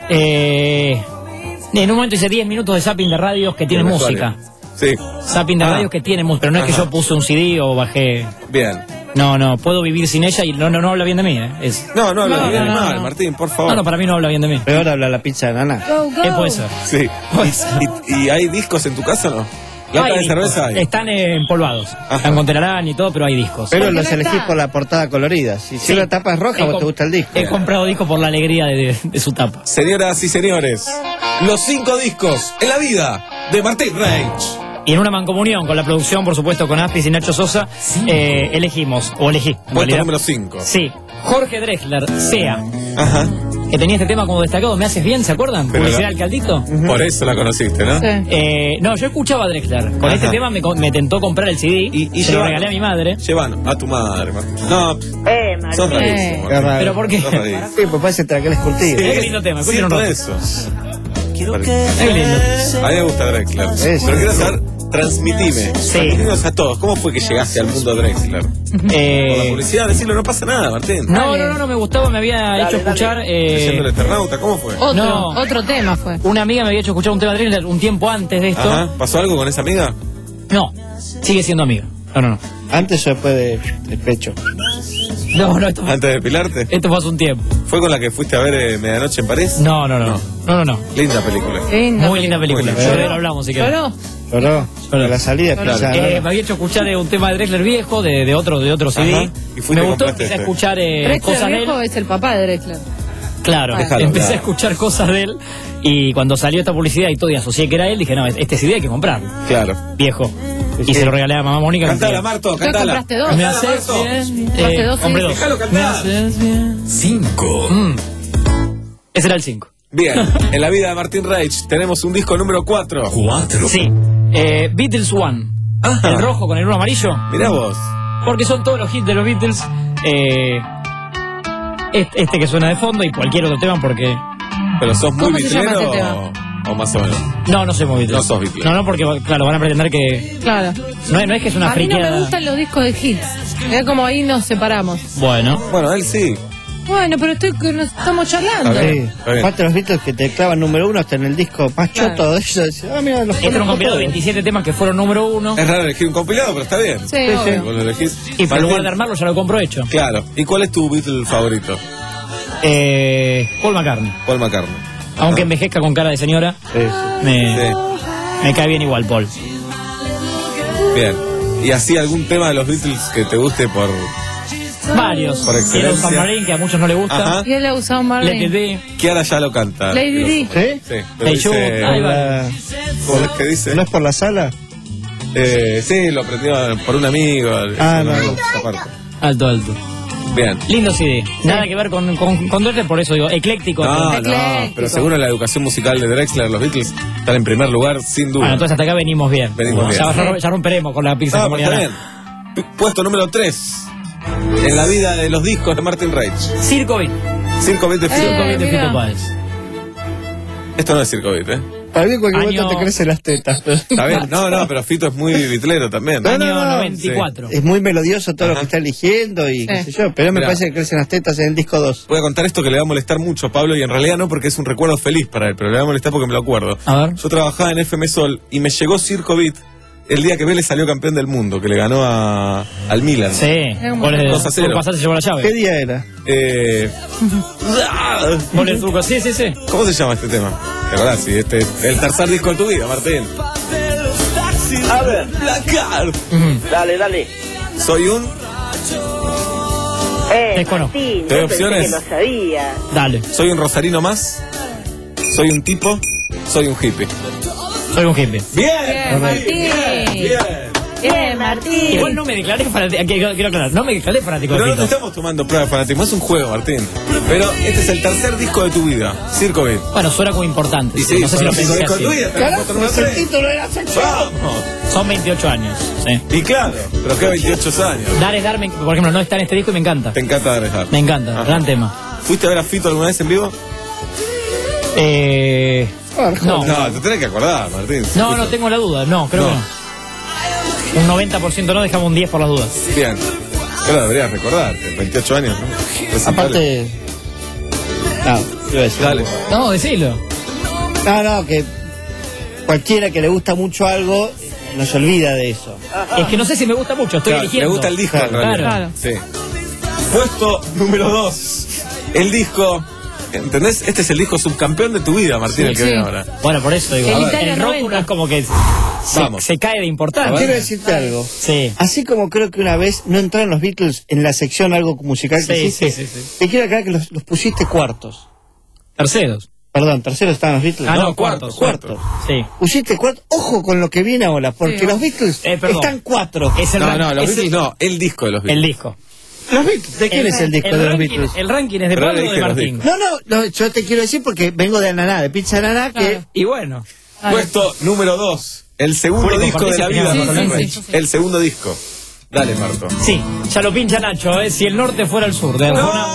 Speaker 5: Eh, en un momento hice diez minutos de zapping de radios que tienen música.
Speaker 9: Sí.
Speaker 5: Zapping de
Speaker 9: Ah.
Speaker 5: radios que tienen música, pero no es que
Speaker 9: Ajá.
Speaker 5: yo puse un C D o bajé.
Speaker 9: Bien.
Speaker 5: No, no, puedo vivir sin ella y no, no, no habla bien de mí, ¿eh? Es...
Speaker 9: No, no habla
Speaker 5: No,
Speaker 9: bien
Speaker 5: no, no,
Speaker 9: mal,
Speaker 5: no.
Speaker 9: Martín, por favor.
Speaker 5: No, no, para mí no habla bien de mí.
Speaker 20: Peor habla la pizza de nana.
Speaker 5: ¿Qué puede ser?
Speaker 9: Sí. ¿Y, y hay discos en tu casa o no? ¿Lata
Speaker 5: Hay
Speaker 9: de
Speaker 5: discos.
Speaker 9: cerveza hay?
Speaker 5: Están eh, empolvados. Están con telaraña y todo, pero hay discos.
Speaker 20: Pero
Speaker 11: Porque
Speaker 20: los
Speaker 11: no
Speaker 20: elegís
Speaker 11: está.
Speaker 20: por la portada colorida. Si, si
Speaker 5: Sí.
Speaker 20: una tapa es roja,
Speaker 5: He
Speaker 20: vos te
Speaker 5: com-
Speaker 20: gusta el disco.
Speaker 5: He comprado discos por la alegría de, de- de su tapa.
Speaker 9: Señoras y señores, los cinco discos en la vida de Martín Reich.
Speaker 5: Y en una mancomunión con la producción, por supuesto, con Aspis y Nacho Sosa, eh, elegimos, o elegí, en
Speaker 9: Puesto
Speaker 5: realidad.
Speaker 9: número cinco.
Speaker 5: Sí, Jorge Drexler, Sea,
Speaker 9: Ajá.
Speaker 5: que tenía este tema como destacado, ¿me haces bien? ¿Se acuerdan?
Speaker 9: Pero
Speaker 5: Publicidad
Speaker 9: la-
Speaker 5: al caldito.
Speaker 9: Por eso la conociste, ¿no?
Speaker 11: Sí.
Speaker 5: Eh, no, yo escuchaba a Drexler. Con
Speaker 9: Ajá.
Speaker 5: este tema me, co- me tentó comprar el C D y,
Speaker 9: Y
Speaker 5: se lo
Speaker 9: lleva-
Speaker 5: regalé a mi madre.
Speaker 9: Llevan a tu madre, Martín. No,
Speaker 2: Eh,
Speaker 9: sos
Speaker 2: Martín.
Speaker 9: rarísimo.
Speaker 20: Qué raro.
Speaker 5: ¿Pero por qué?
Speaker 9: Sos rarísimo.
Speaker 20: Sí, pues parece traqueles curtidos.
Speaker 5: Qué lindo tema, escuchen un
Speaker 9: Siento
Speaker 5: rato.
Speaker 9: eso.
Speaker 5: Qué lindo.
Speaker 9: A mí me gusta Drexler.
Speaker 20: Eso.
Speaker 9: Pero quiero saber, transmitime.
Speaker 5: Sí.
Speaker 9: Transmitinos a todos. ¿Cómo fue que llegaste al mundo Drexler? Por la
Speaker 5: Eh,
Speaker 9: publicidad, decirlo, no pasa nada, Martín.
Speaker 5: no, no, no, no, me gustaba, me había hecho escuchar.
Speaker 9: Leyendo el
Speaker 5: Eh,
Speaker 9: Eternauta, ¿cómo fue?
Speaker 11: Otro,
Speaker 5: No.
Speaker 11: otro tema fue.
Speaker 5: una amiga me había hecho escuchar un tema de Drexler un tiempo antes de esto.
Speaker 9: Ajá. ¿Pasó algo con esa amiga?
Speaker 5: No, sigue siendo amiga. No, no, no.
Speaker 20: Antes o después de, del pecho.
Speaker 5: No, no, esto fue,
Speaker 9: Antes de depilarte.
Speaker 5: esto fue hace un tiempo.
Speaker 9: ¿Fue con la que fuiste a ver eh, Medianoche en París?
Speaker 5: No, no, no.
Speaker 9: No.
Speaker 5: No, no, no.
Speaker 9: Linda película.
Speaker 11: Linda.
Speaker 5: Muy linda película.
Speaker 9: Muy
Speaker 5: Yo
Speaker 9: linda.
Speaker 5: de él hablamos, si querés.
Speaker 11: ¿Lloró?
Speaker 20: Lloró. Pero la salida
Speaker 11: Lloró.
Speaker 20: pizza de
Speaker 5: Eh,
Speaker 20: nana.
Speaker 5: me había hecho escuchar eh, un tema de Drexler viejo, de, de otro de otro C D.
Speaker 9: Ajá. Y fuiste
Speaker 5: Me
Speaker 9: y
Speaker 5: gustó,
Speaker 9: compraste
Speaker 5: empecé a
Speaker 9: este.
Speaker 5: escuchar eh,
Speaker 11: Drexler
Speaker 5: cosas de él.
Speaker 11: viejo es el papá de Drexler.
Speaker 5: Claro,
Speaker 9: Déjalo
Speaker 5: empecé
Speaker 9: hablar.
Speaker 5: a escuchar cosas de él y cuando salió esta publicidad y todo y asocié que era él, dije, no, este C D hay que comprarlo,
Speaker 9: Claro.
Speaker 5: viejo. Y se lo regalé a mamá Mónica.
Speaker 9: Cantala, Marto,
Speaker 11: ¿Tú
Speaker 9: cantala.
Speaker 11: compraste dos?
Speaker 5: Me haces
Speaker 9: Marto.
Speaker 5: bien.
Speaker 11: Compraste
Speaker 5: Eh,
Speaker 11: dos,
Speaker 5: compré
Speaker 11: sí.
Speaker 5: dos.
Speaker 9: Déjalo cantar.
Speaker 5: Me haces bien.
Speaker 19: cinco.
Speaker 5: Mm. Ese era el cinco.
Speaker 9: Bien, en la vida de Martín Reich tenemos un disco número cuatro.
Speaker 19: cuatro.
Speaker 5: Sí. Eh, Beatles One.
Speaker 9: Ajá.
Speaker 5: El rojo con el uno amarillo.
Speaker 9: Mirá vos.
Speaker 5: Porque son todos los hits de los Beatles. Eh, este, este que suena de fondo y cualquier otro tema porque...
Speaker 9: Pero sos muy
Speaker 11: ¿Cómo se llama
Speaker 9: vitrero
Speaker 11: ese
Speaker 9: o, o más o menos.
Speaker 5: No, no soy muy Beatles.
Speaker 9: No sos Beatles.
Speaker 5: No, no, porque claro, van a pretender que...
Speaker 11: Claro.
Speaker 5: No, es- no es que es una
Speaker 11: A mí no
Speaker 5: friqueada.
Speaker 11: me gustan los discos de hits. Es como ahí nos separamos.
Speaker 5: Bueno.
Speaker 9: Bueno, él sí.
Speaker 11: Bueno, pero estoy, que nos estamos charlando.
Speaker 9: A ver.
Speaker 20: Sí.
Speaker 9: Está bien.
Speaker 20: Aparte los Beatles que te clavan número uno hasta en el disco más
Speaker 11: Claro.
Speaker 20: choto de ellos. Ah, mira, los
Speaker 5: Este era un
Speaker 20: conozco
Speaker 5: compilado de
Speaker 20: todos.
Speaker 5: veintisiete temas que fueron número uno.
Speaker 9: Es raro elegir un compilado, pero está bien.
Speaker 11: Sí, obvio.
Speaker 9: Vos lo elegís.
Speaker 5: Y para
Speaker 9: Martín,
Speaker 5: lugar de armarlo ya lo compro hecho.
Speaker 9: Claro. ¿Y cuál es tu Beatle favorito?
Speaker 5: Eh, Paul McCartney.
Speaker 9: Paul McCartney.
Speaker 5: Aunque envejezca con cara de señora,
Speaker 20: Sí, sí.
Speaker 5: me,
Speaker 9: Sí.
Speaker 5: me cae bien igual Paul.
Speaker 9: Bien. ¿Y así algún tema de los Beatles que te guste por...?
Speaker 5: Varios.
Speaker 9: Por excelencia.
Speaker 5: Tiene un Submarine que a muchos no les gusta.
Speaker 9: Ajá.
Speaker 11: Y él ha usado
Speaker 5: Let It
Speaker 11: Marlene.
Speaker 5: Be.
Speaker 9: Kiara ya lo canta.
Speaker 11: Lady Di.
Speaker 20: ¿Sí?
Speaker 9: Sí. Pero
Speaker 5: Hey,
Speaker 9: dice...
Speaker 5: Jude, ahí va.
Speaker 20: La-
Speaker 9: ¿Cómo es que dice?
Speaker 20: ¿No es por la sala?
Speaker 9: Eh, sí, lo aprendió por un amigo.
Speaker 20: Ah,
Speaker 9: Eso
Speaker 20: no,
Speaker 9: me
Speaker 20: no.
Speaker 9: gusta esa parte.
Speaker 5: Alto, alto.
Speaker 9: Bien.
Speaker 5: Lindo C D. Nada que ver con, con, con Drexler, por eso digo, ecléctico.
Speaker 9: No, no,
Speaker 11: Ecléctico.
Speaker 9: pero seguro la educación musical de Drexler, los Beatles, están en primer lugar, sin duda.
Speaker 5: Bueno, entonces hasta acá venimos bien.
Speaker 9: Venimos bien.
Speaker 5: Ya, ya- ya romperemos con la pizza
Speaker 9: Ah,
Speaker 5: como
Speaker 9: pues está
Speaker 5: mañana.
Speaker 9: bien. P- Puesto número tres en la vida de los discos de Martin Reich.
Speaker 5: Circo Beat.
Speaker 9: Circo Beat de Fito.
Speaker 5: Circo Beat de
Speaker 11: mira.
Speaker 5: Fito Páez.
Speaker 9: Esto no es Circo Beat, ¿eh?
Speaker 20: Para mí en cualquier
Speaker 5: Año-
Speaker 20: momento te crecen las tetas.
Speaker 9: Está bien. No, no, pero Fito es muy bitlero también.
Speaker 20: No, no,
Speaker 5: Año
Speaker 20: no.
Speaker 5: noventa y cuatro.
Speaker 20: Es muy melodioso todo lo que está eligiendo y qué
Speaker 11: Sí.
Speaker 20: sé yo. Pero me
Speaker 9: Mirá.
Speaker 20: parece que crecen las tetas en el disco dos.
Speaker 9: Voy a contar esto que le va a molestar mucho a Pablo y en realidad no porque es un recuerdo feliz para él, pero le va a molestar porque me lo acuerdo.
Speaker 5: A ver.
Speaker 9: Yo trabajaba en F M Sol y me llegó Circo Beat el día que Vélez salió campeón del mundo, que le ganó a, al Milan.
Speaker 5: Sí. Goles de
Speaker 9: dos a cero.
Speaker 5: Pasar se llevó la
Speaker 20: ¿Qué
Speaker 5: llave.
Speaker 20: día era?
Speaker 9: Eh,
Speaker 5: Goles de truco. Sí, sí, sí.
Speaker 9: ¿Cómo se llama este tema? ¿Te acordás? Sí, este es el tercer disco de tu vida, Martín.
Speaker 2: A ver, dale, dale.
Speaker 9: Soy un...
Speaker 2: Eh,
Speaker 5: Desconozco.
Speaker 2: Martín,
Speaker 9: ¿Te doy
Speaker 2: yo pensé
Speaker 9: opciones?
Speaker 2: que lo sabía.
Speaker 5: Dale.
Speaker 9: Soy un rosarino más. Soy un tipo. Soy un hippie.
Speaker 5: Soy un hippie.
Speaker 9: Bien.
Speaker 11: Bien, Martín.
Speaker 9: Bien.
Speaker 11: Bien, Martín.
Speaker 5: Igual no me declaré fanático. Quiero, quiero aclarar, no me declaré fanático de
Speaker 9: Pero no
Speaker 5: Fito.
Speaker 9: estamos tomando prueba de fanatismo, es un juego, Martín. Pero este es el tercer disco de tu vida, Circo Beat.
Speaker 5: Bueno, suena como importante.
Speaker 9: Y sí,
Speaker 5: no sé si lo
Speaker 9: son los
Speaker 5: pensé
Speaker 9: cinco discos de tu
Speaker 5: así.
Speaker 9: vida, tenés puesto número tres.
Speaker 20: título era sexual.
Speaker 9: ¡Vamos!
Speaker 5: Son veintiocho años. Sí.
Speaker 9: Y claro, pero que veintiocho años.
Speaker 5: Dar es dar, me- por ejemplo, no está en este disco y me encanta.
Speaker 9: Te encanta dejar.
Speaker 5: Me encanta,
Speaker 9: Ajá.
Speaker 5: gran tema.
Speaker 9: ¿Fuiste a ver a Fito alguna vez en vivo?
Speaker 5: Eh, no.
Speaker 9: No, te tenés que acordar, Martín.
Speaker 5: No, no tengo la duda. No, creo
Speaker 9: No.
Speaker 5: que no. Un noventa por ciento no, dejamos un diez por las dudas.
Speaker 9: Bien. Pero deberías recordarte, veintiocho años, ¿no? Presentable.
Speaker 20: Aparte. No, Iba a decir.
Speaker 9: Dale.
Speaker 5: No, decilo.
Speaker 20: No, no, que cualquiera que le gusta mucho algo no se olvida de eso.
Speaker 5: Es que no sé si me gusta mucho, estoy
Speaker 9: Claro,
Speaker 5: eligiendo.
Speaker 9: me gusta el disco,
Speaker 5: Claro,
Speaker 9: en realidad.
Speaker 5: claro.
Speaker 9: Sí. Puesto número dos. El disco. ¿Entendés? Este es el disco subcampeón de tu vida, Martín,
Speaker 5: Sí,
Speaker 9: el que
Speaker 5: sí.
Speaker 9: viene ahora.
Speaker 5: Bueno, por eso digo.
Speaker 20: El
Speaker 5: a ver,
Speaker 20: Italia
Speaker 5: el rock
Speaker 20: noventa.
Speaker 5: es como que se,
Speaker 9: Vamos.
Speaker 5: se cae de importancia.
Speaker 20: Quiero decirte algo.
Speaker 5: Sí.
Speaker 20: Así como creo que una vez no entraron los Beatles en la sección algo musical que
Speaker 5: Sí,
Speaker 20: hiciste,
Speaker 5: sí, sí, sí.
Speaker 20: te quiero aclarar que los, los pusiste cuartos.
Speaker 5: Terceros.
Speaker 20: Perdón, terceros estaban los Beatles.
Speaker 5: Ah, no, cuartos.
Speaker 20: Cuartos.
Speaker 5: Sí.
Speaker 20: Pusiste cuartos. Ojo con lo que viene ahora, porque
Speaker 5: Sí.
Speaker 20: los Beatles
Speaker 5: Eh, perdón.
Speaker 20: están cuatro.
Speaker 5: Es el
Speaker 9: No,
Speaker 5: rank-
Speaker 9: no, los
Speaker 5: es el-
Speaker 9: Beatles no, el disco de los Beatles.
Speaker 5: El disco.
Speaker 20: Los Beatles. ¿De quién es el disco de los
Speaker 5: ranking,
Speaker 20: Beatles?
Speaker 5: El ranking es de
Speaker 9: Pero
Speaker 5: Pablo
Speaker 9: le
Speaker 5: o de
Speaker 9: dije los
Speaker 5: Martín.
Speaker 20: No, no, no, yo te quiero decir porque vengo de Ananá, de Pizza Ananá, que
Speaker 5: Y bueno.
Speaker 9: Puesto número dos. El segundo
Speaker 5: Público,
Speaker 9: disco de la
Speaker 5: compartís
Speaker 9: vida,
Speaker 5: opinión,
Speaker 9: Martín
Speaker 5: sí,
Speaker 9: Reich.
Speaker 5: sí, sí.
Speaker 9: El segundo disco. Dale, Marto.
Speaker 5: Sí, ya lo pincha Nacho, ¿eh? Si el norte fuera el sur. De Arjona.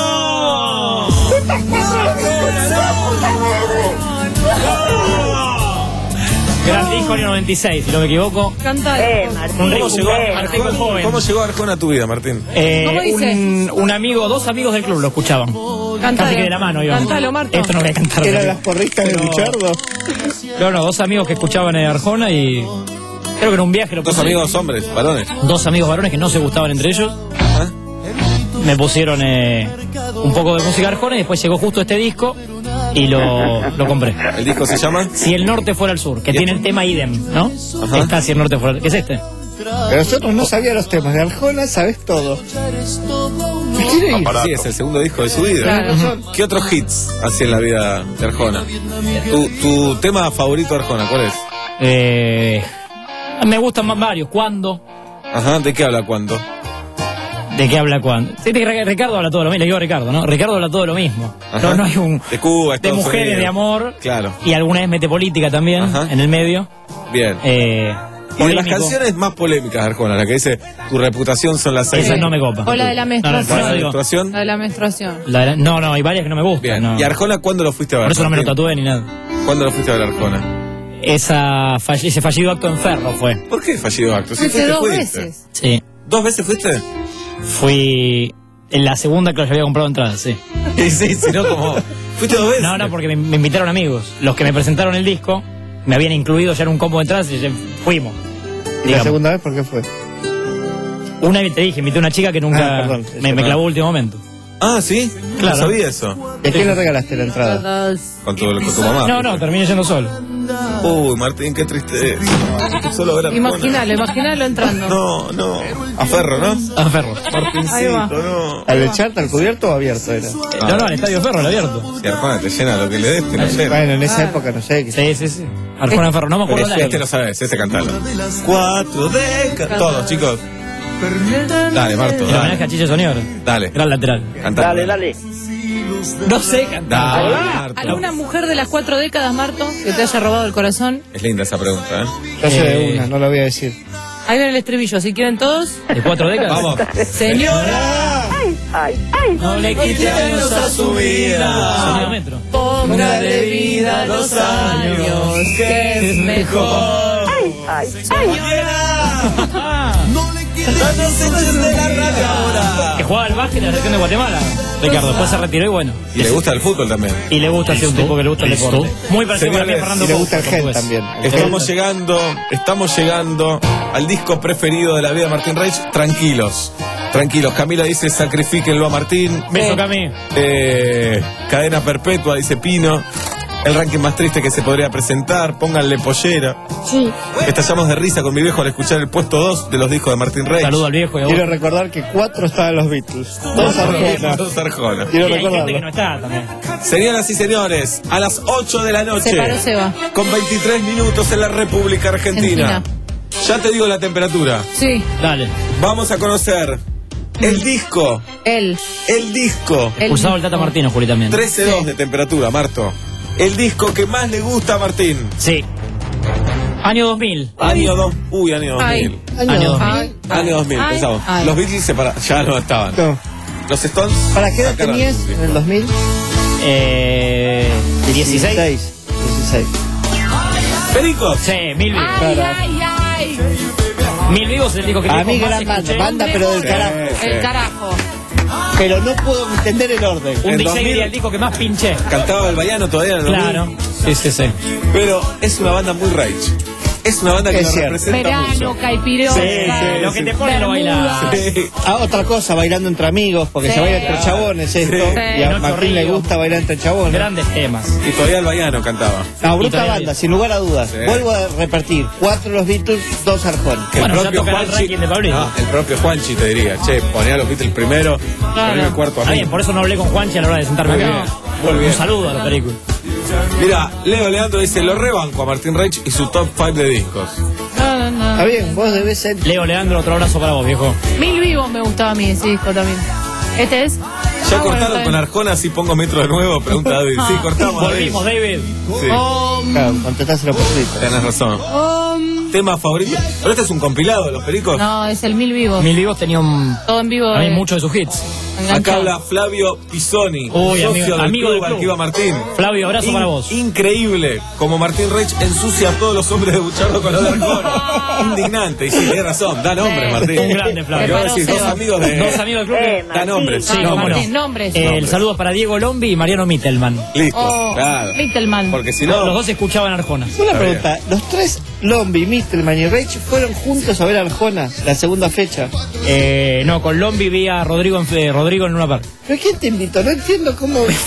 Speaker 5: Gran disco año noventa y seis, si no me equivoco.
Speaker 11: Canta.
Speaker 5: Un
Speaker 9: ¿Cómo llegó,
Speaker 5: Arjona joven.
Speaker 9: ¿Cómo llegó Arjona a tu vida, Martín?
Speaker 5: Eh,
Speaker 11: ¿Cómo dice?
Speaker 5: un, un amigo, dos amigos del club lo escuchaban.
Speaker 11: Cantalo.
Speaker 5: Casi que de la mano íbamos.
Speaker 11: Cantalo, Marto.
Speaker 5: Esto no voy a cantar.
Speaker 20: eran
Speaker 5: pero-
Speaker 20: las porristas de
Speaker 5: pero-
Speaker 20: Luchardo.
Speaker 5: No, no, dos amigos que escuchaban en Arjona y creo que en un viaje lo
Speaker 9: Dos
Speaker 5: puse-
Speaker 9: amigos hombres, varones.
Speaker 5: Dos amigos varones que no se gustaban entre ellos.
Speaker 9: Ajá.
Speaker 5: Me pusieron eh, un poco de música Arjona y después llegó justo este disco y lo, lo compré.
Speaker 9: ¿El disco se llama?
Speaker 5: Si el norte fuera el sur, que
Speaker 9: ¿Y
Speaker 5: tiene
Speaker 9: este?
Speaker 5: el tema idem, ¿no?
Speaker 9: Ajá.
Speaker 5: Está si el norte fuera el... ¿Qué es este?
Speaker 20: Pero nosotros no sabíamos los temas de Arjona, sabes todo. ¿Me quiere ir?
Speaker 9: Sí, es el segundo disco de su vida.
Speaker 11: Claro.
Speaker 9: Ujú. ¿Qué otros hits hacía en la vida de Arjona? ¿Tu, tu tema favorito de Arjona, cuál es?
Speaker 5: Eh, me gustan más varios. ¿Cuándo?
Speaker 9: Ajá, ¿de qué habla cuándo?
Speaker 5: ¿De qué habla cuándo? Sí, de que Ricardo habla todo lo mismo. Le digo a Ricardo, ¿no? Ricardo habla todo lo mismo.
Speaker 9: Ajá.
Speaker 5: No, no hay un...
Speaker 9: De Cuba,
Speaker 5: De
Speaker 9: Estados
Speaker 5: mujeres,
Speaker 9: Unidos.
Speaker 5: de amor.
Speaker 9: Claro,
Speaker 5: Y alguna vez mete política también
Speaker 9: Ajá.
Speaker 5: en el medio.
Speaker 9: bien.
Speaker 5: Eh,
Speaker 9: Y de las
Speaker 5: polémico.
Speaker 9: canciones más polémicas de Arjona, la que dice tu reputación son las seis.
Speaker 5: Esa no me copa.
Speaker 11: O la de la
Speaker 5: No, no,
Speaker 11: menstruación.
Speaker 5: no,
Speaker 9: ¿La
Speaker 5: digo,
Speaker 9: menstruación?
Speaker 11: La de la menstruación.
Speaker 5: la de la- no, no, hay varias que no me gustan.
Speaker 9: Bien.
Speaker 5: no.
Speaker 9: ¿Y Arjona cuándo lo fuiste a ver?
Speaker 5: Por eso no me lo
Speaker 9: Martín?
Speaker 5: tatué ni nada.
Speaker 9: ¿Cuándo lo fuiste a ver Arjona?
Speaker 5: Esa, fall- ese fallido acto en Ferro fue.
Speaker 9: ¿Por qué fallido acto? Si
Speaker 11: Fuiste
Speaker 9: fuiste,
Speaker 11: dos
Speaker 9: fuiste.
Speaker 11: veces.
Speaker 5: Sí.
Speaker 9: ¿Dos veces fuiste?
Speaker 5: Fui en la segunda que los había comprado entradas, sí.
Speaker 9: Sí, sí, si no como... ¿Fuiste dos veces?
Speaker 5: No, no, porque me, me invitaron amigos. Los que me presentaron el disco me habían incluido ya en un combo de entradas y ya fuimos.
Speaker 20: ¿Y la
Speaker 5: Digamos.
Speaker 20: segunda vez por qué fue?
Speaker 5: Una vez te dije, invité a una chica que nunca
Speaker 20: Ah, perdón,
Speaker 5: me, me
Speaker 9: ah.
Speaker 5: clavó último momento.
Speaker 9: Ah, ¿sí?
Speaker 5: Claro.
Speaker 9: No sabía eso.
Speaker 20: ¿Y a quién le regalaste la entrada?
Speaker 11: Todos.
Speaker 9: Con tu, con tu mamá.
Speaker 5: No, no, terminé yendo solo.
Speaker 9: Uy, Martín, qué triste. Solo ver Arjona.
Speaker 11: Imaginalo, imaginalo entrando.
Speaker 9: No, no. A Ferro, ¿no?
Speaker 5: A Ferro.
Speaker 11: Ahí
Speaker 9: Martincito,
Speaker 11: va.
Speaker 9: no.
Speaker 20: ¿Al de charta, al cubierto o abierto era?
Speaker 5: No, no, el estadio Ferro, el abierto.
Speaker 9: Si Arjona te llena lo que le des, te lo llena.
Speaker 20: Bueno, en esa época no sé.
Speaker 5: Sí, sí, sí. Arjona en Ferro, no me acuerdo
Speaker 9: Este,
Speaker 5: la
Speaker 9: este lo sabes, este cantalo. Cuatro décadas. Todos, chicos. Dale, Marto,
Speaker 5: El homenaje
Speaker 9: dale.
Speaker 5: a Chiche Soñor.
Speaker 9: Dale,
Speaker 5: Gran lateral.
Speaker 9: cantalo.
Speaker 20: dale.
Speaker 5: No sé cantar.
Speaker 9: Dale,
Speaker 11: ¿Alguna,
Speaker 9: Marto.
Speaker 11: ¿Alguna mujer de las cuatro décadas, Marto, que te haya robado el corazón?
Speaker 9: Es linda esa pregunta, ¿eh?
Speaker 20: Yo sé de
Speaker 5: Eh.
Speaker 20: una, no lo voy a decir.
Speaker 11: Ahí viene el estribillo, si quieren todos.
Speaker 5: ¿De cuatro décadas?
Speaker 9: Vamos.
Speaker 11: Señora,
Speaker 5: No le quite años a su vida. Sonido metro.
Speaker 11: póngale vida a los años, que es mejor.
Speaker 5: Que jugaba al básquet en la selección de Guatemala. Ricardo, después se retiró y bueno.
Speaker 9: Y le gusta el fútbol también.
Speaker 5: Y le gusta ser un tipo que le gusta el
Speaker 9: ¿Listo?
Speaker 5: deporte. Muy parecido para mí a
Speaker 9: Señores,
Speaker 5: Fernando
Speaker 20: Y le
Speaker 5: Couto,
Speaker 20: gusta el gen
Speaker 5: portugués.
Speaker 20: también.
Speaker 9: Estamos llegando, estamos llegando al disco preferido de la vida de Martín Reich. Tranquilos, tranquilos. Camila dice sacrifíquenlo a Martín.
Speaker 5: Beso, Cami.
Speaker 9: Eh, cadena perpetua, dice Pino. El ranking más triste que se podría presentar. Pónganle pollera.
Speaker 11: Sí.
Speaker 9: Estallamos de risa con mi viejo al escuchar el puesto dos de los discos de Martín Reich.
Speaker 5: Saludo al viejo y a vos.
Speaker 20: Quiero recordar que cuatro estaban los Beatles. Dos Arjona.
Speaker 9: Dos Arjona.
Speaker 20: Quiero
Speaker 5: Y hay gente que
Speaker 20: recordarlo.
Speaker 5: no está también.
Speaker 9: Señoras y señores, a las ocho de la noche,
Speaker 11: Se paró Seba.
Speaker 9: con veintitrés minutos en la República Argentina. Ya te digo la temperatura.
Speaker 11: Sí,
Speaker 5: Dale.
Speaker 9: Vamos a conocer el disco,
Speaker 11: él.
Speaker 9: el disco.
Speaker 11: él.
Speaker 5: Pulsado el Tata Martino, Juli, también.
Speaker 9: trece dos de temperatura, Marto. El disco que más le gusta a Martín.
Speaker 5: Sí. Año dos mil.
Speaker 9: Año dos. Uy, año dos
Speaker 11: Ay.
Speaker 9: mil.
Speaker 5: Año dos mil.
Speaker 11: Ay,
Speaker 9: Año dos mil,
Speaker 11: ay,
Speaker 9: pensamos.
Speaker 11: ay.
Speaker 9: Los Beatles separa- ya no estaban.
Speaker 20: No.
Speaker 9: Los Stones.
Speaker 20: ¿Para qué edad
Speaker 9: sacaron-
Speaker 20: tenías en el dos mil?
Speaker 5: Eh, dieciséis.
Speaker 20: dieciséis.
Speaker 9: Pericos.
Speaker 5: Sí, Mil Vivos.
Speaker 11: Ay, ay, ay.
Speaker 5: Mil Vivos es el disco que
Speaker 20: A
Speaker 5: dijo
Speaker 20: mí
Speaker 5: más
Speaker 20: gran banda,
Speaker 5: escuché.
Speaker 20: banda pero del carajo.
Speaker 9: Sí, sí.
Speaker 11: El carajo.
Speaker 20: pero no puedo entender el orden.
Speaker 5: Un
Speaker 9: En
Speaker 5: D J
Speaker 9: dos mil
Speaker 5: diría el disco que más pinché.
Speaker 9: Cantaba el Baiano todavía en el
Speaker 5: Claro.
Speaker 9: dos mil.
Speaker 5: Sí, sí, sí.
Speaker 9: Pero es una banda muy rage. Es una banda que
Speaker 20: Es
Speaker 9: nos
Speaker 20: cierto.
Speaker 9: representa
Speaker 11: Verano,
Speaker 9: mucho.
Speaker 11: caipirosa.
Speaker 9: Sí, sí,
Speaker 5: Lo que
Speaker 9: sí.
Speaker 5: te ponen lo bailar.
Speaker 9: Sí.
Speaker 20: Ah, otra cosa, bailando entre amigos, porque
Speaker 11: Sí.
Speaker 20: se baila entre chabones esto.
Speaker 9: Sí.
Speaker 20: Y a
Speaker 5: Noche
Speaker 20: Martín le
Speaker 5: Río.
Speaker 20: gusta bailar entre chabones.
Speaker 5: Grandes temas.
Speaker 9: Y todavía el Baiano cantaba.
Speaker 20: No,
Speaker 5: Y
Speaker 20: bruta
Speaker 5: todavía-
Speaker 20: banda, sin lugar a dudas.
Speaker 9: Sí.
Speaker 20: Vuelvo a repetir, cuatro los Beatles, dos Arjona.
Speaker 9: Que
Speaker 5: Bueno,
Speaker 9: el
Speaker 5: ya
Speaker 9: propio
Speaker 5: tocará el
Speaker 9: Juanchi,
Speaker 5: ranking de Pablito.
Speaker 9: no, el propio Juanchi te diría, che, ponía a los Beatles primero, ponía el cuarto a
Speaker 5: Está
Speaker 9: mí.
Speaker 5: bien, por eso no hablé con Juanchi a la hora de sentarme
Speaker 9: Muy
Speaker 5: acá.
Speaker 9: bien, muy bien.
Speaker 5: Un saludo a los pericos.
Speaker 9: Mira, Leo Leandro dice, lo rebanco a Martín Reich y su top cinco de discos.
Speaker 11: No, no, no.
Speaker 20: Está bien, vos debes ser.
Speaker 5: Leo Leandro, otro abrazo para vos, viejo.
Speaker 11: Mil vivos me gustaba a mí ese disco también. Este es.
Speaker 9: ¿Ya
Speaker 11: Ah, bueno,
Speaker 9: cortaron
Speaker 11: está
Speaker 9: con
Speaker 11: bien.
Speaker 9: Arjona si pongo metro de nuevo? Pregunta David. Sí, cortamos, David.
Speaker 5: Volvimos, David.
Speaker 9: Sí,
Speaker 20: Claro, contestáselo por Twitter.
Speaker 9: tenés razón.
Speaker 11: Um,
Speaker 9: Tema favorito. Pero este es un compilado de los pericos.
Speaker 11: no, es el Mil vivos.
Speaker 5: Mil Vivos tenía un,
Speaker 11: Todo en vivo.
Speaker 5: también
Speaker 11: eh,
Speaker 5: muchos de sus hits.
Speaker 11: enganchado.
Speaker 9: Acá habla Flavio Pisoni,
Speaker 5: Uy,
Speaker 9: socio
Speaker 5: amigo-
Speaker 9: del
Speaker 5: amigo
Speaker 9: club
Speaker 5: del club.
Speaker 9: al que iba Martín.
Speaker 5: Flavio, abrazo para vos.
Speaker 9: Increíble, como Martín Reich ensucia a todos los hombres de Buchardo con lo de Arjona. Indignante, y sí, tiene razón, da nombre,
Speaker 11: Sí.
Speaker 9: Martín.
Speaker 5: Un grande, Flavio.
Speaker 9: Y vos decís, dos amigos de...
Speaker 5: Dos amigos del club. que-
Speaker 9: Da nombres,
Speaker 5: Sí,
Speaker 11: Ah,
Speaker 5: cómo no.
Speaker 11: Martín, nombres.
Speaker 5: Eh, el
Speaker 9: Nombres.
Speaker 5: saludo para Diego Lombi y Mariano Mittelman.
Speaker 9: Listo,
Speaker 11: Oh,
Speaker 9: claro.
Speaker 11: Mittelman.
Speaker 9: Porque si
Speaker 5: Los
Speaker 9: no...
Speaker 5: dos escuchaban Arjona.
Speaker 20: Una
Speaker 9: Está
Speaker 20: pregunta, los tres, Lombi, Mittelman y Reich, fueron juntos a ver a Arjona la segunda fecha.
Speaker 5: Eh, no, con Lombi vi a Rodrigo en, eh, Rodrigo en una parte.
Speaker 20: ¿Pero quién te invitó? No entiendo cómo... ¿Quién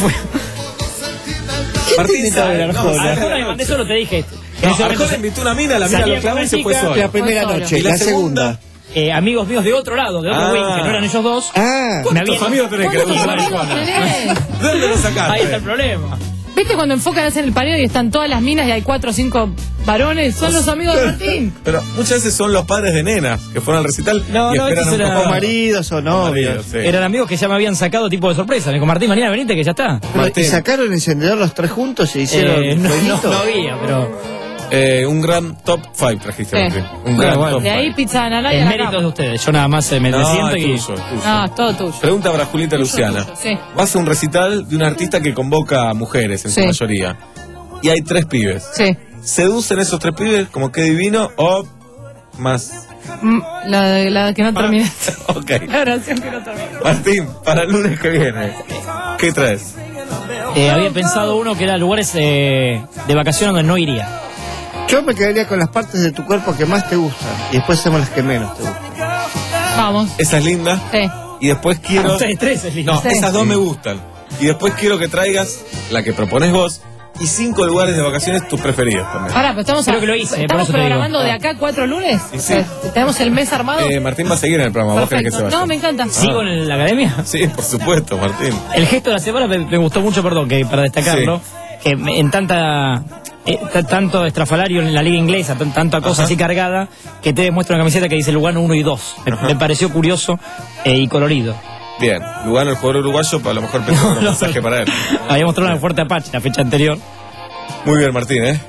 Speaker 20: te
Speaker 9: Martín
Speaker 20: invitó a ver a
Speaker 9: sabe, no,
Speaker 20: Arjona?
Speaker 9: sabe.
Speaker 5: Arjona me mandé solo, te dije. En
Speaker 9: No,
Speaker 5: ese momento
Speaker 9: Arjona
Speaker 5: se-
Speaker 9: invitó una mina, la mina
Speaker 5: salía
Speaker 9: lo clavó
Speaker 5: con
Speaker 9: y se
Speaker 5: una
Speaker 9: fue
Speaker 5: chica.
Speaker 9: sola.
Speaker 20: La primera
Speaker 11: Fue solo.
Speaker 20: noche,
Speaker 9: ¿Y
Speaker 20: la,
Speaker 9: la
Speaker 20: segunda.
Speaker 9: segunda?
Speaker 5: eh, amigos míos de otro lado, de otro
Speaker 9: Ah.
Speaker 5: wing, que no eran ellos dos.
Speaker 20: Ah,
Speaker 5: Me
Speaker 9: ¿Cuántos
Speaker 5: habían-
Speaker 9: amigos tenés que le
Speaker 11: ¿Cuántos
Speaker 9: gustan
Speaker 11: amigos
Speaker 9: Arjona?
Speaker 11: tenés?
Speaker 9: ¿De dónde lo sacaste?
Speaker 5: Ahí está el problema.
Speaker 11: ¿Viste cuando enfocan hacer el paneo y están todas las minas y hay cuatro o cinco varones? Son los amigos de Martín.
Speaker 9: Pero muchas veces son los padres de nenas que fueron al recital
Speaker 5: No,
Speaker 9: y
Speaker 5: no,
Speaker 9: esperan
Speaker 5: estos
Speaker 9: un
Speaker 5: eran-
Speaker 9: poco
Speaker 20: o
Speaker 9: más.
Speaker 20: maridos o novios.
Speaker 9: Maridos, sí.
Speaker 5: Eran amigos que ya me habían sacado tipo de sorpresa. Me dijo, Martín, mañana venite que ya está.
Speaker 20: Pero,
Speaker 9: Martín.
Speaker 20: ¿y sacaron encendedor los tres juntos y hicieron
Speaker 5: Eh, no, no,
Speaker 20: fueguito?
Speaker 5: no había, pero
Speaker 9: Eh, un gran top cinco trajiste,
Speaker 11: Sí.
Speaker 9: Martín. Un
Speaker 5: Bueno,
Speaker 9: gran
Speaker 5: bueno.
Speaker 9: top
Speaker 11: De ahí
Speaker 9: cinco.
Speaker 11: pizza de Analá y
Speaker 5: el
Speaker 11: a la
Speaker 5: mérito es
Speaker 11: cama.
Speaker 5: de ustedes. Yo nada más eh, me, me
Speaker 9: No,
Speaker 5: siento
Speaker 9: es
Speaker 5: y...
Speaker 9: tuyo, es tuyo.
Speaker 11: No, es todo tuyo.
Speaker 9: Pregunta para Julieta Luciana.
Speaker 11: tuyo, sí.
Speaker 9: Vas a un recital de un artista que convoca a mujeres en su
Speaker 11: Sí.
Speaker 9: mayoría. Y hay tres pibes.
Speaker 11: Sí.
Speaker 9: ¿Seducen esos tres pibes como que divino o más?
Speaker 11: Mm, La, de- la que no terminaste.
Speaker 9: Ok.
Speaker 11: La oración que no terminaste.
Speaker 9: Martín, para el lunes que viene, ¿qué traes?
Speaker 5: Eh, había pensado uno que era lugares eh, de vacaciones donde no iría.
Speaker 20: Yo me quedaría con las partes de tu cuerpo que más te gustan y después hacemos las que menos te gustan.
Speaker 11: Vamos.
Speaker 9: Esa es linda.
Speaker 11: Sí.
Speaker 9: Y después quiero...
Speaker 5: Ustedes tres es lindo.
Speaker 9: No,
Speaker 11: Sí.
Speaker 9: esas dos me gustan. Y después quiero que traigas la que propones vos y cinco lugares de vacaciones tus preferidos también.
Speaker 11: Ahora, pero estamos,
Speaker 5: Creo que lo hice, por
Speaker 11: estamos
Speaker 5: eso te digo.
Speaker 11: programando de acá cuatro lunes.
Speaker 9: Y sí.
Speaker 11: O sea, tenemos el mes armado.
Speaker 9: Eh, Martín va a seguir en el programa, vos querés que se
Speaker 11: Perfecto.
Speaker 9: vaya.
Speaker 11: No, me encanta.
Speaker 5: ¿Sigo en la academia?
Speaker 9: Sí, por supuesto, Martín.
Speaker 5: El gesto de la semana me, me gustó mucho, perdón, que para destacarlo, que me- en tanta eh, t- tanto estrafalario en la liga inglesa, tan- tanta cosa
Speaker 9: Ajá.
Speaker 5: así cargada, que te muestra una camiseta que dice Lugano uno y dos. Me,
Speaker 9: Ajá.
Speaker 5: me pareció curioso eh, y colorido.
Speaker 9: Bien, Lugano, el jugador uruguayo, a lo mejor pensó un
Speaker 5: no.
Speaker 9: mensaje para él.
Speaker 5: Había mostrado una fuerte Apache la fecha anterior.
Speaker 9: Muy bien, Martín, ¿eh?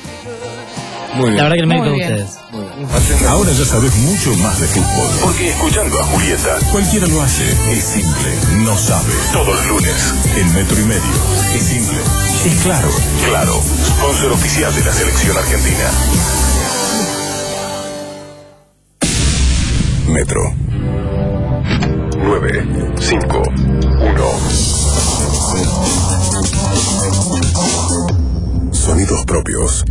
Speaker 9: Muy bien.
Speaker 5: La verdad que el mérito
Speaker 11: Muy
Speaker 5: de
Speaker 11: bien.
Speaker 5: ustedes.
Speaker 23: Ahora ya sabes mucho más de fútbol. Porque escuchando a Julieta, cualquiera lo hace. Es simple, no sabe. Todos los lunes, en Metro y Medio. Es simple, es claro. Claro, sponsor oficial de la selección argentina. Metro. nueve, cinco, uno. Sonidos propios.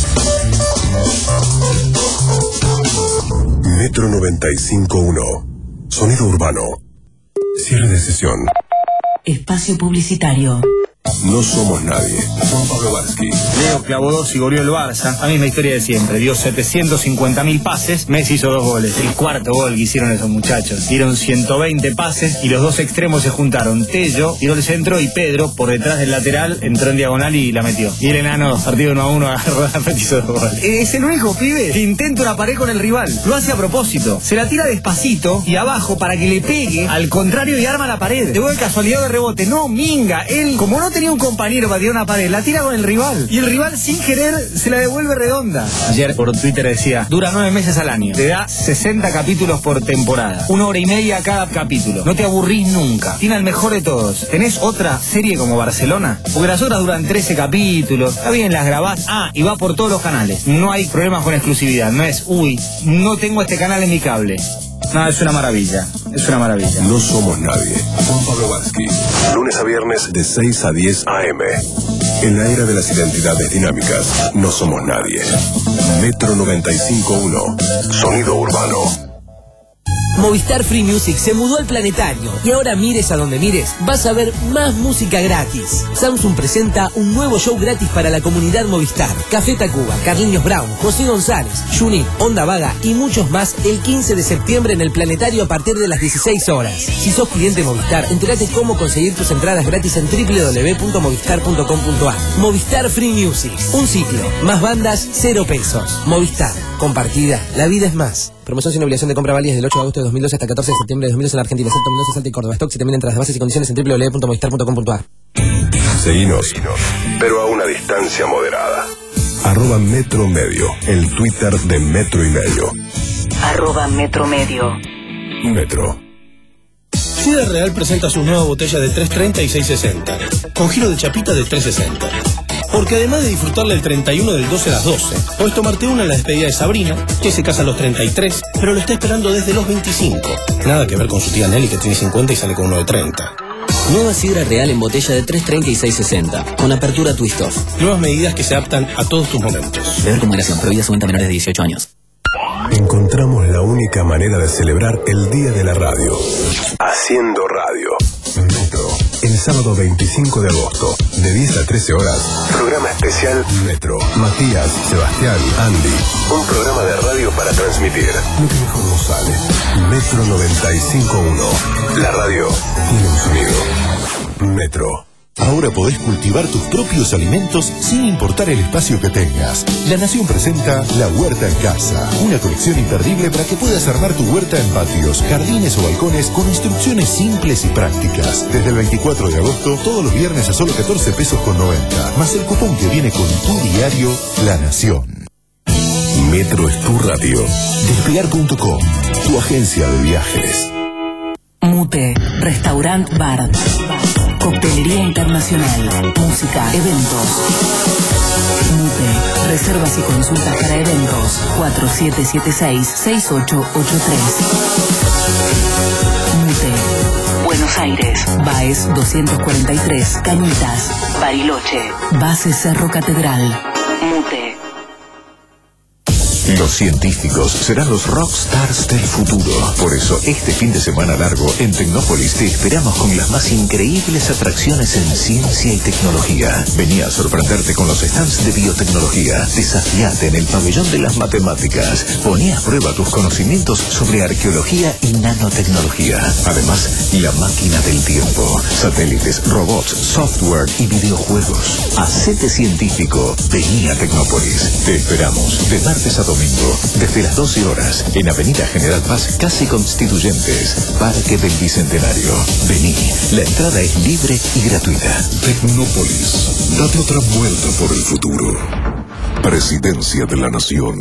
Speaker 23: Metro noventa y cinco punto uno. Sonido urbano. Cierre de sesión.
Speaker 26: Espacio publicitario.
Speaker 23: No somos nadie. Juan Pablo Varsky.
Speaker 6: Leo clavó dos y goleó el Barça. La misma historia de siempre. Dio setecientos cincuenta mil pases. Messi hizo dos goles. El cuarto gol que hicieron esos muchachos. Dieron ciento veinte pases y los dos extremos se juntaron. Tello tiró el centro y Pedro, por detrás del lateral, entró en diagonal y la metió. Y el enano, partido uno a uno, agarró la pelota y hizo dos goles. Es el único pibe que intenta una pared con el rival. Lo hace a propósito. Se la tira despacito y abajo para que le pegue al contrario y arma la pared. De buena casualidad de rebote. No, minga. Él, como no tenía un compañero para tirar una pared, la tira con el rival. Y el rival, sin querer, se la devuelve redonda. Ayer por Twitter decía, dura nueve meses al año. Te da sesenta capítulos por temporada. Una hora y media cada capítulo. No te aburrís nunca. Tiene el mejor de todos. ¿Tenés otra serie como Barcelona? Porque las otras duran trece capítulos. Está bien, las grabás. Ah, y va por todos los canales. No hay problemas con exclusividad. No es, uy, no tengo este canal en mi cable. No, es una maravilla, es una maravilla.
Speaker 1: No somos nadie. Juan Pablo Varsky. Lunes a viernes de seis a diez a eme. En la era de las identidades dinámicas, no somos nadie. Metro noventa y cinco punto uno. Sonido urbano.
Speaker 14: Movistar Free Music se mudó al Planetario y ahora mires a donde mires, vas a ver más música gratis. Samsung presenta un nuevo show gratis para la comunidad Movistar. Café Tacuba, Carliños Brown, José González, Junín, Onda Vaga y muchos más el quince de septiembre en el Planetario a partir de las dieciséis horas. Si sos cliente Movistar, entérate cómo conseguir tus entradas gratis en doble u doble u doble u punto movistar punto com punto a r. Movistar Free Music, un ciclo, más bandas, cero pesos. Movistar, compartida, la vida es más. Promoción sin obligación de compra válida desde el ocho de agosto de dos mil doce hasta el catorce de septiembre de dos mil doce en la Argentina, excepto Mendoza, Salta y Córdoba. Stock y también entradas, bases y condiciones en doble u doble u doble u punto movistar punto com punto a r.
Speaker 1: Seguinos, pero a una distancia moderada. Arroba Metro Medio, el Twitter de Metro y Medio.
Speaker 2: Arroba Metro Medio.
Speaker 1: Metro.
Speaker 15: Ciudad Real presenta sus nuevas botellas de tres treinta y seis sesenta, con giro de chapita de tres sesenta. Porque además de disfrutarla el treinta y uno del doce a las doce, podés tomarte una en la despedida de Sabrina, que se casa a los treinta y tres, pero lo está esperando desde los veinticinco. Nada que ver con su tía Nelly, que tiene cincuenta y sale con uno de treinta.
Speaker 17: Nueva Sidra Real en botella de tres treinta y seis sesenta, con apertura twist-off.
Speaker 15: Nuevas medidas que se adaptan a todos tus momentos.
Speaker 17: Beber con moderación, prohibida su venta a menores de dieciocho años.
Speaker 1: Encontramos la única manera de celebrar el Día de la Radio. Haciendo radio. Metro. El sábado veinticinco de agosto, de diez a trece horas, programa especial Metro. Matías, Sebastián, Andy. Un programa de radio para transmitir lo que mejor nos sale. Metro noventa y cinco punto uno. La radio tiene un sonido. Metro.
Speaker 23: Ahora podés cultivar tus propios alimentos sin importar el espacio que tengas. La Nación presenta La Huerta en Casa, una colección imperdible para que puedas armar tu huerta en patios, jardines o balcones con instrucciones simples y prácticas. Desde el veinticuatro de agosto, todos los viernes a solo catorce pesos con noventa, más el cupón que viene con tu diario La Nación.
Speaker 1: Metro es tu radio.
Speaker 23: Despegar punto com, tu agencia de viajes.
Speaker 2: Mute, Restaurant Bar, Coctelería Internacional, música, eventos. Mute, reservas y consultas para eventos, cuatro siete siete seis, seis ocho ocho tres. Mute, Buenos Aires, Baez doscientos cuarenta y tres, Cañitas, Bariloche, Base Cerro Catedral. Mute.
Speaker 23: Los científicos serán los rockstars del futuro. Por eso, este fin de semana largo en Tecnópolis te esperamos con las más increíbles atracciones en ciencia y tecnología. Vení a sorprenderte con los stands de biotecnología. Desafiate en el pabellón de las matemáticas. Poné a prueba tus conocimientos sobre arqueología y nanotecnología. Además, la máquina del tiempo. Satélites, robots, software y videojuegos. Hacete científico. Vení a Tecnópolis. Te esperamos de martes a domingo. Desde las doce horas, en Avenida General Paz, casi Constituyentes, Parque del Bicentenario. Vení, la entrada es libre y gratuita.
Speaker 1: Tecnópolis, date otra vuelta por el futuro. Presidencia de la Nación.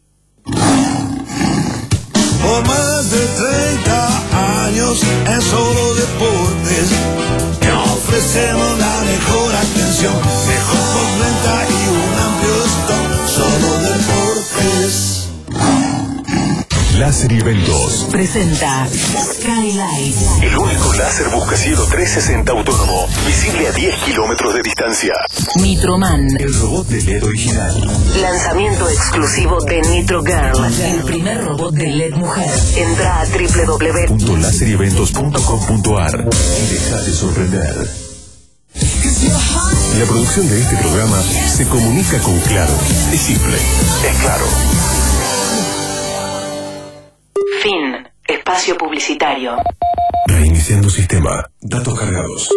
Speaker 13: Por más de treinta años en Solo Deportes, te ofrecemos la mejor atención, mejor postventa y un amplio stock. Solo Deportes.
Speaker 1: Láser y Eventos
Speaker 2: Presenta Skylight.
Speaker 1: El único láser buscacielo trescientos sesenta autónomo, visible a diez kilómetros de distancia.
Speaker 2: Nitroman.
Speaker 1: El robot de L E D original.
Speaker 2: Lanzamiento exclusivo de Nitro Girl, el primer robot de L E D mujer. Entra a doble u doble u doble u
Speaker 1: punto láser y eventos punto com punto a r y dejate sorprender. La producción de este programa se comunica con Claro. Es simple, es claro.
Speaker 2: Fin. Espacio publicitario.
Speaker 1: Reiniciando sistema. Datos cargados.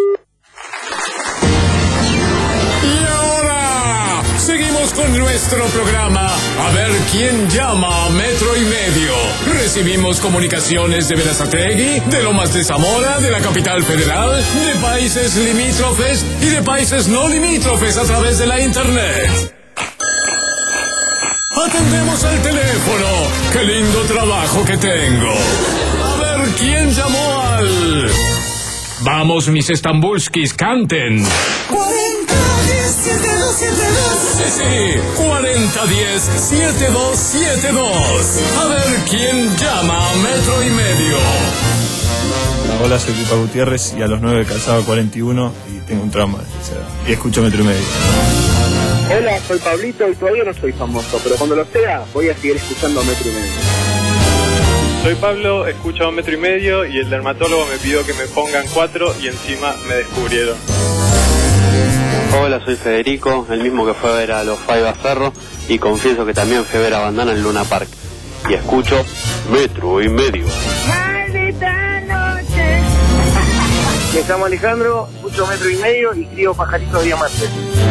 Speaker 18: Y ahora seguimos con nuestro programa. A ver quién llama a Metro y Medio. Recibimos comunicaciones de Berazategui, de Lomas de Zamora, de la capital federal, de países limítrofes y de países no limítrofes a través de la internet. Atendemos al teléfono. ¡Qué lindo trabajo que tengo! A ver, ¿quién llamó al...? Vamos, mis estambulskis, canten.
Speaker 13: cuarenta diez, siete dos siete dos.
Speaker 18: Sí, sí, cuarenta diez, setenta y dos setenta y dos. A ver quién llama a Metro y Medio.
Speaker 6: Hola, soy Pipa Gutiérrez y a los nueve calzaba cuarenta y uno y tengo un trauma de esa edad. Y escucho Metro y Medio.
Speaker 7: Hola, soy Pablito y todavía no soy famoso, pero cuando lo sea voy a seguir escuchando Metro y Medio.
Speaker 12: Soy Pablo, escucho Metro y Medio y el dermatólogo me pidió que me pongan cuatro y encima me descubrieron.
Speaker 21: Hola, soy Federico, el mismo que fue a ver a los Faiba Ferro y confieso que también fui a ver a Bandana en Luna Park. Y escucho Metro y Medio.
Speaker 7: ¡Maldita noche! Me llamo Alejandro, escucho Metro y Medio y crío pajaritos diamantes.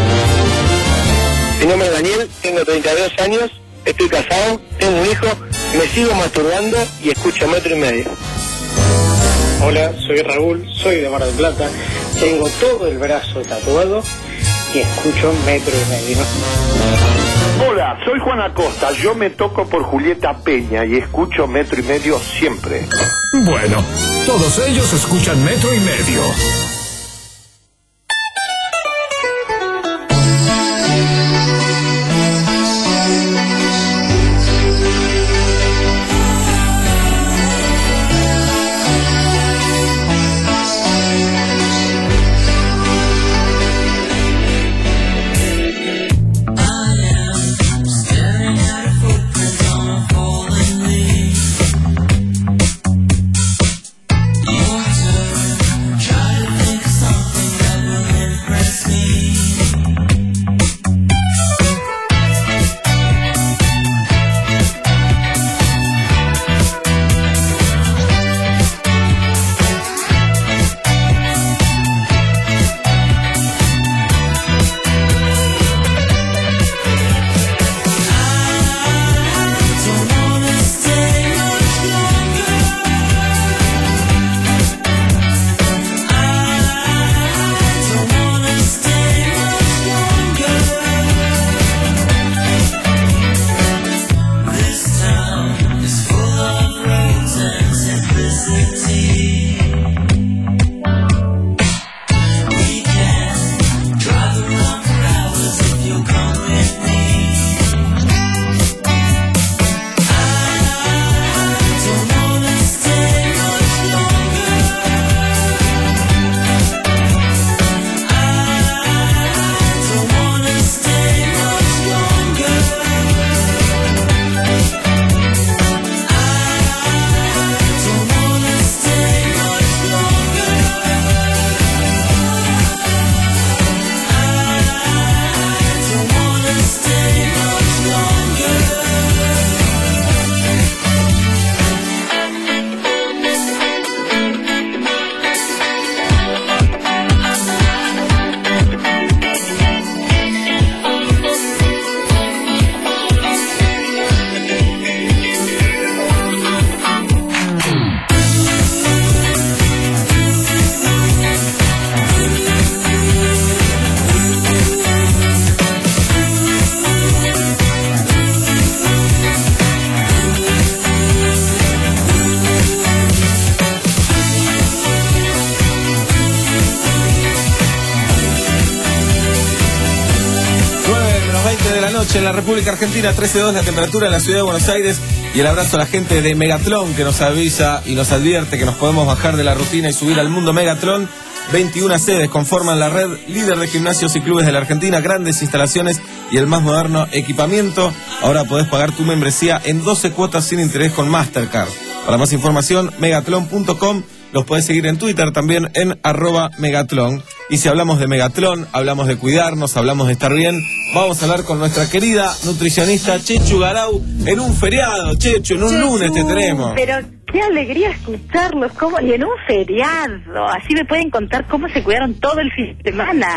Speaker 7: Mi nombre es Daniel, tengo treinta y dos años, estoy casado, tengo un hijo, me sigo masturbando y escucho Metro y Medio.
Speaker 22: Hola, soy Raúl, soy de Mar del Plata, tengo todo el brazo tatuado y escucho Metro y Medio.
Speaker 24: Hola, soy Juan Acosta, yo me toco por Julieta Peña y escucho Metro y Medio siempre.
Speaker 18: Bueno, todos ellos escuchan Metro y Medio.
Speaker 9: En la República Argentina, trece dos la temperatura en la ciudad de Buenos Aires, y el abrazo a la gente de Megatlón que nos avisa y nos advierte que nos podemos bajar de la rutina y subir al mundo Megatlón. veintiuna sedes conforman la red líder de gimnasios y clubes de la Argentina, grandes instalaciones y el más moderno equipamiento. Ahora podés pagar tu membresía en doce cuotas sin interés con Mastercard. Para más información, megatlón punto com. Los podés seguir en Twitter también en arroba Megatlón. Y si hablamos de Megatlón, hablamos de cuidarnos, hablamos de estar bien, vamos a hablar con nuestra querida nutricionista Chechu Garau en un feriado. Chechu, en un Chechu. lunes te tenemos.
Speaker 25: Pero qué alegría escucharlos, cómo, y en un feriado. Así me pueden contar cómo se cuidaron todo el fin de semana.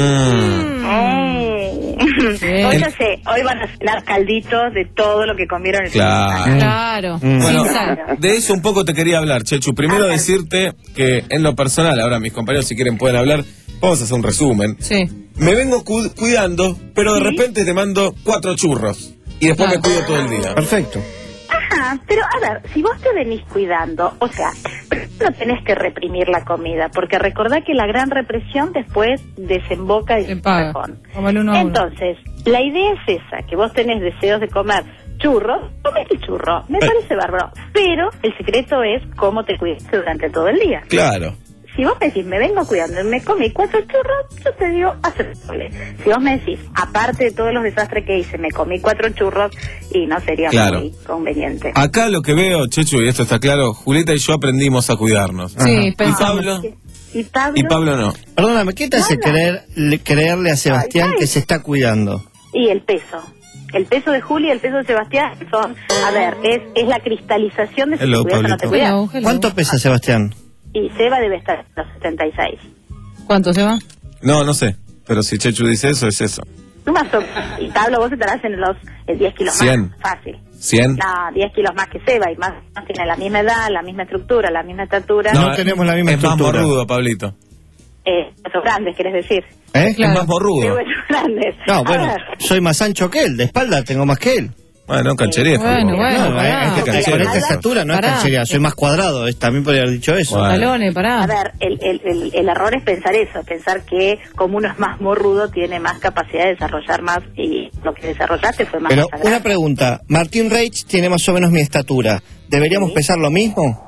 Speaker 9: Mm.
Speaker 25: Mm. Sí. Hoy no sé, hoy van a cenar calditos de todo lo que comieron el
Speaker 9: claro.
Speaker 25: fin de semana.
Speaker 11: Claro.
Speaker 9: Mm. Bueno,
Speaker 25: Claro.
Speaker 9: de eso un poco te quería hablar, Chechu. Primero
Speaker 25: Ajá.
Speaker 9: decirte que en lo personal, ahora mis compañeros si quieren pueden hablar, vamos a hacer un resumen.
Speaker 11: Sí.
Speaker 9: Me vengo cu- cuidando, pero de
Speaker 25: ¿Sí?
Speaker 9: repente te mando cuatro churros y después
Speaker 11: Ah.
Speaker 9: me cuido todo el día.
Speaker 20: Perfecto.
Speaker 25: Ajá, Ajá, pero a ver, si vos te venís cuidando, o sea, no tenés que reprimir la comida, porque recordá que la gran represión después desemboca en el cajón. Entonces, la idea es esa, que vos tenés deseos de comer churros, comete churro, me parece bárbaro, pero el secreto es cómo te cuidaste durante todo el día.
Speaker 9: Claro.
Speaker 25: Si vos me decís, me vengo cuidando y me comí cuatro churros, yo te digo, aceptable. Si vos me decís, aparte de todos los desastres que hice, me comí cuatro churros, y no sería
Speaker 9: Claro.
Speaker 25: muy conveniente.
Speaker 9: Acá lo que veo, Chechu, y esto está claro, Julieta y yo aprendimos a cuidarnos.
Speaker 25: Sí,
Speaker 9: y
Speaker 25: pensamos.
Speaker 9: Pablo,
Speaker 25: ¿Y Pablo?
Speaker 9: y Pablo no.
Speaker 20: Perdóname, ¿qué te hace creer, le- creerle a Sebastián
Speaker 25: Ay, ay.
Speaker 20: que se está cuidando?
Speaker 25: Y el peso. El peso de Juli y el peso de Sebastián son, a ver, es, es la cristalización de si
Speaker 20: Hello,
Speaker 25: te cuidas o no te
Speaker 20: Pablito.
Speaker 25: cuidas.
Speaker 20: ¿Cuánto pesa Sebastián?
Speaker 25: Y Seba debe estar en los setenta y seis.
Speaker 11: ¿Cuánto se va?
Speaker 9: No, no sé. Pero si Chechu dice eso, es eso.
Speaker 25: Tú más o- y Pablo, vos estarás en los eh, diez kilos
Speaker 9: cien.
Speaker 25: más. Fácil.
Speaker 9: ¿cien?
Speaker 25: No, diez kilos más que Seba y más, más tiene la misma edad, la misma estructura, la misma estatura.
Speaker 20: No tenemos la misma
Speaker 9: es
Speaker 20: estructura.
Speaker 9: más morrudo, Pablito.
Speaker 25: Eh, son grandes, ¿querés decir?
Speaker 20: ¿Eh?
Speaker 9: Es más morrudo.
Speaker 25: Sí, bueno, grandes.
Speaker 20: No,
Speaker 25: A
Speaker 20: bueno,
Speaker 25: ver,
Speaker 20: soy más ancho que él, de espalda tengo más que él.
Speaker 9: Bueno, canchería.
Speaker 11: Bueno, bueno,
Speaker 20: no,
Speaker 11: pará.
Speaker 20: es que
Speaker 11: Porque
Speaker 20: con
Speaker 11: la
Speaker 20: esta
Speaker 11: espalda-
Speaker 20: estatura no es
Speaker 11: pará.
Speaker 20: canchería, soy más cuadrado, es- también podría haber dicho eso.
Speaker 9: Bueno.
Speaker 11: Talones, pará.
Speaker 25: A ver, el, el, el, el error es pensar eso, pensar que como uno es más morrudo, tiene más capacidad de desarrollar más, y lo que desarrollaste fue más
Speaker 20: Pero
Speaker 25: masa
Speaker 20: una
Speaker 25: grasa.
Speaker 20: pregunta, Martín Reich tiene más o menos mi estatura, ¿deberíamos pesar lo mismo?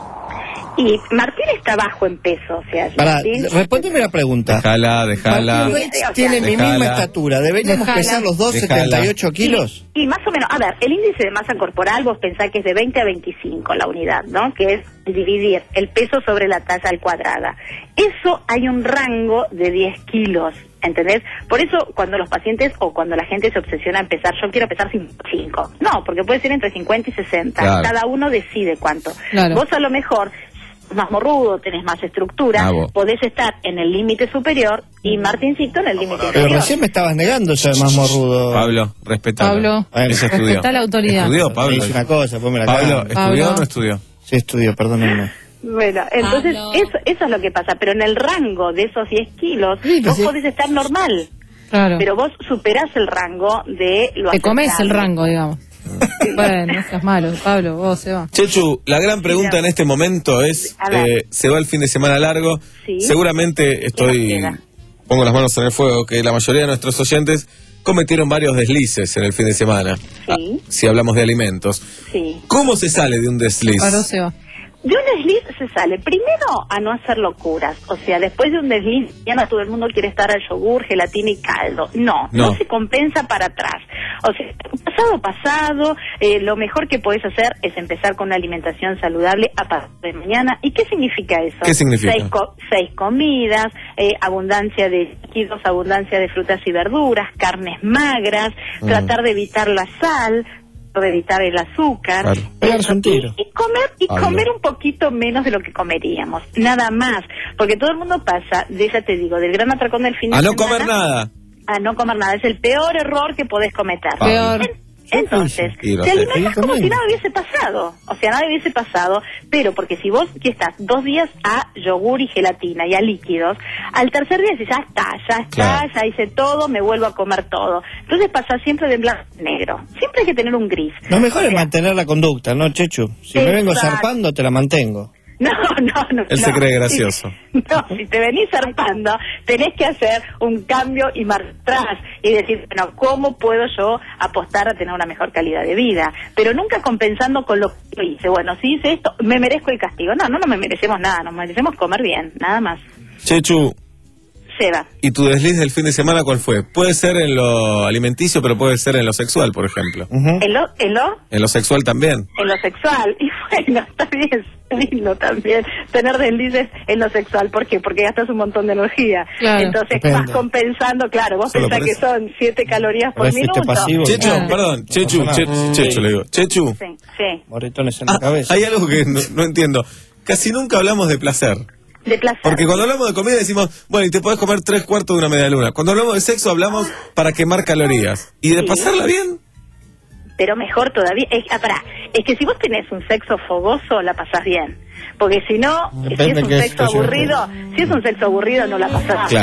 Speaker 25: Y Martín está bajo en peso, o sea,
Speaker 20: Para,
Speaker 25: Martín...
Speaker 20: respóndeme la pregunta.
Speaker 9: Dejala, dejala.
Speaker 20: Martín Reich tiene mi
Speaker 9: Dejala.
Speaker 20: misma estatura, ¿deberíamos
Speaker 25: Dejala.
Speaker 20: pesar los dos
Speaker 9: Dejala.
Speaker 20: setenta y ocho kilos?
Speaker 25: Y más o menos, a ver, el índice de masa corporal vos pensás que es de veinte a veinticinco la unidad, ¿no? Que es dividir el peso sobre la talla al cuadrada. Eso hay un rango de diez kilos, ¿entendés? Por eso cuando los pacientes o cuando la gente se obsesiona en pesar, yo quiero pesar cincuenta y cinco. No, porque puede ser entre cincuenta y sesenta.
Speaker 9: Claro.
Speaker 25: Cada uno decide cuánto.
Speaker 11: Claro.
Speaker 25: Vos a lo mejor más morrudo, tenés más estructura,
Speaker 9: Ah, vos.
Speaker 25: podés estar en el límite superior y Martincito en el límite
Speaker 20: Pero
Speaker 25: inferior.
Speaker 20: recién me estabas negando eso de más morrudo.
Speaker 9: Pablo, respetalo.
Speaker 11: Pablo,
Speaker 20: Bueno,
Speaker 9: Eso estudió.
Speaker 11: respetá la autoridad.
Speaker 9: Estudió, Pablo.
Speaker 20: Hice una cosa, ponme la
Speaker 9: Pablo,
Speaker 20: cara.
Speaker 9: ¿estudió
Speaker 11: Pablo.
Speaker 9: o no estudió?
Speaker 20: Sí, estudió, perdónenme.
Speaker 25: Bueno, entonces
Speaker 11: Pablo.
Speaker 25: eso, eso es lo que pasa, pero en el rango de esos diez kilos,
Speaker 20: Sí,
Speaker 25: vos
Speaker 20: sí.
Speaker 25: podés estar normal,
Speaker 11: Claro.
Speaker 25: pero vos superás el rango de lo
Speaker 11: Te comes el
Speaker 25: aceptable.
Speaker 11: rango, digamos. Bueno, no seas malo, Pablo, vos se va.
Speaker 9: Chechu, la gran pregunta en este momento es,
Speaker 25: A ver.
Speaker 9: eh, se va el fin de semana largo,
Speaker 25: Sí.
Speaker 9: seguramente estoy,
Speaker 25: ¿Qué nos queda?
Speaker 9: pongo las manos en el fuego, que la mayoría de nuestros oyentes cometieron varios deslices en el fin de semana,
Speaker 25: Sí.
Speaker 9: Ah, si hablamos de alimentos.
Speaker 25: Sí.
Speaker 9: ¿Cómo se sale de un desliz?
Speaker 11: Pablo se va.
Speaker 25: De un desliz se sale, primero, a no hacer locuras. O sea, después de un desliz, ya no todo el mundo quiere estar al yogur, gelatina y caldo. No, no,
Speaker 9: No.
Speaker 25: se compensa para atrás. O sea, pasado, pasado, eh, lo mejor que podés hacer es empezar con una alimentación saludable a partir de mañana. ¿Y qué significa eso?
Speaker 9: ¿Qué significa?
Speaker 25: Seis, co- seis comidas, eh, abundancia de líquidos, abundancia de frutas y verduras, carnes magras,
Speaker 9: Mm.
Speaker 25: tratar de evitar la sal, de evitar el azúcar.
Speaker 9: Claro.
Speaker 20: Pegarse un tiro.
Speaker 25: Y comer y
Speaker 9: Pablo.
Speaker 25: comer un poquito menos de lo que comeríamos, nada más, porque todo el mundo pasa, de ya te digo, del gran atracón del fin de
Speaker 9: A no
Speaker 25: semana
Speaker 9: comer nada.
Speaker 25: a no comer nada, es el peor error que podés cometer.
Speaker 9: Pablo.
Speaker 11: Peor.
Speaker 25: En- Entonces,
Speaker 9: Y lo
Speaker 25: te
Speaker 9: sé.
Speaker 25: alimentas como
Speaker 20: comiendo.
Speaker 25: si nada hubiese pasado, o sea, nada hubiese pasado, pero porque si vos que estás dos días a yogur y gelatina y a líquidos, al tercer día dices, ya está, ya está,
Speaker 9: Claro.
Speaker 25: ya hice todo, me vuelvo a comer todo. Entonces pasa siempre de blanco a negro, siempre hay que tener un gris.
Speaker 20: Lo mejor
Speaker 25: O
Speaker 20: es
Speaker 25: sea,
Speaker 20: mantener la conducta, ¿no, Chechu? Si me vengo
Speaker 25: Exacto.
Speaker 20: zarpando, te la mantengo.
Speaker 25: No, no, no.
Speaker 9: Él se
Speaker 25: no.
Speaker 9: cree gracioso.
Speaker 25: Si- no, si te venís zarpando, tenés que hacer un cambio y marchar atrás y decir, bueno, ¿cómo puedo yo apostar a tener una mejor calidad de vida? Pero nunca compensando con lo que hice. Bueno, si hice esto, me merezco el castigo. No, no, no me merecemos nada, nos merecemos comer bien, nada más.
Speaker 9: Chechu,
Speaker 25: Seba.
Speaker 9: ¿y tu desliz del fin de semana cuál fue? Puede ser en lo alimenticio, pero puede ser en lo sexual, por ejemplo.
Speaker 25: ¿En lo, en lo?
Speaker 9: En lo sexual también.
Speaker 25: En lo sexual. Y bueno, está bien, es lindo también tener deslices en lo sexual. ¿Por qué? Porque gastas un montón de energía.
Speaker 11: Claro.
Speaker 25: Entonces
Speaker 20: Depende.
Speaker 25: vas compensando, claro, vos
Speaker 9: Solo
Speaker 25: pensás
Speaker 9: por
Speaker 25: que
Speaker 9: eso.
Speaker 25: son siete calorías por
Speaker 20: Re fuiste
Speaker 25: minuto.
Speaker 20: pasivo.
Speaker 9: Chechu,
Speaker 11: Ah.
Speaker 9: perdón, Chechu,
Speaker 20: pasa
Speaker 9: Che-
Speaker 20: nada.
Speaker 9: Chechu le digo. Chechu,
Speaker 25: Sí, sí.
Speaker 20: Moretones en la
Speaker 9: ah,
Speaker 20: cabeza.
Speaker 9: hay algo que no, no entiendo. Casi nunca hablamos de placer.
Speaker 25: De placer.
Speaker 9: Porque cuando hablamos de comida decimos, bueno, y te podés comer tres cuartos de una media luna. Cuando hablamos de sexo hablamos para quemar calorías. ¿Y de
Speaker 25: Sí.
Speaker 9: pasarla bien?
Speaker 25: Pero mejor todavía. Es, ah, pará, es que si vos tenés un sexo fogoso, la pasás bien. Porque si no, si
Speaker 20: Depende
Speaker 25: es un
Speaker 20: qué
Speaker 25: sexo
Speaker 20: situación
Speaker 25: aburrido, si es un sexo aburrido, no la pasás
Speaker 9: Claro.
Speaker 25: bien.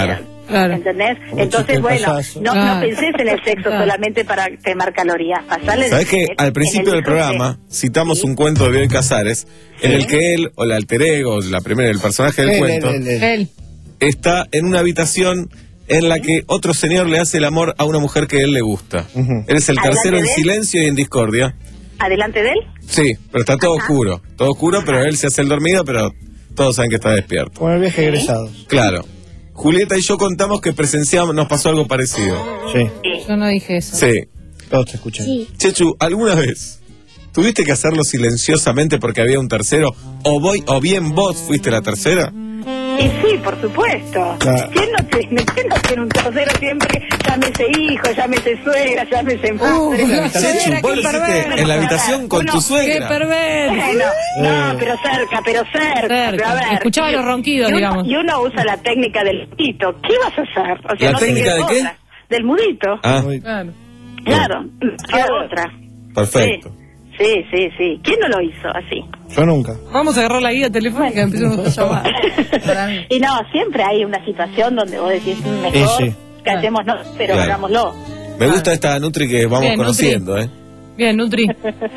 Speaker 11: Claro.
Speaker 25: ¿Entendés?
Speaker 20: Oye,
Speaker 25: Entonces,
Speaker 20: qué
Speaker 25: bueno,
Speaker 20: payaso.
Speaker 25: no,
Speaker 11: Claro.
Speaker 25: no pensés en el sexo
Speaker 11: Claro.
Speaker 25: solamente para quemar calorías. Pasarle
Speaker 9: ¿Sabés que
Speaker 25: en-
Speaker 9: al
Speaker 25: en
Speaker 9: principio
Speaker 25: el
Speaker 9: del programa citamos un cuento de Bioy Casares en el que él, o el alter ego, la primera, el personaje del
Speaker 20: Él,
Speaker 9: cuento,
Speaker 20: él, él, él.
Speaker 11: Él.
Speaker 9: está en una habitación en la que otro señor le hace el amor a una mujer que a él le gusta.
Speaker 20: Ujú.
Speaker 9: Él es el
Speaker 25: ¿Adelante
Speaker 9: tercero en
Speaker 25: de él?
Speaker 9: silencio y en discordia.
Speaker 25: ¿Adelante de él?
Speaker 9: Sí, pero está todo oscuro. Todo oscuro, pero él se hace el dormido, pero todos saben que está despierto.
Speaker 20: Como el viaje de egresados.
Speaker 9: Claro. Julieta y yo contamos que presenciamos, nos pasó algo parecido.
Speaker 20: Sí.
Speaker 11: Yo no dije eso.
Speaker 9: Sí.
Speaker 20: Todos te escuchan.
Speaker 9: Chechu, ¿alguna vez tuviste que hacerlo silenciosamente porque había un tercero? ¿O voy, o bien vos fuiste la tercera?
Speaker 25: Y sí, por supuesto.
Speaker 20: Claro.
Speaker 25: ¿Quién no tiene, quién no tiene un tercero siempre? Llámese hijo, llámese suegra, llámese madre.
Speaker 11: Uh,
Speaker 9: Chechu,
Speaker 11: Era,
Speaker 9: vos
Speaker 11: qué
Speaker 9: lo hiciste
Speaker 11: perverso.
Speaker 9: en la habitación con
Speaker 25: Uno-
Speaker 9: tu
Speaker 11: ¡Qué
Speaker 9: suegra.
Speaker 11: perverso!
Speaker 25: Bueno, no, pero cerca, pero cerca.
Speaker 11: Cerca.
Speaker 25: Pero a ver,
Speaker 11: Escuchaba
Speaker 25: y-
Speaker 11: los ronquidos,
Speaker 25: y uno,
Speaker 11: digamos.
Speaker 25: Y uno usa la técnica del mudito. ¿Qué vas a hacer? O sea,
Speaker 9: ¿La
Speaker 25: no te
Speaker 9: técnica
Speaker 25: queda
Speaker 9: de qué?
Speaker 25: otra. Del mudito.
Speaker 9: Ah,
Speaker 11: Claro.
Speaker 25: Claro, no queda otra.
Speaker 9: perfecto.
Speaker 25: Sí, sí, sí. ¿Quién no lo hizo así?
Speaker 20: Yo nunca.
Speaker 11: Vamos a agarrar la guía telefónica y empecemos a llamar. Para mí.
Speaker 25: Y no, siempre hay una situación donde vos decís, "Mm, mejor
Speaker 20: Sí, sí.
Speaker 25: callémonos, pero
Speaker 9: Claro.
Speaker 25: hagámoslo".
Speaker 9: Me gusta esta Nutri que vamos
Speaker 11: Bien,
Speaker 9: conociendo, ¿eh?
Speaker 11: Bien, Nutri.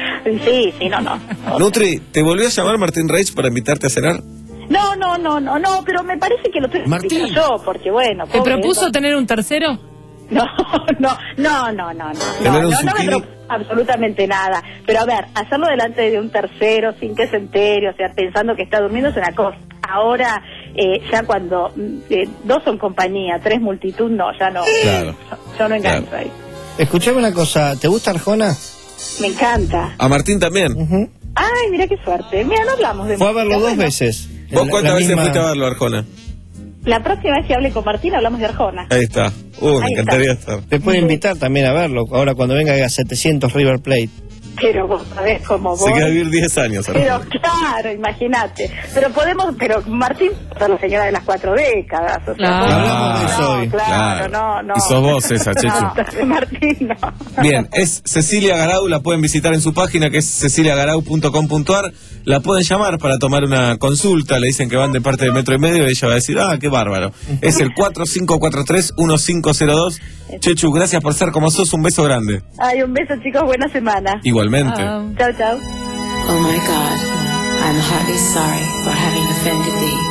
Speaker 25: Sí, sí, no, no.
Speaker 9: Nutri, ¿te volvió a llamar Martín Reich para invitarte a cenar?
Speaker 25: No, no, no, no, no, pero me parece que lo tengo que
Speaker 9: Martín.
Speaker 25: invitar yo, porque bueno.
Speaker 11: ¿Te
Speaker 25: pobre,
Speaker 11: propuso
Speaker 25: eso-
Speaker 11: tener un tercero?
Speaker 25: No, no, no, no, no, no.
Speaker 9: ¿Tener
Speaker 25: No,
Speaker 9: un
Speaker 25: no, no me
Speaker 9: zucchini?
Speaker 25: propuso absolutamente nada. Pero a ver, hacerlo delante de un tercero sin que se entere, o sea, pensando que está durmiendo es una cosa. Ahora, eh, ya cuando mm, eh, dos son compañía, tres multitud, no, ya no.
Speaker 9: Claro.
Speaker 25: Yo no engancho
Speaker 9: Claro.
Speaker 25: ahí.
Speaker 20: Escuchame una cosa, ¿te gusta Arjona?
Speaker 25: Me encanta.
Speaker 9: ¿A Martín también?
Speaker 20: Ujú.
Speaker 25: Ay, mira qué suerte. Mira, no hablamos de
Speaker 20: Fue a
Speaker 25: música.
Speaker 20: verlo dos
Speaker 25: Bueno,
Speaker 20: veces.
Speaker 9: ¿Vos
Speaker 20: La-
Speaker 9: cuántas
Speaker 20: la
Speaker 9: veces
Speaker 20: misma-
Speaker 9: fuiste a verlo, Arjona?
Speaker 25: La próxima vez que hable con Martín hablamos de Arjona.
Speaker 9: Ahí está. Uh, me
Speaker 25: Ahí
Speaker 9: encantaría estar.
Speaker 20: Te puede invitar también a verlo, ahora cuando venga a setecientos River Plate.
Speaker 25: Pero vos sabés cómo vos.
Speaker 9: Se queda a vivir diez años,
Speaker 25: Pero
Speaker 9: Arjona.
Speaker 25: claro, imagínate. Pero podemos, pero Martín es la señora de las cuatro décadas. O sea,
Speaker 11: Claro.
Speaker 25: no,
Speaker 20: Hablamos de eso
Speaker 25: no,
Speaker 20: hoy.
Speaker 25: claro, no, no.
Speaker 9: Y sos vos esa, Chechu.
Speaker 25: No, Martín, no.
Speaker 9: Bien, es Cecilia Garau, la pueden visitar en su página que es cecilia garau punto com punto ar. La pueden llamar para tomar una consulta, le dicen que van de parte de Metro y Medio y ella va a decir, ah, qué bárbaro. Es el cuatro cinco cuatro tres uno cinco cero dos. Chechu, gracias por ser como sos, un beso grande.
Speaker 25: Ay, un beso, chicos, buena semana.
Speaker 9: Igualmente.
Speaker 11: Um,
Speaker 25: Chao, chao.
Speaker 2: Oh my God, I'm heartily sorry for having offended thee.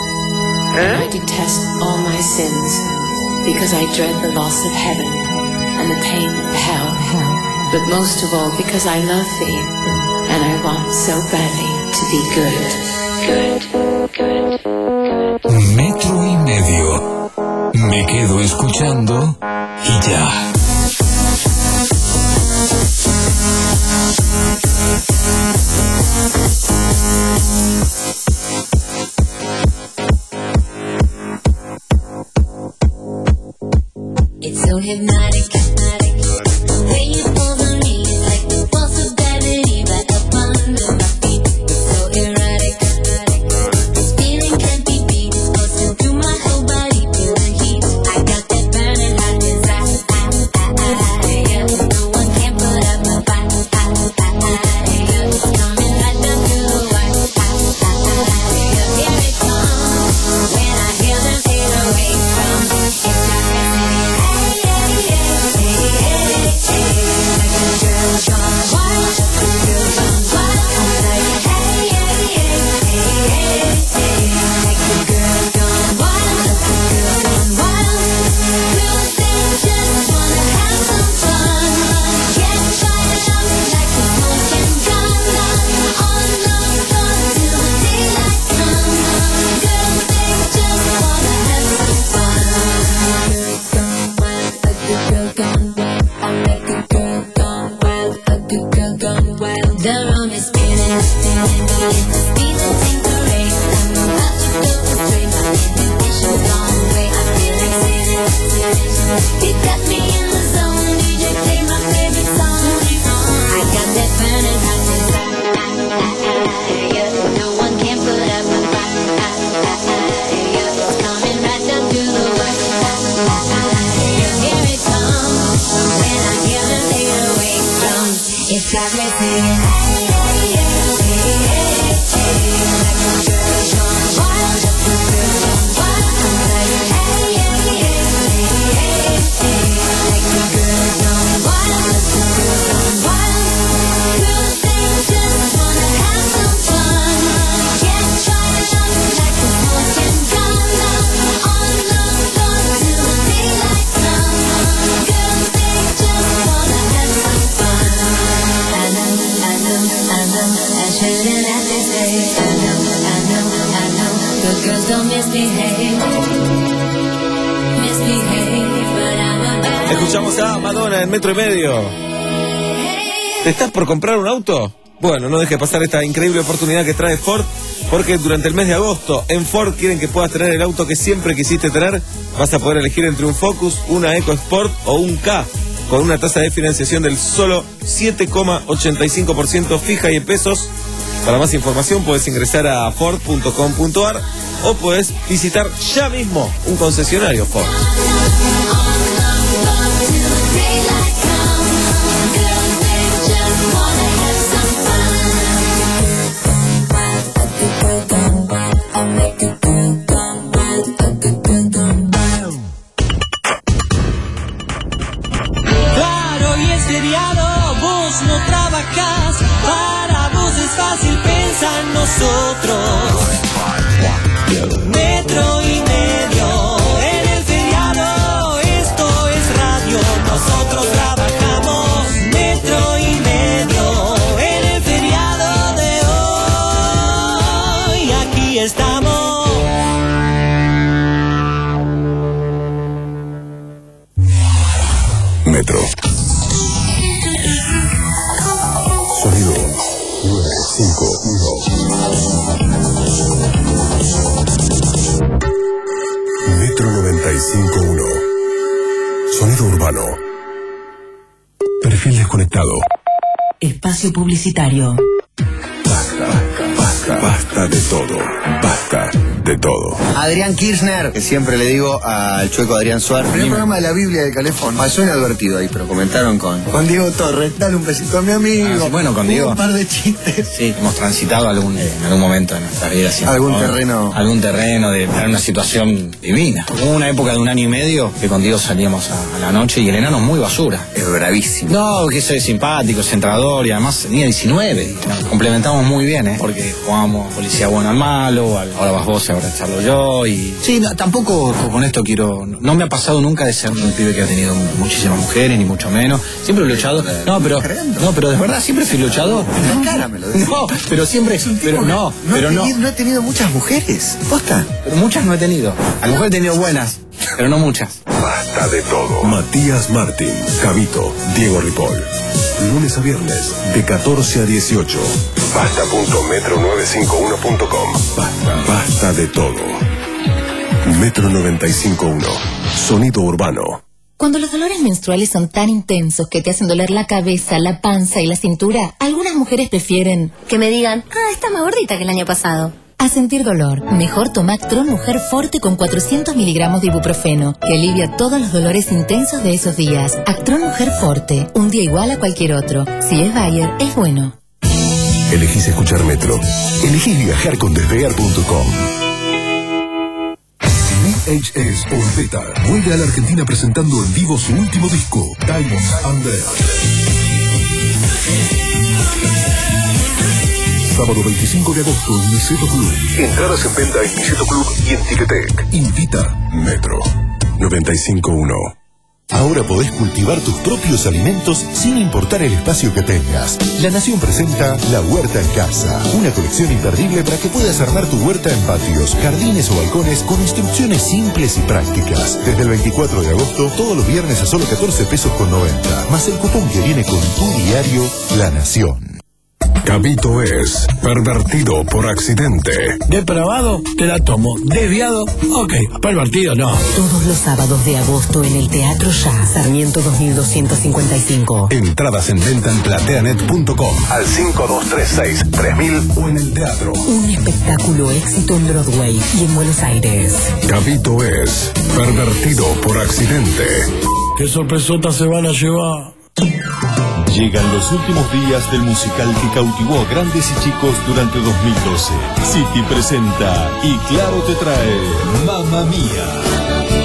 Speaker 2: And I detest all my sins, because I dread the loss of heaven and the pain of hell. But most of all, because I love thee, and I want so badly to be good. Good, good, good.
Speaker 18: Metro y medio. Me quedo escuchando y ya.
Speaker 3: It's so hypnotic, hypnotic. The way you pull on me is like the force of gravity right up under my feet. It's so erotic, erotic. This feeling can't be beat. It's coursing through my whole body, feel the heat. I got that burning hot desire. Yeah, no one can put up my fight. Yeah, it's coming right down to the wire. Yeah, here it comes when I hear them fade away from. It's The room is spinning, spinning, but it's the speed that takes the race. I'm about to go astray, my inhibition's gone away. I feel like sinning, sinning. You got me in the zone, D J play my favorite song. I got that burning hot desire. Yeah, no one can put up my fight. Yeah, it's coming right down to the wire. Yeah, here it comes when I hear the fade away from. It's got me singing. Like a girl gone wild, just a girl gone wild. I shouldn't have to stay. I know, I know, I know. Good girls don't misbehave. Misbehave, but I'm a bad.
Speaker 9: Escuchamos a Madonna en Metro y Medio. ¿Te estás por comprar un auto? Bueno, no dejes pasar esta increíble oportunidad que trae Ford, porque durante el mes de agosto en Ford quieren que puedas tener el auto que siempre quisiste tener. Vas a poder elegir entre un Focus, una EcoSport o un K, con una tasa de financiación del solo siete coma ochenta y cinco por ciento fija y en pesos. Para más información puedes ingresar a ford punto com punto a r o puedes visitar ya mismo un concesionario Ford.
Speaker 13: No trabajas, para vos es fácil pensar en nosotros. Metro y Medio, en el feriado, esto es radio, nosotros trabajamos. Metro y Medio, en el feriado de hoy, aquí estamos.
Speaker 1: Metro. Sonido nueve cinco uno. Metro noventa y cinco punto uno. Sonido urbano. Perfil desconectado.
Speaker 14: Espacio publicitario.
Speaker 1: Basta, basta, basta de todo. Basta de todo.
Speaker 4: Adrián Kirchner, que siempre le digo al chueco Adrián Suárez. El programa de la Biblia de Calefón. Pasó inadvertido ahí, pero comentaron con, con Diego Torres. Dale un besito a mi amigo.
Speaker 5: Ah, sí, bueno, con Diego.
Speaker 4: Un par de chistes.
Speaker 5: Sí, hemos transitado algún, en algún momento de nuestra vida. Siempre,
Speaker 4: algún
Speaker 5: ¿no?
Speaker 4: terreno.
Speaker 5: Algún terreno de tener una situación divina. Hubo una época de un año y medio que con Diego salíamos a, a la noche y el enano es muy basura.
Speaker 4: Es bravísimo.
Speaker 5: No, que soy simpático, centrador y además tenía diecinueve. Nos complementamos muy bien, ¿eh? Porque jugábamos policía bueno al malo, al, ahora vas vos, ahora charlo yo y... Sí, no, tampoco con esto quiero... No me ha pasado nunca de ser un pibe que ha tenido muchísimas mujeres, ni mucho menos. Siempre he luchado... No, pero... No, pero de verdad siempre fui luchador.
Speaker 4: En la cara me lo decís.
Speaker 5: No, pero siempre... Pero no,
Speaker 4: no
Speaker 5: pero
Speaker 4: he
Speaker 5: no.
Speaker 4: Tenido, no he tenido muchas mujeres. ¿Posta?
Speaker 5: Pero muchas no he tenido. A lo mejor he tenido buenas, pero no muchas.
Speaker 1: Basta de todo. Matías Martín, Javito, Diego Ripoll. Lunes a viernes, de catorce a dieciocho. Basta punto metro novecientos cincuenta y uno punto com. Basta, basta de todo. Metro noventa y cinco punto uno. Sonido urbano.
Speaker 8: Cuando los dolores menstruales son tan intensos que te hacen doler la cabeza, la panza y la cintura, algunas mujeres prefieren
Speaker 10: que me digan, ah, está más gordita que el año pasado.
Speaker 8: A sentir dolor, mejor toma Actron Mujer Forte con cuatrocientos miligramos de ibuprofeno, que alivia todos los dolores intensos de esos días. Actron Mujer Forte, un día igual a cualquier otro. Si es Bayer, es bueno.
Speaker 1: Elegís escuchar Metro. Elegís viajar con despegar punto com. V H S Orbeta vuelve a la Argentina presentando en vivo su último disco, Diamonds Under. Sábado veinticinco de agosto en Niceto Club. Entradas en venta en Niceto Club y en Ticketek. Invita Metro noventa y cinco punto uno. Ahora podés cultivar tus propios alimentos sin importar el espacio que tengas. La Nación presenta La Huerta en Casa, una colección imperdible para que puedas armar tu huerta en patios, jardines o balcones con instrucciones simples y prácticas. Desde el veinticuatro de agosto, todos los viernes a solo catorce pesos con noventa, más el cupón que viene con tu diario La Nación. Gabito es pervertido por accidente.
Speaker 15: Depravado, te la tomo. Desviado, ok. Pervertido, no.
Speaker 14: Todos los sábados de agosto en el Teatro Ya, Sarmiento dos mil doscientos cincuenta y cinco.
Speaker 1: Entradas en venta en plateanet punto com al cinco dos tres seis tres mil o en el teatro.
Speaker 14: Un espectáculo éxito en Broadway y en Buenos Aires.
Speaker 1: Gabito es pervertido por accidente.
Speaker 15: ¿Qué sorpresota se van a llevar?
Speaker 16: Llegan los últimos días del musical que cautivó a grandes y chicos durante dos mil doce. City presenta y Claro te trae Mamma Mía.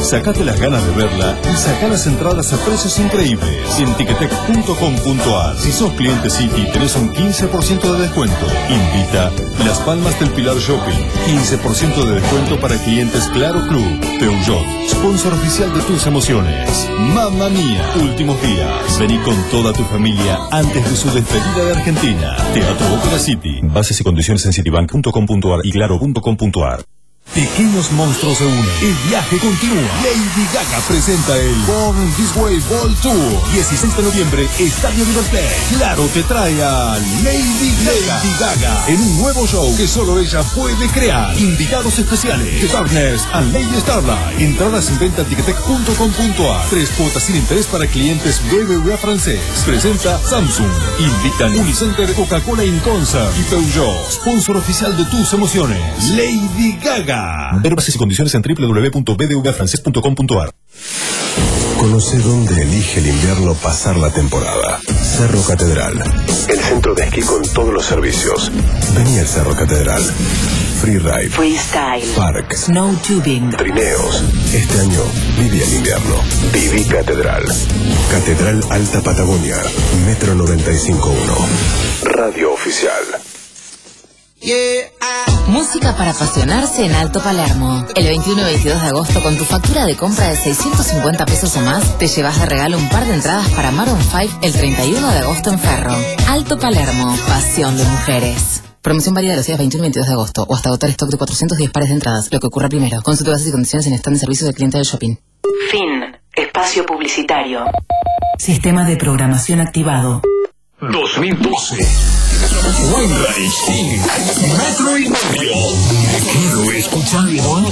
Speaker 16: Sacate las ganas de verla y saca las entradas a precios increíbles en ticketek punto com punto ar. Si sos cliente City, tenés un quince por ciento de descuento. Invita Las Palmas del Pilar Shopping. quince por ciento de descuento para clientes Claro Club. Peugeot, sponsor oficial de tus emociones. Mamma mía, últimos días. Vení con toda tu familia antes de su despedida de Argentina. Teatro Ópera City. Bases y condiciones en citibank punto com punto ar y claro punto com punto ar. Pequeños monstruos se unen. El viaje continúa. Lady Gaga presenta el Born This Way Ball Tour. dieciséis de noviembre, Estadio River Plate. Claro te trae a Lady Gaga. Lady Gaga en un nuevo show que solo ella puede crear. Invitados especiales: The Darkness and Lady Starlight. Entradas en venta en ticketek punto com punto ar. Tres cuotas sin interés para clientes B B V A francés. Presenta Samsung. Invitan Unicenter, Coca-Cola in Concert y Peugeot, sponsor oficial de tus emociones. Lady Gaga. Ver bases y condiciones en doble u doble u doble u punto b d v a francés punto com punto ar.
Speaker 1: Conoce dónde elige el invierno pasar la temporada. Cerro Catedral. El centro de esquí con todos los servicios. Vení al Cerro Catedral. Freeride. Freestyle. Park.
Speaker 8: Snow tubing.
Speaker 1: Trineos. Este año viví el invierno. Viví Catedral. Catedral Alta Patagonia. Metro noventa y cinco punto uno. Radio oficial.
Speaker 8: Música para apasionarse en Alto Palermo. El veintiuno y veintidós de agosto, con tu factura de compra de seiscientos cincuenta pesos o más, te llevas de regalo un par de entradas para Maroon cinco el treinta y uno de agosto en Ferro. Alto Palermo, pasión de mujeres. Promoción válida de los días veintiuno y veintidós de agosto o hasta agotar stock de cuatrocientos diez pares de entradas, lo que ocurra primero. Consulte bases y condiciones en stand de servicio del cliente del shopping.
Speaker 2: Fin. Espacio publicitario.
Speaker 8: Sistema de programación activado.
Speaker 18: dos mil doce. Winrich Incorporated. Metro y medio. Quiero escucharlo.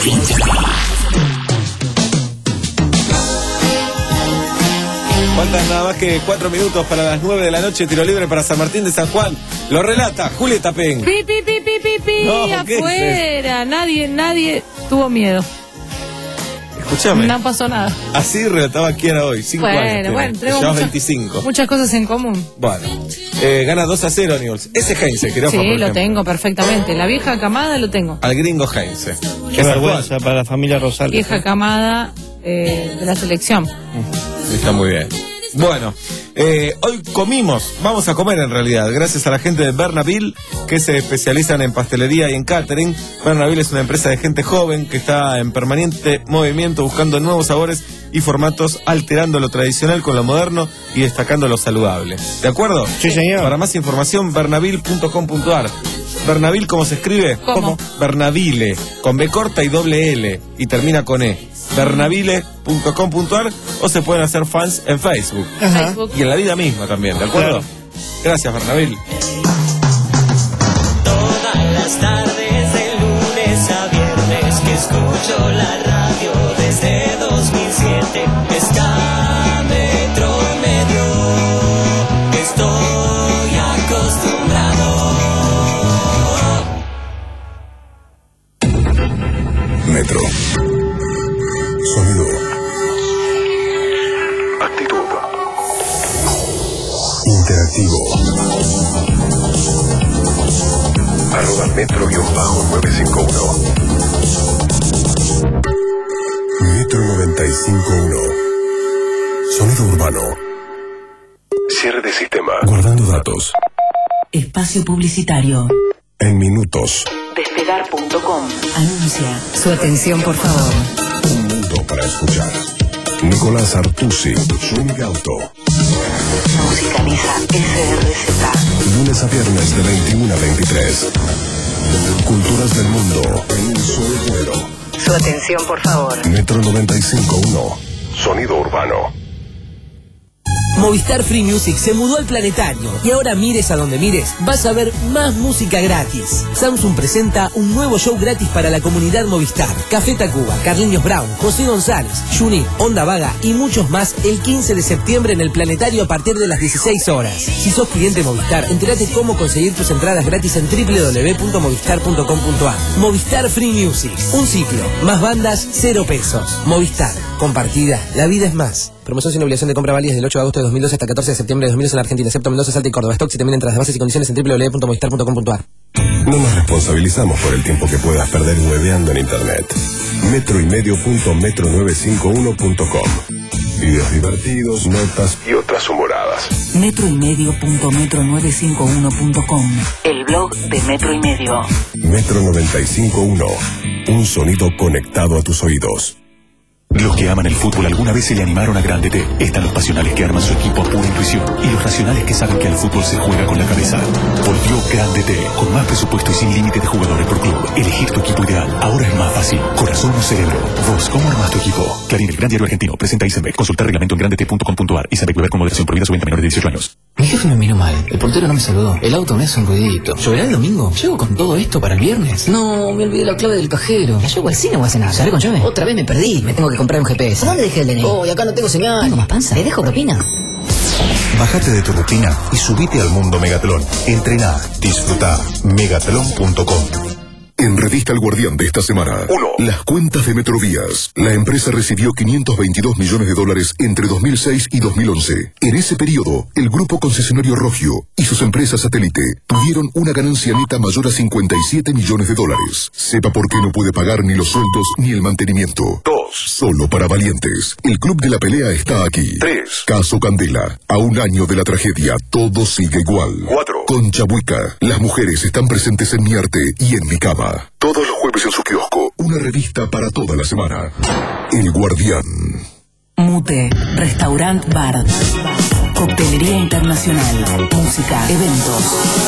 Speaker 9: Faltan nada más que cuatro minutos para las nueve de la noche. Tiro libre para San Martín de San Juan. Lo relata Julieta Peng.
Speaker 11: Pi, pi, pi, pi, pi, pi,
Speaker 9: No, ¿qué es
Speaker 11: afuera. Nadie, nadie tuvo miedo.
Speaker 9: Escúchame.
Speaker 11: No pasó nada.
Speaker 9: Así relataba quién era hoy. Cinco
Speaker 11: Bueno,
Speaker 9: años.
Speaker 11: bueno,
Speaker 9: Te
Speaker 11: tenemos
Speaker 9: llevas
Speaker 11: muchas-
Speaker 9: veinticinco.
Speaker 11: Muchas cosas en común.
Speaker 9: Bueno. Eh, gana dos a cero Newell's. Ese Heinze, quería
Speaker 11: Sí,
Speaker 9: por
Speaker 11: lo
Speaker 9: ejemplo.
Speaker 11: tengo perfectamente. La vieja camada lo tengo.
Speaker 9: Al gringo Heinze.
Speaker 20: Qué vergüenza para la familia Rosales.
Speaker 11: Vieja camada eh, de la selección.
Speaker 9: Está muy bien. Bueno, eh, hoy comimos, vamos a comer en realidad, gracias a la gente de Bernaville, que se especializan en pastelería y en catering. Bernaville es una empresa de gente joven que está en permanente movimiento, buscando nuevos sabores y formatos, alterando lo tradicional con lo moderno y destacando lo saludable. ¿De acuerdo?
Speaker 20: Sí, señor.
Speaker 9: Para más información, bernaville punto com punto ar. Bernaville, ¿cómo se escribe?
Speaker 11: ¿Cómo?
Speaker 9: Bernaville, con B corta y doble L, y termina con E. bernaville punto com punto ar, o se pueden hacer fans en Facebook.
Speaker 11: Ajá. Facebook.
Speaker 9: Y en la vida misma también, ¿de acuerdo?
Speaker 20: Claro.
Speaker 9: Gracias, Bernaville.
Speaker 13: Todas las tardes de lunes a viernes que escucho la radio desde dos mil siete está Metro y Medio. Estoy acostumbrado.
Speaker 1: Metro. Sonido. Actitud. Interactivo. Arroba Metro nueve cinco uno. Metro noventa y cinco punto uno. Sonido urbano. Cierre de sistema. Guardando datos.
Speaker 8: Espacio publicitario.
Speaker 1: En minutos.
Speaker 2: Despegar punto com.
Speaker 8: Anuncia. Su atención, por favor.
Speaker 1: Un mundo para escuchar. Nicolás Artusi. Swing Auto.
Speaker 2: Musicaliza S R Z.
Speaker 1: Lunes a viernes de veintiuno a veintitrés. Culturas del mundo en un solo vuelo.
Speaker 2: Su atención, por favor.
Speaker 1: Metro noventa y cinco punto uno. Sonido urbano.
Speaker 14: Movistar Free Music se mudó al planetario y ahora mires a donde mires, vas a ver más música gratis. Samsung presenta un nuevo show gratis para la comunidad Movistar. Café Tacuba, Carliños Brown, José González, Juni, Onda Vaga y muchos más el quince de septiembre en el planetario a partir de las dieciséis horas. Si sos cliente Movistar, entérate cómo conseguir tus entradas gratis en doble u doble u doble u punto movistar punto com punto ar. Movistar Free Music, un ciclo, más bandas, cero pesos. Movistar. compartida. La vida es más. Promoción sin obligación de compra válida desde el ocho de agosto de dos mil doce hasta el catorce de septiembre de dos mil doce en la Argentina, excepto Mendoza, Salta y Córdoba. Stock y también entradas de bases y condiciones en doble u doble u doble u punto movistar punto com punto a r.
Speaker 1: No nos responsabilizamos por el tiempo que puedas perder hueveando en internet. metro y medio punto metro novecientos cincuenta y uno punto com. Videos divertidos, notas y otras humoradas.
Speaker 6: metro y medio punto metro novecientos cincuenta y uno punto com. El blog de Metro y Medio.
Speaker 1: Metro novecientos cincuenta y uno. Un sonido conectado a tus oídos.
Speaker 12: Los que aman el fútbol alguna vez se le animaron a Grande T. Están los pasionales que arman su equipo a pura intuición y los racionales que saben que el fútbol se juega con la cabeza. Volvió Grande T, con más presupuesto y sin límite de jugadores por club. Elegir tu equipo ideal ahora es más fácil. Corazón o cerebro. Vos, ¿cómo armas tu equipo? Clarín, el gran diario argentino, presenta Isenbeck. Consultar reglamento en grande t punto com punto a r. Isenbeck, beber con moderación, prohibida su venta a menores de dieciocho años.
Speaker 17: Mi jefe me miró mal, el portero no me saludó, el auto me hace un ruidito. ¿Lloverá el domingo? ¿Llego con todo esto para el viernes? No, me olvidé la clave del cajero. ¿La llevo al cine o a cenar? ¿Sabré con llave? Otra vez me perdí, me tengo que comprar un G P S. ¿Dónde dejé el D N I? Oh, y acá no tengo señal. ¿Tengo más panza? ¿Le dejo propina?
Speaker 1: Bájate de tu rutina y subite al mundo Megatlón. Entrená, disfruta. Megatlón punto com. En Revista El Guardián de esta semana, uno. Las cuentas de Metrovías. La empresa recibió quinientos veintidós millones de dólares entre dos mil seis y dos mil once. En ese periodo, el grupo concesionario Rogio y sus empresas satélite tuvieron una ganancia neta mayor a cincuenta y siete millones de dólares. Sepa por qué no puede pagar ni los sueldos ni el mantenimiento. dos. Solo para valientes. El club de la pelea está aquí. tres. Caso Candela. A un año de la tragedia, todo sigue igual. cuatro. Concha Buica. Las mujeres están presentes en mi arte y en mi cama. Todos los jueves en su kiosco, una revista para toda la semana. El Guardián.
Speaker 6: Mute, Restaurant Bar. Coctelería internacional. Música, eventos.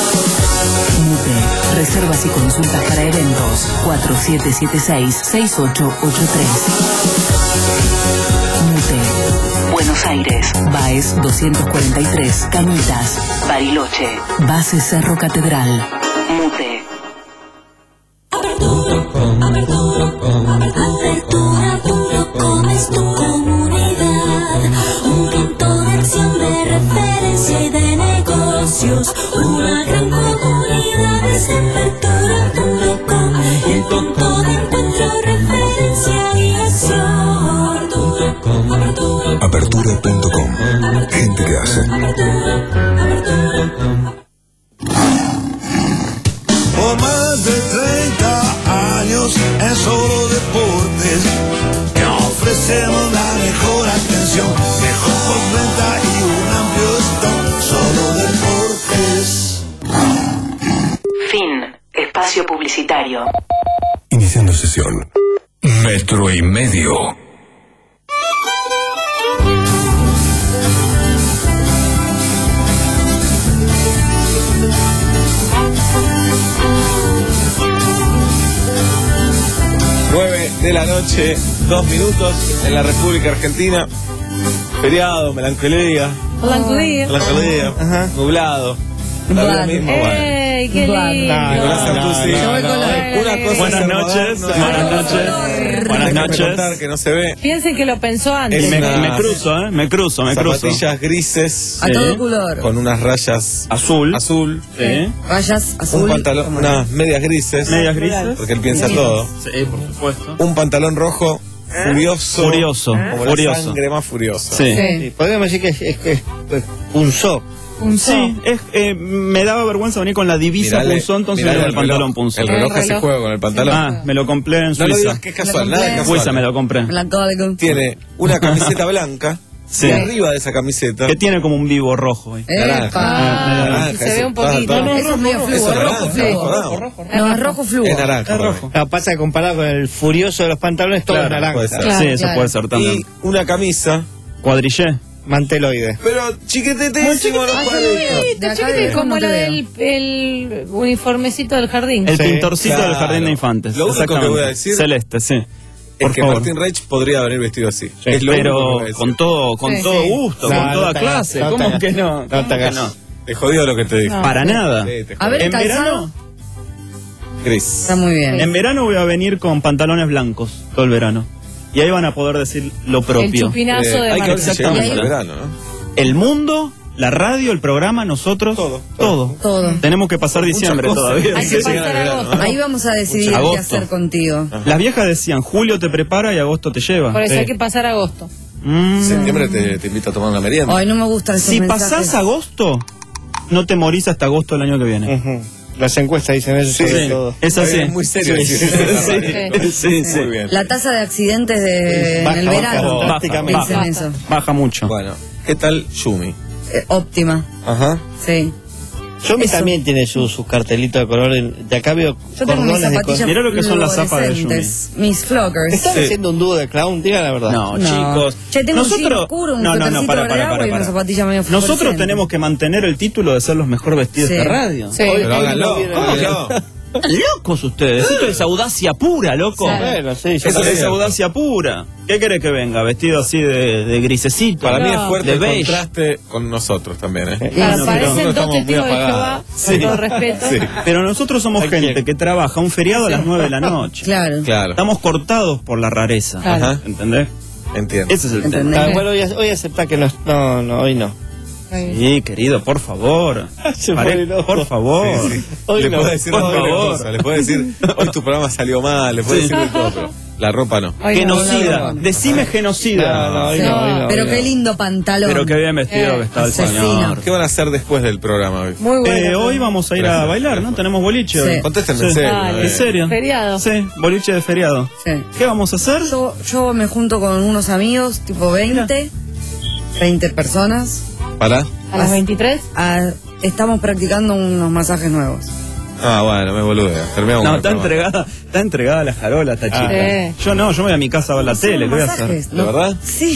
Speaker 6: Mute, reservas y consultas para eventos. cuatro siete siete seis, seis ocho ocho tres. Mute, Buenos Aires. Baez doscientos cuarenta y tres, Cañitas. Bariloche. Base Cerro Catedral. Mute.
Speaker 3: Apertura punto com es tu comunidad, un punto de acción de referencia y de negocios, una gran comunidad es apertura punto com, el punto de encuentro, referencia y acción.
Speaker 1: Apertura punto com. Gente que hace.
Speaker 19: Por más de treinta años en Solo Deportes te ofrecemos la mejor atención, mejor postventa y un amplio stock. Solo Deportes.
Speaker 6: Fin. Espacio publicitario.
Speaker 1: Iniciando sesión. Metro y medio.
Speaker 9: nueve de la noche, dos minutos en la República Argentina. Feriado, melancolía.
Speaker 11: Melancolía.
Speaker 9: Melancolía. Ajá. Nublado. La vida misma,
Speaker 11: ¡Ey, qué lindo!
Speaker 9: Nicolás Santucci. Una cosa
Speaker 23: Buenas noches, buenas noches. Buenas noches.
Speaker 9: Que no se ve.
Speaker 11: Piensen que lo pensó antes.
Speaker 23: Me, me cruzo, ¿eh? Me cruzo, me cruzo.
Speaker 9: Zapatillas grises.
Speaker 11: A todo color.
Speaker 9: Con unas rayas
Speaker 23: azul.
Speaker 9: Azul.
Speaker 23: Sí.
Speaker 11: Rayas azul.
Speaker 9: Un pantalón, unas medias grises.
Speaker 23: Medias grises.
Speaker 9: Porque él piensa todo.
Speaker 23: Sí, por supuesto.
Speaker 9: Un pantalón rojo. Furioso.
Speaker 23: Furioso.
Speaker 9: Como
Speaker 23: Furioso.
Speaker 9: la sangre más furiosa.
Speaker 23: Sí.
Speaker 20: Sí, podríamos decir que es, es, es, es punzó.
Speaker 11: Punzó.
Speaker 23: Sí, es, eh, me daba vergüenza venir con la divisa
Speaker 9: Mirale,
Speaker 23: punzó, entonces
Speaker 9: mirale
Speaker 23: venía con el
Speaker 9: el reloj.
Speaker 23: pantalón punzó.
Speaker 9: El reloj que se juega con el pantalón.
Speaker 23: Ah, me lo compré en Suiza.
Speaker 9: No lo digas que es casual, nada es
Speaker 23: En
Speaker 9: casual.
Speaker 23: Suiza me lo compré.
Speaker 9: Tiene una camiseta blanca.
Speaker 23: Sí.
Speaker 9: Y arriba de esa camiseta
Speaker 23: que tiene como un vivo rojo ahí.
Speaker 9: Naranja.
Speaker 11: Ah,
Speaker 9: naranja,
Speaker 11: se ve
Speaker 9: ese-
Speaker 11: un poquito.
Speaker 9: ah,
Speaker 11: No, eso es medio
Speaker 9: Eso
Speaker 11: fluo.
Speaker 9: es
Speaker 11: Rojo
Speaker 9: naranja,
Speaker 11: fluo.
Speaker 9: rojo, rojo.
Speaker 11: No, es rojo fluo.
Speaker 9: Es naranja.
Speaker 23: rojo.
Speaker 20: No, pasa que comparado con el furioso de los pantalones, todo
Speaker 23: Claro,
Speaker 20: es naranja.
Speaker 9: puede ser.
Speaker 11: Claro,
Speaker 23: sí, eso
Speaker 11: claro.
Speaker 23: puede ser también.
Speaker 9: Y una camisa.
Speaker 23: Cuadrillé.
Speaker 20: Manteloide.
Speaker 9: Pero chiquitetísimo los cuadritos.
Speaker 11: De acá de- como la del el uniformecito del jardín.
Speaker 23: El
Speaker 20: Sí,
Speaker 23: pintorcito
Speaker 9: claro.
Speaker 23: del jardín de infantes.
Speaker 9: Lo único que
Speaker 23: Exactamente.
Speaker 9: voy a decir
Speaker 23: Celeste, sí.
Speaker 9: Es
Speaker 23: Por
Speaker 9: que
Speaker 23: favor.
Speaker 9: Martin Reich podría venir vestido así. Es lo único que
Speaker 23: Pero
Speaker 9: voy a decir.
Speaker 23: con todo, con
Speaker 11: Sí,
Speaker 23: todo
Speaker 11: sí.
Speaker 23: gusto,
Speaker 20: No,
Speaker 23: con
Speaker 20: no
Speaker 23: toda
Speaker 20: te
Speaker 23: clase.
Speaker 20: hagas, no te
Speaker 23: ¿Cómo
Speaker 20: hagas.
Speaker 23: que no?
Speaker 20: No
Speaker 23: ¿Cómo
Speaker 20: te
Speaker 23: que
Speaker 20: hagas.
Speaker 23: no?
Speaker 9: Te jodió lo que te dije.
Speaker 11: No.
Speaker 23: Para nada.
Speaker 9: Sí, te
Speaker 11: A ver,
Speaker 23: En
Speaker 11: calzado.
Speaker 23: verano,
Speaker 9: Gris.
Speaker 11: Está muy bien.
Speaker 23: en verano voy a venir con pantalones blancos todo el verano. Y ahí van a poder decir lo
Speaker 11: El
Speaker 23: propio.
Speaker 11: chupinazo
Speaker 9: Eh,
Speaker 11: de
Speaker 9: hay que ver si
Speaker 11: Martín.
Speaker 9: llegamos
Speaker 23: Exactamente.
Speaker 9: al verano, ¿no?
Speaker 23: El mundo la radio, el programa, nosotros, todo. Todo.
Speaker 7: Todo.
Speaker 23: Tenemos que pasar diciembre todavía.
Speaker 7: Hay que pasar agosto. Ahí vamos a decidir qué hacer contigo.
Speaker 23: Las viejas decían, julio te prepara y agosto te lleva.
Speaker 11: Por eso
Speaker 23: Sí.
Speaker 11: hay que pasar agosto.
Speaker 23: Mm.
Speaker 9: Septiembre te, te invito a tomar una merienda.
Speaker 7: Ay, no me gustan esos
Speaker 23: Si
Speaker 7: mensajes.
Speaker 23: pasás agosto, no te morís hasta agosto del año que viene.
Speaker 20: Uh-huh. Las encuestas dicen eso
Speaker 23: Sí,
Speaker 20: sobre
Speaker 23: sí.
Speaker 20: todo.
Speaker 23: Es así.
Speaker 9: Es muy serio.
Speaker 23: Sí,
Speaker 9: decir
Speaker 23: sí,
Speaker 9: eso.
Speaker 23: sí, sí.
Speaker 9: Muy bien.
Speaker 7: La tasa de accidentes de,
Speaker 20: Baja,
Speaker 7: en el
Speaker 20: baja,
Speaker 7: verano.
Speaker 20: drásticamente.
Speaker 7: Piensen
Speaker 23: Baja.
Speaker 7: eso.
Speaker 23: Baja mucho.
Speaker 9: Bueno, ¿qué tal Yumi?
Speaker 7: Eh, óptima.
Speaker 9: Ajá.
Speaker 7: Sí.
Speaker 20: Yomi
Speaker 7: Eso.
Speaker 20: también tiene sus sus cartelitos de color. De acá veo
Speaker 7: Yo tengo mis
Speaker 20: cordones de
Speaker 7: zapatillas
Speaker 20: cosas.
Speaker 23: Mirá lo que son las zapas de Yumi.
Speaker 7: fluorescentes, mis floggers.
Speaker 20: ¿Están
Speaker 23: Sí.
Speaker 20: haciendo un dúo de clown? Diga la verdad.
Speaker 23: No,
Speaker 7: No.
Speaker 23: chicos.
Speaker 7: Che, tengo un jean
Speaker 23: nosotros,
Speaker 7: oscuro, un
Speaker 23: no, no, no,
Speaker 7: suétercito
Speaker 23: para,
Speaker 7: verde
Speaker 23: para,
Speaker 7: agua
Speaker 23: para,
Speaker 7: y una
Speaker 23: para.
Speaker 7: zapatilla medio
Speaker 23: Nosotros
Speaker 7: fluorescente.
Speaker 23: tenemos que mantener el título de ser los mejor vestidos
Speaker 7: Sí.
Speaker 23: de radio.
Speaker 11: Sí.
Speaker 9: Pero háganlo. ¿Cómo que no?
Speaker 23: Están locos ustedes. Esto es audacia pura, loco.
Speaker 11: Sí.
Speaker 20: Bueno, sí, yo
Speaker 23: Eso
Speaker 20: también.
Speaker 23: es audacia pura. ¿Qué querés que venga? Vestido así de, de grisecito.
Speaker 9: Para mí es
Speaker 11: No.
Speaker 9: fuerte
Speaker 23: de
Speaker 9: el
Speaker 23: beige.
Speaker 9: contraste con nosotros también, ¿eh?
Speaker 11: Claro,
Speaker 23: no,
Speaker 11: parecen
Speaker 9: pero
Speaker 11: dos
Speaker 9: estamos muy
Speaker 11: testigos de Jehová,
Speaker 9: apagados.
Speaker 11: con todo respeto.
Speaker 9: Sí.
Speaker 23: Pero nosotros somos
Speaker 20: ¿A
Speaker 23: gente
Speaker 20: quién?
Speaker 23: que trabaja un feriado a las nueve de la noche.
Speaker 7: Claro.
Speaker 9: Claro.
Speaker 23: Estamos cortados por la rareza.
Speaker 11: Claro.
Speaker 9: Ajá.
Speaker 23: ¿Entendés?
Speaker 9: Entiendo.
Speaker 23: Ese es el
Speaker 7: ¿Entendés?
Speaker 23: tema.
Speaker 20: Ah, bueno, hoy, hoy acepta que no, no, no, hoy no.
Speaker 23: Sí, querido, por favor.
Speaker 20: Se
Speaker 23: Pare-
Speaker 20: fue loco.
Speaker 23: por favor.
Speaker 9: Sí, sí.
Speaker 20: Hoy
Speaker 9: Le
Speaker 20: no,
Speaker 9: puedo decir
Speaker 23: por
Speaker 9: una
Speaker 23: favor.
Speaker 9: cosa, le puedo decir, hoy tu programa salió mal, le puedo
Speaker 23: Sí.
Speaker 9: decir de todo, pero la ropa no.
Speaker 11: Ay, no,
Speaker 23: Genocida.
Speaker 11: no, no.
Speaker 23: Decime genocida.
Speaker 20: No, no, hoy
Speaker 7: Sí.
Speaker 20: no, hoy no,
Speaker 7: Pero
Speaker 20: hoy
Speaker 7: qué
Speaker 20: no.
Speaker 7: lindo pantalón.
Speaker 23: Pero qué bien vestido
Speaker 11: Eh,
Speaker 23: que está el
Speaker 7: asesino.
Speaker 23: señor.
Speaker 9: ¿Qué van a hacer después del programa hoy?
Speaker 11: Muy bueno.
Speaker 23: Eh, hoy vamos a ir a
Speaker 9: Gracias.
Speaker 23: bailar, ¿no? Tenemos boliche.
Speaker 7: Sí.
Speaker 23: hoy.
Speaker 9: Contéstenme en serio.
Speaker 11: Dale.
Speaker 9: eh.
Speaker 23: ¿En serio?
Speaker 11: Feriado.
Speaker 23: Sí, boliche de feriado.
Speaker 7: Sí.
Speaker 23: ¿Qué vamos a hacer?
Speaker 7: Yo, yo me junto con unos amigos, tipo veinte, veinte personas.
Speaker 9: ¿Para?
Speaker 11: A las veintitrés.
Speaker 7: Ah, estamos practicando unos masajes nuevos.
Speaker 9: Ah, bueno, me boludea. Terminamos
Speaker 23: No,
Speaker 9: con el
Speaker 23: está
Speaker 9: programa.
Speaker 23: entregada, está entregada a la jarola esta chica.
Speaker 11: Sí.
Speaker 23: Yo no, yo me voy a mi casa a ver la
Speaker 7: Son
Speaker 23: tele, ¿qué voy a hacer?
Speaker 7: masajes,
Speaker 9: ¿De
Speaker 7: ¿no?
Speaker 9: verdad?
Speaker 7: Sí.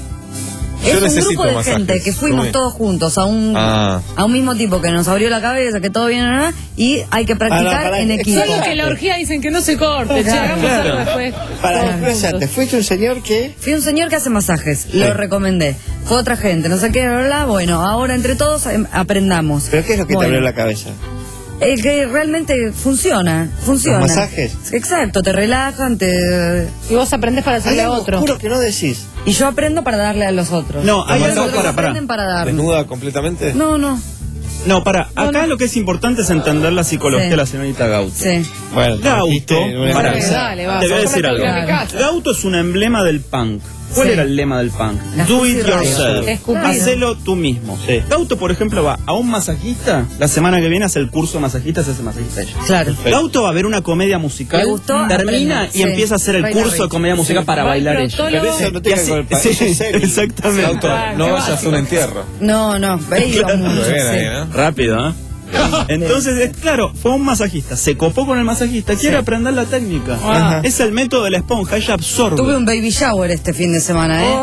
Speaker 9: Yo
Speaker 7: Es un
Speaker 9: necesito
Speaker 7: grupo de
Speaker 9: masajes.
Speaker 7: gente que fuimos
Speaker 9: Muy-
Speaker 7: todos juntos a un
Speaker 9: Ah.
Speaker 7: a un mismo tipo que nos abrió la cabeza, que todo bien ¿no? y hay que practicar
Speaker 20: Ah, no, pará,
Speaker 7: en
Speaker 20: es
Speaker 7: equipo.
Speaker 11: Solo que la orgía dicen que no se corte. Che, hagamos
Speaker 23: Claro.
Speaker 11: algo después.
Speaker 20: Para,
Speaker 11: todos
Speaker 20: espérate,
Speaker 11: juntos.
Speaker 20: fuiste un señor que...
Speaker 7: Fui un señor que hace masajes, lo
Speaker 20: Sí.
Speaker 7: recomendé. Fue otra gente, no sé qué, bla, bla, bla. Bueno, ahora entre todos em, aprendamos.
Speaker 20: ¿Pero qué es lo que
Speaker 7: Bueno,
Speaker 20: te abrió la cabeza?
Speaker 7: eh, que realmente funciona, funciona.
Speaker 20: ¿Los masajes?
Speaker 7: Exacto, te relajan, te...
Speaker 11: Y vos aprendés para
Speaker 20: Hay
Speaker 11: hacerle a
Speaker 20: algo
Speaker 11: otro.
Speaker 20: oscuro que no decís.
Speaker 7: Y yo aprendo para darle a los otros.
Speaker 23: No, hay
Speaker 7: Los
Speaker 23: algo
Speaker 7: otros
Speaker 23: para, para.
Speaker 7: aprenden para darle.
Speaker 9: ¿Desnuda completamente?
Speaker 7: No, no.
Speaker 23: No, para, acá lo que es importante es entender la psicología
Speaker 7: Sí.
Speaker 23: de la señorita Gauto.
Speaker 7: Sí.
Speaker 20: Bueno,
Speaker 23: Gauto,
Speaker 20: dijiste,
Speaker 23: para,
Speaker 11: Dale, dale, va.
Speaker 23: te voy a
Speaker 11: Vamos
Speaker 23: decir
Speaker 11: a
Speaker 23: algo.
Speaker 11: practicar en mi casa.
Speaker 23: Gauto es un emblema del punk. ¿Cuál
Speaker 7: Sí.
Speaker 23: era el lema del punk?
Speaker 7: La
Speaker 23: Do it
Speaker 7: Pussy Riot.
Speaker 23: yourself.
Speaker 11: Escupir.
Speaker 23: Hacelo tú mismo.
Speaker 20: Sí.
Speaker 23: Gauto, por ejemplo, va a un masajista. La semana que viene hace el curso de masajista, se hace masajista ella.
Speaker 7: Claro.
Speaker 23: Gauto va a ver una comedia musical,
Speaker 7: Le gustó,
Speaker 23: termina
Speaker 7: aprende.
Speaker 23: y
Speaker 7: Sí.
Speaker 23: empieza a hacer el
Speaker 7: Bailar
Speaker 23: curso de
Speaker 7: rico.
Speaker 23: comedia musical
Speaker 7: Sí.
Speaker 23: para
Speaker 11: Va al
Speaker 23: bailar ella.
Speaker 11: proctólogo.
Speaker 20: Pero eso no
Speaker 23: Y
Speaker 20: tiene que
Speaker 23: así-
Speaker 20: ver con el
Speaker 23: sí,
Speaker 20: eso es serio.
Speaker 23: exactamente.
Speaker 9: Auto,
Speaker 11: Ah,
Speaker 9: no
Speaker 11: qué
Speaker 9: vayas a
Speaker 11: básico.
Speaker 9: un entierro.
Speaker 7: No, no, he ido mucho,
Speaker 9: Muy bien ahí,
Speaker 7: sí.
Speaker 9: ¿no?
Speaker 23: Rápido, ¿eh? Entonces, es claro, fue un masajista, se copó con el masajista, quiere
Speaker 7: Sí.
Speaker 23: aprender la técnica.
Speaker 7: Ajá.
Speaker 23: Es el método de la esponja, ella absorbe.
Speaker 7: Tuve un baby shower este fin de semana, ¿eh?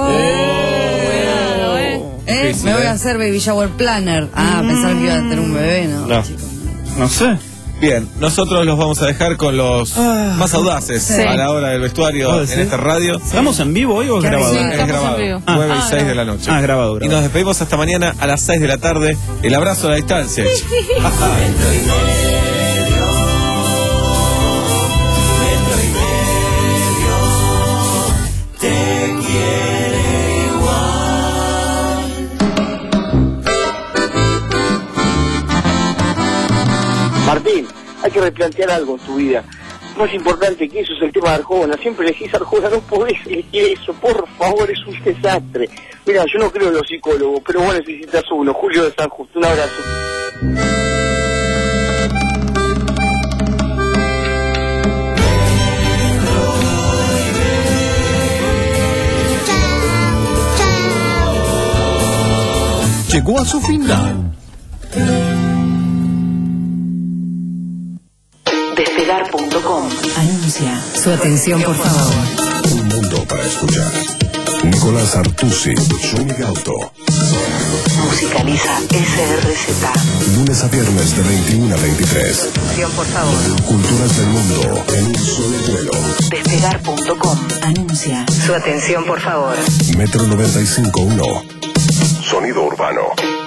Speaker 11: Cuidado, ¿eh?
Speaker 7: ¿Eh?
Speaker 9: Difícil,
Speaker 7: Me voy
Speaker 9: ¿eh?
Speaker 7: a hacer baby shower planner. Ah, pensaba que iba a tener un bebé, ¿no?
Speaker 20: No.
Speaker 7: chicos.
Speaker 23: No sé.
Speaker 9: Bien, nosotros los vamos a dejar con los
Speaker 23: Ah.
Speaker 9: más audaces
Speaker 7: Sí.
Speaker 9: a la hora del vestuario
Speaker 23: ¿Puedo
Speaker 9: en
Speaker 23: decir?
Speaker 9: esta radio.
Speaker 23: ¿Estamos en vivo hoy o es
Speaker 7: ¿Qué
Speaker 23: grabado?
Speaker 11: Sí,
Speaker 9: Es
Speaker 11: estamos
Speaker 9: grabado,
Speaker 11: en vivo.
Speaker 9: nueve
Speaker 11: Ah,
Speaker 9: y seis de la
Speaker 11: grabado.
Speaker 9: noche.
Speaker 23: Ah, grabado, grabado.
Speaker 9: Y nos despedimos hasta mañana a las seis de la tarde. El abrazo a la distancia.
Speaker 21: Martín, hay que replantear algo en tu vida. Más importante que eso es el tema de Arjona. Siempre elegís Arjona, no podés elegir eso. Por favor, es un desastre. Mira, yo no creo en los psicólogos, pero vos necesitas uno. Julio de San Justo, un abrazo.
Speaker 1: Llegó a su final.
Speaker 6: Despegar punto com anuncia. Su atención, por favor.
Speaker 1: Un mundo para escuchar. Nicolás Artusi, Yumi Gauto.
Speaker 6: Musicaliza S R Z.
Speaker 1: Lunes a viernes de veintiuno a veintitrés.
Speaker 6: Atención, por favor.
Speaker 1: Culturas del mundo en un solo vuelo.
Speaker 6: Despegar punto com anuncia. Su atención, por favor.
Speaker 1: Metro noventa y cinco punto uno. Sonido urbano.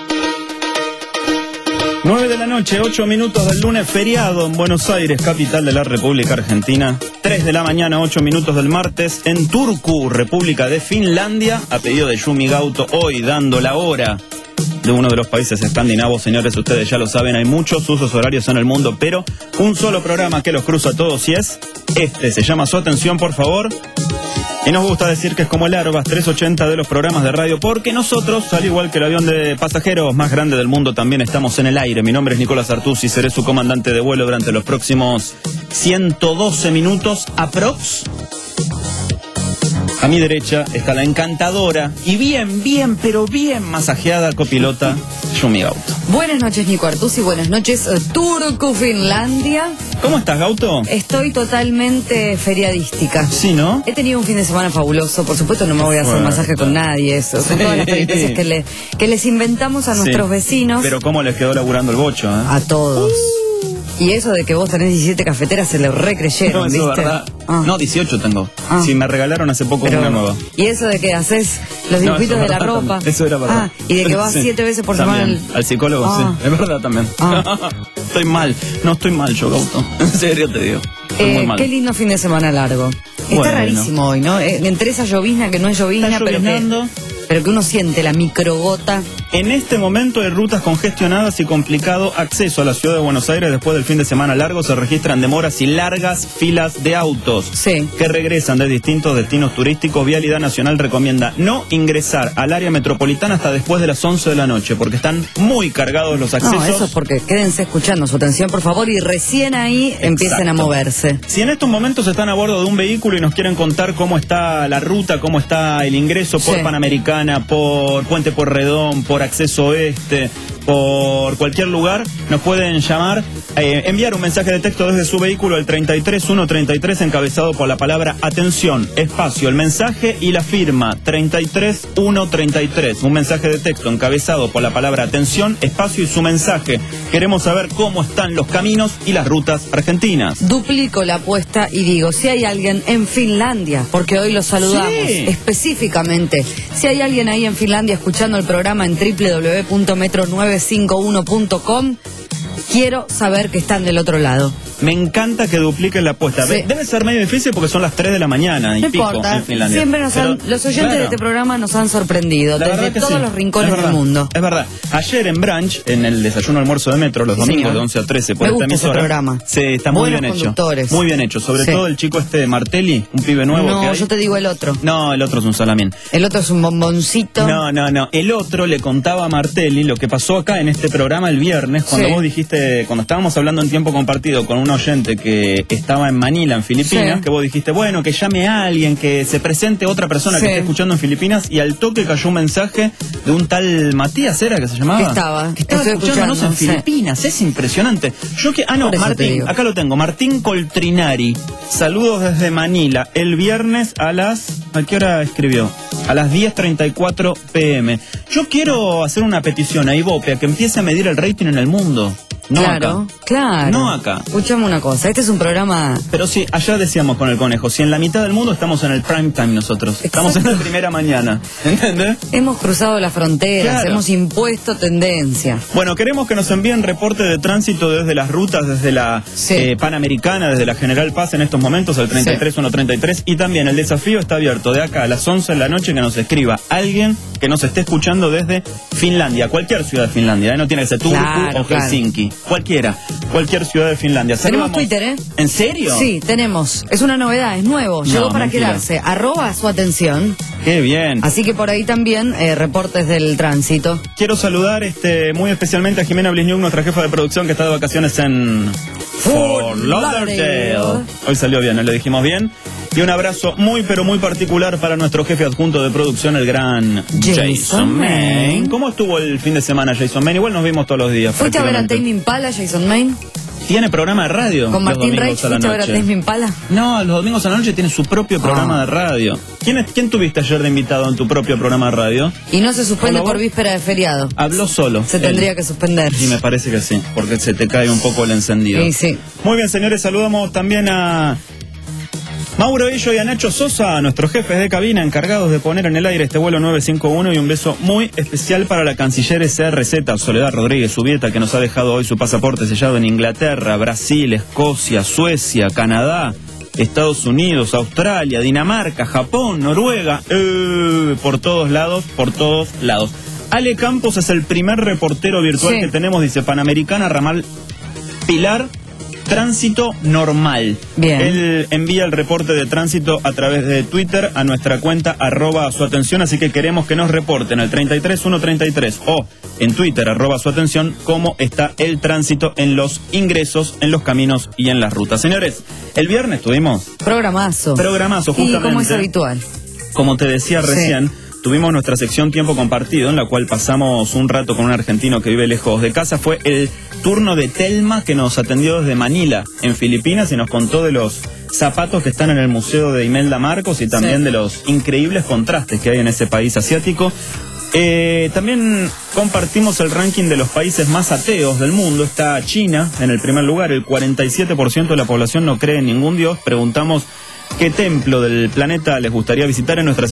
Speaker 23: nueve de la noche, ocho minutos del lunes, feriado en Buenos Aires, capital de la República Argentina. tres de la mañana, ocho minutos del martes, en Turku, República de Finlandia, a pedido de Yumi Gauto, hoy dando la hora de uno de los países escandinavos. Señores, ustedes ya lo saben, hay muchos usos horarios en el mundo, pero un solo programa que los cruza a todos y es este. Se llama Su Atención, por favor. Y nos gusta decir que es como el Airbus trescientos ochenta de los programas de radio, porque nosotros, al igual que el avión de pasajeros más grande del mundo, también estamos en el aire. Mi nombre es Nicolás Artusi, seré su comandante de vuelo durante los próximos ciento doce minutos aprox. A mi derecha está la encantadora y bien, bien, pero bien masajeada copilota Yumi Gauto.
Speaker 7: Buenas noches, Nico Artusi, buenas noches, eh, Turku, Finlandia.
Speaker 23: ¿Cómo estás, Gauto?
Speaker 7: Estoy totalmente feriadística.
Speaker 23: Sí, ¿no?
Speaker 7: He tenido un fin de semana fabuloso, por supuesto no me voy a hacer
Speaker 23: Bueno.
Speaker 7: masaje con nadie, eso. Son
Speaker 23: Sí.
Speaker 7: todas las peripecias que, le, que les inventamos a nuestros
Speaker 23: Sí.
Speaker 7: vecinos.
Speaker 23: Pero cómo les quedó laburando el bocho, ¿eh?
Speaker 7: A todos. Y eso de que vos tenés diecisiete cafeteras se lo recreyeron,
Speaker 23: No, eso
Speaker 7: ¿viste?
Speaker 23: es verdad.
Speaker 7: Ah.
Speaker 23: No, dieciocho tengo.
Speaker 7: Ah.
Speaker 23: Sí, me regalaron hace poco
Speaker 7: Pero-
Speaker 23: una nueva.
Speaker 7: Y eso de que haces los
Speaker 23: No,
Speaker 7: dibujitos
Speaker 23: eso
Speaker 7: de
Speaker 23: es
Speaker 7: la
Speaker 23: verdad
Speaker 7: ropa.
Speaker 23: también. Eso era verdad.
Speaker 7: Ah, y de que vas
Speaker 23: Sí.
Speaker 7: siete veces por
Speaker 23: También.
Speaker 7: semana.
Speaker 23: Al psicólogo,
Speaker 7: Ah.
Speaker 23: sí. Es verdad también. Estoy mal. No estoy mal yo, Gauto. En serio te digo. Estoy
Speaker 7: Eh,
Speaker 23: muy mal.
Speaker 7: qué lindo fin de semana largo. Está
Speaker 23: Bueno.
Speaker 7: rarísimo hoy, ¿no? Eh, entre esa llovizna que no es llovizna,
Speaker 23: Está
Speaker 7: pero que,
Speaker 23: lloviznando.
Speaker 7: pero que uno siente la microgota.
Speaker 23: En este momento hay rutas congestionadas y complicado acceso a la ciudad de Buenos Aires. Después del fin de semana largo se registran demoras y largas filas de autos
Speaker 7: sí.
Speaker 23: que regresan de distintos destinos turísticos. Vialidad Nacional recomienda no ingresar al área metropolitana hasta después de las once de la noche porque están muy cargados los accesos.
Speaker 7: No, eso es porque quédense escuchando su atención, por favor, y recién ahí empiecen a
Speaker 23: Exacto.
Speaker 7: moverse.
Speaker 23: Si en estos momentos están a bordo de un vehículo y nos quieren contar cómo está la ruta, cómo está el ingreso por
Speaker 7: Sí.
Speaker 23: Panamericana, por Puente Porredón, por Acceso Oeste, por cualquier lugar, nos pueden llamar, eh, enviar un mensaje de texto desde su vehículo al treinta y tres ciento treinta y tres encabezado por la palabra atención, espacio, el mensaje y la firma treinta y tres ciento treinta y tres. Un mensaje de texto encabezado por la palabra atención, espacio y su mensaje. Queremos saber cómo están los caminos y las rutas argentinas.
Speaker 7: Duplico la apuesta y digo, si hay alguien en Finlandia, porque hoy los saludamos
Speaker 23: Sí.
Speaker 7: específicamente, si hay alguien ahí en Finlandia escuchando el programa en doble u doble u doble u punto metro novecientos cincuenta y uno punto com, quiero saber que están del otro lado.
Speaker 23: Me encanta que dupliquen la apuesta.
Speaker 7: Sí.
Speaker 23: Debe ser medio difícil porque son las tres de la mañana y
Speaker 7: No
Speaker 23: pico
Speaker 7: importa,
Speaker 23: en Finlandia.
Speaker 7: siempre nos han,
Speaker 23: Pero,
Speaker 7: los oyentes
Speaker 23: claro,
Speaker 7: de este programa nos han sorprendido,
Speaker 23: la verdad
Speaker 7: desde
Speaker 23: que
Speaker 7: todos
Speaker 23: sí.
Speaker 7: los rincones
Speaker 23: Es verdad,
Speaker 7: del mundo.
Speaker 23: Es verdad. Ayer en Brunch, en el desayuno almuerzo de Metro, los
Speaker 7: Sí,
Speaker 23: domingos
Speaker 7: señor.
Speaker 23: de once a trece por
Speaker 7: Me
Speaker 23: esta
Speaker 7: gusta ese
Speaker 23: emisora.
Speaker 7: programa.
Speaker 23: Sí, está muy
Speaker 7: Buenos
Speaker 23: bien hecho.
Speaker 7: conductores.
Speaker 23: Muy bien hecho. Sobre
Speaker 7: Sí.
Speaker 23: todo el chico este Martelli, un pibe nuevo que
Speaker 7: No,
Speaker 23: hay.
Speaker 7: yo te digo el otro.
Speaker 23: No, el otro es un salamín.
Speaker 7: El otro es un bomboncito.
Speaker 23: No, no, no. El otro le contaba a Martelli lo que pasó acá en este programa el viernes, cuando
Speaker 7: Sí.
Speaker 23: vos dijiste, cuando estábamos hablando en tiempo compartido con un oyente que estaba en Manila, en Filipinas,
Speaker 7: Sí.
Speaker 23: que vos dijiste, bueno, que llame a alguien, que se presente otra persona
Speaker 7: Sí.
Speaker 23: que esté escuchando en Filipinas, y al toque cayó un mensaje de un tal Matías, ¿era que se llamaba?
Speaker 7: Que estaba,
Speaker 23: Que estaba
Speaker 7: estoy
Speaker 23: escuchándonos en
Speaker 7: escuchando, sí.
Speaker 23: Filipinas, es impresionante. Yo que, ah, no,
Speaker 7: Por eso te
Speaker 23: Martín,
Speaker 7: digo.
Speaker 23: acá lo tengo, Martín Coltrinari. Saludos desde Manila, el viernes a las, ¿a qué hora escribió? A las diez treinta y cuatro pm. Yo quiero hacer una petición a Ibope a que empiece a medir el rating en el mundo. No
Speaker 7: claro,
Speaker 23: acá.
Speaker 7: claro.
Speaker 23: No acá.
Speaker 7: Escuchame una cosa, este es un programa...
Speaker 23: Pero sí, allá decíamos con el conejo, si en la mitad del mundo estamos en el prime time nosotros. Estamos en la primera mañana. ¿Entendés?
Speaker 7: Hemos cruzado las fronteras,
Speaker 23: Claro.
Speaker 7: hemos impuesto tendencia.
Speaker 23: Bueno, queremos que nos envíen reporte de tránsito desde las rutas, desde la
Speaker 7: Sí.
Speaker 23: eh, Panamericana, desde la General Paz en estos momentos, al treinta y tres ciento treinta y tres. Y también el desafío está abierto de acá a las once de la noche, que nos escriba alguien que nos esté escuchando desde Finlandia, cualquier ciudad de Finlandia, ¿eh? No tiene que ser Turku
Speaker 7: Claro,
Speaker 23: o
Speaker 7: claro.
Speaker 23: Helsinki, cualquiera, cualquier ciudad de Finlandia.
Speaker 7: Tenemos
Speaker 23: Saludamos-
Speaker 7: Twitter, ¿eh?
Speaker 23: ¿En serio?
Speaker 7: Sí, tenemos. Es una novedad, es nuevo.
Speaker 23: No,
Speaker 7: Llegó para
Speaker 23: mentira.
Speaker 7: quedarse. Arroba su atención.
Speaker 23: Qué bien.
Speaker 7: Así que por ahí también eh, reportes del tránsito.
Speaker 23: Quiero saludar este muy especialmente a Jimena Blisniuk, nuestra jefa de producción, que está de vacaciones en Fort Lauderdale. Hoy salió bien, ¿no? Le dijimos bien. Y un abrazo muy pero muy particular para nuestro jefe adjunto de producción, el gran
Speaker 7: Jason
Speaker 23: Jason
Speaker 7: Main.
Speaker 23: Main. ¿Cómo estuvo el fin de semana, Jason Main? Igual nos vimos todos los días.
Speaker 7: ¿Fuiste a ver a
Speaker 23: prácticamente.
Speaker 7: Tame Impala, Jason Main?
Speaker 23: Tiene programa de radio.
Speaker 7: ¿Con
Speaker 23: los
Speaker 7: Martín Reich
Speaker 23: domingos a la
Speaker 7: fuiste a ver a
Speaker 23: noche.
Speaker 7: Tame Impala?
Speaker 23: No, los domingos a la noche tiene su propio programa
Speaker 7: Ah.
Speaker 23: de radio. ¿Quién, es- ¿Quién tuviste ayer de invitado en tu propio programa de radio?
Speaker 7: Y no se suspende
Speaker 23: Hola, vos.
Speaker 7: por víspera de feriado.
Speaker 23: Habló solo.
Speaker 7: Se
Speaker 23: él.
Speaker 7: tendría que suspender.
Speaker 23: Y me parece que sí, porque se te cae un poco el encendido.
Speaker 7: Sí, sí.
Speaker 23: Muy bien, señores, saludamos también a Mauro Illo y a Nacho Sosa, nuestros jefes de cabina encargados de poner en el aire este vuelo nueve cincuenta y uno, y un beso muy especial para la canciller S R Z, Soledad Rodríguez Subieta, que nos ha dejado hoy su pasaporte sellado en Inglaterra, Brasil, Escocia, Suecia, Canadá, Estados Unidos, Australia, Dinamarca, Japón, Noruega, eh, por todos lados, por todos lados. Ale Campos es el primer reportero virtual
Speaker 7: Sí.
Speaker 23: que tenemos, dice Panamericana, ramal Pilar, tránsito normal.
Speaker 7: Bien.
Speaker 23: Él envía el reporte de tránsito a través de Twitter a nuestra cuenta arroba su atención, así que queremos que nos reporten al treinta y tres ciento treinta y tres o en Twitter arroba su atención cómo está el tránsito en los ingresos, en los caminos y en las rutas. Señores, el viernes tuvimos
Speaker 7: Programazo.
Speaker 23: programazo
Speaker 7: Y
Speaker 23: justamente.
Speaker 7: como es habitual.
Speaker 23: Como te decía
Speaker 7: Sí.
Speaker 23: recién, tuvimos nuestra sección Tiempo Compartido, en la cual pasamos un rato con un argentino que vive lejos de casa. Fue el turno de Telma, que nos atendió desde Manila, en Filipinas, y nos contó de los zapatos que están en el Museo de Imelda Marcos y también
Speaker 7: Sí.
Speaker 23: de los increíbles contrastes que hay en ese país asiático. Eh, también compartimos el ranking de los países más ateos del mundo. Está China en el primer lugar, el cuarenta y siete por ciento de la población no cree en ningún dios. Preguntamos qué templo del planeta les gustaría visitar en nuestra